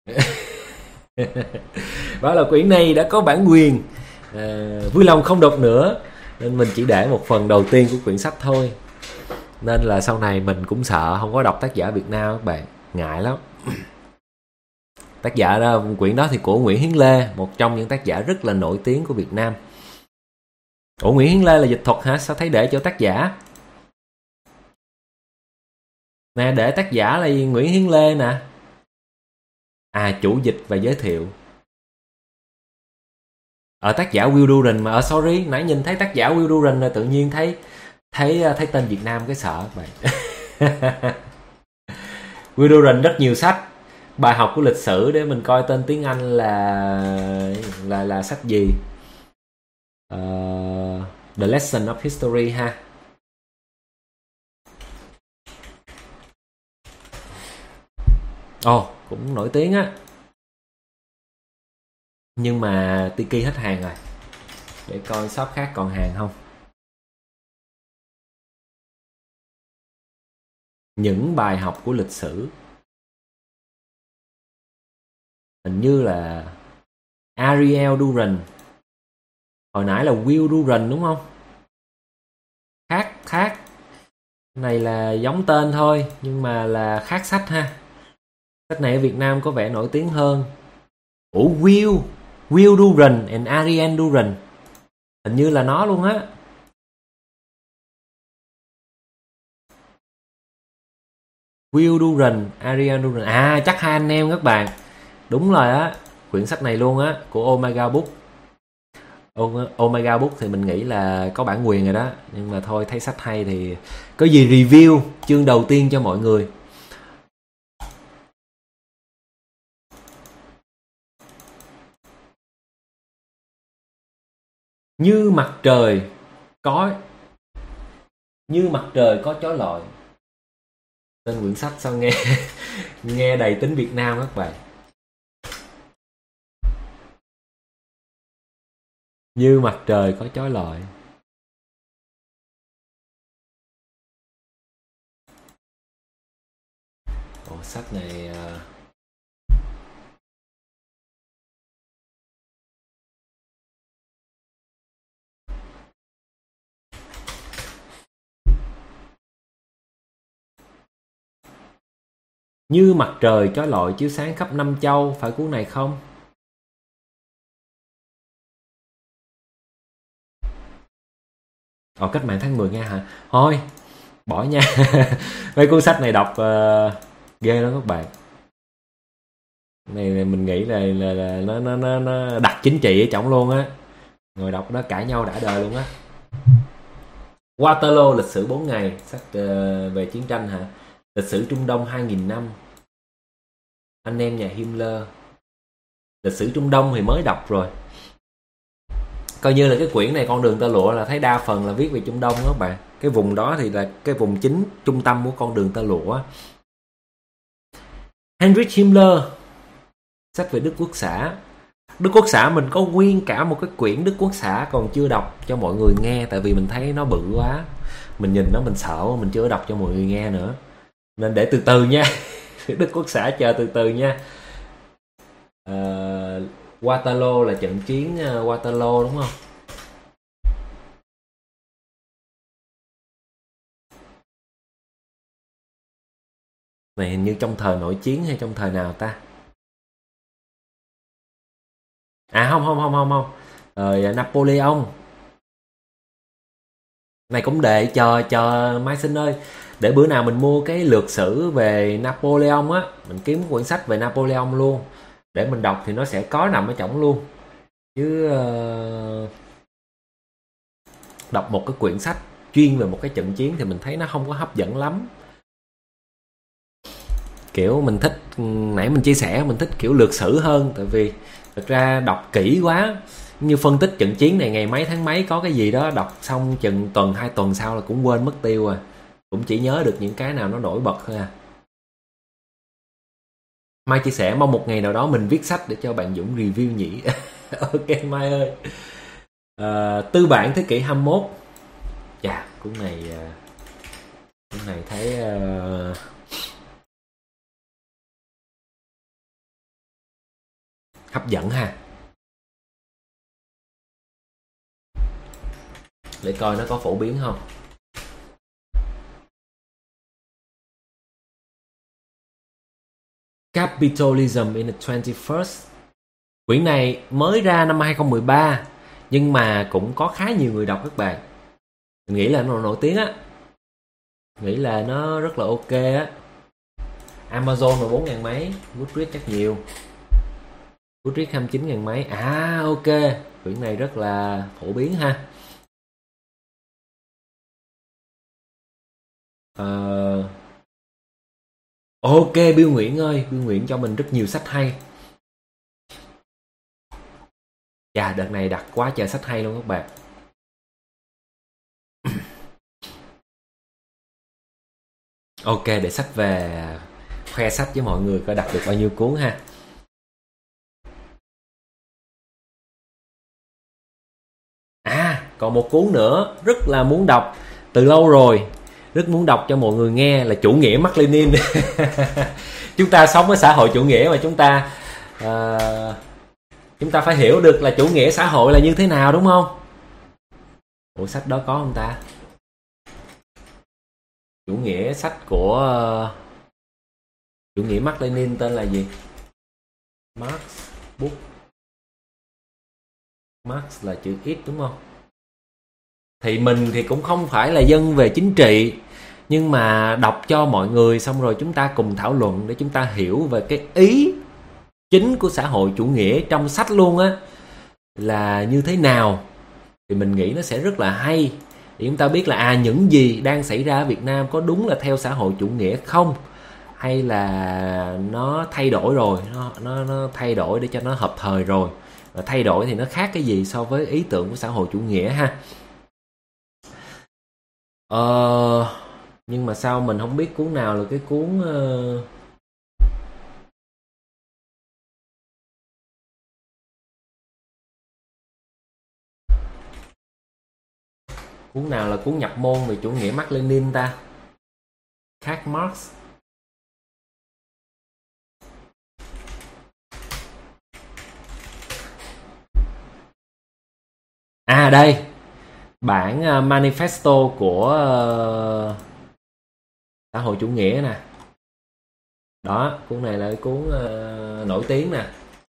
Báo là quyển này đã có bản quyền, vui lòng không đọc nữa, nên mình chỉ để một phần đầu tiên của quyển sách thôi. Nên là sau này mình cũng sợ không có đọc tác giả Việt Nam các bạn, ngại lắm. Tác giả đó, quyển đó thì của Nguyễn Hiến Lê, một trong những tác giả rất là nổi tiếng của Việt Nam. Ủa, Nguyễn Hiến Lê là dịch thuật hả? Sao thấy để cho tác giả? Nè, để tác giả là Nguyễn Hiến Lê nè. Chủ dịch và giới thiệu. Tác giả Will Durant mà. Sorry, nãy nhìn thấy tác giả Will Durant là tự nhiên thấy tên Việt Nam cái sợ các bạn. Will Durant rất nhiều sách. Bài học của lịch sử, để mình coi tên tiếng Anh là sách gì. The Lesson of History ha. Cũng nổi tiếng á. Nhưng mà Tiki hết hàng rồi. Để coi shop khác còn hàng không. Những bài học của lịch sử. Hình như là Ariel Durant. Hồi nãy là Will Durant đúng không? Khác. Này là giống tên thôi, nhưng mà là khác sách ha. Sách này ở Việt Nam có vẻ nổi tiếng hơn. Will Durant and Ariel Durant. Hình như là nó luôn á. Will Durant, Ariel Durant. Chắc hai anh em các bạn. Đúng rồi á, quyển sách này luôn á, của Omega Book. Omega Book thì mình nghĩ là có bản quyền rồi đó. Nhưng mà thôi, thấy sách hay thì có gì review chương đầu tiên cho mọi người. Như mặt trời có chói lọi. Tên quyển sách sao nghe đầy tính Việt Nam các bạn. Như mặt trời có chói lọi. Sách này Như mặt trời chói lọi chiếu sáng khắp năm châu. Phải cuốn này không? Cách mạng tháng 10 nghe hả? Thôi bỏ nha. Mấy cuốn sách này đọc ghê lắm các bạn. Này mình nghĩ là nó đặt chính trị ở trong luôn á. Ngồi đọc đó cãi nhau đã đời luôn á. Waterloo, lịch sử 4 ngày. Sách về chiến tranh hả? Lịch sử Trung Đông 2000 năm. Anh em nhà Himmler. Lịch sử Trung Đông thì mới đọc rồi. Coi như là cái quyển này, Con đường tơ lụa, là thấy đa phần là viết về Trung Đông đó các bạn. Cái vùng đó thì là cái vùng chính trung tâm của con đường tơ lụa. Heinrich Himmler, sách về Đức Quốc xã. Đức Quốc xã mình có nguyên cả một cái quyển Đức Quốc xã còn chưa đọc cho mọi người nghe, tại vì mình thấy nó bự quá, mình nhìn nó mình sợ, mình chưa đọc cho mọi người nghe nữa, nên để từ từ nha. Đức Quốc xã chờ từ từ nha. Waterloo là trận chiến Waterloo đúng không? Này hình như trong thời nội chiến hay trong thời nào ta? À không. Thời Napoleon. Này cũng để chờ Mai Sinh ơi, để bữa nào mình mua cái lược sử về Napoleon á, mình kiếm quyển sách về Napoleon luôn để mình đọc thì nó sẽ có nằm ở trỏng luôn. Chứ đọc một cái quyển sách chuyên về một cái trận chiến thì mình thấy nó không có hấp dẫn lắm. Kiểu mình thích, nãy mình chia sẻ mình thích kiểu lược sử hơn, tại vì thực ra đọc kỹ quá, như phân tích trận chiến này ngày mấy tháng mấy có cái gì đó, đọc xong chừng tuần 2 tuần sau là cũng quên mất tiêu à, cũng chỉ nhớ được những cái nào nó nổi bật thôi à. Mai chia sẻ mong một ngày nào đó mình viết sách để cho bạn Dũng review nhỉ. Ok Mai ơi. Tư bản thế kỷ 21. Chà, cuốn này thấy hấp dẫn ha. Để coi nó có phổ biến không. Capitalism in the 21st. Quyển này mới ra năm 2013 nhưng mà cũng có khá nhiều người đọc các bạn. Mình nghĩ là nó nổi tiếng á. Nghĩ là nó rất là ok á. Amazon là 4.000 mấy, Goodreads chắc nhiều. Goodreads 29.000 mấy. À ok, quyển này rất là phổ biến ha. Ok Bill Nguyễn ơi, Bill Nguyễn cho mình rất nhiều sách hay. Chà, đợt này đặt quá trời sách hay luôn các bạn. Ok, để sách về khoe sách với mọi người coi đặt được bao nhiêu cuốn ha. À, còn một cuốn nữa rất là muốn đọc từ lâu rồi, rất muốn đọc cho mọi người nghe là Chủ nghĩa Mác Lênin. Chúng ta sống ở xã hội chủ nghĩa mà chúng ta phải hiểu được là chủ nghĩa xã hội là như thế nào, đúng không? Ủa sách đó có không ta? Chủ nghĩa sách của chủ nghĩa Mác Lênin tên là gì? Marx book. Marx là chữ X đúng không? Thì mình thì cũng không phải là dân về chính trị, nhưng mà đọc cho mọi người xong rồi chúng ta cùng thảo luận để chúng ta hiểu về cái ý chính của xã hội chủ nghĩa trong sách luôn á là như thế nào, thì mình nghĩ nó sẽ rất là hay để chúng ta biết là những gì đang xảy ra ở Việt Nam có đúng là theo xã hội chủ nghĩa không, hay là nó thay đổi rồi, nó thay đổi để cho nó hợp thời rồi, và thay đổi thì nó khác cái gì so với ý tưởng của xã hội chủ nghĩa ha. Nhưng mà sao mình không biết cuốn nào là cái cuốn cuốn nào là cuốn nhập môn về chủ nghĩa Mác Lênin ta? Karl Marx. À đây, bản manifesto của xã hội chủ nghĩa nè. Đó, cuốn này là cái cuốn nổi tiếng nè.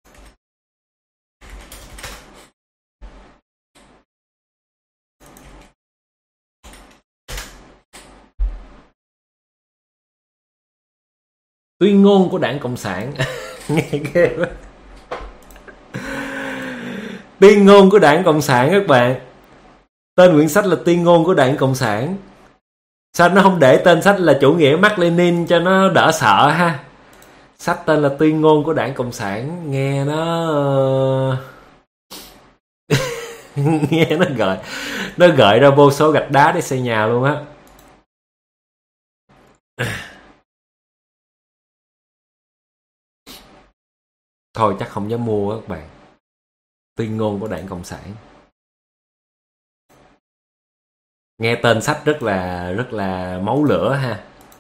Tuyên ngôn của Đảng Cộng sản. Nghe ghê quá. Tuyên ngôn của Đảng Cộng sản các bạn. Tên quyển sách là Tuyên ngôn của Đảng Cộng sản. Sao nó không để tên sách là Chủ nghĩa Mác Lênin cho nó đỡ sợ ha? Sách tên là Tuyên ngôn của Đảng Cộng sản, nghe nó nghe nó gợi ra vô số gạch đá để xây nhà luôn á. Thôi chắc không dám mua các bạn. Tuyên ngôn của Đảng Cộng sản. Nghe tên sách rất là máu lửa ha.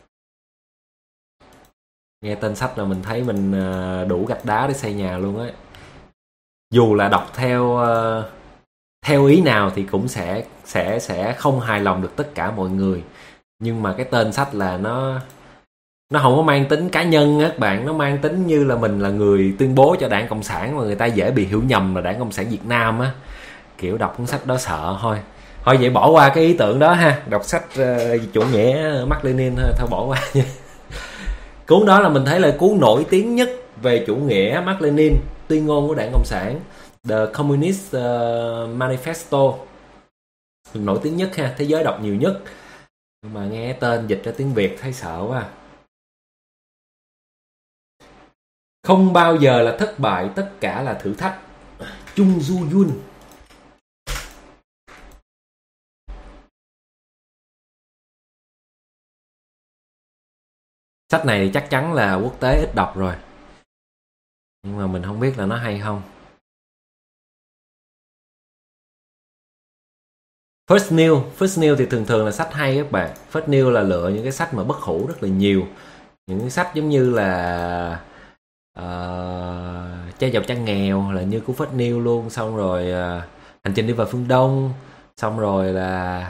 Nghe tên sách là mình thấy mình đủ gạch đá để xây nhà luôn á. Dù là đọc theo ý nào thì cũng sẽ không hài lòng được tất cả mọi người. Nhưng mà cái tên sách là Nó không có mang tính cá nhân á các bạn, nó mang tính như là mình là người tuyên bố cho Đảng Cộng sản, mà người ta dễ bị hiểu nhầm là Đảng Cộng sản Việt Nam á, kiểu đọc cuốn sách đó sợ thôi. Thôi vậy bỏ qua cái ý tưởng đó ha, đọc sách chủ nghĩa Mác Lênin thôi bỏ qua nha. Cuốn đó là mình thấy là cuốn nổi tiếng nhất về chủ nghĩa Mác Lênin, tuyên ngôn của Đảng Cộng sản, The Communist Manifesto, nổi tiếng nhất ha, thế giới đọc nhiều nhất. Nhưng mà nghe tên dịch ra tiếng Việt thấy sợ quá. Không bao giờ là thất bại, tất cả là thử thách, Chung Du Yun. Sách này thì chắc chắn là quốc tế ít đọc rồi, nhưng mà mình không biết là nó hay không. First New thì thường thì sách hay các bạn. First New là lựa những cái sách mà bất hủ rất là nhiều, những cái sách giống như là Cha giàu cha nghèo là như của First New luôn, xong rồi Hành trình đi vào phương Đông, xong rồi là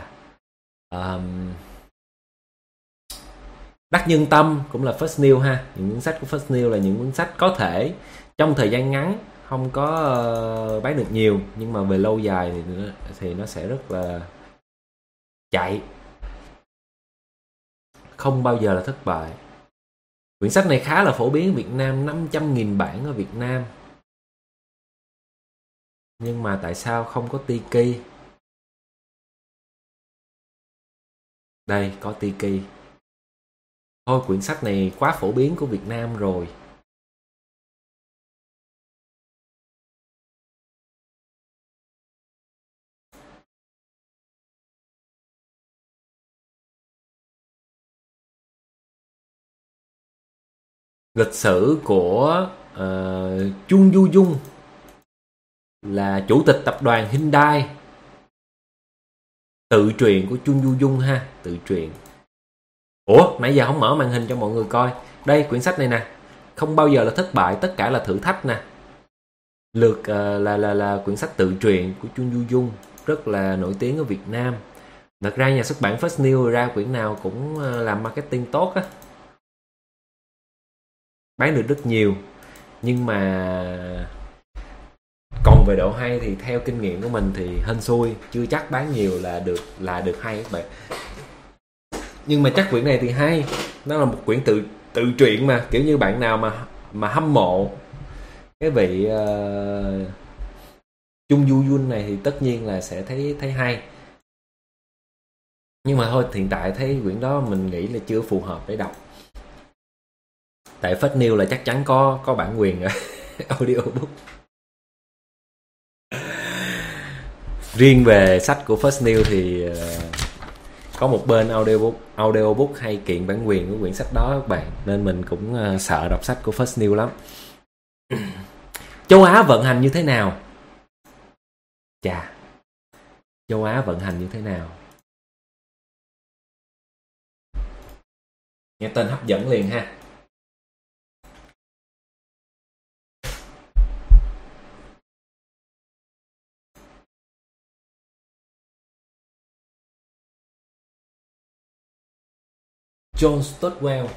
Đắc Nhân Tâm cũng là First New ha. Những cuốn sách của First New là những cuốn sách có thể trong thời gian ngắn không có bán được nhiều, nhưng mà về lâu dài thì nó sẽ rất là chạy. Không bao giờ là thất bại. Quyển sách này khá là phổ biến ở Việt Nam, 500.000 bản ở Việt Nam. Nhưng mà tại sao không có Tiki? Đây, có Tiki. Thôi quyển sách này quá phổ biến của Việt Nam rồi. Lịch sử của Chung Du Dung là chủ tịch tập đoàn Hyundai. Tự truyện của Chung Du Dung ha, tự truyện. Ủa, nãy giờ không mở màn hình cho mọi người coi. Đây, quyển sách này nè. Không bao giờ là thất bại, tất cả là thử thách nè. Lượt là quyển sách tự truyện của Chung Du Dung, rất là nổi tiếng ở Việt Nam. Thật ra nhà xuất bản First New ra quyển nào cũng làm marketing tốt á, bán được rất nhiều. Nhưng mà còn về độ hay thì theo kinh nghiệm của mình thì hên xui, chưa chắc bán nhiều là được hay các bạn. Nhưng mà chắc quyển này thì hay, nó là một quyển tự truyện mà, kiểu như bạn nào mà hâm mộ cái vị Chung Du Yun này thì tất nhiên là sẽ thấy hay. Nhưng mà thôi, hiện tại thấy quyển đó mình nghĩ là chưa phù hợp để đọc. Tại First New là chắc chắn có bản quyền audiobook. Riêng về sách của First New thì có một bên audiobook hay kiện bản quyền của quyển sách đó các bạn, nên mình cũng sợ đọc sách của First New lắm. Châu Á vận hành như thế nào? Chà, châu Á vận hành như thế nào? Nghe tên hấp dẫn liền ha. John Stuart Well.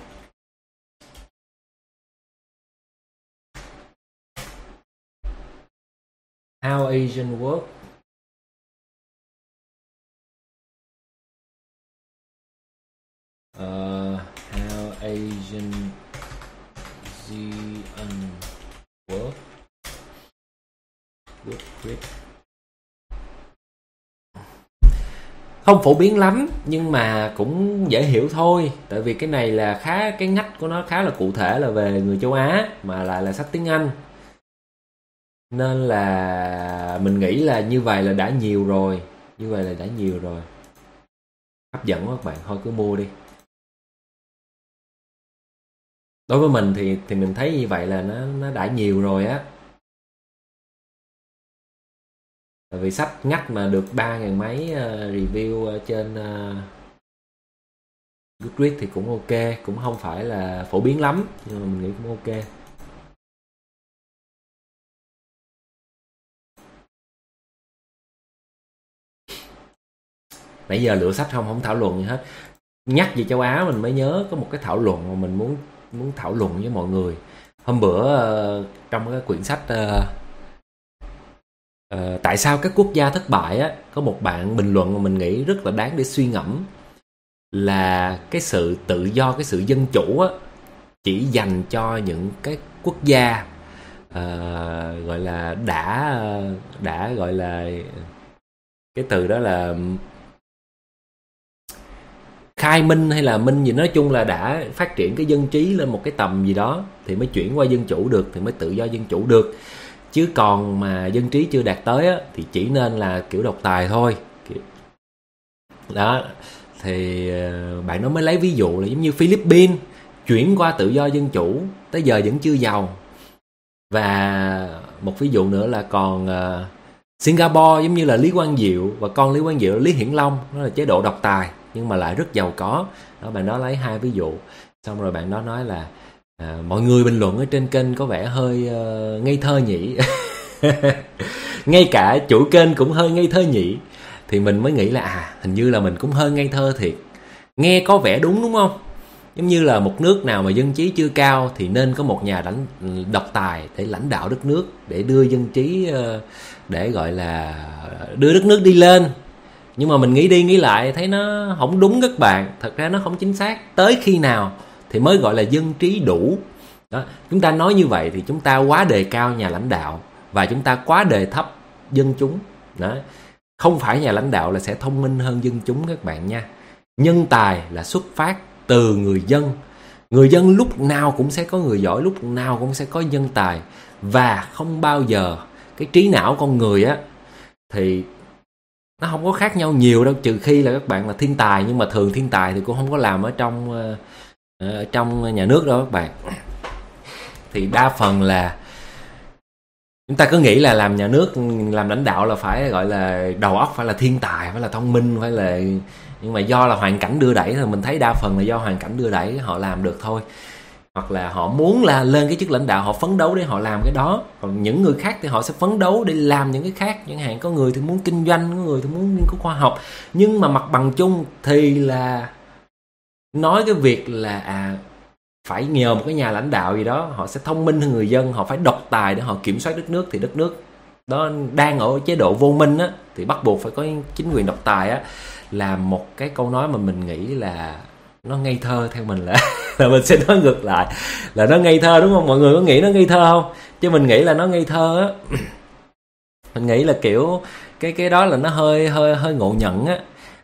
How Asian Work. How Asian Work. Không phổ biến lắm nhưng mà cũng dễ hiểu thôi, tại vì cái này là cái ngách của nó khá là cụ thể là về người châu Á mà lại là sách tiếng Anh, nên là mình nghĩ là như vậy là đã nhiều rồi, hấp dẫn quá các bạn, thôi cứ mua đi. Đối với mình thì mình thấy như vậy là nó đã nhiều rồi á. Tại vì sách ngách mà được 3.000 mấy review trên Goodreads thì cũng ok, cũng không phải là phổ biến lắm, nhưng mà mình nghĩ cũng ok. Nãy giờ lựa sách không thảo luận gì hết. nhắc về châu Á mình mới nhớ có một cái thảo luận mà mình muốn thảo luận với mọi người. Hôm bữa trong cái quyển sách tại sao các quốc gia thất bại á, có một bạn bình luận mà mình nghĩ rất là đáng để suy ngẫm, là cái sự tự do, cái sự dân chủ á, chỉ dành cho những cái quốc gia gọi là đã gọi là, cái từ đó là khai minh hay là minh gì, nói chung là đã phát triển cái dân trí lên một cái tầm gì đó thì mới chuyển qua dân chủ được, thì mới tự do dân chủ được. Chứ còn mà dân trí chưa đạt tới á, thì chỉ nên là kiểu độc tài thôi. Đó, thì bạn nó mới lấy ví dụ là giống như Philippines chuyển qua tự do dân chủ tới giờ vẫn chưa giàu. Và một ví dụ nữa là còn Singapore, giống như là Lý Quang Diệu và con Lý Quang Diệu là Lý Hiển Long, nó là chế độ độc tài nhưng mà lại rất giàu có. Đó, bạn đó lấy hai ví dụ, xong rồi bạn đó nói là mọi người bình luận ở trên kênh có vẻ hơi ngây thơ nhỉ. Ngay cả chủ kênh cũng hơi ngây thơ nhỉ. Thì mình mới nghĩ là hình như là mình cũng hơi ngây thơ thiệt. Nghe có vẻ đúng không? Giống như là một nước nào mà dân trí chưa cao thì nên có một nhà độc tài để lãnh đạo đất nước, để đưa dân trí, để gọi là đưa đất nước đi lên. Nhưng mà mình nghĩ đi nghĩ lại thấy nó không đúng các bạn. Thật ra nó không chính xác. Tới khi nào thì mới gọi là dân trí đủ? Đó. Chúng ta nói như vậy thì chúng ta quá đề cao nhà lãnh đạo và chúng ta quá đề thấp dân chúng. Đó. Không phải nhà lãnh đạo là sẽ thông minh hơn dân chúng các bạn nha. Nhân tài là xuất phát từ người dân. Người dân lúc nào cũng sẽ có người giỏi, lúc nào cũng sẽ có nhân tài. Và không bao giờ cái trí não con người á thì nó không có khác nhau nhiều đâu, trừ khi là các bạn là thiên tài. Nhưng mà thường thiên tài thì cũng không có làm ở trong nhà nước đâu các bạn. Thì đa phần là chúng ta cứ nghĩ là làm nhà nước, làm lãnh đạo là phải gọi là đầu óc phải là thiên tài, phải là thông minh, phải là... Nhưng mà do là hoàn cảnh đưa đẩy, thì mình thấy đa phần là do hoàn cảnh đưa đẩy họ làm được thôi. Hoặc là họ muốn là lên cái chức lãnh đạo, họ phấn đấu để họ làm cái đó. Còn những người khác thì họ sẽ phấn đấu để làm những cái khác. Chẳng hạn có người thì muốn kinh doanh, có người thì muốn nghiên cứu khoa học. Nhưng mà mặt bằng chung thì là nói cái việc là phải nhờ một cái nhà lãnh đạo gì đó, họ sẽ thông minh hơn người dân, họ phải độc tài để họ kiểm soát đất nước. Thì đất nước đó đang ở chế độ vô minh á, thì bắt buộc phải có chính quyền độc tài á. Là một cái câu nói mà mình nghĩ là nó ngây thơ. Theo mình là mình sẽ nói ngược lại là nó ngây thơ, đúng không? Mọi người có nghĩ nó ngây thơ không? Chứ mình nghĩ là nó ngây thơ á. Mình nghĩ là kiểu cái đó là nó hơi ngộ nhận á.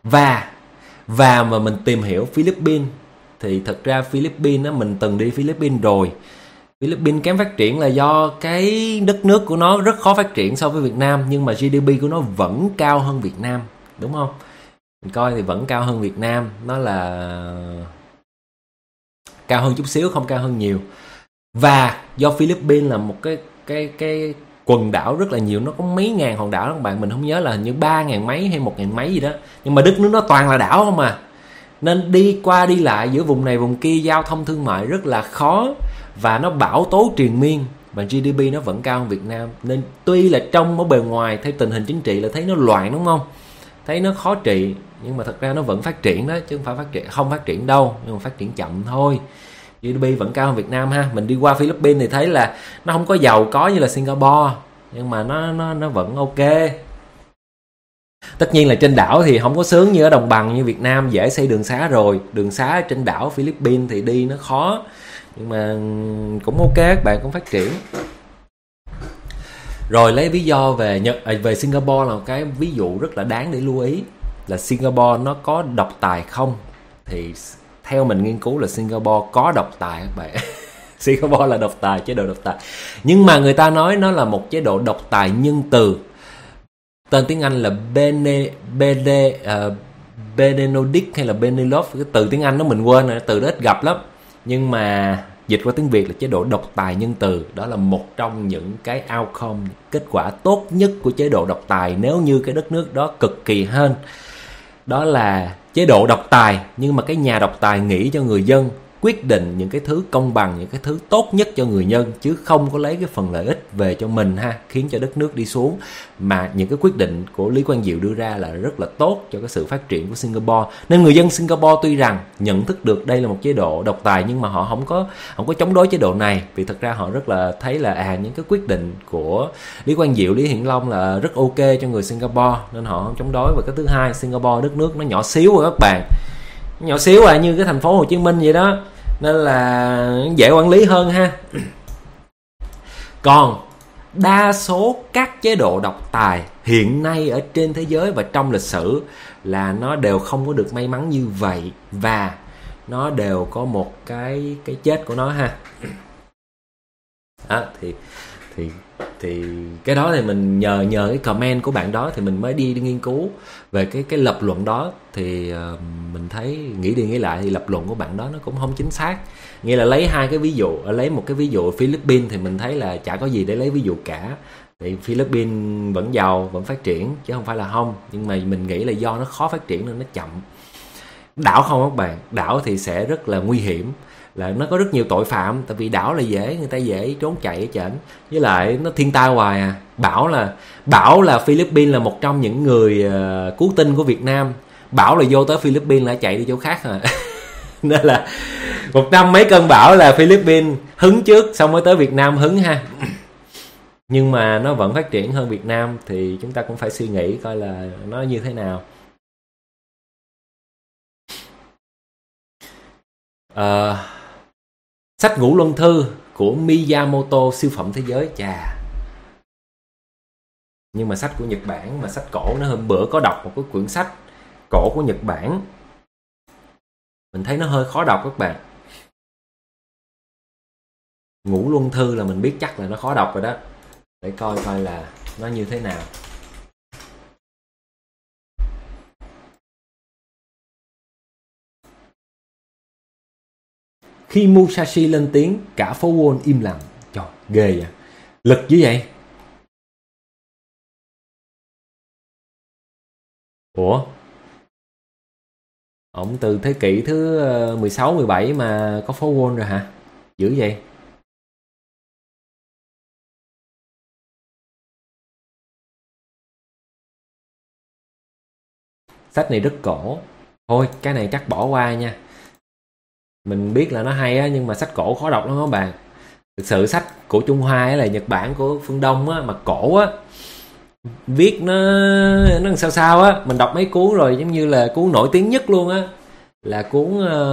Và mà mình tìm hiểu Philippines thì thật ra Philippines á, mình từng đi Philippines rồi. Philippines kém phát triển là do cái đất nước của nó rất khó phát triển so với Việt Nam, nhưng mà GDP của nó vẫn cao hơn Việt Nam, đúng không? Mình coi thì vẫn cao hơn Việt Nam, nó là cao hơn chút xíu, không cao hơn nhiều. Và do Philippines là một cái quần đảo rất là nhiều, nó có mấy ngàn hòn đảo đó các bạn, mình không nhớ là như 3.000 mấy hay 1.000 mấy gì đó. Nhưng mà đất nước nó toàn là đảo không à. Nên đi qua đi lại giữa vùng này vùng kia, giao thông thương mại rất là khó. Và nó bão tố triền miên. Và GDP nó vẫn cao hơn Việt Nam. Nên tuy là trong ở bề ngoài theo tình hình chính trị là thấy nó loạn, đúng không? Thấy nó khó trị, nhưng mà thật ra nó vẫn phát triển đó, chứ không phải không phát triển đâu, nhưng mà phát triển chậm thôi. GDP vẫn cao hơn Việt Nam ha. Mình đi qua Philippines thì thấy là nó không có giàu có như là Singapore, nhưng mà nó vẫn ok. Tất nhiên là trên đảo thì không có sướng như ở đồng bằng như Việt Nam, dễ xây đường xá rồi. Đường xá trên đảo Philippines thì đi nó khó, nhưng mà cũng ok, các bạn cũng phát triển. Rồi lấy ví do về Singapore là một cái ví dụ rất là đáng để lưu ý. Là Singapore nó có độc tài không? Thì theo mình nghiên cứu là Singapore có độc tài các bạn. Singapore là độc tài, chế độ độc tài. Nhưng mà người ta nói nó là một chế độ độc tài nhân từ. Tên tiếng Anh là Benedict hay là Benelux. Cái từ tiếng Anh đó mình quên rồi, từ đó ít gặp lắm. Nhưng mà dịch qua tiếng Việt là chế độ độc tài nhân từ. Đó là một trong những cái outcome, kết quả tốt nhất của chế độ độc tài nếu như cái đất nước đó cực kỳ hên. Đó là chế độ độc tài, nhưng mà cái nhà độc tài nghĩ cho người dân quyết định những cái thứ công bằng, những cái thứ tốt nhất cho người dân, chứ không có lấy cái phần lợi ích về cho mình ha, khiến cho đất nước đi xuống. Mà những cái quyết định của Lý Quang Diệu đưa ra là rất là tốt cho cái sự phát triển của Singapore. Nên người dân Singapore tuy rằng nhận thức được đây là một chế độ độc tài, nhưng mà họ không có chống đối chế độ này, vì thật ra họ rất là thấy là những cái quyết định của Lý Quang Diệu, Lý Hiển Long là rất ok cho người Singapore, nên họ không chống đối. Và cái thứ hai, Singapore đất nước nó nhỏ xíu rồi các bạn, nhỏ xíu như cái thành phố Hồ Chí Minh vậy đó, nên là dễ quản lý hơn ha. Còn đa số các chế độ độc tài hiện nay ở trên thế giới và trong lịch sử là nó đều không có được may mắn như vậy, và nó đều có một cái chết của nó ha. Thì cái đó thì mình nhờ cái comment của bạn đó thì mình mới đi nghiên cứu về cái lập luận đó. Thì mình thấy nghĩ đi nghĩ lại thì lập luận của bạn đó nó cũng không chính xác. Nghĩa là lấy hai cái ví dụ, lấy một cái ví dụ Philippines thì mình thấy là chả có gì để lấy ví dụ cả. Thì Philippines vẫn giàu, vẫn phát triển chứ không phải là không. Nhưng mà mình nghĩ là do nó khó phát triển nên nó chậm. Đảo không các bạn, đảo thì sẽ rất là nguy hiểm, là nó có rất nhiều tội phạm. Tại vì đảo là người ta dễ trốn chạy ở trển, với lại nó thiên tai hoài à. Bảo là Philippines là một trong những người cứu tinh của Việt Nam. Bảo là vô tới Philippines là chạy đi chỗ khác à. Nên là 100 mấy cơn bão là Philippines hứng trước, xong mới tới Việt Nam hứng ha. Nhưng mà nó vẫn phát triển hơn Việt Nam, thì chúng ta cũng phải suy nghĩ coi là nó như thế nào. Sách Ngũ Luân Thư của Miyamoto, siêu phẩm thế giới. Chà, nhưng mà sách của Nhật Bản, mà sách cổ. Nó hôm bữa có đọc một cái quyển sách cổ của Nhật Bản, mình thấy nó hơi khó đọc các bạn. Ngũ Luân Thư là mình biết chắc là nó khó đọc rồi đó. Để coi là nó như thế nào. Khi Musashi lên tiếng, cả phố Wall im lặng. Trời, ghê vậy, lực dữ vậy. Ủa, ổng từ thế kỷ thứ 16, 17 mà có phố Wall rồi hả? Dữ vậy. Sách này rất cổ. Thôi, cái này chắc bỏ qua nha. Mình biết là nó hay á, nhưng mà sách cổ khó đọc lắm các bạn. Thực sự sách của Trung Hoa là Nhật Bản của phương Đông á, mà cổ á, viết nó sao á. Mình đọc mấy cuốn rồi, giống như là cuốn nổi tiếng nhất luôn á, là cuốn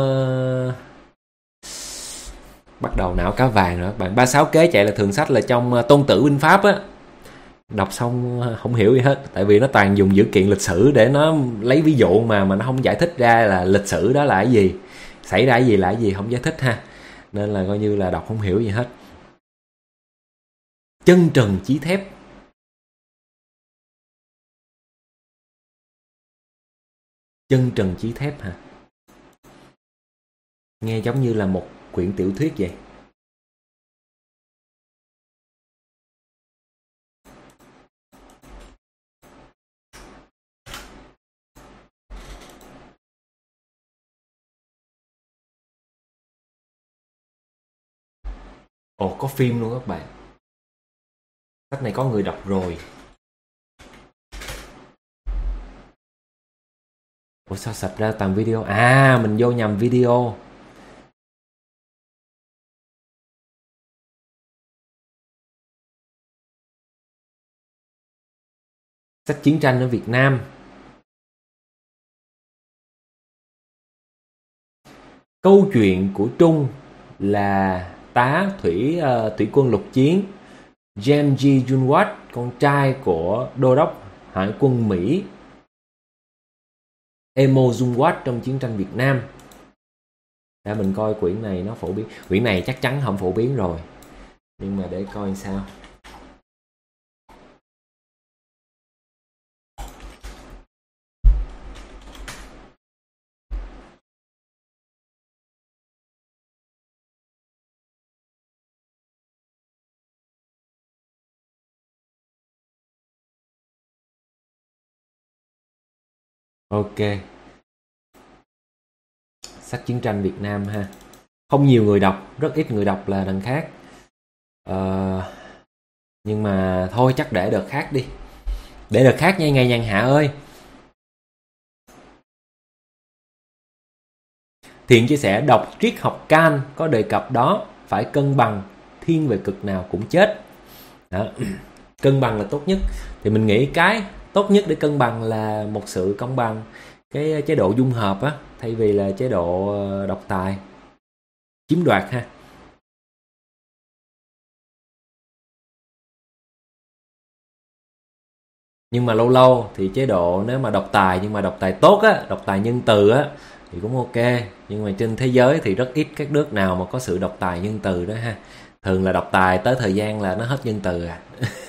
bắt đầu não cá vàng rồi các bạn. 36 kế chạy là thường sách, là trong Tôn Tử binh pháp á. Đọc xong không hiểu gì hết, tại vì nó toàn dùng dữ kiện lịch sử để nó lấy ví dụ mà nó không giải thích ra là lịch sử đó là cái gì, xảy ra cái gì là cái gì, không giải thích ha. Nên là coi như là đọc không hiểu gì hết. Chân trần chí thép. Chân trần chí thép hả? Nghe giống như là một quyển tiểu thuyết vậy. Ồ, có phim luôn các bạn. Sách này có người đọc rồi. Ủa sao sạch ra toàn video? À, mình vô nhầm video. Sách chiến tranh ở Việt Nam. Câu chuyện của Trung là tá thủy quân lục chiến James G. Junwat, con trai của đô đốc hải quân Mỹ Emo Junwat trong chiến tranh Việt Nam. Để mình coi quyển này nó phổ biến. Quyển này chắc chắn không phổ biến rồi, nhưng mà để coi sao. Ok. Sách chiến tranh Việt Nam ha. không nhiều người đọc, rất ít người đọc là đằng khác. Nhưng mà thôi chắc để đợt khác đi, để đợt khác nha Ngày Nhàn Hạ ơi. Thiện chia sẻ đọc triết học Kant có đề cập đó, phải cân bằng, thiên về cực nào cũng chết. Đó. Cân bằng là tốt nhất. Thì mình nghĩ cái tốt nhất để cân bằng là một sự công bằng, cái chế độ dung hợp á, thay vì là chế độ độc tài, chiếm đoạt ha. Nhưng mà lâu lâu thì chế độ nếu mà độc tài, nhưng mà độc tài tốt á, độc tài nhân từ á thì cũng ok. Nhưng mà trên thế giới thì rất ít các nước nào mà có sự độc tài nhân từ đó ha. Thường là độc tài tới thời gian là nó hết nhân từ à.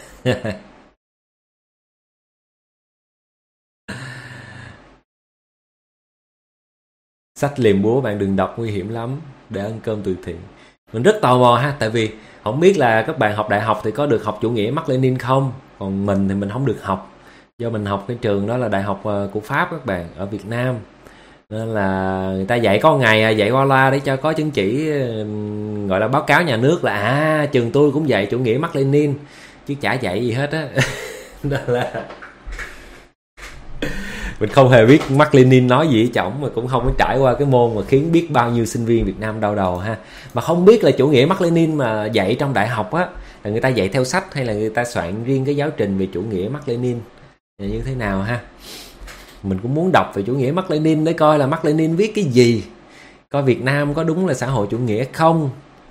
Sách liềm búa bạn đừng đọc, nguy hiểm lắm, để ăn cơm từ thiện. Mình rất tò mò ha, tại vì không biết là các bạn học đại học thì có được học chủ nghĩa Mác Lênin không. Còn mình thì mình không được học, do mình học cái trường đó là đại học của Pháp các bạn, ở Việt Nam, nên là người ta dạy có ngày dạy qua loa để cho có chứng chỉ, gọi là báo cáo nhà nước là trường tôi cũng dạy chủ nghĩa Mác Lênin, chứ chả dạy gì hết á. Nên là mình không hề biết Mác Lênin nói gì chổng, mà cũng không có trải qua cái môn mà khiến biết bao nhiêu sinh viên Việt Nam đau đầu ha. Mà không biết là chủ nghĩa Mác Lênin mà dạy trong đại học á, là người ta dạy theo sách hay là người ta soạn riêng cái giáo trình về chủ nghĩa Mác Lênin là như thế nào ha. Mình cũng muốn đọc về chủ nghĩa Mác Lênin để coi là Mác Lênin viết cái gì, coi Việt Nam có đúng là xã hội chủ nghĩa không.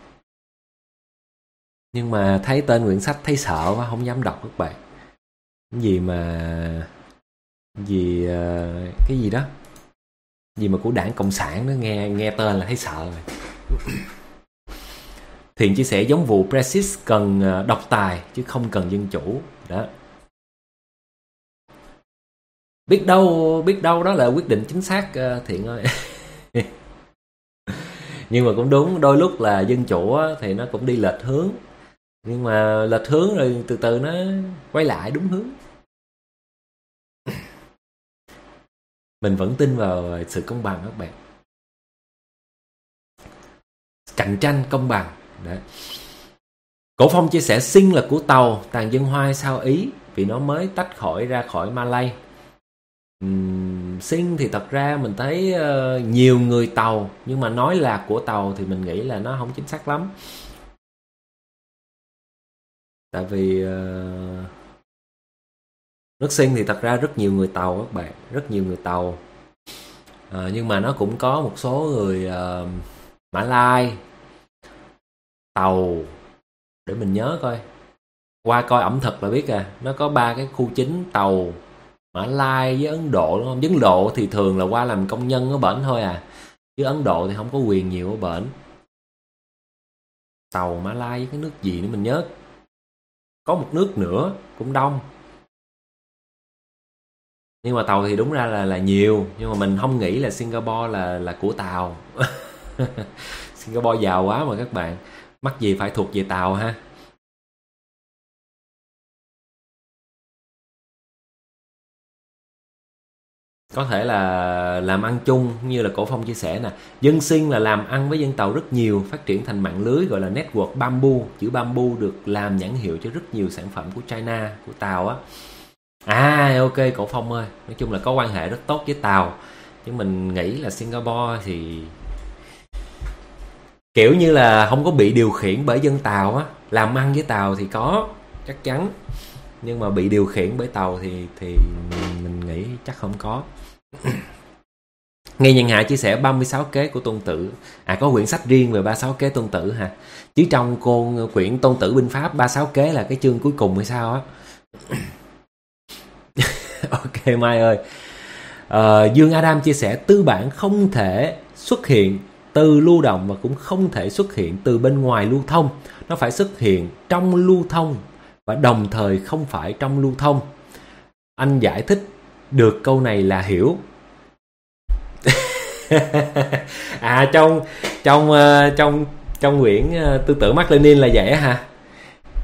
Nhưng mà thấy tên quyển sách thấy sợ quá, không dám đọc các bạn. Cái gì mà cái gì đó, gì mà của Đảng Cộng sản đó, nghe tên là thấy sợ rồi. Thiện chia sẻ giống vụ Brexit cần độc tài chứ không cần dân chủ đó. Biết đâu đó là quyết định chính xác, Thiện ơi. Nhưng mà cũng đúng, đôi lúc là dân chủ thì nó cũng đi lệch hướng, nhưng mà lệch hướng rồi từ từ nó quay lại đúng hướng. Mình vẫn tin vào sự công bằng các bạn, cạnh tranh công bằng. Đấy. Cổ Phong chia sẻ Sinh là của Tàu, tàn dân Hoa sao Ý, vì nó mới tách ra khỏi Malay. Sinh thì thật ra mình thấy nhiều người Tàu, nhưng mà nói là của Tàu thì mình nghĩ là nó không chính xác lắm. Tại vì nước Sinh thì thật ra rất nhiều người Tàu các bạn, rất nhiều người Tàu. Nhưng mà nó cũng có một số người Mã Lai, Tàu, để mình nhớ coi, qua coi ẩm thực là biết nó có 3 cái khu chính: Tàu, Mã Lai với Ấn Độ, đúng không? Ấn Độ thì thường là qua làm công nhân ở bển thôi chứ Ấn Độ thì không có quyền nhiều ở bển. Tàu, Mã Lai với cái nước gì nữa mình nhớ, có một nước nữa cũng đông. Nhưng mà Tàu thì đúng ra là nhiều, nhưng mà mình không nghĩ là Singapore là của Tàu. Singapore giàu quá mà các bạn, mắc gì phải thuộc về Tàu ha. Có thể là làm ăn chung, như là Cổ Phong chia sẻ nè. Dân Sinh là làm ăn với dân Tàu rất nhiều, phát triển thành mạng lưới gọi là network bamboo. Chữ bamboo được làm nhãn hiệu cho rất nhiều sản phẩm của China, của Tàu á. Ok Cổ Phong ơi, nói chung là có quan hệ rất tốt với Tàu. Nhưng mình nghĩ là Singapore thì kiểu như là không có bị điều khiển bởi dân Tàu á. Làm ăn với Tàu thì có, chắc chắn. Nhưng mà bị điều khiển bởi Tàu thì mình nghĩ chắc không có. Nghe Nhân Hạ chia sẻ 36 kế của Tôn Tử. Có quyển sách riêng về 36 kế Tôn Tử hả? Chứ trong quyển Tôn Tử Binh Pháp 36 kế là cái chương cuối cùng hay sao á? Ok Mai ơi. Dương Adam chia sẻ tư bản không thể xuất hiện từ lưu động và cũng không thể xuất hiện từ bên ngoài lưu thông. Nó phải xuất hiện trong lưu thông và đồng thời không phải trong lưu thông. Anh giải thích được câu này là hiểu. Trong quyển Tư tưởng Mác Lênin là vậy hả?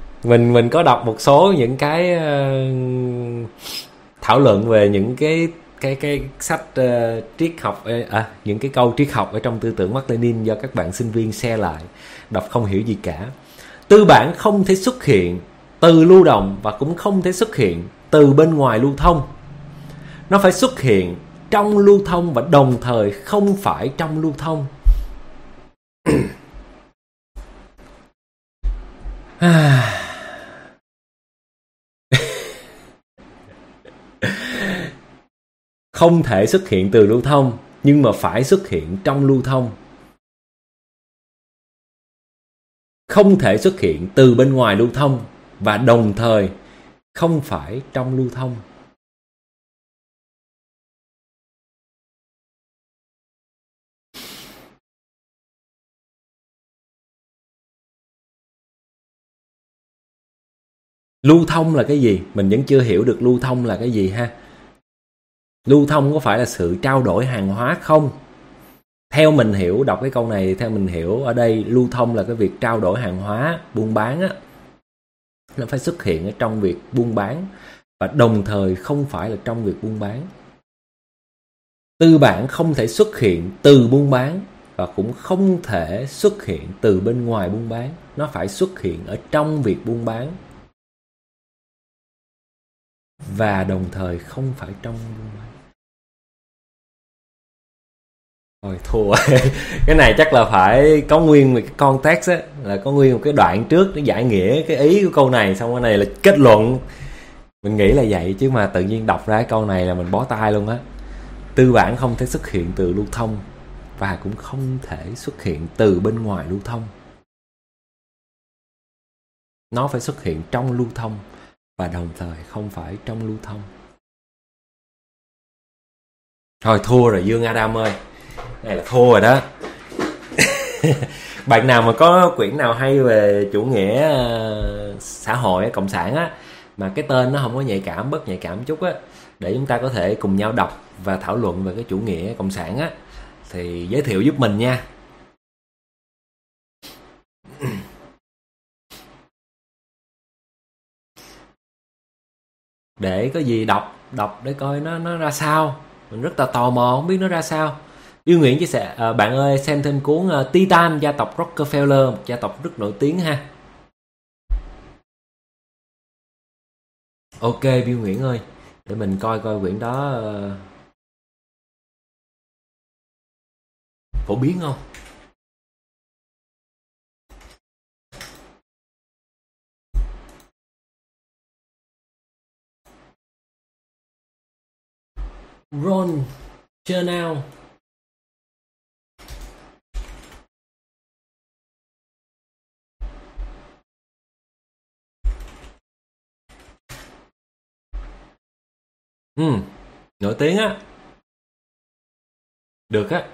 Mình có đọc một số những cái thảo luận về những cái cái sách triết học, những cái câu triết học ở trong tư tưởng Mác Lênin do các bạn sinh viên share lại, đọc không hiểu gì cả. Tư bản không thể xuất hiện từ lưu động và cũng không thể xuất hiện từ bên ngoài lưu thông. Nó phải xuất hiện trong lưu thông và đồng thời không phải trong lưu thông. Không thể xuất hiện từ lưu thông nhưng mà phải xuất hiện trong lưu thông. Không thể xuất hiện từ bên ngoài lưu thông và đồng thời không phải trong lưu thông. Lưu thông là cái gì? Mình vẫn chưa hiểu được lưu thông là cái gì ha. Lưu thông có phải là sự trao đổi hàng hóa không? Theo mình hiểu, đọc cái câu này, theo mình hiểu ở đây lưu thông là cái việc trao đổi hàng hóa, buôn bán á. Nó phải xuất hiện ở trong việc buôn bán và đồng thời không phải là trong việc buôn bán. Tư bản không thể xuất hiện từ buôn bán và cũng không thể xuất hiện từ bên ngoài buôn bán. Nó phải xuất hiện ở trong việc buôn bán và đồng thời không phải trong buôn bán. Thôi thua. Cái này chắc là phải có nguyên một cái context á, là có nguyên một cái đoạn trước để giải nghĩa cái ý của câu này, xong cái này là kết luận. Mình nghĩ là vậy chứ mà tự nhiên đọc ra cái câu này là mình bó tay luôn á. Tư bản không thể xuất hiện từ lưu thông và cũng không thể xuất hiện từ bên ngoài lưu thông. Nó phải xuất hiện trong lưu thông và đồng thời không phải trong lưu thông. Thôi thua rồi Dương Adam ơi. Này là thua rồi đó. Bạn nào mà có quyển nào hay về chủ nghĩa xã hội, cộng sản á, mà cái tên nó không có nhạy cảm, bớt nhạy cảm chút á, để chúng ta có thể cùng nhau đọc và thảo luận về cái chủ nghĩa cộng sản á, thì giới thiệu giúp mình nha. Để có gì đọc để coi nó ra sao. Mình rất là tò mò không biết nó ra sao. Yêu Nguyễn chia sẻ, bạn ơi xem thêm cuốn Titan, gia tộc Rockefeller, một gia tộc rất nổi tiếng ha. Ok Bill Nguyễn ơi, để mình coi quyển đó phổ biến không. Ron Chernow. Nổi tiếng á. Được á.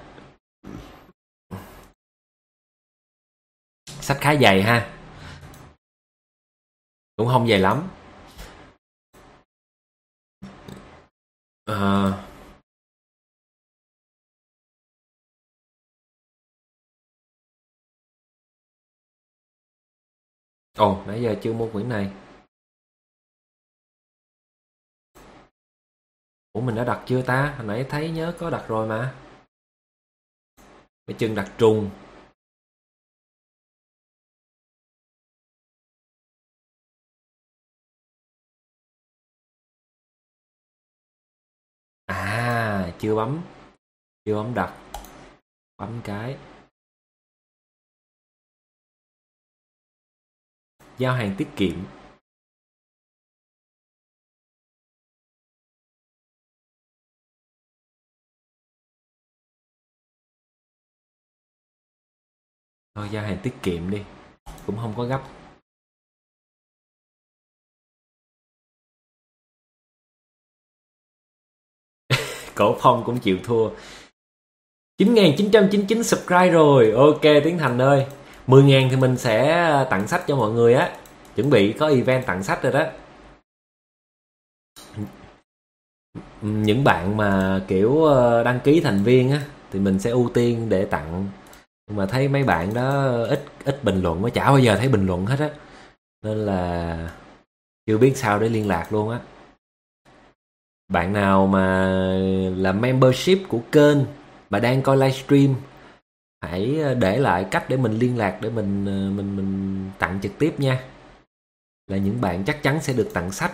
Sách khá dày ha. Cũng không dày lắm. Ồ, nãy giờ chưa mua quyển này. Ủa mình đã đặt chưa ta? Hồi nãy thấy nhớ có đặt rồi mà. Cái chân đặt trùng. À, chưa bấm đặt. Bấm cái. Giao hàng tiết kiệm. Thôi giao hàng tiết kiệm đi, cũng không có gấp. Cổ Phong cũng chịu thua. 9.999 subscribe rồi. Ok Tiến Thành ơi, 10.000 thì mình sẽ tặng sách cho mọi người á. Chuẩn bị có event tặng sách rồi đó. Những bạn mà kiểu đăng ký thành viên á thì mình sẽ ưu tiên để tặng. Nhưng mà thấy mấy bạn đó ít bình luận, chả bao giờ thấy bình luận hết á, nên là chưa biết sao để liên lạc luôn á. Bạn nào mà là membership của kênh mà đang coi livestream, hãy để lại cách để mình liên lạc để mình tặng trực tiếp nha. Là những bạn chắc chắn sẽ được tặng sách.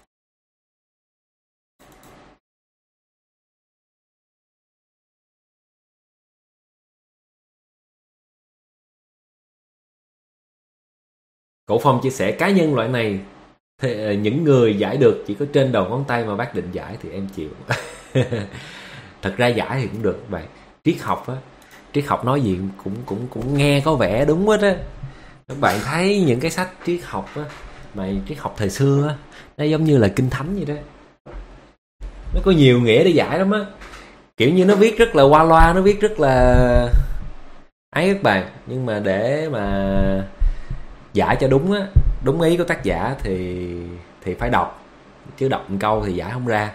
Cổ Phong chia sẻ cá nhân loại này thì những người giải được chỉ có trên đầu ngón tay mà bác định giải thì em chịu. Thật ra giải thì cũng được các bạn. Triết học nói gì cũng nghe có vẻ đúng hết á. Các bạn thấy những cái sách triết học á, mà triết học thời xưa á, nó giống như là kinh thánh vậy đó. Nó có nhiều nghĩa để giải lắm á. Kiểu như nó viết rất là qua loa, nó viết rất là ấy các bạn. Nhưng mà để mà giải cho đúng á, đúng ý của tác giả thì phải đọc. Chứ đọc một câu thì giải không ra.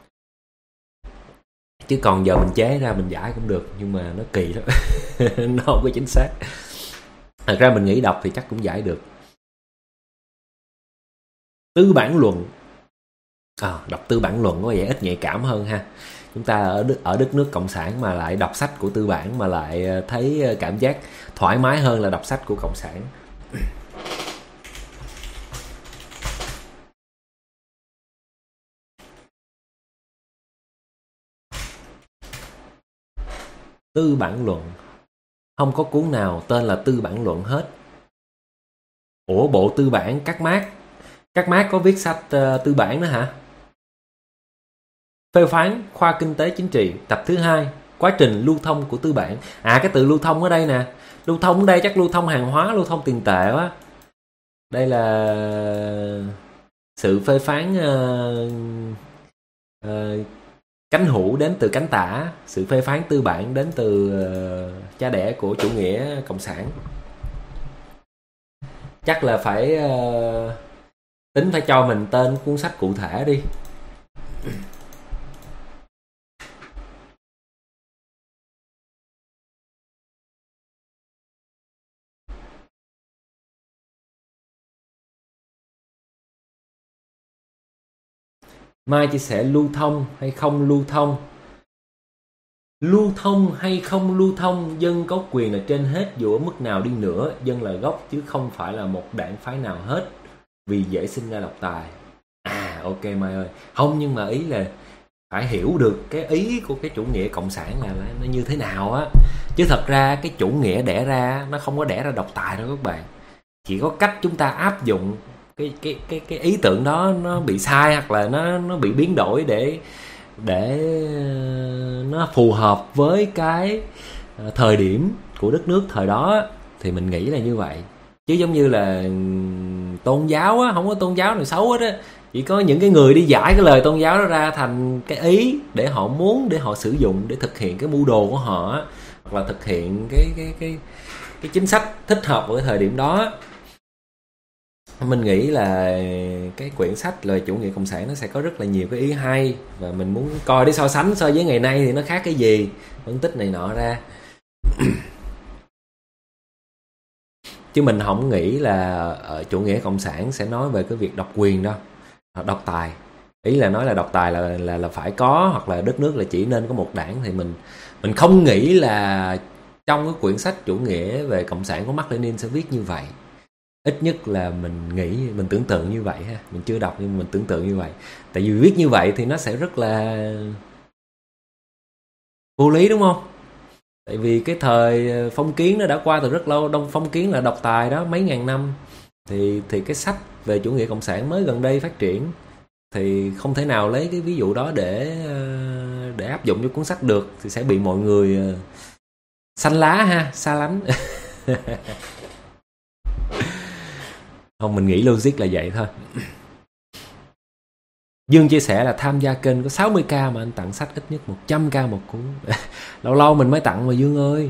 Chứ còn giờ mình chế ra mình giải cũng được, nhưng mà nó kỳ lắm. Nó không có chính xác. Thật ra mình nghĩ đọc thì chắc cũng giải được. Tư bản luận. Đọc tư bản luận có vẻ ít nhạy cảm hơn ha. Chúng ta ở đất nước cộng sản mà lại đọc sách của tư bản mà lại thấy cảm giác thoải mái hơn là đọc sách của cộng sản. Tư bản luận. Không có cuốn nào tên là tư bản luận hết. Ủa, bộ tư bản Các Mác có viết sách tư bản nữa hả? Phê phán khoa kinh tế chính trị, tập thứ 2, quá trình lưu thông của tư bản. Cái từ lưu thông ở đây nè. Lưu thông ở đây chắc lưu thông hàng hóa, lưu thông tiền tệ quá. Đây là sự phê phán cánh hữu đến từ cánh tả. Sự phê phán tư bản đến từ cha đẻ của chủ nghĩa cộng sản. Chắc là phải tính phải cho mình tên cuốn sách cụ thể đi. Mai chia sẻ lưu thông hay không lưu thông. Lưu thông hay không lưu thông, dân có quyền là trên hết, dù ở mức nào đi nữa. Dân là gốc chứ không phải là một đảng phái nào hết, vì dễ sinh ra độc tài. Ok Mai ơi. Không, nhưng mà ý là phải hiểu được cái ý của cái chủ nghĩa cộng sản là nó như thế nào á. Chứ thật ra cái chủ nghĩa đẻ ra nó không có đẻ ra độc tài đâu các bạn. Chỉ có cách chúng ta áp dụng cái ý tưởng đó nó bị sai, hoặc là nó bị biến đổi để nó phù hợp với cái thời điểm của đất nước thời đó, thì mình nghĩ là như vậy. Chứ giống như là tôn giáo á, không có tôn giáo nào xấu hết á. Chỉ có những cái người đi giải cái lời tôn giáo đó ra thành cái ý để họ muốn, để họ sử dụng để thực hiện cái mưu đồ của họ á, hoặc là thực hiện cái chính sách thích hợp với thời điểm đó. Mình nghĩ là cái quyển sách lời chủ nghĩa cộng sản nó sẽ có rất là nhiều cái ý hay, và mình muốn coi để so sánh so với ngày nay thì nó khác cái gì, phân tích này nọ ra. Chứ mình không nghĩ là chủ nghĩa cộng sản sẽ nói về cái việc độc quyền đâu, độc tài. Ý là nói là độc tài là phải có, hoặc là đất nước là chỉ nên có một đảng. Thì mình không nghĩ là trong cái quyển sách chủ nghĩa về cộng sản của Mác Lênin sẽ viết như vậy. Ít nhất là mình nghĩ, mình tưởng tượng như vậy ha. Mình chưa đọc nhưng mình tưởng tượng như vậy. Tại vì viết như vậy thì nó sẽ rất là vô lý, đúng không? Tại vì cái thời phong kiến nó đã qua từ rất lâu. Đông phong kiến là độc tài đó, mấy ngàn năm. Thì cái sách về chủ nghĩa cộng sản mới gần đây phát triển, thì không thể nào lấy cái ví dụ đó để áp dụng cho cuốn sách được. Thì sẽ bị mọi người xanh lá ha, xa lánh. Không, mình nghĩ logic là vậy thôi. Dương chia sẻ là tham gia kênh có 60k mà anh tặng sách ít nhất 100k một cuốn. Lâu lâu mình mới tặng mà Dương ơi.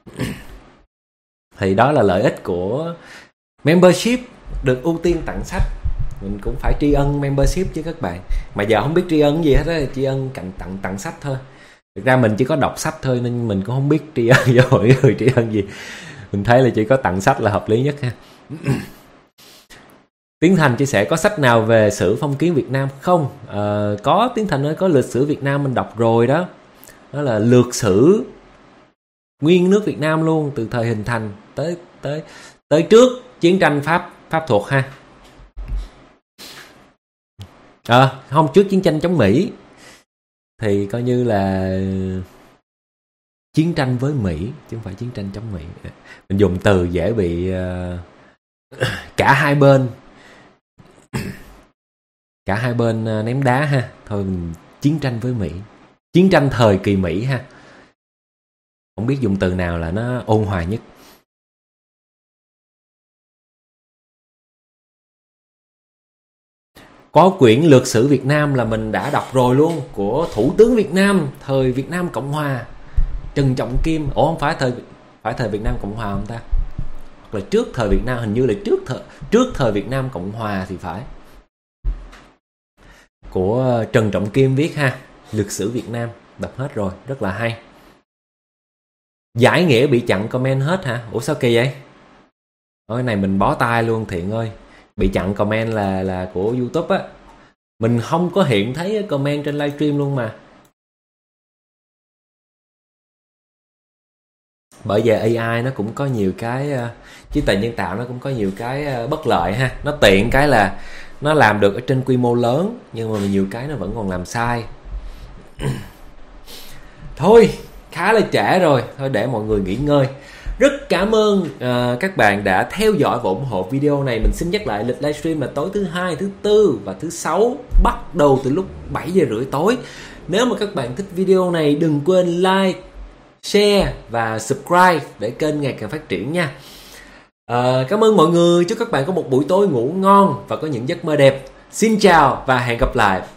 Thì đó là lợi ích của membership, được ưu tiên tặng sách. Mình cũng phải tri ân membership chứ các bạn. Mà giờ không biết tri ân gì hết á, tri ân tặng sách thôi. Thực ra mình chỉ có đọc sách thôi nên mình cũng không biết tri ân cho mọi người tri ân gì. Mình thấy là chỉ có tặng sách là hợp lý nhất ha. Tiến Thành chia sẻ có sách nào về sử phong kiến Việt Nam không? Có, Tiến Thành ơi, có lịch sử Việt Nam mình đọc rồi đó. Đó là lược sử nguyên nước Việt Nam luôn, từ thời hình thành tới trước chiến tranh Pháp thuộc ha. Không, trước chiến tranh chống Mỹ thì coi như là chiến tranh với Mỹ chứ không phải chiến tranh chống Mỹ. Mình dùng từ dễ bị cả hai bên ném đá ha. Thôi mình chiến tranh với Mỹ, chiến tranh thời kỳ Mỹ ha. Không biết dùng từ nào là nó ôn hòa nhất. Có quyển lược sử Việt Nam là mình đã đọc rồi luôn, của Thủ tướng Việt Nam thời Việt Nam Cộng Hòa Trần Trọng Kim. Không phải thời Việt Nam Cộng Hòa không ta? Hoặc là trước thời Việt Nam, hình như là trước thời Việt Nam Cộng Hòa thì phải. Của Trần Trọng Kim viết ha, lược sử Việt Nam, đọc hết rồi, rất là hay. Giải nghĩa bị chặn comment hết hả? Ủa sao kỳ vậy? Cái này mình bó tay luôn Thiện ơi. Bị chặn comment là của YouTube á. Mình không có hiện thấy comment trên livestream luôn mà. Bởi vì AI nó cũng có nhiều cái, trí tuệ nhân tạo nó cũng có nhiều cái bất lợi ha. Nó tiện cái là nó làm được ở trên quy mô lớn, nhưng mà nhiều cái nó vẫn còn làm sai. Thôi, khá là trễ rồi, thôi để mọi người nghỉ ngơi. Rất cảm ơn các bạn đã theo dõi và ủng hộ video này. Mình xin nhắc lại lịch livestream là tối thứ Hai, thứ Tư và thứ Sáu, bắt đầu từ lúc 7 giờ rưỡi tối. Nếu mà các bạn thích video này, đừng quên like, share và subscribe để kênh ngày càng phát triển nha. Cảm ơn mọi người, chúc các bạn có một buổi tối ngủ ngon và có những giấc mơ đẹp. Xin chào và hẹn gặp lại.